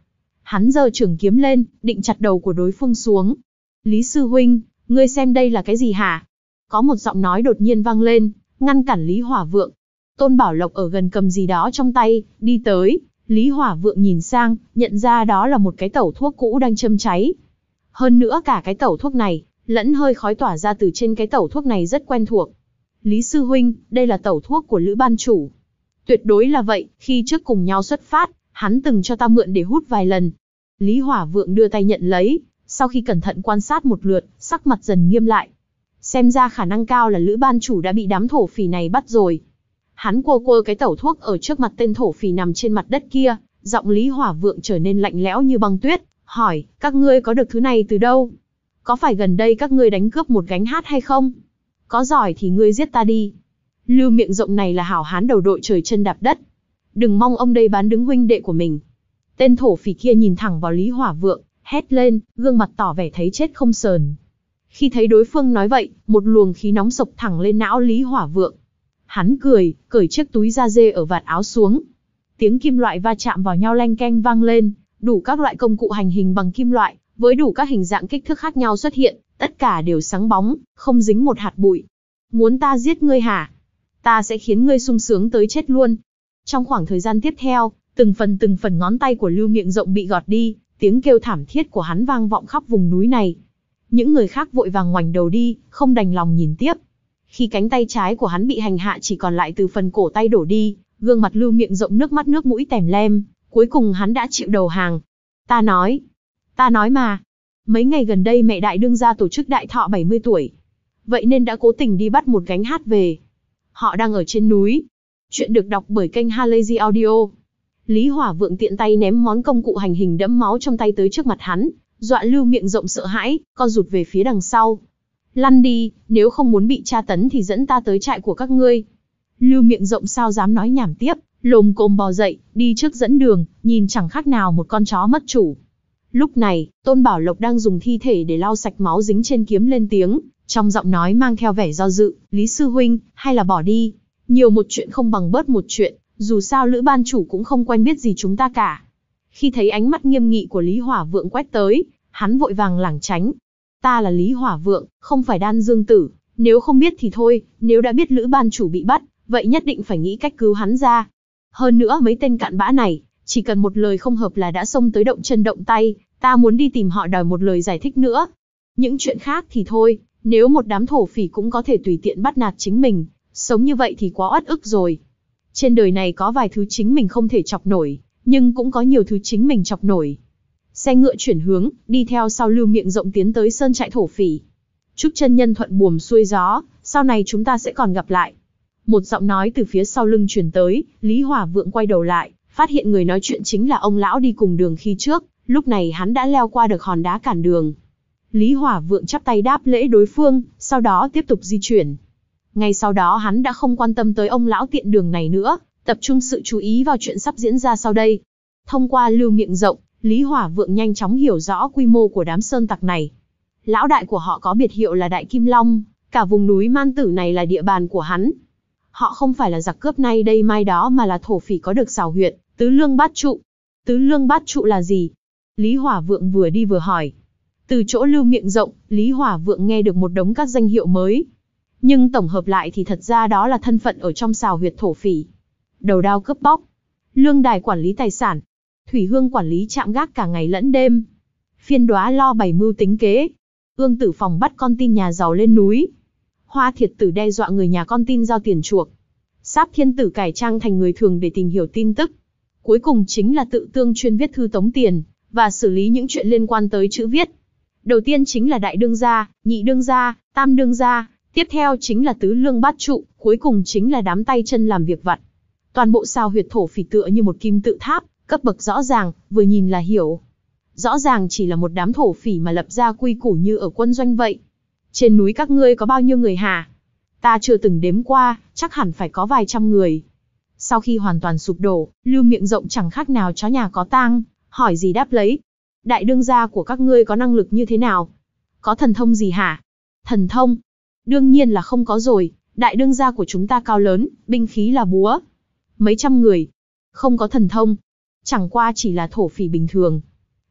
Speaker 1: Hắn giơ trường kiếm lên, định chặt đầu của đối phương xuống. Lý sư huynh, ngươi xem đây là cái gì hả? Có một giọng nói đột nhiên vang lên, ngăn cản Lý Hỏa Vượng. Tôn Bảo Lộc ở gần cầm gì đó trong tay, đi tới. Lý Hỏa Vượng nhìn sang, nhận ra đó là một cái tẩu thuốc cũ đang châm cháy. Hơn nữa cả cái tẩu thuốc này, lẫn hơi khói tỏa ra từ trên cái tẩu thuốc này rất quen thuộc. Lý sư huynh, đây là tẩu thuốc của Lữ ban chủ. Tuyệt đối là vậy, khi trước cùng nhau xuất phát, hắn từng cho ta mượn để hút vài lần. Lý Hỏa Vượng đưa tay nhận lấy, sau khi cẩn thận quan sát một lượt, sắc mặt dần nghiêm lại. Xem ra khả năng cao là Lữ ban chủ đã bị đám thổ phỉ này bắt rồi. Hắn quơ quơ cái tẩu thuốc ở trước mặt tên thổ phỉ nằm trên mặt đất kia, giọng Lý Hỏa Vượng trở nên lạnh lẽo như băng tuyết, hỏi, các ngươi có được thứ này từ đâu? Có phải gần đây các ngươi đánh cướp một gánh hát hay không? Có giỏi thì ngươi giết ta đi. Lưu Miệng Rộng này là hảo hán đầu đội trời chân đạp đất. Đừng mong ông đây bán đứng huynh đệ của mình. Tên thổ phỉ kia nhìn thẳng vào Lý Hỏa Vượng, hét lên, gương mặt tỏ vẻ thấy chết không sờn. Khi thấy đối phương nói vậy, một luồng khí nóng sộc thẳng lên não Lý Hỏa Vượng. Hắn cười, cởi chiếc túi da dê ở vạt áo xuống. Tiếng kim loại va chạm vào nhau leng keng vang lên, đủ các loại công cụ hành hình bằng kim loại, với đủ các hình dạng kích thước khác nhau xuất hiện, tất cả đều sáng bóng, không dính một hạt bụi. Muốn ta giết ngươi hả? Ta sẽ khiến ngươi sung sướng tới chết luôn. Trong khoảng thời gian tiếp theo, từng phần từng phần ngón tay của Lưu Miệng Rộng bị gọt đi, tiếng kêu thảm thiết của hắn vang vọng khắp vùng núi này. Những người khác vội vàng ngoảnh đầu đi, không đành lòng nhìn tiếp. Khi cánh tay trái của hắn bị hành hạ chỉ còn lại từ phần cổ tay đổ đi, gương mặt Lưu Miệng Rộng nước mắt nước mũi tèm lem, cuối cùng hắn đã chịu đầu hàng. Ta nói, ta nói mà, mấy ngày gần đây mẹ đại đương gia tổ chức đại thọ bảy mươi tuổi. Vậy nên đã cố tình đi bắt một gánh hát về. Họ đang ở trên núi. Chuyện được đọc bởi kênh Halazy Audio. Lý Hỏa Vượng tiện tay ném món công cụ hành hình đẫm máu trong tay tới trước mặt hắn, dọa Lưu Miệng Rộng sợ hãi, co rụt về phía đằng sau. Lăn đi, nếu không muốn bị tra tấn thì dẫn ta tới trại của các ngươi. Lưu Miệng Rộng sao dám nói nhảm tiếp, lồm cồm bò dậy, đi trước dẫn đường, nhìn chẳng khác nào một con chó mất chủ. Lúc này, Tôn Bảo Lộc đang dùng thi thể để lau sạch máu dính trên kiếm lên tiếng, trong giọng nói mang theo vẻ do dự, Lý sư huynh, hay là bỏ đi. Nhiều một chuyện không bằng bớt một chuyện, dù sao Lữ ban chủ cũng không quen biết gì chúng ta cả. Khi thấy ánh mắt nghiêm nghị của Lý Hỏa Vượng quét tới, hắn vội vàng lảng tránh. Ta là Lý Hỏa Vượng, không phải Đan Dương Tử, nếu không biết thì thôi, nếu đã biết Lữ ban chủ bị bắt, vậy nhất định phải nghĩ cách cứu hắn ra. Hơn nữa mấy tên cặn bã này, chỉ cần một lời không hợp là đã xông tới động chân động tay, ta muốn đi tìm họ đòi một lời giải thích nữa. Những chuyện khác thì thôi, nếu một đám thổ phỉ cũng có thể tùy tiện bắt nạt chính mình, sống như vậy thì quá uất ức rồi. Trên đời này có vài thứ chính mình không thể chọc nổi, nhưng cũng có nhiều thứ chính mình chọc nổi. Xe ngựa chuyển hướng, đi theo sau Lưu Miệng Rộng tiến tới sơn trại thổ phỉ. Chúc chân nhân thuận buồm xuôi gió, sau này chúng ta sẽ còn gặp lại. Một giọng nói từ phía sau lưng truyền tới, Lý Hỏa Vượng quay đầu lại, phát hiện người nói chuyện chính là ông lão đi cùng đường khi trước, lúc này hắn đã leo qua được hòn đá cản đường. Lý Hỏa Vượng chắp tay đáp lễ đối phương, sau đó tiếp tục di chuyển. Ngay sau đó hắn đã không quan tâm tới ông lão tiện đường này nữa, tập trung sự chú ý vào chuyện sắp diễn ra sau đây. Thông qua Lưu Miệng Rộng, Lý Hỏa Vượng nhanh chóng hiểu rõ quy mô của đám sơn tặc này. Lão đại của họ có biệt hiệu là Đại Kim Long, cả vùng núi Man Tử này là địa bàn của hắn. Họ không phải là giặc cướp nay đây mai đó mà là thổ phỉ có được xào huyệt, tứ lương bát trụ. Tứ lương bát trụ là gì? Lý Hỏa Vượng vừa đi vừa hỏi. Từ chỗ Lưu Miệng Rộng, Lý Hỏa Vượng nghe được một đống các danh hiệu mới. Nhưng tổng hợp lại thì thật ra đó là thân phận ở trong xào huyệt thổ phỉ. Đầu đao cướp bóc, lương đài quản lý tài sản, thủy hương quản lý trạm gác cả ngày lẫn đêm, phiên đoá lo bày mưu tính kế, ương tử phòng bắt con tin nhà giàu lên núi, hoa thiệt tử đe dọa người nhà con tin giao tiền chuộc, sáp thiên tử cải trang thành người thường để tìm hiểu tin tức. Cuối cùng chính là tự tương chuyên viết thư tống tiền, và xử lý những chuyện liên quan tới chữ viết. Đầu tiên chính là đại đương gia, nhị đương gia, tam đương gia, tiếp theo chính là tứ lương bát trụ, cuối cùng chính là đám tay chân làm việc vặt. Toàn bộ sao huyệt thổ phỉ tựa như một kim tự tháp, cấp bậc rõ ràng, vừa nhìn là hiểu. Rõ ràng chỉ là một đám thổ phỉ mà lập ra quy củ như ở quân doanh vậy. Trên núi các ngươi có bao nhiêu người hả? Ta chưa từng đếm qua, chắc hẳn phải có vài trăm người. Sau khi hoàn toàn sụp đổ, Lưu Miệng Rộng chẳng khác nào chó nhà có tang, hỏi gì đáp lấy. Đại đương gia của các ngươi có năng lực như thế nào? Có thần thông gì hả? Thần thông? Đương nhiên là không có rồi, đại đương gia của chúng ta cao lớn, binh khí là búa. Mấy trăm người. Không có thần thông. Chẳng qua chỉ là thổ phỉ bình thường.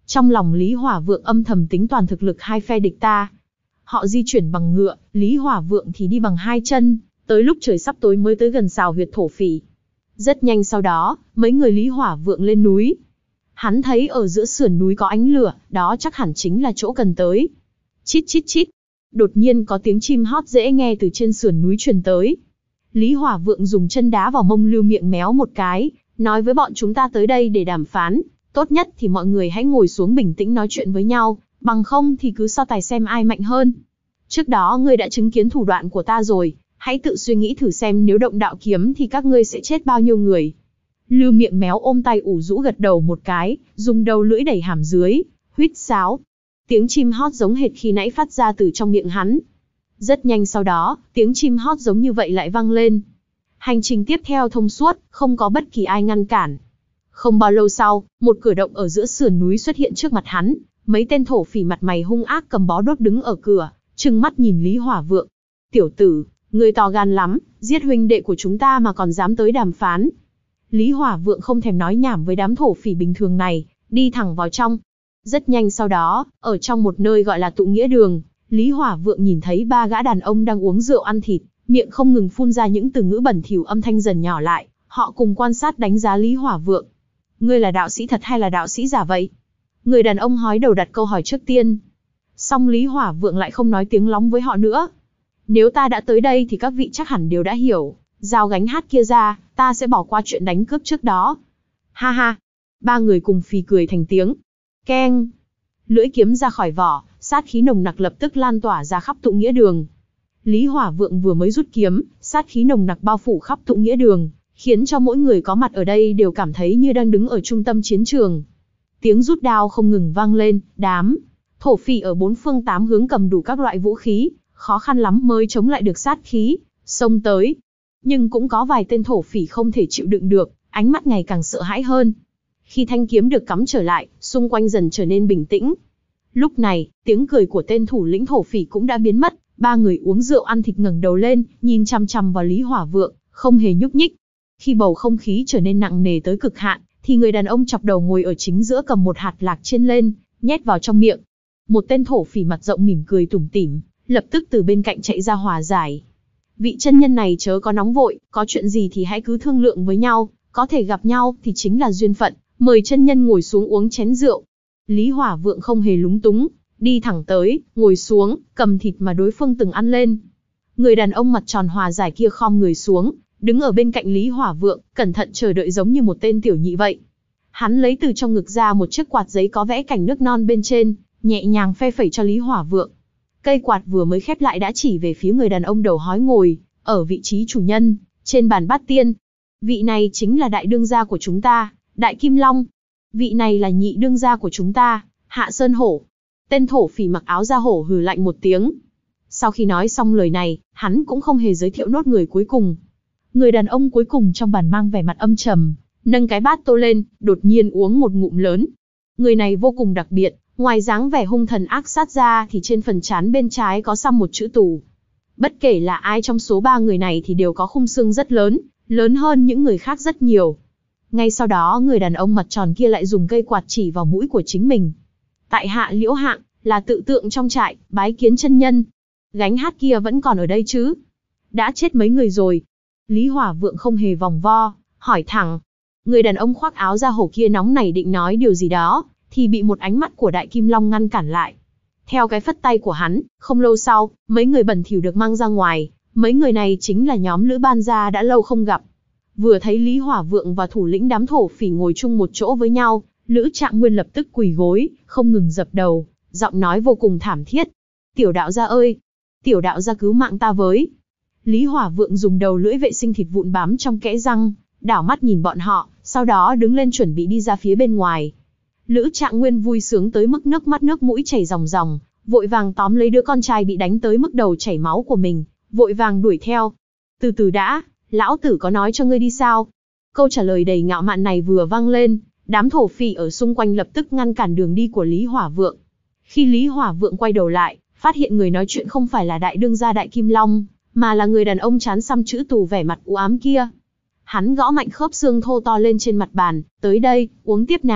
Speaker 1: Trong lòng Lý Hỏa Vượng âm thầm tính toàn thực lực hai phe địch ta. Họ di chuyển bằng ngựa, Lý Hỏa Vượng thì đi bằng hai chân, tới lúc trời sắp tối mới tới gần sào huyệt thổ phỉ. Rất nhanh sau đó, mấy người Lý Hỏa Vượng lên núi. Hắn thấy ở giữa sườn núi có ánh lửa, đó chắc hẳn chính là chỗ cần tới. Chít chít chít. Đột nhiên có tiếng chim hót dễ nghe từ trên sườn núi truyền tới. Lý Hỏa Vượng dùng chân đá vào mông Lưu Miệng Méo một cái, nói với bọn chúng ta tới đây để đàm phán. Tốt nhất thì mọi người hãy ngồi xuống bình tĩnh nói chuyện với nhau, bằng không thì cứ so tài xem ai mạnh hơn. Trước đó ngươi đã chứng kiến thủ đoạn của ta rồi, hãy tự suy nghĩ thử xem nếu động đạo kiếm thì các ngươi sẽ chết bao nhiêu người. Lưu Miệng Méo ôm tay ủ rũ gật đầu một cái, dùng đầu lưỡi đẩy hàm dưới, huýt sáo. Tiếng chim hót giống hệt khi nãy phát ra từ trong miệng hắn. Rất nhanh sau đó, tiếng chim hót giống như vậy lại vang lên. Hành trình tiếp theo thông suốt, không có bất kỳ ai ngăn cản. Không bao lâu sau, một cửa động ở giữa sườn núi xuất hiện trước mặt hắn, mấy tên thổ phỉ mặt mày hung ác cầm bó đuốc đứng ở cửa, trừng mắt nhìn Lý Hỏa Vượng. Tiểu tử, ngươi to gan lắm, giết huynh đệ của chúng ta mà còn dám tới đàm phán. Lý Hỏa Vượng không thèm nói nhảm với đám thổ phỉ bình thường này, đi thẳng vào trong. Rất nhanh sau đó, ở trong một nơi gọi là tụ nghĩa đường, Lý Hỏa Vượng nhìn thấy ba gã đàn ông đang uống rượu ăn thịt, miệng không ngừng phun ra những từ ngữ bẩn thỉu, âm thanh dần nhỏ lại, họ cùng quan sát đánh giá Lý Hỏa Vượng. Ngươi là đạo sĩ thật hay là đạo sĩ giả vậy? Người đàn ông hói đầu đặt câu hỏi trước tiên. Song Lý Hỏa Vượng lại không nói tiếng lóng với họ nữa. Nếu ta đã tới đây thì các vị chắc hẳn đều đã hiểu, giao gánh hát kia ra, ta sẽ bỏ qua chuyện đánh cướp trước đó. Ha ha. Ba người cùng phì cười thành tiếng. Keng. Lưỡi kiếm ra khỏi vỏ, sát khí nồng nặc lập tức lan tỏa ra khắp tụ nghĩa đường. Lý Hỏa Vượng vừa mới rút kiếm, sát khí nồng nặc bao phủ khắp tụ nghĩa đường, khiến cho mỗi người có mặt ở đây đều cảm thấy như đang đứng ở trung tâm chiến trường. Tiếng rút đao không ngừng vang lên, đám thổ phỉ ở bốn phương tám hướng cầm đủ các loại vũ khí, khó khăn lắm mới chống lại được sát khí, xông tới. Nhưng cũng có vài tên thổ phỉ không thể chịu đựng được, ánh mắt ngày càng sợ hãi hơn. Khi thanh kiếm được cắm trở lại, xung quanh dần trở nên bình tĩnh. Lúc này, tiếng cười của tên thủ lĩnh thổ phỉ cũng đã biến mất, ba người uống rượu ăn thịt ngẩng đầu lên, nhìn chằm chằm vào Lý Hỏa Vượng, không hề nhúc nhích. Khi bầu không khí trở nên nặng nề tới cực hạn, thì người đàn ông chọc đầu ngồi ở chính giữa cầm một hạt lạc chiên lên, nhét vào trong miệng. Một tên thổ phỉ mặt rộng mỉm cười tủm tỉm, lập tức từ bên cạnh chạy ra hòa giải. Vị chân nhân này chớ có nóng vội, có chuyện gì thì hãy cứ thương lượng với nhau, có thể gặp nhau thì chính là duyên phận, mời chân nhân ngồi xuống uống chén rượu. Lý Hỏa Vượng không hề lúng túng, đi thẳng tới, ngồi xuống, cầm thịt mà đối phương từng ăn lên. Người đàn ông mặt tròn hòa giải kia khom người xuống, đứng ở bên cạnh Lý Hỏa Vượng, cẩn thận chờ đợi giống như một tên tiểu nhị vậy. Hắn lấy từ trong ngực ra một chiếc quạt giấy có vẽ cảnh nước non bên trên, nhẹ nhàng phe phẩy cho Lý Hỏa Vượng. Cây quạt vừa mới khép lại đã chỉ về phía người đàn ông đầu hói ngồi, ở vị trí chủ nhân, trên bàn bát tiên. Vị này chính là đại đương gia của chúng ta, Đại Kim Long. Vị này là nhị đương gia của chúng ta, Hạ Sơn Hổ. Tên thổ phỉ mặc áo da hổ hừ lạnh một tiếng. Sau khi nói xong lời này, hắn cũng không hề giới thiệu nốt người cuối cùng. Người đàn ông cuối cùng trong bàn mang vẻ mặt âm trầm, nâng cái bát tô lên, đột nhiên uống một ngụm lớn. Người này vô cùng đặc biệt, ngoài dáng vẻ hung thần ác sát ra thì trên phần trán bên trái có xăm một chữ tù. Bất kể là ai trong số ba người này thì đều có khung xương rất lớn, lớn hơn những người khác rất nhiều. Ngay sau đó người đàn ông mặt tròn kia lại dùng cây quạt chỉ vào mũi của chính mình. Tại hạ Liễu Hạng, là tự tượng trong trại, bái kiến chân nhân. Gánh hát kia vẫn còn ở đây chứ? Đã chết mấy người rồi? Lý Hỏa Vượng không hề vòng vo, hỏi thẳng. Người đàn ông khoác áo da hổ kia nóng nảy định nói điều gì đó, thì bị một ánh mắt của Đại Kim Long ngăn cản lại. Theo cái phất tay của hắn, không lâu sau, mấy người bẩn thỉu được mang ra ngoài. Mấy người này chính là nhóm Lữ Ban Gia đã lâu không gặp. Vừa thấy Lý Hỏa Vượng và thủ lĩnh đám thổ phỉ ngồi chung một chỗ với nhau, Lữ Trạng Nguyên lập tức quỳ gối, không ngừng dập đầu, giọng nói vô cùng thảm thiết. Tiểu đạo gia ơi! Tiểu đạo gia cứu mạng ta với! Lý Hỏa Vượng dùng đầu lưỡi vệ sinh thịt vụn bám trong kẽ răng, đảo mắt nhìn bọn họ, sau đó đứng lên chuẩn bị đi ra phía bên ngoài. Lữ Trạng Nguyên vui sướng tới mức nước mắt nước mũi chảy ròng ròng, vội vàng tóm lấy đứa con trai bị đánh tới mức đầu chảy máu của mình, vội vàng đuổi theo. Từ từ đã, lão tử có nói cho ngươi đi sao? Câu trả lời đầy ngạo mạn này vừa vang lên, đám thổ phỉ ở xung quanh lập tức ngăn cản đường đi của Lý Hỏa Vượng. Khi Lý Hỏa Vượng quay đầu lại, phát hiện người nói chuyện không phải là đại đương gia Đại Kim Long, mà là người đàn ông trán xăm chữ tù vẻ mặt u ám kia. Hắn gõ mạnh khớp xương thô to lên trên mặt bàn, tới đây, uống tiếp nào,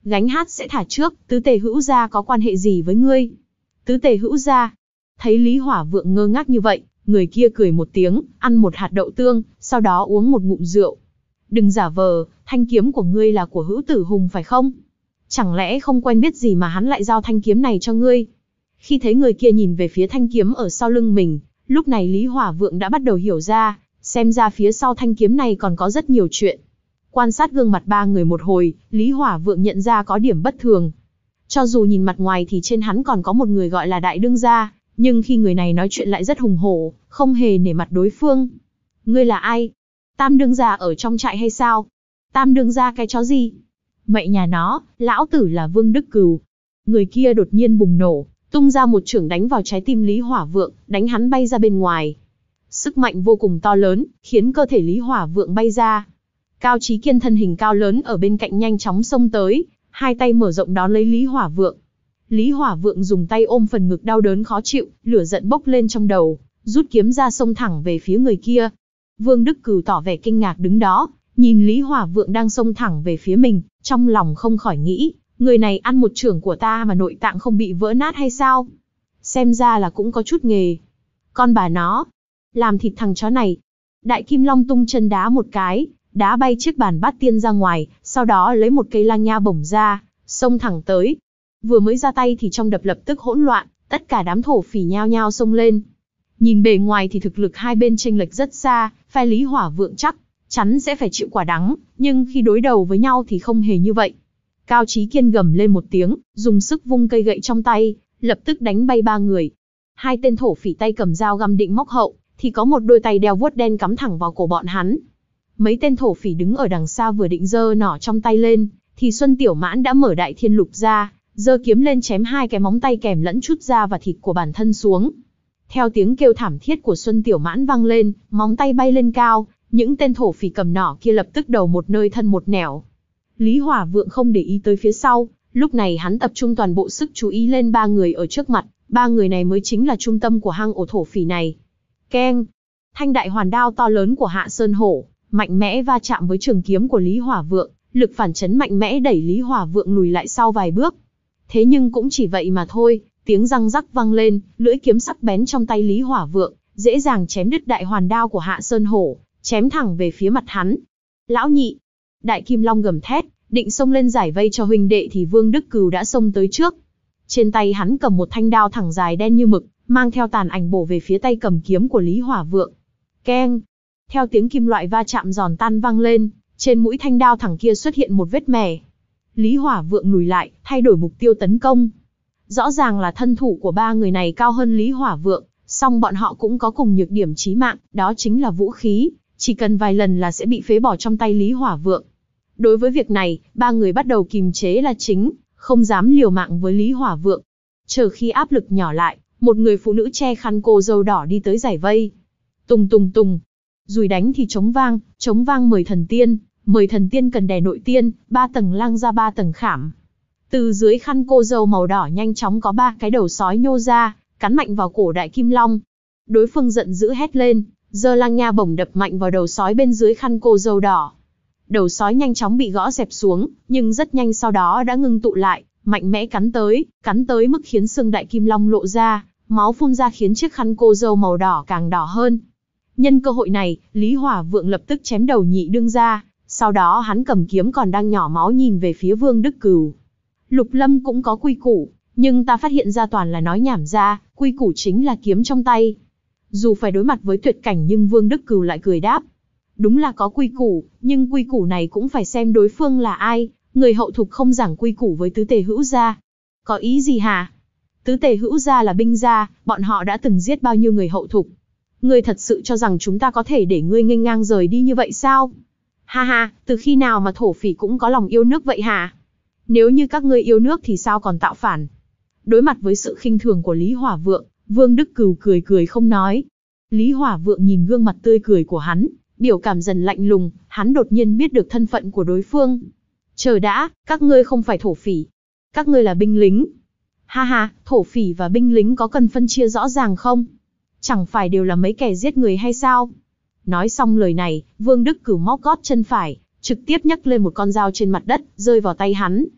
Speaker 1: Gánh hát sẽ thả trước, tứ tề hữu gia có quan hệ gì với ngươi? Tứ tề hữu gia. Thấy Lý Hỏa Vượng ngơ ngác như vậy, người kia cười một tiếng, ăn một hạt đậu tương, sau đó uống một ngụm rượu. Đừng giả vờ, thanh kiếm của ngươi là của Hữu Tử Hùng phải không? Chẳng lẽ không quen biết gì mà hắn lại giao thanh kiếm này cho ngươi? Khi thấy người kia nhìn về phía thanh kiếm ở sau lưng mình, lúc này Lý Hỏa Vượng đã bắt đầu hiểu ra, xem ra phía sau thanh kiếm này còn có rất nhiều chuyện. Quan sát gương mặt ba người một hồi, Lý Hỏa Vượng nhận ra có điểm bất thường. Cho dù nhìn mặt ngoài thì trên hắn còn có một người gọi là đại đương gia, nhưng khi người này nói chuyện lại rất hùng hổ, không hề nể mặt đối phương. Ngươi là ai? Tam đương gia ở trong trại hay sao? Tam đương gia cái chó gì? Mẹ nhà nó, lão tử là Vương Đức Cừu. Người kia đột nhiên bùng nổ, tung ra một chưởng đánh vào trái tim Lý Hỏa Vượng, đánh hắn bay ra bên ngoài. Sức mạnh vô cùng to lớn, khiến cơ thể Lý Hỏa Vượng bay ra. Cao Chí Kiên thân hình cao lớn ở bên cạnh nhanh chóng xông tới, hai tay mở rộng đón lấy Lý Hỏa Vượng. Lý Hỏa Vượng dùng tay ôm phần ngực đau đớn khó chịu, lửa giận bốc lên trong đầu, rút kiếm ra xông thẳng về phía người kia. Vương Đức Cừu tỏ vẻ kinh ngạc đứng đó, nhìn Lý Hỏa Vượng đang xông thẳng về phía mình, trong lòng không khỏi nghĩ, người này ăn một chưởng của ta mà nội tạng không bị vỡ nát hay sao? Xem ra là cũng có chút nghề. Con bà nó, làm thịt thằng chó này. Đại Kim Long tung chân đá một cái, đá bay chiếc bàn bát tiên ra ngoài, sau đó lấy một cây lang nha bổng ra, xông thẳng tới. Vừa mới ra tay thì trong đập lập tức hỗn loạn, tất cả đám thổ phỉ nhao nhao xông lên. Nhìn bề ngoài thì thực lực hai bên chênh lệch rất xa, phe Lý Hỏa Vượng chắc chắn sẽ phải chịu quả đắng, nhưng khi đối đầu với nhau thì không hề như vậy. Cao Chí Kiên gầm lên một tiếng, dùng sức vung cây gậy trong tay, lập tức đánh bay ba người. Hai tên thổ phỉ tay cầm dao găm định móc hậu, thì có một đôi tay đeo vuốt đen cắm thẳng vào cổ bọn hắn. Mấy tên thổ phỉ đứng ở đằng xa vừa định giơ nỏ trong tay lên, thì Xuân Tiểu Mãn đã mở Đại Thiên Lục ra, giơ kiếm lên chém hai cái móng tay kèm lẫn chút da và thịt của bản thân xuống. Theo tiếng kêu thảm thiết của Xuân Tiểu Mãn vang lên, móng tay bay lên cao, những tên thổ phỉ cầm nỏ kia lập tức đầu một nơi thân một nẻo. Lý Hỏa Vượng không để ý tới phía sau, lúc này hắn tập trung toàn bộ sức chú ý lên ba người ở trước mặt, ba người này mới chính là trung tâm của hang ổ thổ phỉ này. Keng! Thanh đại hoàn đao to lớn của Hạ Sơn Hổ, mạnh mẽ va chạm với trường kiếm của Lý Hỏa Vượng, lực phản chấn mạnh mẽ đẩy Lý Hỏa Vượng lùi lại sau vài bước. Thế nhưng cũng chỉ vậy mà thôi, tiếng răng rắc vang lên, lưỡi kiếm sắc bén trong tay Lý Hỏa Vượng, dễ dàng chém đứt đại hoàn đao của Hạ Sơn Hổ, chém thẳng về phía mặt hắn. Lão nhị! Đại Kim Long gầm thét, định xông lên giải vây cho huynh đệ thì Vương Đức Cừu đã xông tới trước. Trên tay hắn cầm một thanh đao thẳng dài đen như mực, mang theo tàn ảnh bổ về phía tay cầm kiếm của Lý Hỏa Vượng. Keng! Theo tiếng kim loại va chạm giòn tan vang lên, trên mũi thanh đao thẳng kia xuất hiện một vết mẻ. Lý Hỏa Vượng lùi lại, thay đổi mục tiêu tấn công. Rõ ràng là thân thủ của ba người này cao hơn Lý Hỏa Vượng, song bọn họ cũng có cùng nhược điểm chí mạng, đó chính là vũ khí, chỉ cần vài lần là sẽ bị phế bỏ trong tay Lý Hỏa Vượng. Đối với việc này, ba người bắt đầu kìm chế là chính, không dám liều mạng với Lý Hỏa Vượng. Chờ khi áp lực nhỏ lại, một người phụ nữ che khăn cô dâu đỏ đi tới giải vây. Tùng tùng tùng, dùi đánh thì trống vang, trống vang mời thần tiên, mời thần tiên cần đè nội tiên, ba tầng lang ra ba tầng khảm. Từ dưới khăn cô dâu màu đỏ nhanh chóng có ba cái đầu sói nhô ra, cắn mạnh vào cổ Đại Kim Long. Đối phương giận dữ hét lên, giơ lang nha bổng đập mạnh vào đầu sói bên dưới khăn cô dâu đỏ. Đầu sói nhanh chóng bị gõ xẹp xuống, nhưng rất nhanh sau đó đã ngưng tụ lại, mạnh mẽ cắn tới, cắn tới mức khiến xương Đại Kim Long lộ ra, máu phun ra khiến chiếc khăn cô dâu màu đỏ càng đỏ hơn. Nhân cơ hội này, Lý Hỏa Vượng lập tức chém đầu nhị đương gia, sau đó hắn cầm kiếm còn đang nhỏ máu nhìn về phía Vương Đức Cừu. Lục Lâm cũng có quy củ, nhưng ta phát hiện ra toàn là nói nhảm ra, quy củ chính là kiếm trong tay. Dù phải đối mặt với tuyệt cảnh nhưng Vương Đức Cừu lại cười đáp. Đúng là có quy củ, nhưng quy củ này cũng phải xem đối phương là ai, người hậu thục không giảng quy củ với tứ tề hữu gia. Có ý gì hả? Tứ tề hữu gia là binh gia, bọn họ đã từng giết bao nhiêu người hậu thục. Ngươi thật sự cho rằng chúng ta có thể để ngươi nghênh ngang rời đi như vậy sao? Ha ha, từ khi nào mà thổ phỉ cũng có lòng yêu nước vậy hả? Nếu như các ngươi yêu nước thì sao còn tạo phản? Đối mặt với sự khinh thường của Lý Hỏa Vượng, Vương Đức Cừu cười cười không nói. Lý Hỏa Vượng nhìn gương mặt tươi cười của hắn, biểu cảm dần lạnh lùng, hắn đột nhiên biết được thân phận của đối phương. Chờ đã, các ngươi không phải thổ phỉ. Các ngươi là binh lính. Ha ha, thổ phỉ và binh lính có cần phân chia rõ ràng không? Chẳng phải đều là mấy kẻ giết người hay sao? Nói xong lời này, Vương Đức Cừu móc gót chân phải, trực tiếp nhấc lên một con dao trên mặt đất, rơi vào tay hắn.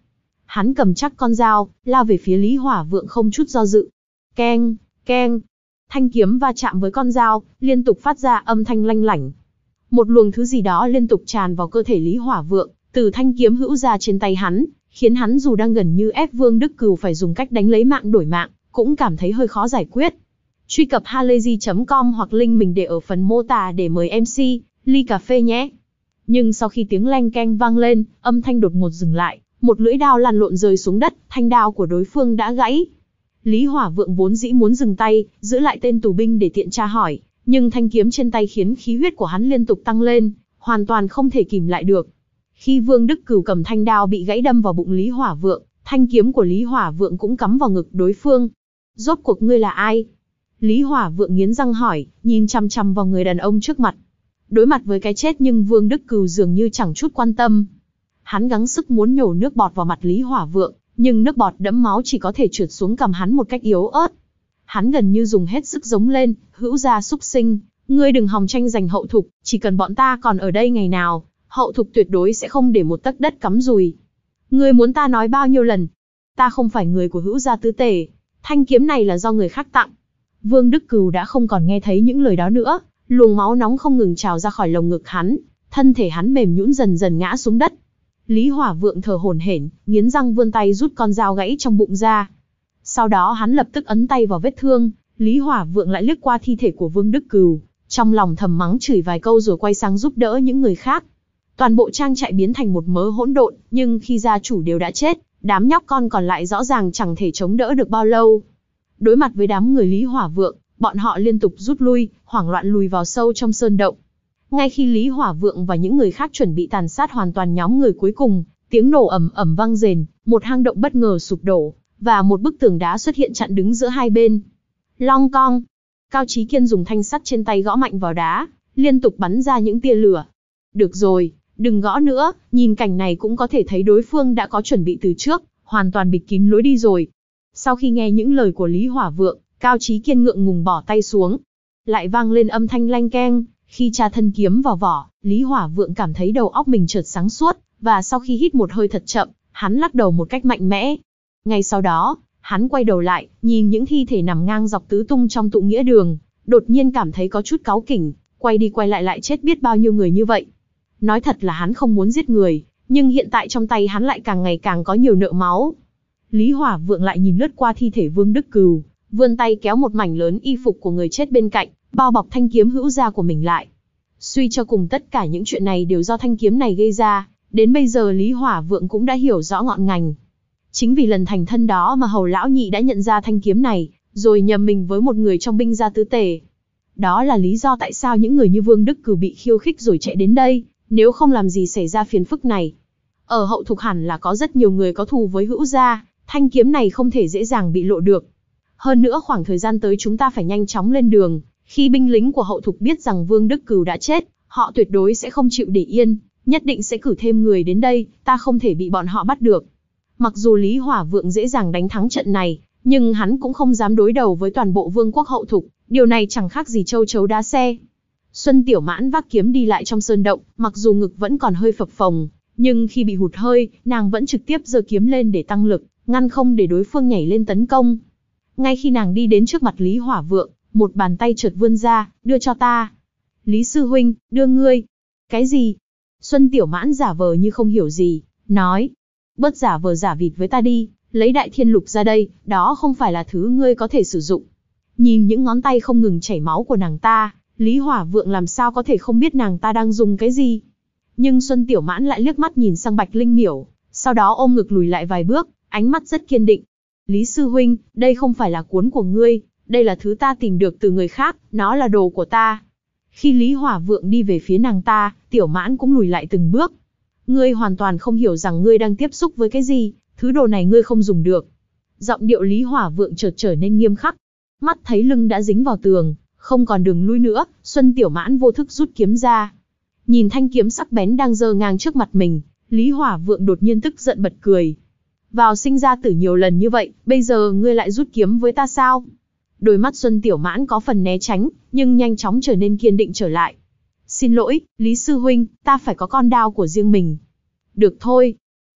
Speaker 1: Hắn cầm chắc con dao, lao về phía Lý Hỏa Vượng không chút do dự. Keng, keng. Thanh kiếm va chạm với con dao, liên tục phát ra âm thanh lanh lảnh. Một luồng thứ gì đó liên tục tràn vào cơ thể Lý Hỏa Vượng, từ thanh kiếm hữu ra trên tay hắn, khiến hắn dù đang gần như ép Vương Đức Cửu phải dùng cách đánh lấy mạng đổi mạng, cũng cảm thấy hơi khó giải quyết. Truy cập halayzi chấm com hoặc link mình để ở phần mô tả để mời em xê, ly cà phê nhé. Nhưng sau khi tiếng leng keng vang lên, âm thanh đột ngột dừng lại, một lưỡi đao lăn lộn rơi xuống đất, thanh đao của đối phương đã gãy. Lý Hỏa Vượng vốn dĩ muốn dừng tay, giữ lại tên tù binh để tiện tra hỏi, nhưng thanh kiếm trên tay khiến khí huyết của hắn liên tục tăng lên, hoàn toàn không thể kìm lại được. Khi Vương Đức Cửu cầm thanh đao bị gãy đâm vào bụng Lý Hỏa Vượng, thanh kiếm của Lý Hỏa Vượng cũng cắm vào ngực đối phương. Rốt cuộc ngươi là ai? Lý Hỏa Vượng nghiến răng hỏi, nhìn chằm chằm vào người đàn ông trước mặt. Đối mặt với cái chết nhưng Vương Đức Cửu dường như chẳng chút quan tâm. Hắn gắng sức muốn nhổ nước bọt vào mặt Lý Hỏa Vượng, nhưng nước bọt đẫm máu chỉ có thể trượt xuống cằm hắn một cách yếu ớt. Hắn gần như dùng hết sức giống lên, hữu gia súc sinh, ngươi đừng hòng tranh giành hậu thục, chỉ cần bọn ta còn ở đây ngày nào, hậu thục tuyệt đối sẽ không để một tấc đất cắm dùi. Ngươi muốn ta nói bao nhiêu lần? Ta không phải người của hữu gia tứ tể, thanh kiếm này là do người khác tặng. Vương Đức Cửu đã không còn nghe thấy những lời đó nữa, luồng máu nóng không ngừng trào ra khỏi lồng ngực hắn, thân thể hắn mềm nhũn dần dần ngã xuống đất. Lý Hỏa Vượng thở hổn hển, nghiến răng vươn tay rút con dao gãy trong bụng ra. Sau đó hắn lập tức ấn tay vào vết thương, Lý Hỏa Vượng lại liếc qua thi thể của Vương Đức Cửu, trong lòng thầm mắng chửi vài câu rồi quay sang giúp đỡ những người khác. Toàn bộ trang trại biến thành một mớ hỗn độn, nhưng khi gia chủ đều đã chết, đám nhóc con còn lại rõ ràng chẳng thể chống đỡ được bao lâu. Đối mặt với đám người Lý Hỏa Vượng, bọn họ liên tục rút lui, hoảng loạn lùi vào sâu trong sơn động. Ngay khi Lý Hỏa Vượng và những người khác chuẩn bị tàn sát hoàn toàn nhóm người cuối cùng, tiếng nổ ầm ầm vang rền, một hang động bất ngờ sụp đổ, và một bức tường đá xuất hiện chặn đứng giữa hai bên. Long cong, Cao Chí Kiên dùng thanh sắt trên tay gõ mạnh vào đá, liên tục bắn ra những tia lửa. Được rồi, đừng gõ nữa, nhìn cảnh này cũng có thể thấy đối phương đã có chuẩn bị từ trước, hoàn toàn bịt kín lối đi rồi. Sau khi nghe những lời của Lý Hỏa Vượng, Cao Chí Kiên ngượng ngùng bỏ tay xuống. Lại vang lên âm thanh lanh keng, khi tra thân kiếm vào vỏ, Lý Hỏa Vượng cảm thấy đầu óc mình chợt sáng suốt, và sau khi hít một hơi thật chậm, hắn lắc đầu một cách mạnh mẽ. Ngay sau đó, hắn quay đầu lại, nhìn những thi thể nằm ngang dọc tứ tung trong tụ nghĩa đường, đột nhiên cảm thấy có chút cáu kỉnh, quay đi quay lại lại chết biết bao nhiêu người như vậy. Nói thật là hắn không muốn giết người, nhưng hiện tại trong tay hắn lại càng ngày càng có nhiều nợ máu. Lý Hỏa Vượng lại nhìn lướt qua thi thể Vương Đức Cửu, vươn tay kéo một mảnh lớn y phục của người chết bên cạnh, bao bọc thanh kiếm hữu gia của mình lại. Suy cho cùng tất cả những chuyện này đều do thanh kiếm này gây ra, đến bây giờ Lý Hỏa Vượng cũng đã hiểu rõ ngọn ngành. Chính vì lần thành thân đó mà Hầu lão nhị đã nhận ra thanh kiếm này, rồi nhầm mình với một người trong binh gia tứ tể. Đó là lý do tại sao những người như Vương Đức Cửu bị khiêu khích rồi chạy đến đây, nếu không làm gì xảy ra phiền phức này. Ở hậu thục hẳn là có rất nhiều người có thù với hữu gia, thanh kiếm này không thể dễ dàng bị lộ được. Hơn nữa khoảng thời gian tới chúng ta phải nhanh chóng lên đường, khi binh lính của hậu thục biết rằng Vương Đức Cửu đã chết, họ tuyệt đối sẽ không chịu để yên, nhất định sẽ cử thêm người đến đây, ta không thể bị bọn họ bắt được. Mặc dù Lý Hỏa Vượng dễ dàng đánh thắng trận này, nhưng hắn cũng không dám đối đầu với toàn bộ vương quốc hậu thục, điều này chẳng khác gì châu chấu đá xe. Xuân Tiểu Mãn vác kiếm đi lại trong sơn động, mặc dù ngực vẫn còn hơi phập phồng, nhưng khi bị hụt hơi, nàng vẫn trực tiếp giơ kiếm lên để tăng lực, ngăn không để đối phương nhảy lên tấn công. Ngay khi nàng đi đến trước mặt Lý Hỏa Vượng, một bàn tay chợt vươn ra, đưa cho ta. Lý sư huynh, đưa ngươi. Cái gì? Xuân Tiểu Mãn giả vờ như không hiểu gì, nói. Bớt giả vờ giả vịt với ta đi, lấy đại thiên lục ra đây, đó không phải là thứ ngươi có thể sử dụng. Nhìn những ngón tay không ngừng chảy máu của nàng ta, Lý Hỏa Vượng làm sao có thể không biết nàng ta đang dùng cái gì. Nhưng Xuân Tiểu Mãn lại liếc mắt nhìn sang Bạch Linh Miểu, sau đó ôm ngực lùi lại vài bước, ánh mắt rất kiên định. Lý sư huynh, đây không phải là cuốn của ngươi, đây là thứ ta tìm được từ người khác, nó là đồ của ta. Khi Lý Hỏa Vượng đi về phía nàng ta, Tiểu Mãn cũng lùi lại từng bước. Ngươi hoàn toàn không hiểu rằng ngươi đang tiếp xúc với cái gì, thứ đồ này ngươi không dùng được. Giọng điệu Lý Hỏa Vượng chợt trở nên nghiêm khắc. Mắt thấy lưng đã dính vào tường, không còn đường lui nữa, Xuân Tiểu Mãn vô thức rút kiếm ra. Nhìn thanh kiếm sắc bén đang giơ ngang trước mặt mình, Lý Hỏa Vượng đột nhiên tức giận bật cười. Vào sinh ra tử nhiều lần như vậy, bây giờ ngươi lại rút kiếm với ta sao? Đôi mắt Xuân Tiểu Mãn có phần né tránh, nhưng nhanh chóng trở nên kiên định trở lại. Xin lỗi, Lý sư huynh, ta phải có con đao của riêng mình. Được thôi.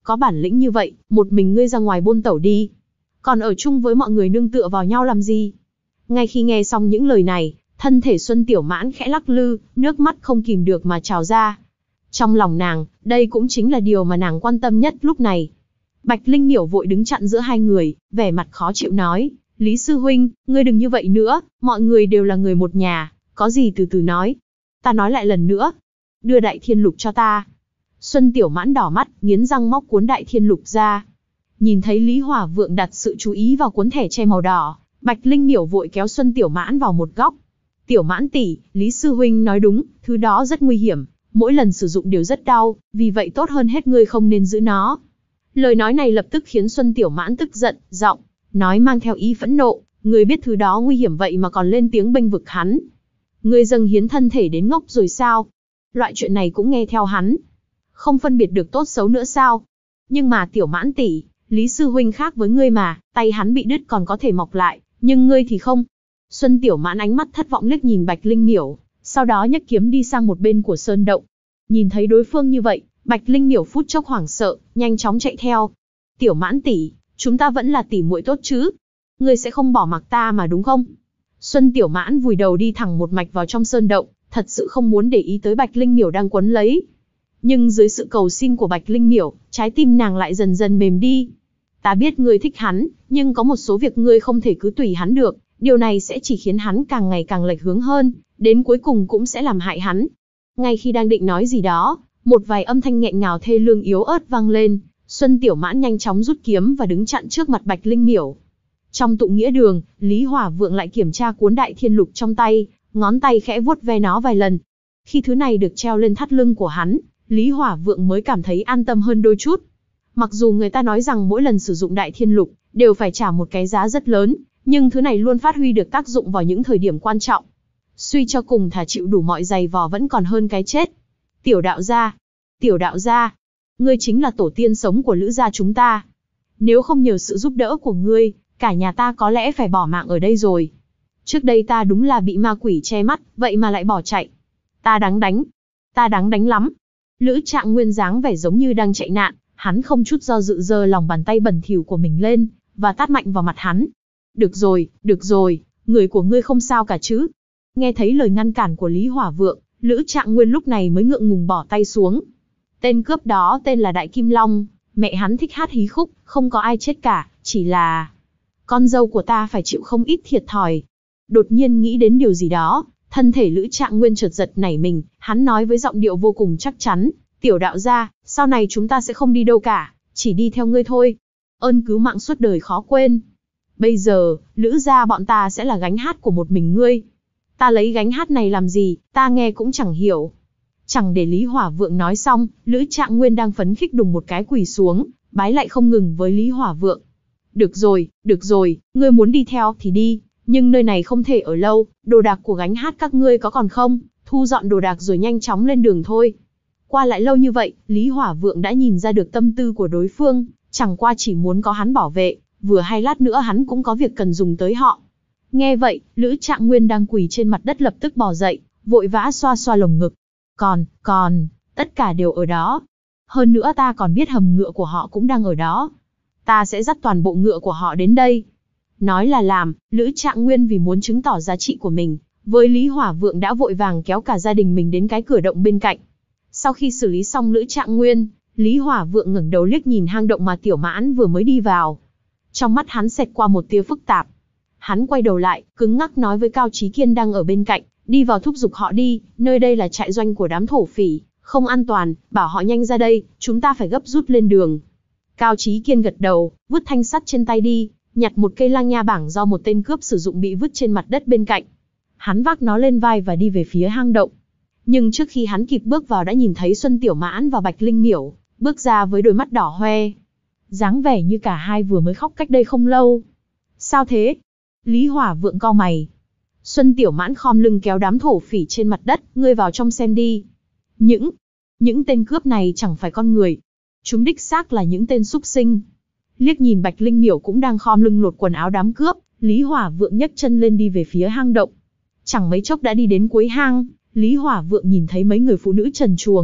Speaker 1: Có bản lĩnh như vậy, một mình ngươi ra ngoài buôn tẩu đi. Còn ở chung với mọi người nương tựa vào nhau làm gì? Ngay khi nghe xong những lời này, thân thể Xuân Tiểu Mãn khẽ lắc lư, nước mắt không kìm được mà trào ra. Trong lòng nàng, đây cũng chính là điều mà nàng quan tâm nhất lúc này. Bạch Linh Miểu vội đứng chặn giữa hai người, vẻ mặt khó chịu nói, Lý Sư Huynh, ngươi đừng như vậy nữa, mọi người đều là người một nhà, có gì từ từ nói. Ta nói lại lần nữa, đưa Đại Thiên Lục cho ta. Xuân Tiểu Mãn đỏ mắt, nghiến răng móc cuốn Đại Thiên Lục ra. Nhìn thấy Lý Hỏa Vượng đặt sự chú ý vào cuốn thẻ tre màu đỏ, Bạch Linh Miểu vội kéo Xuân Tiểu Mãn vào một góc. Tiểu Mãn tỷ, Lý Sư Huynh nói đúng, thứ đó rất nguy hiểm, mỗi lần sử dụng đều rất đau, vì vậy tốt hơn hết ngươi không nên giữ nó. Lời nói này lập tức khiến Xuân Tiểu Mãn tức giận, giọng nói mang theo ý phẫn nộ, ngươi biết thứ đó nguy hiểm vậy mà còn lên tiếng bênh vực hắn. Ngươi dâng hiến thân thể đến ngốc rồi sao? Loại chuyện này cũng nghe theo hắn. Không phân biệt được tốt xấu nữa sao? Nhưng mà Tiểu Mãn tỷ, Lý Sư Huynh khác với ngươi mà, tay hắn bị đứt còn có thể mọc lại, nhưng ngươi thì không. Xuân Tiểu Mãn ánh mắt thất vọng liếc nhìn Bạch Linh Miểu, sau đó nhấc kiếm đi sang một bên của sơn động. Nhìn thấy đối phương như vậy, Bạch Linh Miểu phút chốc hoảng sợ, nhanh chóng chạy theo. Tiểu Mãn tỷ, chúng ta vẫn là tỷ muội tốt chứ? Ngươi sẽ không bỏ mặc ta mà đúng không? Xuân Tiểu Mãn vùi đầu đi thẳng một mạch vào trong sơn động, thật sự không muốn để ý tới Bạch Linh Miểu đang quấn lấy. Nhưng dưới sự cầu xin của Bạch Linh Miểu, trái tim nàng lại dần dần mềm đi. Ta biết ngươi thích hắn, nhưng có một số việc ngươi không thể cứ tùy hắn được, điều này sẽ chỉ khiến hắn càng ngày càng lệch hướng hơn, đến cuối cùng cũng sẽ làm hại hắn. Ngay khi đang định nói gì đó, một vài âm thanh nghẹn ngào thê lương yếu ớt vang lên, Xuân Tiểu Mãn nhanh chóng rút kiếm và đứng chặn trước mặt Bạch Linh Miểu. Trong tụng nghĩa đường, Lý Hỏa Vượng lại kiểm tra cuốn Đại Thiên Lục trong tay, ngón tay khẽ vuốt ve nó vài lần. Khi thứ này được treo lên thắt lưng của hắn, Lý Hỏa Vượng mới cảm thấy an tâm hơn đôi chút. Mặc dù người ta nói rằng mỗi lần sử dụng Đại Thiên Lục, đều phải trả một cái giá rất lớn, nhưng thứ này luôn phát huy được tác dụng vào những thời điểm quan trọng. Suy cho cùng thà chịu đủ mọi giày vò vẫn còn hơn cái chết. Tiểu đạo gia, tiểu đạo gia, ngươi chính là tổ tiên sống của Lữ gia chúng ta. Nếu không nhờ sự giúp đỡ của ngươi, cả nhà ta có lẽ phải bỏ mạng ở đây rồi. Trước đây ta đúng là bị ma quỷ che mắt, vậy mà lại bỏ chạy. Ta đáng đánh, ta đáng đánh lắm. Lữ Trạng Nguyên dáng vẻ giống như đang chạy nạn, hắn không chút do dự giơ lòng bàn tay bẩn thỉu của mình lên, và tát mạnh vào mặt hắn. Được rồi, được rồi, người của ngươi không sao cả chứ. Nghe thấy lời ngăn cản của Lý Hỏa Vượng, Lữ Trạng Nguyên lúc này mới ngượng ngùng bỏ tay xuống. Tên cướp đó tên là Đại Kim Long, mẹ hắn thích hát hí khúc, không có ai chết cả, chỉ là... con dâu của ta phải chịu không ít thiệt thòi. Đột nhiên nghĩ đến điều gì đó, thân thể Lữ Trạng Nguyên chợt giật nảy mình, hắn nói với giọng điệu vô cùng chắc chắn, tiểu đạo gia, sau này chúng ta sẽ không đi đâu cả, chỉ đi theo ngươi thôi. Ơn cứu mạng suốt đời khó quên. Bây giờ, Lữ gia bọn ta sẽ là gánh hát của một mình ngươi. Ta lấy gánh hát này làm gì, ta nghe cũng chẳng hiểu. Chẳng để Lý Hỏa Vượng nói xong, Lữ Trạng Nguyên đang phấn khích đùng một cái quỳ xuống, bái lại không ngừng với Lý Hỏa Vượng. Được rồi, được rồi, ngươi muốn đi theo thì đi, nhưng nơi này không thể ở lâu, đồ đạc của gánh hát các ngươi có còn không, thu dọn đồ đạc rồi nhanh chóng lên đường thôi. Qua lại lâu như vậy, Lý Hỏa Vượng đã nhìn ra được tâm tư của đối phương, chẳng qua chỉ muốn có hắn bảo vệ, vừa hay lát nữa hắn cũng có việc cần dùng tới họ. Nghe vậy, Lữ Trạng Nguyên đang quỳ trên mặt đất lập tức bò dậy, vội vã xoa xoa lồng ngực. Còn, còn, tất cả đều ở đó. Hơn nữa ta còn biết hầm ngựa của họ cũng đang ở đó. Ta sẽ dắt toàn bộ ngựa của họ đến đây. Nói là làm, Lữ Trạng Nguyên vì muốn chứng tỏ giá trị của mình, với Lý Hỏa Vượng đã vội vàng kéo cả gia đình mình đến cái cửa động bên cạnh. Sau khi xử lý xong Lữ Trạng Nguyên, Lý Hỏa Vượng ngẩng đầu liếc nhìn hang động mà Tiểu Mãn vừa mới đi vào. Trong mắt hắn xẹt qua một tia phức tạp. Hắn quay đầu lại, cứng ngắc nói với Cao Chí Kiên đang ở bên cạnh, đi vào thúc giục họ đi, nơi đây là trại doanh của đám thổ phỉ, không an toàn, bảo họ nhanh ra đây, chúng ta phải gấp rút lên đường. Cao Chí Kiên gật đầu, vứt thanh sắt trên tay đi, nhặt một cây lang nha bảng do một tên cướp sử dụng bị vứt trên mặt đất bên cạnh. Hắn vác nó lên vai và đi về phía hang động. Nhưng trước khi hắn kịp bước vào đã nhìn thấy Xuân Tiểu Mãn và Bạch Linh Miểu, bước ra với đôi mắt đỏ hoe. Dáng vẻ như cả hai vừa mới khóc cách đây không lâu. Sao thế? Lý Hỏa Vượng cau mày. Xuân Tiểu Mãn khom lưng kéo đám thổ phỉ trên mặt đất, ngươi vào trong xem đi. Những, những tên cướp này chẳng phải con người. Chúng đích xác là những tên súc sinh. Liếc nhìn Bạch Linh Miểu cũng đang khom lưng lột quần áo đám cướp, Lý Hỏa Vượng nhấc chân lên đi về phía hang động. Chẳng mấy chốc đã đi đến cuối hang, Lý Hỏa Vượng nhìn thấy mấy người phụ nữ trần truồng,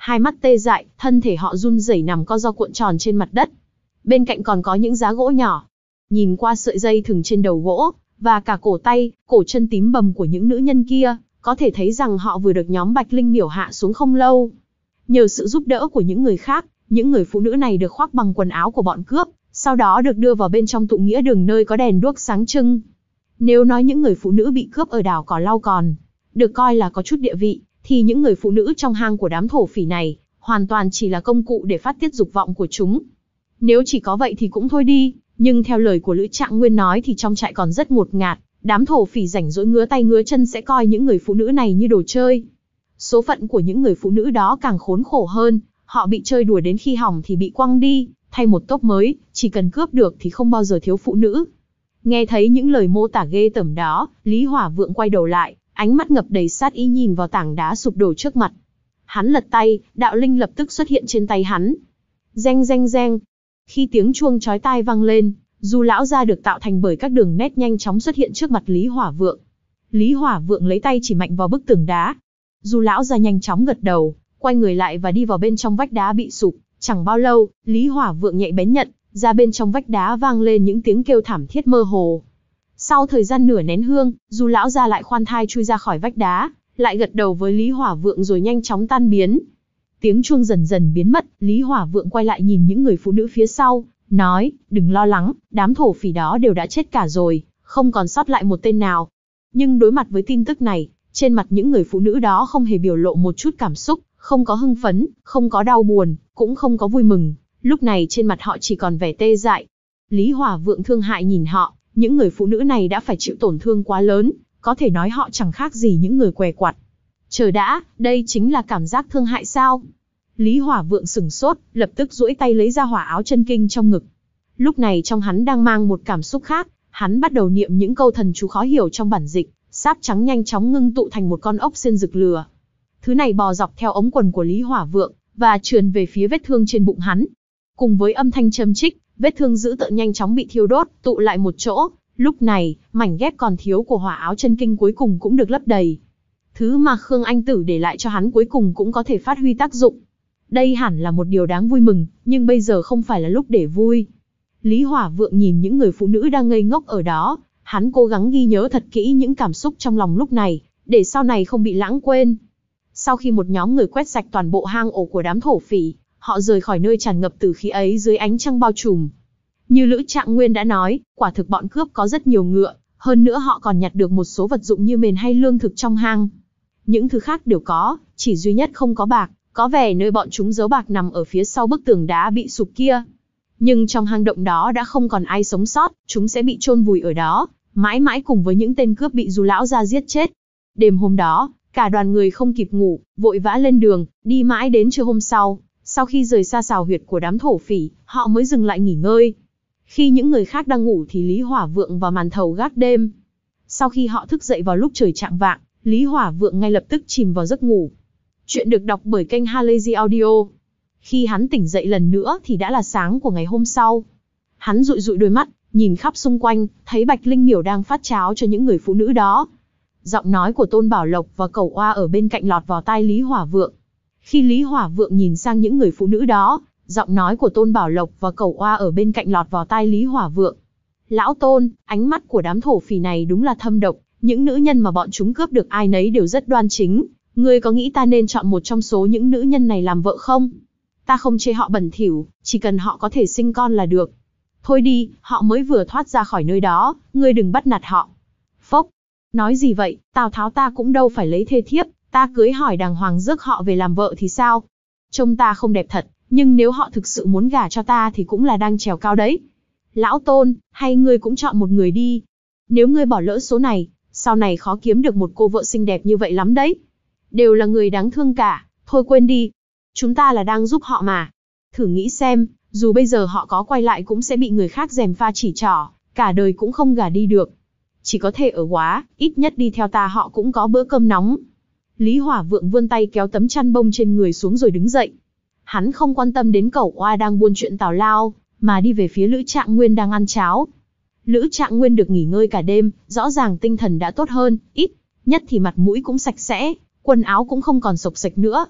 Speaker 1: Hai mắt tê dại, thân thể họ run rẩy nằm co ro cuộn tròn trên mặt đất. Bên cạnh còn có những giá gỗ nhỏ. Nhìn qua sợi dây thừng trên đầu gỗ, và cả cổ tay, cổ chân tím bầm của những nữ nhân kia, có thể thấy rằng họ vừa được nhóm Bạch Linh miểu hạ xuống không lâu. Nhờ sự giúp đỡ của những người khác, những người phụ nữ này được khoác bằng quần áo của bọn cướp, sau đó được đưa vào bên trong tụ nghĩa đường nơi có đèn đuốc sáng trưng. Nếu nói những người phụ nữ bị cướp ở đảo Cỏ Lau còn được coi là có chút địa vị, thì những người phụ nữ trong hang của đám thổ phỉ này, hoàn toàn chỉ là công cụ để phát tiết dục vọng của chúng. Nếu chỉ có vậy thì cũng thôi đi, nhưng theo lời của Lữ Trạng Nguyên nói thì trong trại còn rất ngột ngạt, đám thổ phỉ rảnh rỗi ngứa tay ngứa chân sẽ coi những người phụ nữ này như đồ chơi. Số phận của những người phụ nữ đó càng khốn khổ hơn, họ bị chơi đùa đến khi hỏng thì bị quăng đi, thay một tốp mới, chỉ cần cướp được thì không bao giờ thiếu phụ nữ. Nghe thấy những lời mô tả ghê tởm đó, Lý Hỏa Vượng quay đầu lại, ánh mắt ngập đầy sát ý nhìn vào tảng đá sụp đổ trước mặt. Hắn lật tay, đạo linh lập tức xuất hiện trên tay hắn. Reng reng reng. Khi tiếng chuông chói tai vang lên, Du lão gia được tạo thành bởi các đường nét nhanh chóng xuất hiện trước mặt Lý Hỏa Vượng. Lý Hỏa Vượng lấy tay chỉ mạnh vào bức tường đá. Du lão gia nhanh chóng gật đầu, quay người lại và đi vào bên trong vách đá bị sụp. Chẳng bao lâu, Lý Hỏa Vượng nhạy bén nhận ra bên trong vách đá vang lên những tiếng kêu thảm thiết mơ hồ. Sau thời gian nửa nén hương, Du lão gia lại khoan thai chui ra khỏi vách đá, lại gật đầu với Lý Hỏa Vượng rồi nhanh chóng tan biến. Tiếng chuông dần dần biến mất, Lý Hỏa Vượng quay lại nhìn những người phụ nữ phía sau, nói, đừng lo lắng, đám thổ phỉ đó đều đã chết cả rồi, không còn sót lại một tên nào. Nhưng đối mặt với tin tức này, trên mặt những người phụ nữ đó không hề biểu lộ một chút cảm xúc, không có hưng phấn, không có đau buồn, cũng không có vui mừng, lúc này trên mặt họ chỉ còn vẻ tê dại. Lý Hỏa Vượng thương hại nhìn họ, những người phụ nữ này đã phải chịu tổn thương quá lớn, có thể nói họ chẳng khác gì những người què quặt. Chờ đã, đây chính là cảm giác thương hại sao? Lý Hỏa Vượng sửng sốt, lập tức duỗi tay lấy ra hỏa áo chân kinh trong ngực. Lúc này trong hắn đang mang một cảm xúc khác, hắn bắt đầu niệm những câu thần chú khó hiểu trong bản dịch, sáp trắng nhanh chóng ngưng tụ thành một con ốc sên rực lửa. Thứ này bò dọc theo ống quần của Lý Hỏa Vượng, và trườn về phía vết thương trên bụng hắn. Cùng với âm thanh châm chích, vết thương dữ tợn nhanh chóng bị thiêu đốt, tụ lại một chỗ. Lúc này, mảnh ghép còn thiếu của hỏa áo chân kinh cuối cùng cũng được lấp đầy. Thứ mà Khương Anh Tử để lại cho hắn cuối cùng cũng có thể phát huy tác dụng. Đây hẳn là một điều đáng vui mừng, nhưng bây giờ không phải là lúc để vui. Lý Hỏa Vượng nhìn những người phụ nữ đang ngây ngốc ở đó, hắn cố gắng ghi nhớ thật kỹ những cảm xúc trong lòng lúc này, để sau này không bị lãng quên. Sau khi một nhóm người quét sạch toàn bộ hang ổ của đám thổ phỉ, họ rời khỏi nơi tràn ngập tử khí ấy dưới ánh trăng bao trùm. Như Lữ Trạng Nguyên đã nói, quả thực bọn cướp có rất nhiều ngựa, hơn nữa họ còn nhặt được một số vật dụng như mền hay lương thực trong hang. Những thứ khác đều có, chỉ duy nhất không có bạc, có vẻ nơi bọn chúng giấu bạc nằm ở phía sau bức tường đá bị sụp kia. Nhưng trong hang động đó đã không còn ai sống sót, chúng sẽ bị chôn vùi ở đó, mãi mãi cùng với những tên cướp bị Du lão gia giết chết. Đêm hôm đó, cả đoàn người không kịp ngủ, vội vã lên đường, đi mãi đến trưa hôm sau. Sau khi rời xa sào huyệt của đám thổ phỉ, họ mới dừng lại nghỉ ngơi. Khi những người khác đang ngủ thì Lý Hỏa Vượng và Màn Thầu gác đêm. Sau khi họ thức dậy vào lúc trời chạng vạng, Lý Hỏa Vượng ngay lập tức chìm vào giấc ngủ. Chuyện được đọc bởi kênh Halazy Audio. Khi hắn tỉnh dậy lần nữa thì đã là sáng của ngày hôm sau. Hắn dụi dụi đôi mắt, nhìn khắp xung quanh, thấy Bạch Linh miểu đang phát cháo cho những người phụ nữ đó. Giọng nói của Tôn Bảo Lộc và Cẩu Oa ở bên cạnh lọt vào tai Lý Hỏa Vượng. Khi Lý Hỏa Vượng nhìn sang những người phụ nữ đó, giọng nói của Tôn Bảo Lộc và Cẩu Oa ở bên cạnh lọt vào tai Lý Hỏa Vượng. Lão Tôn, ánh mắt của đám thổ phỉ này đúng là thâm độc, những nữ nhân mà bọn chúng cướp được ai nấy đều rất đoan chính. Ngươi có nghĩ ta nên chọn một trong số những nữ nhân này làm vợ không? Ta không chê họ bẩn thỉu, chỉ cần họ có thể sinh con là được. Thôi đi, họ mới vừa thoát ra khỏi nơi đó, ngươi đừng bắt nạt họ. Phốc, nói gì vậy, Tào Tháo ta cũng đâu phải lấy thê thiếp, ta cưới hỏi đàng hoàng rước họ về làm vợ thì sao? Trông ta không đẹp thật, nhưng nếu họ thực sự muốn gả cho ta thì cũng là đang trèo cao đấy. Lão Tôn, hay ngươi cũng chọn một người đi. Nếu ngươi bỏ lỡ số này, sau này khó kiếm được một cô vợ xinh đẹp như vậy lắm đấy. Đều là người đáng thương cả, thôi quên đi. Chúng ta là đang giúp họ mà. Thử nghĩ xem, dù bây giờ họ có quay lại cũng sẽ bị người khác gièm pha chỉ trỏ, cả đời cũng không gả đi được. Chỉ có thể ở quá, ít nhất đi theo ta họ cũng có bữa cơm nóng. Lý Hỏa Vượng vươn tay kéo tấm chăn bông trên người xuống rồi đứng dậy. Hắn không quan tâm đến Cẩu Oa đang buôn chuyện tào lao, mà đi về phía Lữ Trạng Nguyên đang ăn cháo. Lữ Trạng Nguyên được nghỉ ngơi cả đêm, rõ ràng tinh thần đã tốt hơn, ít nhất thì mặt mũi cũng sạch sẽ, quần áo cũng không còn xộc xệch nữa.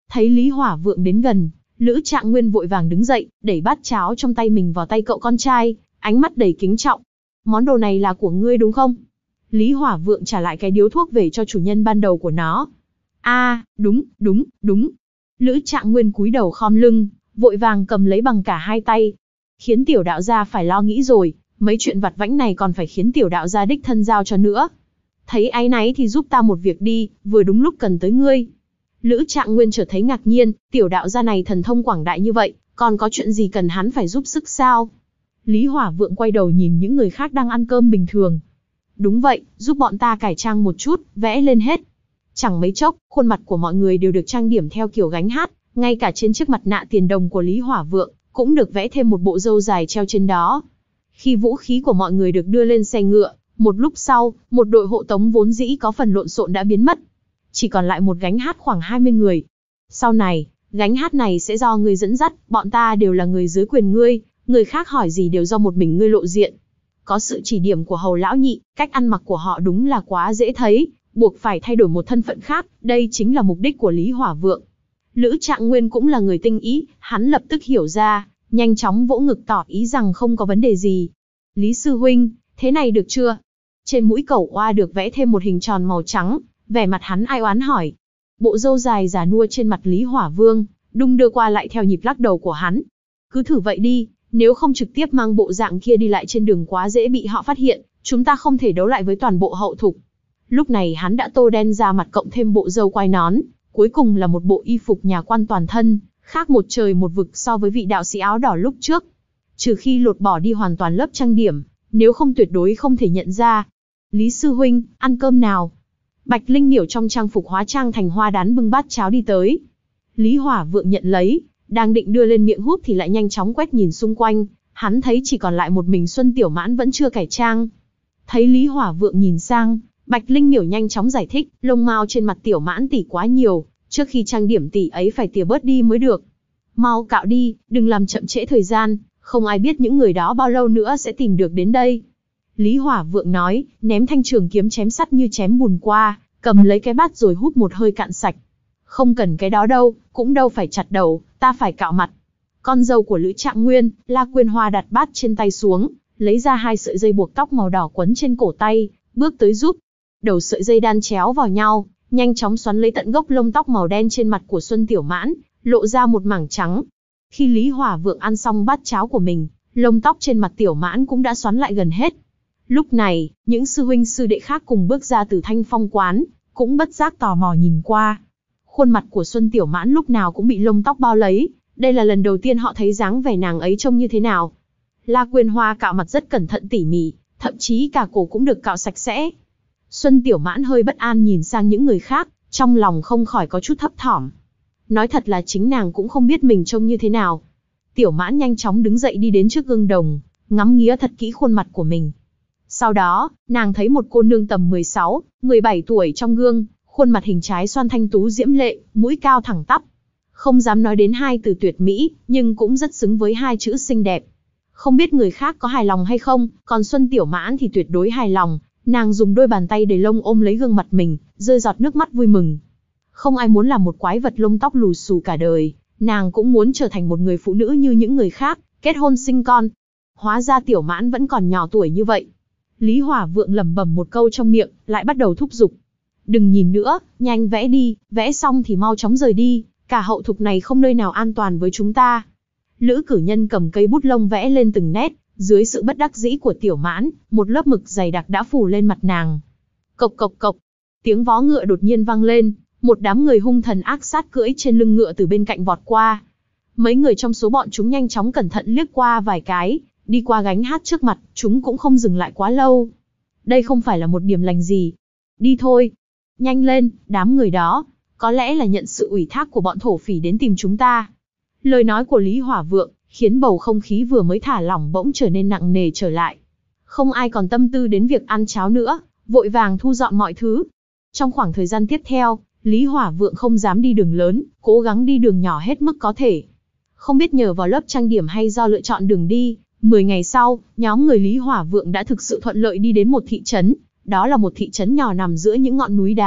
Speaker 1: Thấy Lý Hỏa Vượng đến gần, Lữ Trạng Nguyên vội vàng đứng dậy, đẩy bát cháo trong tay mình vào tay cậu con trai, ánh mắt đầy kính trọng. Món đồ này là của ngươi đúng không? Lý Hỏa Vượng trả lại cái điếu thuốc về cho chủ nhân ban đầu của nó. A, à, đúng, đúng, đúng. Lữ Trạng Nguyên cúi đầu khom lưng, vội vàng cầm lấy bằng cả hai tay. Khiến tiểu đạo gia phải lo nghĩ rồi, mấy chuyện vặt vãnh này còn phải khiến tiểu đạo gia đích thân giao cho nữa. Thấy áy náy thì giúp ta một việc đi, vừa đúng lúc cần tới ngươi. Lữ Trạng Nguyên chợt thấy ngạc nhiên, tiểu đạo gia này thần thông quảng đại như vậy, còn có chuyện gì cần hắn phải giúp sức sao? Lý Hỏa Vượng quay đầu nhìn những người khác đang ăn cơm bình thường. Đúng vậy, giúp bọn ta cải trang một chút, vẽ lên hết. Chẳng mấy chốc, khuôn mặt của mọi người đều được trang điểm theo kiểu gánh hát, ngay cả trên chiếc mặt nạ tiền đồng của Lý Hỏa Vượng, cũng được vẽ thêm một bộ râu dài treo trên đó. Khi vũ khí của mọi người được đưa lên xe ngựa, một lúc sau, một đội hộ tống vốn dĩ có phần lộn xộn đã biến mất. Chỉ còn lại một gánh hát khoảng hai mươi người. Sau này, gánh hát này sẽ do ngươi dẫn dắt, bọn ta đều là người dưới quyền ngươi, người khác hỏi gì đều do một mình ngươi lộ diện. Có sự chỉ điểm của Hầu lão nhị, cách ăn mặc của họ đúng là quá dễ thấy, buộc phải thay đổi một thân phận khác, đây chính là mục đích của Lý Hỏa Vượng. Lữ Trạng Nguyên cũng là người tinh ý, hắn lập tức hiểu ra, nhanh chóng vỗ ngực tỏ ý rằng không có vấn đề gì. Lý sư huynh, thế này được chưa? Trên mũi cẩu oa được vẽ thêm một hình tròn màu trắng, vẻ mặt hắn ai oán hỏi. Bộ râu dài già nua trên mặt Lý Hỏa Vương, đung đưa qua lại theo nhịp lắc đầu của hắn. Cứ thử vậy đi, nếu không trực tiếp mang bộ dạng kia đi lại trên đường quá dễ bị họ phát hiện, chúng ta không thể đấu lại với toàn bộ hậu thục. Lúc này hắn đã tô đen ra mặt cộng thêm bộ râu quai nón, cuối cùng là một bộ y phục nhà quan toàn thân, khác một trời một vực so với vị đạo sĩ áo đỏ lúc trước. Trừ khi lột bỏ đi hoàn toàn lớp trang điểm, nếu không tuyệt đối không thể nhận ra. Lý sư huynh, ăn cơm nào? Bạch Linh Miểu trong trang phục hóa trang thành hoa đán bưng bát cháo đi tới. Lý Hỏa Vượng nhận lấy, đang định đưa lên miệng húp thì lại nhanh chóng quét nhìn xung quanh, hắn thấy chỉ còn lại một mình Xuân Tiểu Mãn vẫn chưa cải trang. Thấy Lý Hỏa Vượng nhìn sang, Bạch Linh Miểu nhanh chóng giải thích, lông mao trên mặt Tiểu Mãn tỷ quá nhiều, trước khi trang điểm tỷ ấy phải tỉa bớt đi mới được. Mau cạo đi, đừng làm chậm trễ thời gian, không ai biết những người đó bao lâu nữa sẽ tìm được đến đây. Lý Hỏa Vượng nói, ném thanh trường kiếm chém sắt như chém bùn qua, cầm lấy cái bát rồi hút một hơi cạn sạch. Không cần cái đó đâu, cũng đâu phải chặt đầu, ta phải cạo mặt. Con dâu của Lữ Trạng Nguyên, La Quyên Hoa đặt bát trên tay xuống, lấy ra hai sợi dây buộc tóc màu đỏ quấn trên cổ tay, bước tới giúp. Đầu sợi dây đan chéo vào nhau, nhanh chóng xoắn lấy tận gốc lông tóc màu đen trên mặt của Xuân Tiểu Mãn, lộ ra một mảng trắng. Khi Lý Hỏa Vượng ăn xong bát cháo của mình, lông tóc trên mặt Tiểu Mãn cũng đã xoắn lại gần hết. Lúc này, những sư huynh sư đệ khác cùng bước ra từ Thanh Phong quán, cũng bất giác tò mò nhìn qua. Khuôn mặt của Xuân Tiểu Mãn lúc nào cũng bị lông tóc bao lấy, đây là lần đầu tiên họ thấy dáng vẻ nàng ấy trông như thế nào. La Quyên Hoa cạo mặt rất cẩn thận tỉ mỉ, thậm chí cả cổ cũng được cạo sạch sẽ. Xuân Tiểu Mãn hơi bất an nhìn sang những người khác, trong lòng không khỏi có chút thấp thỏm. Nói thật là chính nàng cũng không biết mình trông như thế nào. Tiểu Mãn nhanh chóng đứng dậy đi đến trước gương đồng, ngắm nghía thật kỹ khuôn mặt của mình. Sau đó, nàng thấy một cô nương tầm mười sáu, mười bảy tuổi trong gương, khuôn mặt hình trái xoan thanh tú diễm lệ, mũi cao thẳng tắp. Không dám nói đến hai từ tuyệt mỹ, nhưng cũng rất xứng với hai chữ xinh đẹp. Không biết người khác có hài lòng hay không, còn Xuân Tiểu Mãn thì tuyệt đối hài lòng. Nàng dùng đôi bàn tay đầy lông ôm lấy gương mặt mình, rơi giọt nước mắt vui mừng. Không ai muốn làm một quái vật lông tóc lù xù cả đời, nàng cũng muốn trở thành một người phụ nữ như những người khác, kết hôn sinh con. Hóa ra Tiểu Mãn vẫn còn nhỏ tuổi như vậy. Lý Hỏa Vượng lẩm bẩm một câu trong miệng, lại bắt đầu thúc giục. Đừng nhìn nữa, nhanh vẽ đi, vẽ xong thì mau chóng rời đi, cả hậu thục này không nơi nào an toàn với chúng ta. Lữ Cử Nhân cầm cây bút lông vẽ lên từng nét, dưới sự bất đắc dĩ của Tiểu Mãn, một lớp mực dày đặc đã phủ lên mặt nàng. Cộc cộc cộc, tiếng vó ngựa đột nhiên vang lên, một đám người hung thần ác sát cưỡi trên lưng ngựa từ bên cạnh vọt qua. Mấy người trong số bọn chúng nhanh chóng cẩn thận liếc qua vài cái, đi qua gánh hát trước mặt, chúng cũng không dừng lại quá lâu. Đây không phải là một điểm lành gì. Đi thôi. Nhanh lên, đám người đó, có lẽ là nhận sự ủy thác của bọn thổ phỉ đến tìm chúng ta. Lời nói của Lý Hỏa Vượng khiến bầu không khí vừa mới thả lỏng bỗng trở nên nặng nề trở lại. Không ai còn tâm tư đến việc ăn cháo nữa, vội vàng thu dọn mọi thứ. Trong khoảng thời gian tiếp theo, Lý Hỏa Vượng không dám đi đường lớn, cố gắng đi đường nhỏ hết mức có thể. Không biết nhờ vào lớp trang điểm hay do lựa chọn đường đi, mười ngày sau, nhóm người Lý Hỏa Vượng đã thực sự thuận lợi đi đến một thị trấn. Đó là một thị trấn nhỏ nằm giữa những ngọn núi đá,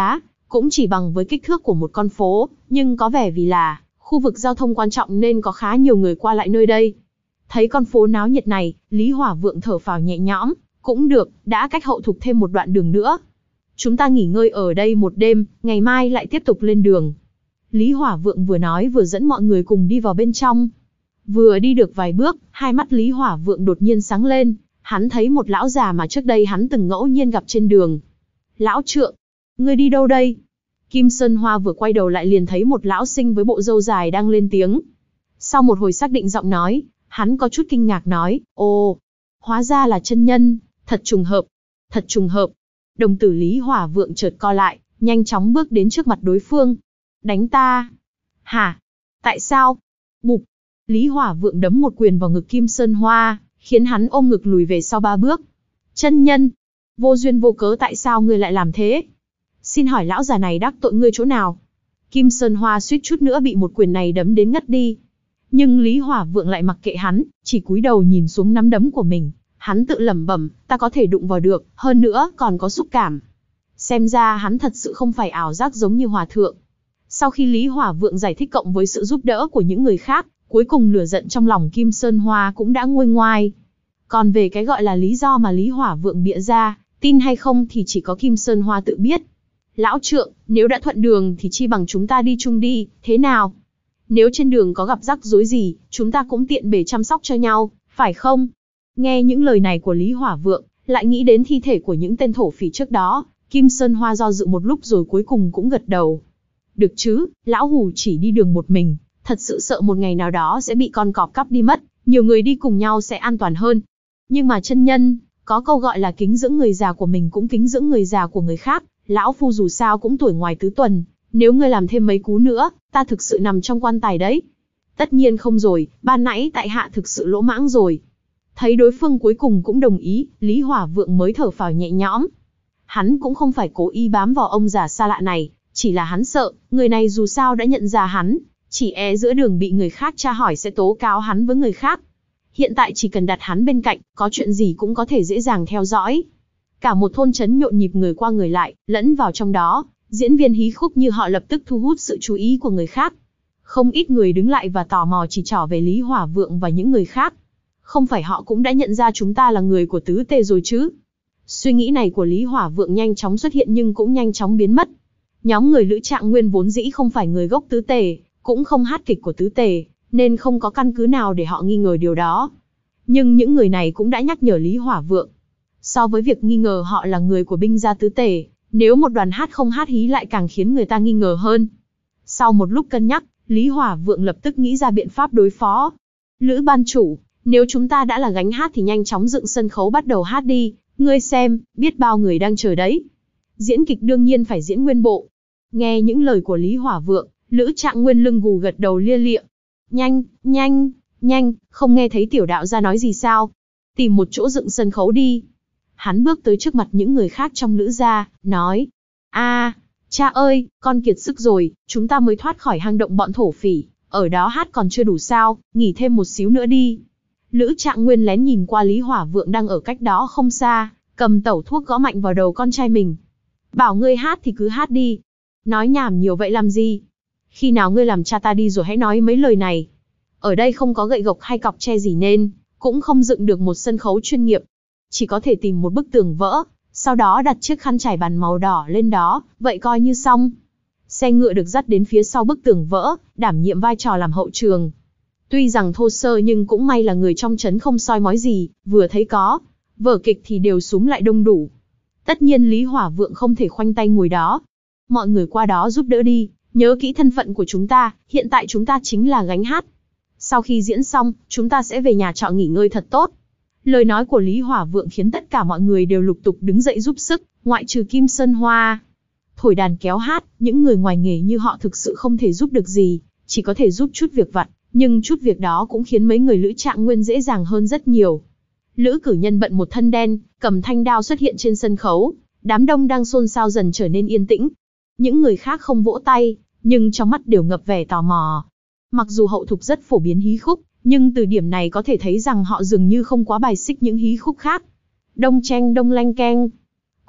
Speaker 1: cũng chỉ bằng với kích thước của một con phố, nhưng có vẻ vì là khu vực giao thông quan trọng nên có khá nhiều người qua lại nơi đây. Thấy con phố náo nhiệt này, Lý Hỏa Vượng thở phào nhẹ nhõm, cũng được, đã cách Hậu Thục thêm một đoạn đường nữa. Chúng ta nghỉ ngơi ở đây một đêm, ngày mai lại tiếp tục lên đường. Lý Hỏa Vượng vừa nói vừa dẫn mọi người cùng đi vào bên trong. Vừa đi được vài bước, hai mắt Lý Hỏa Vượng đột nhiên sáng lên, hắn thấy một lão già mà trước đây hắn từng ngẫu nhiên gặp trên đường. Lão Trượng, ngươi đi đâu đây? Kim Sơn Hoa vừa quay đầu lại liền thấy một lão sinh với bộ râu dài đang lên tiếng. Sau một hồi xác định giọng nói, hắn có chút kinh ngạc nói, ồ, hóa ra là chân nhân, thật trùng hợp, thật trùng hợp. Đồng tử Lý Hỏa Vượng chợt co lại, nhanh chóng bước đến trước mặt đối phương. Đánh ta? Hả? Tại sao? Bụp! Lý Hỏa Vượng đấm một quyền vào ngực Kim Sơn Hoa, khiến hắn ôm ngực lùi về sau ba bước. Chân nhân! Vô duyên vô cớ tại sao ngươi lại làm thế? Xin hỏi lão già này đắc tội ngươi chỗ nào? Kim Sơn Hoa suýt chút nữa bị một quyền này đấm đến ngất đi. Nhưng Lý Hỏa Vượng lại mặc kệ hắn, chỉ cúi đầu nhìn xuống nắm đấm của mình. Hắn tự lẩm bẩm, ta có thể đụng vào được, hơn nữa còn có xúc cảm. Xem ra hắn thật sự không phải ảo giác giống như hòa thượng. Sau khi Lý Hỏa Vượng giải thích cộng với sự giúp đỡ của những người khác, cuối cùng lửa giận trong lòng Kim Sơn Hoa cũng đã nguôi ngoai. Còn về cái gọi là lý do mà Lý Hỏa Vượng bịa ra, tin hay không thì chỉ có Kim Sơn Hoa tự biết. Lão Trượng, nếu đã thuận đường thì chi bằng chúng ta đi chung đi, thế nào? Nếu trên đường có gặp rắc rối gì, chúng ta cũng tiện bề chăm sóc cho nhau, phải không? Nghe những lời này của Lý Hỏa Vượng, lại nghĩ đến thi thể của những tên thổ phỉ trước đó, Kim Sơn Hoa do dự một lúc rồi cuối cùng cũng gật đầu. Được chứ, lão hủ chỉ đi đường một mình, thật sự sợ một ngày nào đó sẽ bị con cọp cắp đi mất, nhiều người đi cùng nhau sẽ an toàn hơn. Nhưng mà chân nhân, có câu gọi là kính dưỡng người già của mình cũng kính dưỡng người già của người khác, lão phu dù sao cũng tuổi ngoài tứ tuần, nếu ngươi làm thêm mấy cú nữa, ta thực sự nằm trong quan tài đấy. Tất nhiên không rồi, ban nãy tại hạ thực sự lỗ mãng rồi. Thấy đối phương cuối cùng cũng đồng ý, Lý Hỏa Vượng mới thở phào nhẹ nhõm. Hắn cũng không phải cố ý bám vào ông già xa lạ này, chỉ là hắn sợ, người này dù sao đã nhận ra hắn, chỉ e giữa đường bị người khác tra hỏi sẽ tố cáo hắn với người khác. Hiện tại chỉ cần đặt hắn bên cạnh, có chuyện gì cũng có thể dễ dàng theo dõi. Cả một thôn trấn nhộn nhịp người qua người lại, lẫn vào trong đó, diễn viên hí khúc như họ lập tức thu hút sự chú ý của người khác. Không ít người đứng lại và tò mò chỉ trỏ về Lý Hỏa Vượng và những người khác. Không phải họ cũng đã nhận ra chúng ta là người của tứ tề rồi chứ? Suy nghĩ này của Lý Hỏa Vượng nhanh chóng xuất hiện nhưng cũng nhanh chóng biến mất. Nhóm người Lữ Trạng Nguyên vốn dĩ không phải người gốc tứ tề, cũng không hát kịch của tứ tề, nên không có căn cứ nào để họ nghi ngờ điều đó. Nhưng những người này cũng đã nhắc nhở Lý Hỏa Vượng. So với việc nghi ngờ họ là người của binh gia tứ tề, nếu một đoàn hát không hát hí lại càng khiến người ta nghi ngờ hơn. Sau một lúc cân nhắc, Lý Hỏa Vượng lập tức nghĩ ra biện pháp đối phó. Lữ ban chủ, nếu chúng ta đã là gánh hát thì nhanh chóng dựng sân khấu bắt đầu hát đi, ngươi xem, biết bao người đang chờ đấy. Diễn kịch đương nhiên phải diễn nguyên bộ. Nghe những lời của Lý Hỏa Vượng, Lữ Trạng Nguyên lưng gù gật đầu lia lịa. Nhanh, nhanh, nhanh, không nghe thấy tiểu đạo gia nói gì sao? Tìm một chỗ dựng sân khấu đi. Hắn bước tới trước mặt những người khác trong Lữ gia, nói. A, cha ơi, con kiệt sức rồi, chúng ta mới thoát khỏi hang động bọn thổ phỉ, ở đó hát còn chưa đủ sao, nghỉ thêm một xíu nữa đi. Lữ Trạng Nguyên lén nhìn qua Lý Hỏa Vượng đang ở cách đó không xa, cầm tẩu thuốc gõ mạnh vào đầu con trai mình. Bảo ngươi hát thì cứ hát đi. Nói nhảm nhiều vậy làm gì? Khi nào ngươi làm cha ta đi rồi hãy nói mấy lời này. Ở đây không có gậy gộc hay cọc tre gì nên, cũng không dựng được một sân khấu chuyên nghiệp. Chỉ có thể tìm một bức tường vỡ, sau đó đặt chiếc khăn trải bàn màu đỏ lên đó, vậy coi như xong. Xe ngựa được dắt đến phía sau bức tường vỡ, đảm nhiệm vai trò làm hậu trường. Tuy rằng thô sơ nhưng cũng may là người trong trấn không soi mói gì, vừa thấy có vở kịch thì đều súm lại đông đủ. Tất nhiên Lý Hỏa Vượng không thể khoanh tay ngồi đó. Mọi người qua đó giúp đỡ đi, nhớ kỹ thân phận của chúng ta, hiện tại chúng ta chính là gánh hát. Sau khi diễn xong, chúng ta sẽ về nhà trọ nghỉ ngơi thật tốt. Lời nói của Lý Hỏa Vượng khiến tất cả mọi người đều lục tục đứng dậy giúp sức, ngoại trừ Kim Sơn Hoa. Thổi đàn kéo hát, những người ngoài nghề như họ thực sự không thể giúp được gì, chỉ có thể giúp chút việc vặt, nhưng chút việc đó cũng khiến mấy người Lữ Trạng Nguyên dễ dàng hơn rất nhiều. Lữ cử nhân bận một thân đen, cầm thanh đao xuất hiện trên sân khấu, đám đông đang xôn xao dần trở nên yên tĩnh. Những người khác không vỗ tay, nhưng trong mắt đều ngập vẻ tò mò. Mặc dù hậu thục rất phổ biến hí khúc, nhưng từ điểm này có thể thấy rằng họ dường như không quá bài xích những hí khúc khác. Đông chen đông lanh keng.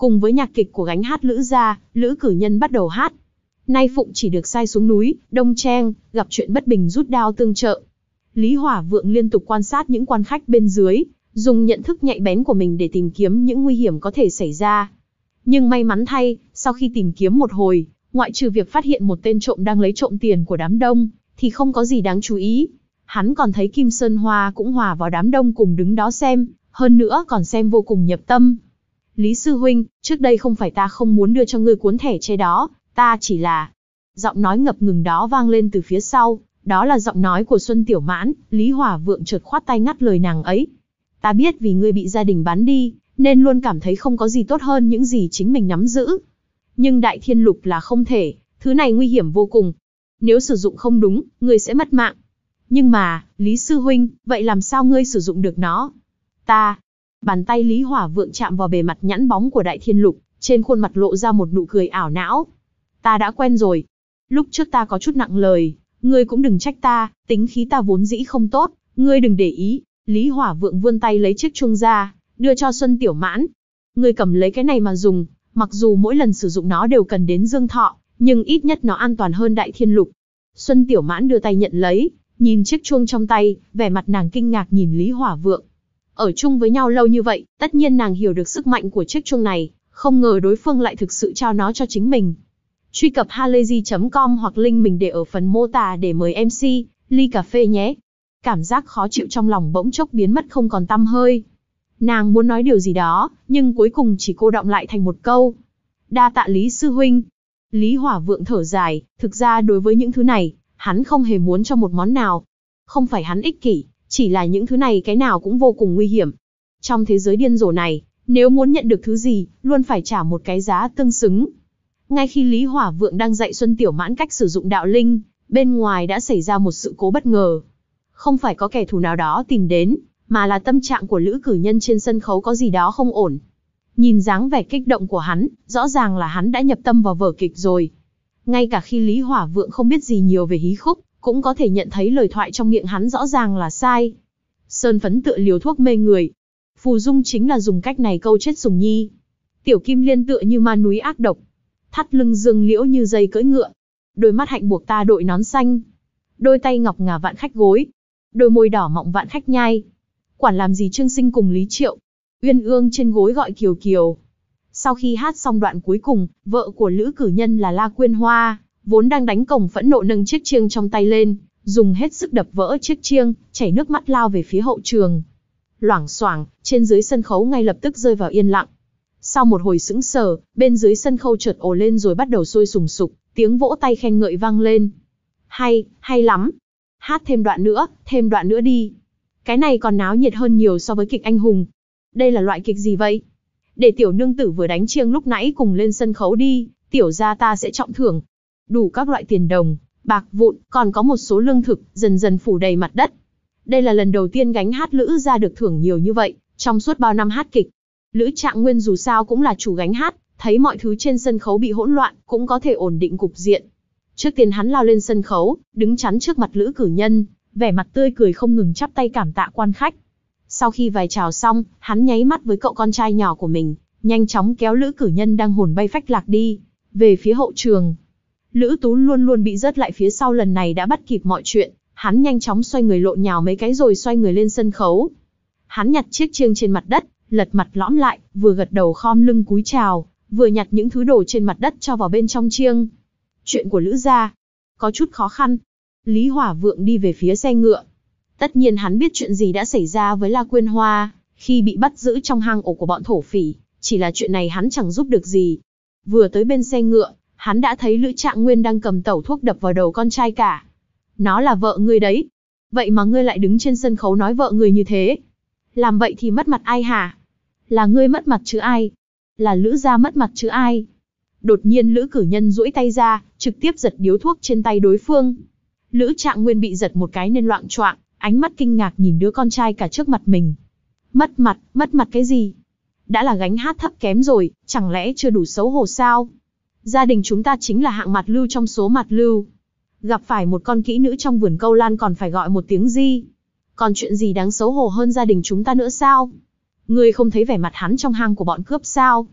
Speaker 1: Cùng với nhạc kịch của gánh hát Lữ gia, Lữ cử nhân bắt đầu hát. Nay Phụng chỉ được sai xuống núi, Đông Trang, gặp chuyện bất bình rút đao tương trợ. Lý Hỏa Vượng liên tục quan sát những quan khách bên dưới, dùng nhận thức nhạy bén của mình để tìm kiếm những nguy hiểm có thể xảy ra. Nhưng may mắn thay, sau khi tìm kiếm một hồi, ngoại trừ việc phát hiện một tên trộm đang lấy trộm tiền của đám đông, thì không có gì đáng chú ý. Hắn còn thấy Kim Sơn Hoa cũng hòa vào đám đông cùng đứng đó xem, hơn nữa còn xem vô cùng nhập tâm. Lý sư huynh, trước đây không phải ta không muốn đưa cho ngươi cuốn thẻ tre đó, ta chỉ là... Giọng nói ngập ngừng đó vang lên từ phía sau, đó là giọng nói của Xuân Tiểu Mãn. Lý Hỏa Vượng chợt khoát tay ngắt lời nàng ấy. Ta biết vì ngươi bị gia đình bán đi, nên luôn cảm thấy không có gì tốt hơn những gì chính mình nắm giữ. Nhưng Đại Thiên Lục là không thể, thứ này nguy hiểm vô cùng. Nếu sử dụng không đúng, ngươi sẽ mất mạng. Nhưng mà, Lý sư huynh, vậy làm sao ngươi sử dụng được nó? Ta... Bàn tay Lý Hỏa Vượng chạm vào bề mặt nhẵn bóng của Đại Thiên Lục, trên khuôn mặt lộ ra một nụ cười ảo não. Ta đã quen rồi. Lúc trước ta có chút nặng lời, ngươi cũng đừng trách ta, tính khí ta vốn dĩ không tốt, ngươi đừng để ý. Lý Hỏa Vượng vươn tay lấy chiếc chuông ra, đưa cho Xuân Tiểu Mãn. Ngươi cầm lấy cái này mà dùng, mặc dù mỗi lần sử dụng nó đều cần đến dương thọ, nhưng ít nhất nó an toàn hơn Đại Thiên Lục. Xuân Tiểu Mãn đưa tay nhận lấy, nhìn chiếc chuông trong tay, vẻ mặt nàng kinh ngạc nhìn Lý Hỏa Vượng. Ở chung với nhau lâu như vậy, tất nhiên nàng hiểu được sức mạnh của chiếc chuông này, không ngờ đối phương lại thực sự trao nó cho chính mình. Truy cập halayzi chấm com hoặc link mình để ở phần mô tả để mời em xê, ly cà phê nhé. Cảm giác khó chịu trong lòng bỗng chốc biến mất không còn tăm hơi. Nàng muốn nói điều gì đó, nhưng cuối cùng chỉ cô đọng lại thành một câu. Đa tạ Lý sư huynh. Lý Hỏa Vượng thở dài, thực ra đối với những thứ này, hắn không hề muốn cho một món nào. Không phải hắn ích kỷ, chỉ là những thứ này cái nào cũng vô cùng nguy hiểm. Trong thế giới điên rồ này, nếu muốn nhận được thứ gì, luôn phải trả một cái giá tương xứng. Ngay khi Lý Hỏa Vượng đang dạy Xuân Tiểu Mãn cách sử dụng đạo linh, bên ngoài đã xảy ra một sự cố bất ngờ. Không phải có kẻ thù nào đó tìm đến, mà là tâm trạng của Lữ cử nhân trên sân khấu có gì đó không ổn. Nhìn dáng vẻ kích động của hắn, rõ ràng là hắn đã nhập tâm vào vở kịch rồi. Ngay cả khi Lý Hỏa Vượng không biết gì nhiều về hí khúc, cũng có thể nhận thấy lời thoại trong miệng hắn rõ ràng là sai. Sơn phấn tựa liều thuốc mê người. Phù Dung chính là dùng cách này câu chết Sùng Nhi. Tiểu Kim Liên tựa như ma núi ác độc. Thắt lưng Dương Liễu như dây cưỡi ngựa. Đôi mắt hạnh buộc ta đội nón xanh. Đôi tay ngọc ngà vạn khách gối. Đôi môi đỏ mọng vạn khách nhai. Quản làm gì Trương Sinh cùng Lý Triệu. Uyên ương trên gối gọi Kiều Kiều. Sau khi hát xong đoạn cuối cùng, vợ của Lữ cử nhân là La Quyên Hoa, vốn đang đánh cổng phẫn nộ nâng chiếc chiêng trong tay lên, dùng hết sức đập vỡ chiếc chiêng, chảy nước mắt lao về phía hậu trường. Loảng xoảng, trên dưới sân khấu ngay lập tức rơi vào yên lặng. Sau một hồi sững sờ, bên dưới sân khấu chợt ồ lên rồi bắt đầu sôi sùng sục, tiếng vỗ tay khen ngợi vang lên. Hay, hay lắm. Hát thêm đoạn nữa, thêm đoạn nữa đi. Cái này còn náo nhiệt hơn nhiều so với kịch anh hùng. Đây là loại kịch gì vậy? Để tiểu nương tử vừa đánh chiêng lúc nãy cùng lên sân khấu đi, tiểu gia ta sẽ trọng thưởng. Đủ các loại tiền đồng, bạc vụn, còn có một số lương thực, dần dần phủ đầy mặt đất. Đây là lần đầu tiên gánh hát Lữ gia được thưởng nhiều như vậy, trong suốt bao năm hát kịch. Lữ Trạng Nguyên dù sao cũng là chủ gánh hát, thấy mọi thứ trên sân khấu bị hỗn loạn, cũng có thể ổn định cục diện. Trước tiên hắn lao lên sân khấu, đứng chắn trước mặt Lữ cử nhân, vẻ mặt tươi cười không ngừng chắp tay cảm tạ quan khách. Sau khi vài chào xong, hắn nháy mắt với cậu con trai nhỏ của mình, nhanh chóng kéo Lữ cử nhân đang hồn bay phách lạc đi, về phía hậu trường. Lữ Tú luôn luôn bị rớt lại phía sau lần này đã bắt kịp mọi chuyện, hắn nhanh chóng xoay người lộn nhào mấy cái rồi xoay người lên sân khấu. Hắn nhặt chiếc chiêng trên mặt đất, lật mặt lõm lại, vừa gật đầu khom lưng cúi chào, vừa nhặt những thứ đồ trên mặt đất cho vào bên trong chiêng. Chuyện của Lữ gia có chút khó khăn. Lý Hỏa Vượng đi về phía xe ngựa. Tất nhiên hắn biết chuyện gì đã xảy ra với La Quyên Hoa, khi bị bắt giữ trong hang ổ của bọn thổ phỉ, chỉ là chuyện này hắn chẳng giúp được gì. Vừa tới bên xe ngựa, hắn đã thấy Lữ Trạng Nguyên đang cầm tẩu thuốc đập vào đầu con trai cả. Nó là vợ ngươi đấy. Vậy mà ngươi lại đứng trên sân khấu nói vợ ngươi như thế. Làm vậy thì mất mặt ai hả? Là ngươi mất mặt chứ ai? Là Lữ gia mất mặt chứ ai? Đột nhiên Lữ cử nhân duỗi tay ra, trực tiếp giật điếu thuốc trên tay đối phương. Lữ Trạng Nguyên bị giật một cái nên loạng choạng, ánh mắt kinh ngạc nhìn đứa con trai cả trước mặt mình. Mất mặt, mất mặt cái gì? Đã là gánh hát thấp kém rồi, chẳng lẽ chưa đủ xấu hổ sao? Gia đình chúng ta chính là hạng mặt lưu trong số mặt lưu. Gặp phải một con kỹ nữ trong vườn câu lan còn phải gọi một tiếng gì? Còn chuyện gì đáng xấu hổ hơn gia đình chúng ta nữa sao? Ngươi không thấy vẻ mặt hắn trong hang của bọn cướp sao?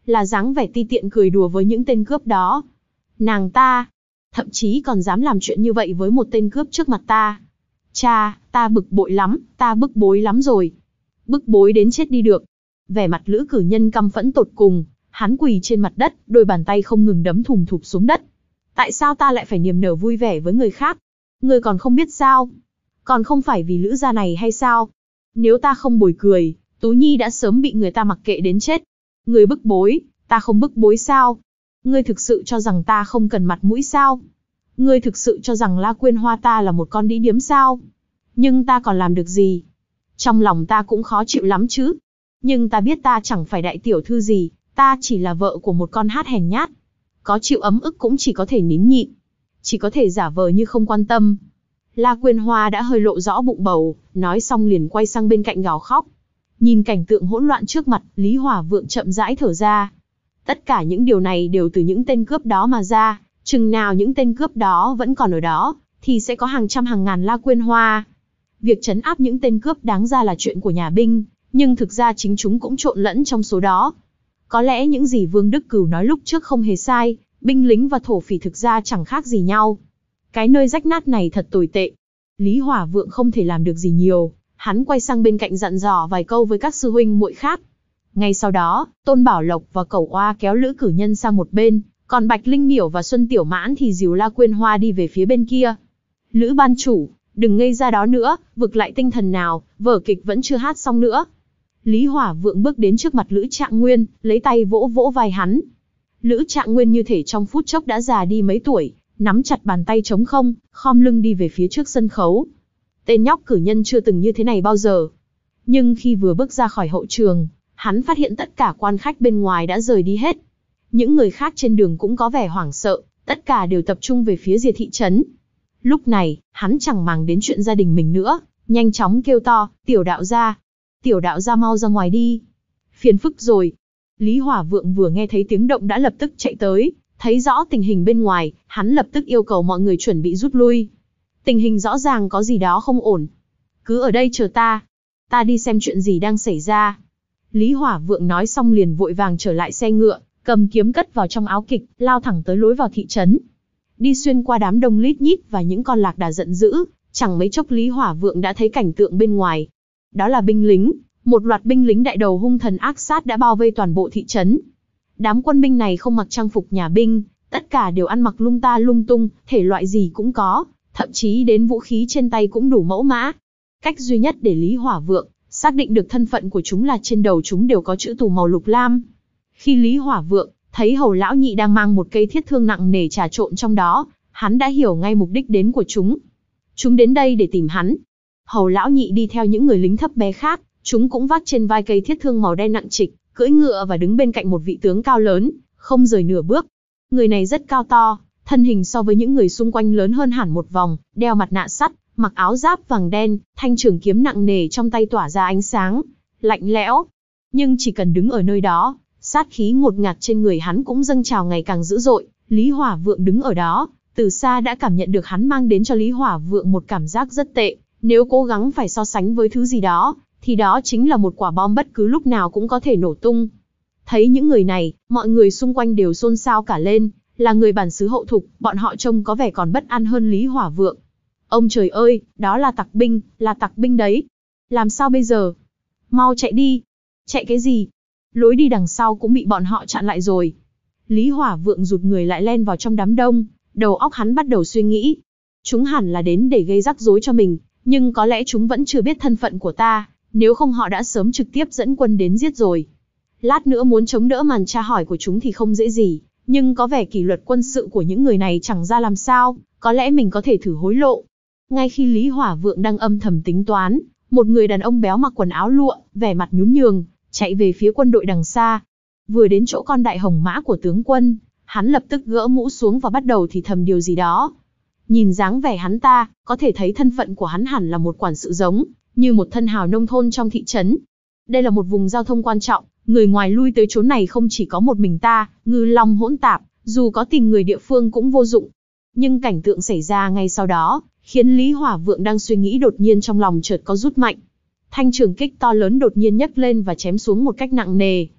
Speaker 1: là dáng vẻ ti tiện cười đùa với những tên cướp đó. Nàng ta, thậm chí còn dám làm chuyện như vậy với một tên cướp trước mặt ta. Cha, ta bực bội lắm, ta bức bối lắm rồi. Bức bối đến chết đi được. Vẻ mặt Lữ Cử Nhân căm phẫn tột cùng, hắn quỳ trên mặt đất, đôi bàn tay không ngừng đấm thùm thụp xuống đất. Tại sao ta lại phải niềm nở vui vẻ với người khác? Ngươi còn không biết sao? Còn không phải vì Lữ gia này hay sao? Nếu ta không bồi cười, Tú Nhi đã sớm bị người ta mặc kệ đến chết. Ngươi bức bối, ta không bức bối sao? Ngươi thực sự cho rằng ta không cần mặt mũi sao? Ngươi thực sự cho rằng La Quyên Hoa ta là một con đĩ điếm sao? Nhưng ta còn làm được gì? Trong lòng ta cũng khó chịu lắm chứ. Nhưng ta biết ta chẳng phải đại tiểu thư gì, ta chỉ là vợ của một con hát hèn nhát. Có chịu ấm ức cũng chỉ có thể nín nhịn. Chỉ có thể giả vờ như không quan tâm. La Quyên Hoa đã hơi lộ rõ bụng bầu, nói xong liền quay sang bên cạnh gào khóc. Nhìn cảnh tượng hỗn loạn trước mặt, Lý Hỏa Vượng chậm rãi thở ra. Tất cả những điều này đều từ những tên cướp đó mà ra, chừng nào những tên cướp đó vẫn còn ở đó, thì sẽ có hàng trăm hàng ngàn La Quyên Hoa. Việc trấn áp những tên cướp đáng ra là chuyện của nhà binh, nhưng thực ra chính chúng cũng trộn lẫn trong số đó. Có lẽ những gì Vương Đức Cửu nói lúc trước không hề sai, binh lính và thổ phỉ thực ra chẳng khác gì nhau. Cái nơi rách nát này thật tồi tệ. Lý Hỏa Vượng không thể làm được gì nhiều, hắn quay sang bên cạnh dặn dò vài câu với các sư huynh muội khác. Ngay sau đó, Tôn Bảo Lộc và Cẩu Oa kéo Lữ Cử Nhân sang một bên, còn Bạch Linh Miểu và Xuân Tiểu Mãn thì dìu La Quyên Hoa đi về phía bên kia. Lữ ban chủ, đừng ngây ra đó nữa, vực lại tinh thần nào, vở kịch vẫn chưa hát xong nữa. Lý Hỏa Vượng bước đến trước mặt Lữ Trạng Nguyên, lấy tay vỗ vỗ vai hắn. Lữ Trạng Nguyên như thể trong phút chốc đã già đi mấy tuổi, nắm chặt bàn tay trống không, khom lưng đi về phía trước sân khấu. Tên nhóc Cử Nhân chưa từng như thế này bao giờ. Nhưng khi vừa bước ra khỏi hậu trường, hắn phát hiện tất cả quan khách bên ngoài đã rời đi hết. Những người khác trên đường cũng có vẻ hoảng sợ, tất cả đều tập trung về phía Diệp thị trấn. Lúc này, hắn chẳng màng đến chuyện gia đình mình nữa, nhanh chóng kêu to, tiểu đạo gia, tiểu đạo gia mau ra ngoài đi. Phiền phức rồi. Lý Hỏa Vượng vừa nghe thấy tiếng động đã lập tức chạy tới, thấy rõ tình hình bên ngoài, hắn lập tức yêu cầu mọi người chuẩn bị rút lui. Tình hình rõ ràng có gì đó không ổn. Cứ ở đây chờ ta. Ta đi xem chuyện gì đang xảy ra. Lý Hỏa Vượng nói xong liền vội vàng trở lại xe ngựa, cầm kiếm cất vào trong áo kịch, lao thẳng tới lối vào thị trấn. Đi xuyên qua đám đông lít nhít và những con lạc đà giận dữ, chẳng mấy chốc Lý Hỏa Vượng đã thấy cảnh tượng bên ngoài. Đó là binh lính, một loạt binh lính đại đầu hung thần ác sát đã bao vây toàn bộ thị trấn. Đám quân binh này không mặc trang phục nhà binh, tất cả đều ăn mặc lung ta lung tung, thể loại gì cũng có, thậm chí đến vũ khí trên tay cũng đủ mẫu mã. Cách duy nhất để Lý Hỏa Vượng xác định được thân phận của chúng là trên đầu chúng đều có chữ tù màu lục lam. Khi Lý Hỏa Vượng thấy Hầu lão nhị đang mang một cây thiết thương nặng nề trà trộn trong đó, hắn đã hiểu ngay mục đích đến của chúng. Chúng đến đây để tìm hắn. Hầu lão nhị đi theo những người lính thấp bé khác, chúng cũng vác trên vai cây thiết thương màu đen nặng trịch, cưỡi ngựa và đứng bên cạnh một vị tướng cao lớn, không rời nửa bước. Người này rất cao to, thân hình so với những người xung quanh lớn hơn hẳn một vòng, đeo mặt nạ sắt, mặc áo giáp vàng đen, thanh trường kiếm nặng nề trong tay tỏa ra ánh sáng, lạnh lẽo. Nhưng chỉ cần đứng ở nơi đó, sát khí ngột ngạt trên người hắn cũng dâng trào ngày càng dữ dội. Lý Hỏa Vượng đứng ở đó, từ xa đã cảm nhận được hắn mang đến cho Lý Hỏa Vượng một cảm giác rất tệ. Nếu cố gắng phải so sánh với thứ gì đó, thì đó chính là một quả bom bất cứ lúc nào cũng có thể nổ tung. Thấy những người này, mọi người xung quanh đều xôn xao cả lên, là người bản xứ Hậu Thục, bọn họ trông có vẻ còn bất an hơn Lý Hỏa Vượng. Ông trời ơi, đó là tặc binh, là tặc binh đấy. Làm sao bây giờ? Mau chạy đi. Chạy cái gì? Lối đi đằng sau cũng bị bọn họ chặn lại rồi. Lý Hỏa Vượng rụt người lại len vào trong đám đông, đầu óc hắn bắt đầu suy nghĩ. Chúng hẳn là đến để gây rắc rối cho mình, nhưng có lẽ chúng vẫn chưa biết thân phận của ta, nếu không họ đã sớm trực tiếp dẫn quân đến giết rồi. Lát nữa muốn chống đỡ màn tra hỏi của chúng thì không dễ gì, nhưng có vẻ kỷ luật quân sự của những người này chẳng ra làm sao, có lẽ mình có thể thử hối lộ. Ngay khi Lý Hỏa Vượng đang âm thầm tính toán, một người đàn ông béo mặc quần áo lụa, vẻ mặt nhún nhường, chạy về phía quân đội đằng xa. Vừa đến chỗ con đại hồng mã của tướng quân, hắn lập tức gỡ mũ xuống và bắt đầu thì thầm điều gì đó. Nhìn dáng vẻ hắn ta, có thể thấy thân phận của hắn hẳn là một quản sự giống như một thân hào nông thôn trong thị trấn. Đây là một vùng giao thông quan trọng, người ngoài lui tới chỗ này không chỉ có một mình ta, ngư long hỗn tạp, dù có tìm người địa phương cũng vô dụng. Nhưng cảnh tượng xảy ra ngay sau đó, khiến Lý Hỏa Vượng đang suy nghĩ đột nhiên trong lòng chợt có rút mạnh. Thanh trường kích to lớn đột nhiên nhấc lên và chém xuống một cách nặng nề.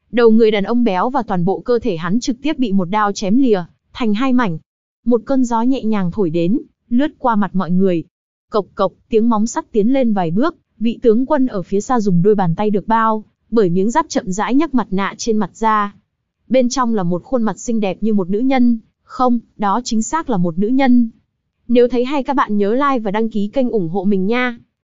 Speaker 1: Đầu người đàn ông béo và toàn bộ cơ thể hắn trực tiếp bị một đao chém lìa thành hai mảnh. Một cơn gió nhẹ nhàng thổi đến, lướt qua mặt mọi người. Cộc cộc, tiếng móng sắt tiến lên vài bước, vị tướng quân ở phía xa dùng đôi bàn tay được bao bởi miếng giáp chậm rãi nhấc mặt nạ trên mặt ra. Bên trong là một khuôn mặt xinh đẹp như một nữ nhân, không, đó chính xác là một nữ nhân. Nếu thấy hay các bạn nhớ like và đăng ký kênh ủng hộ mình nha.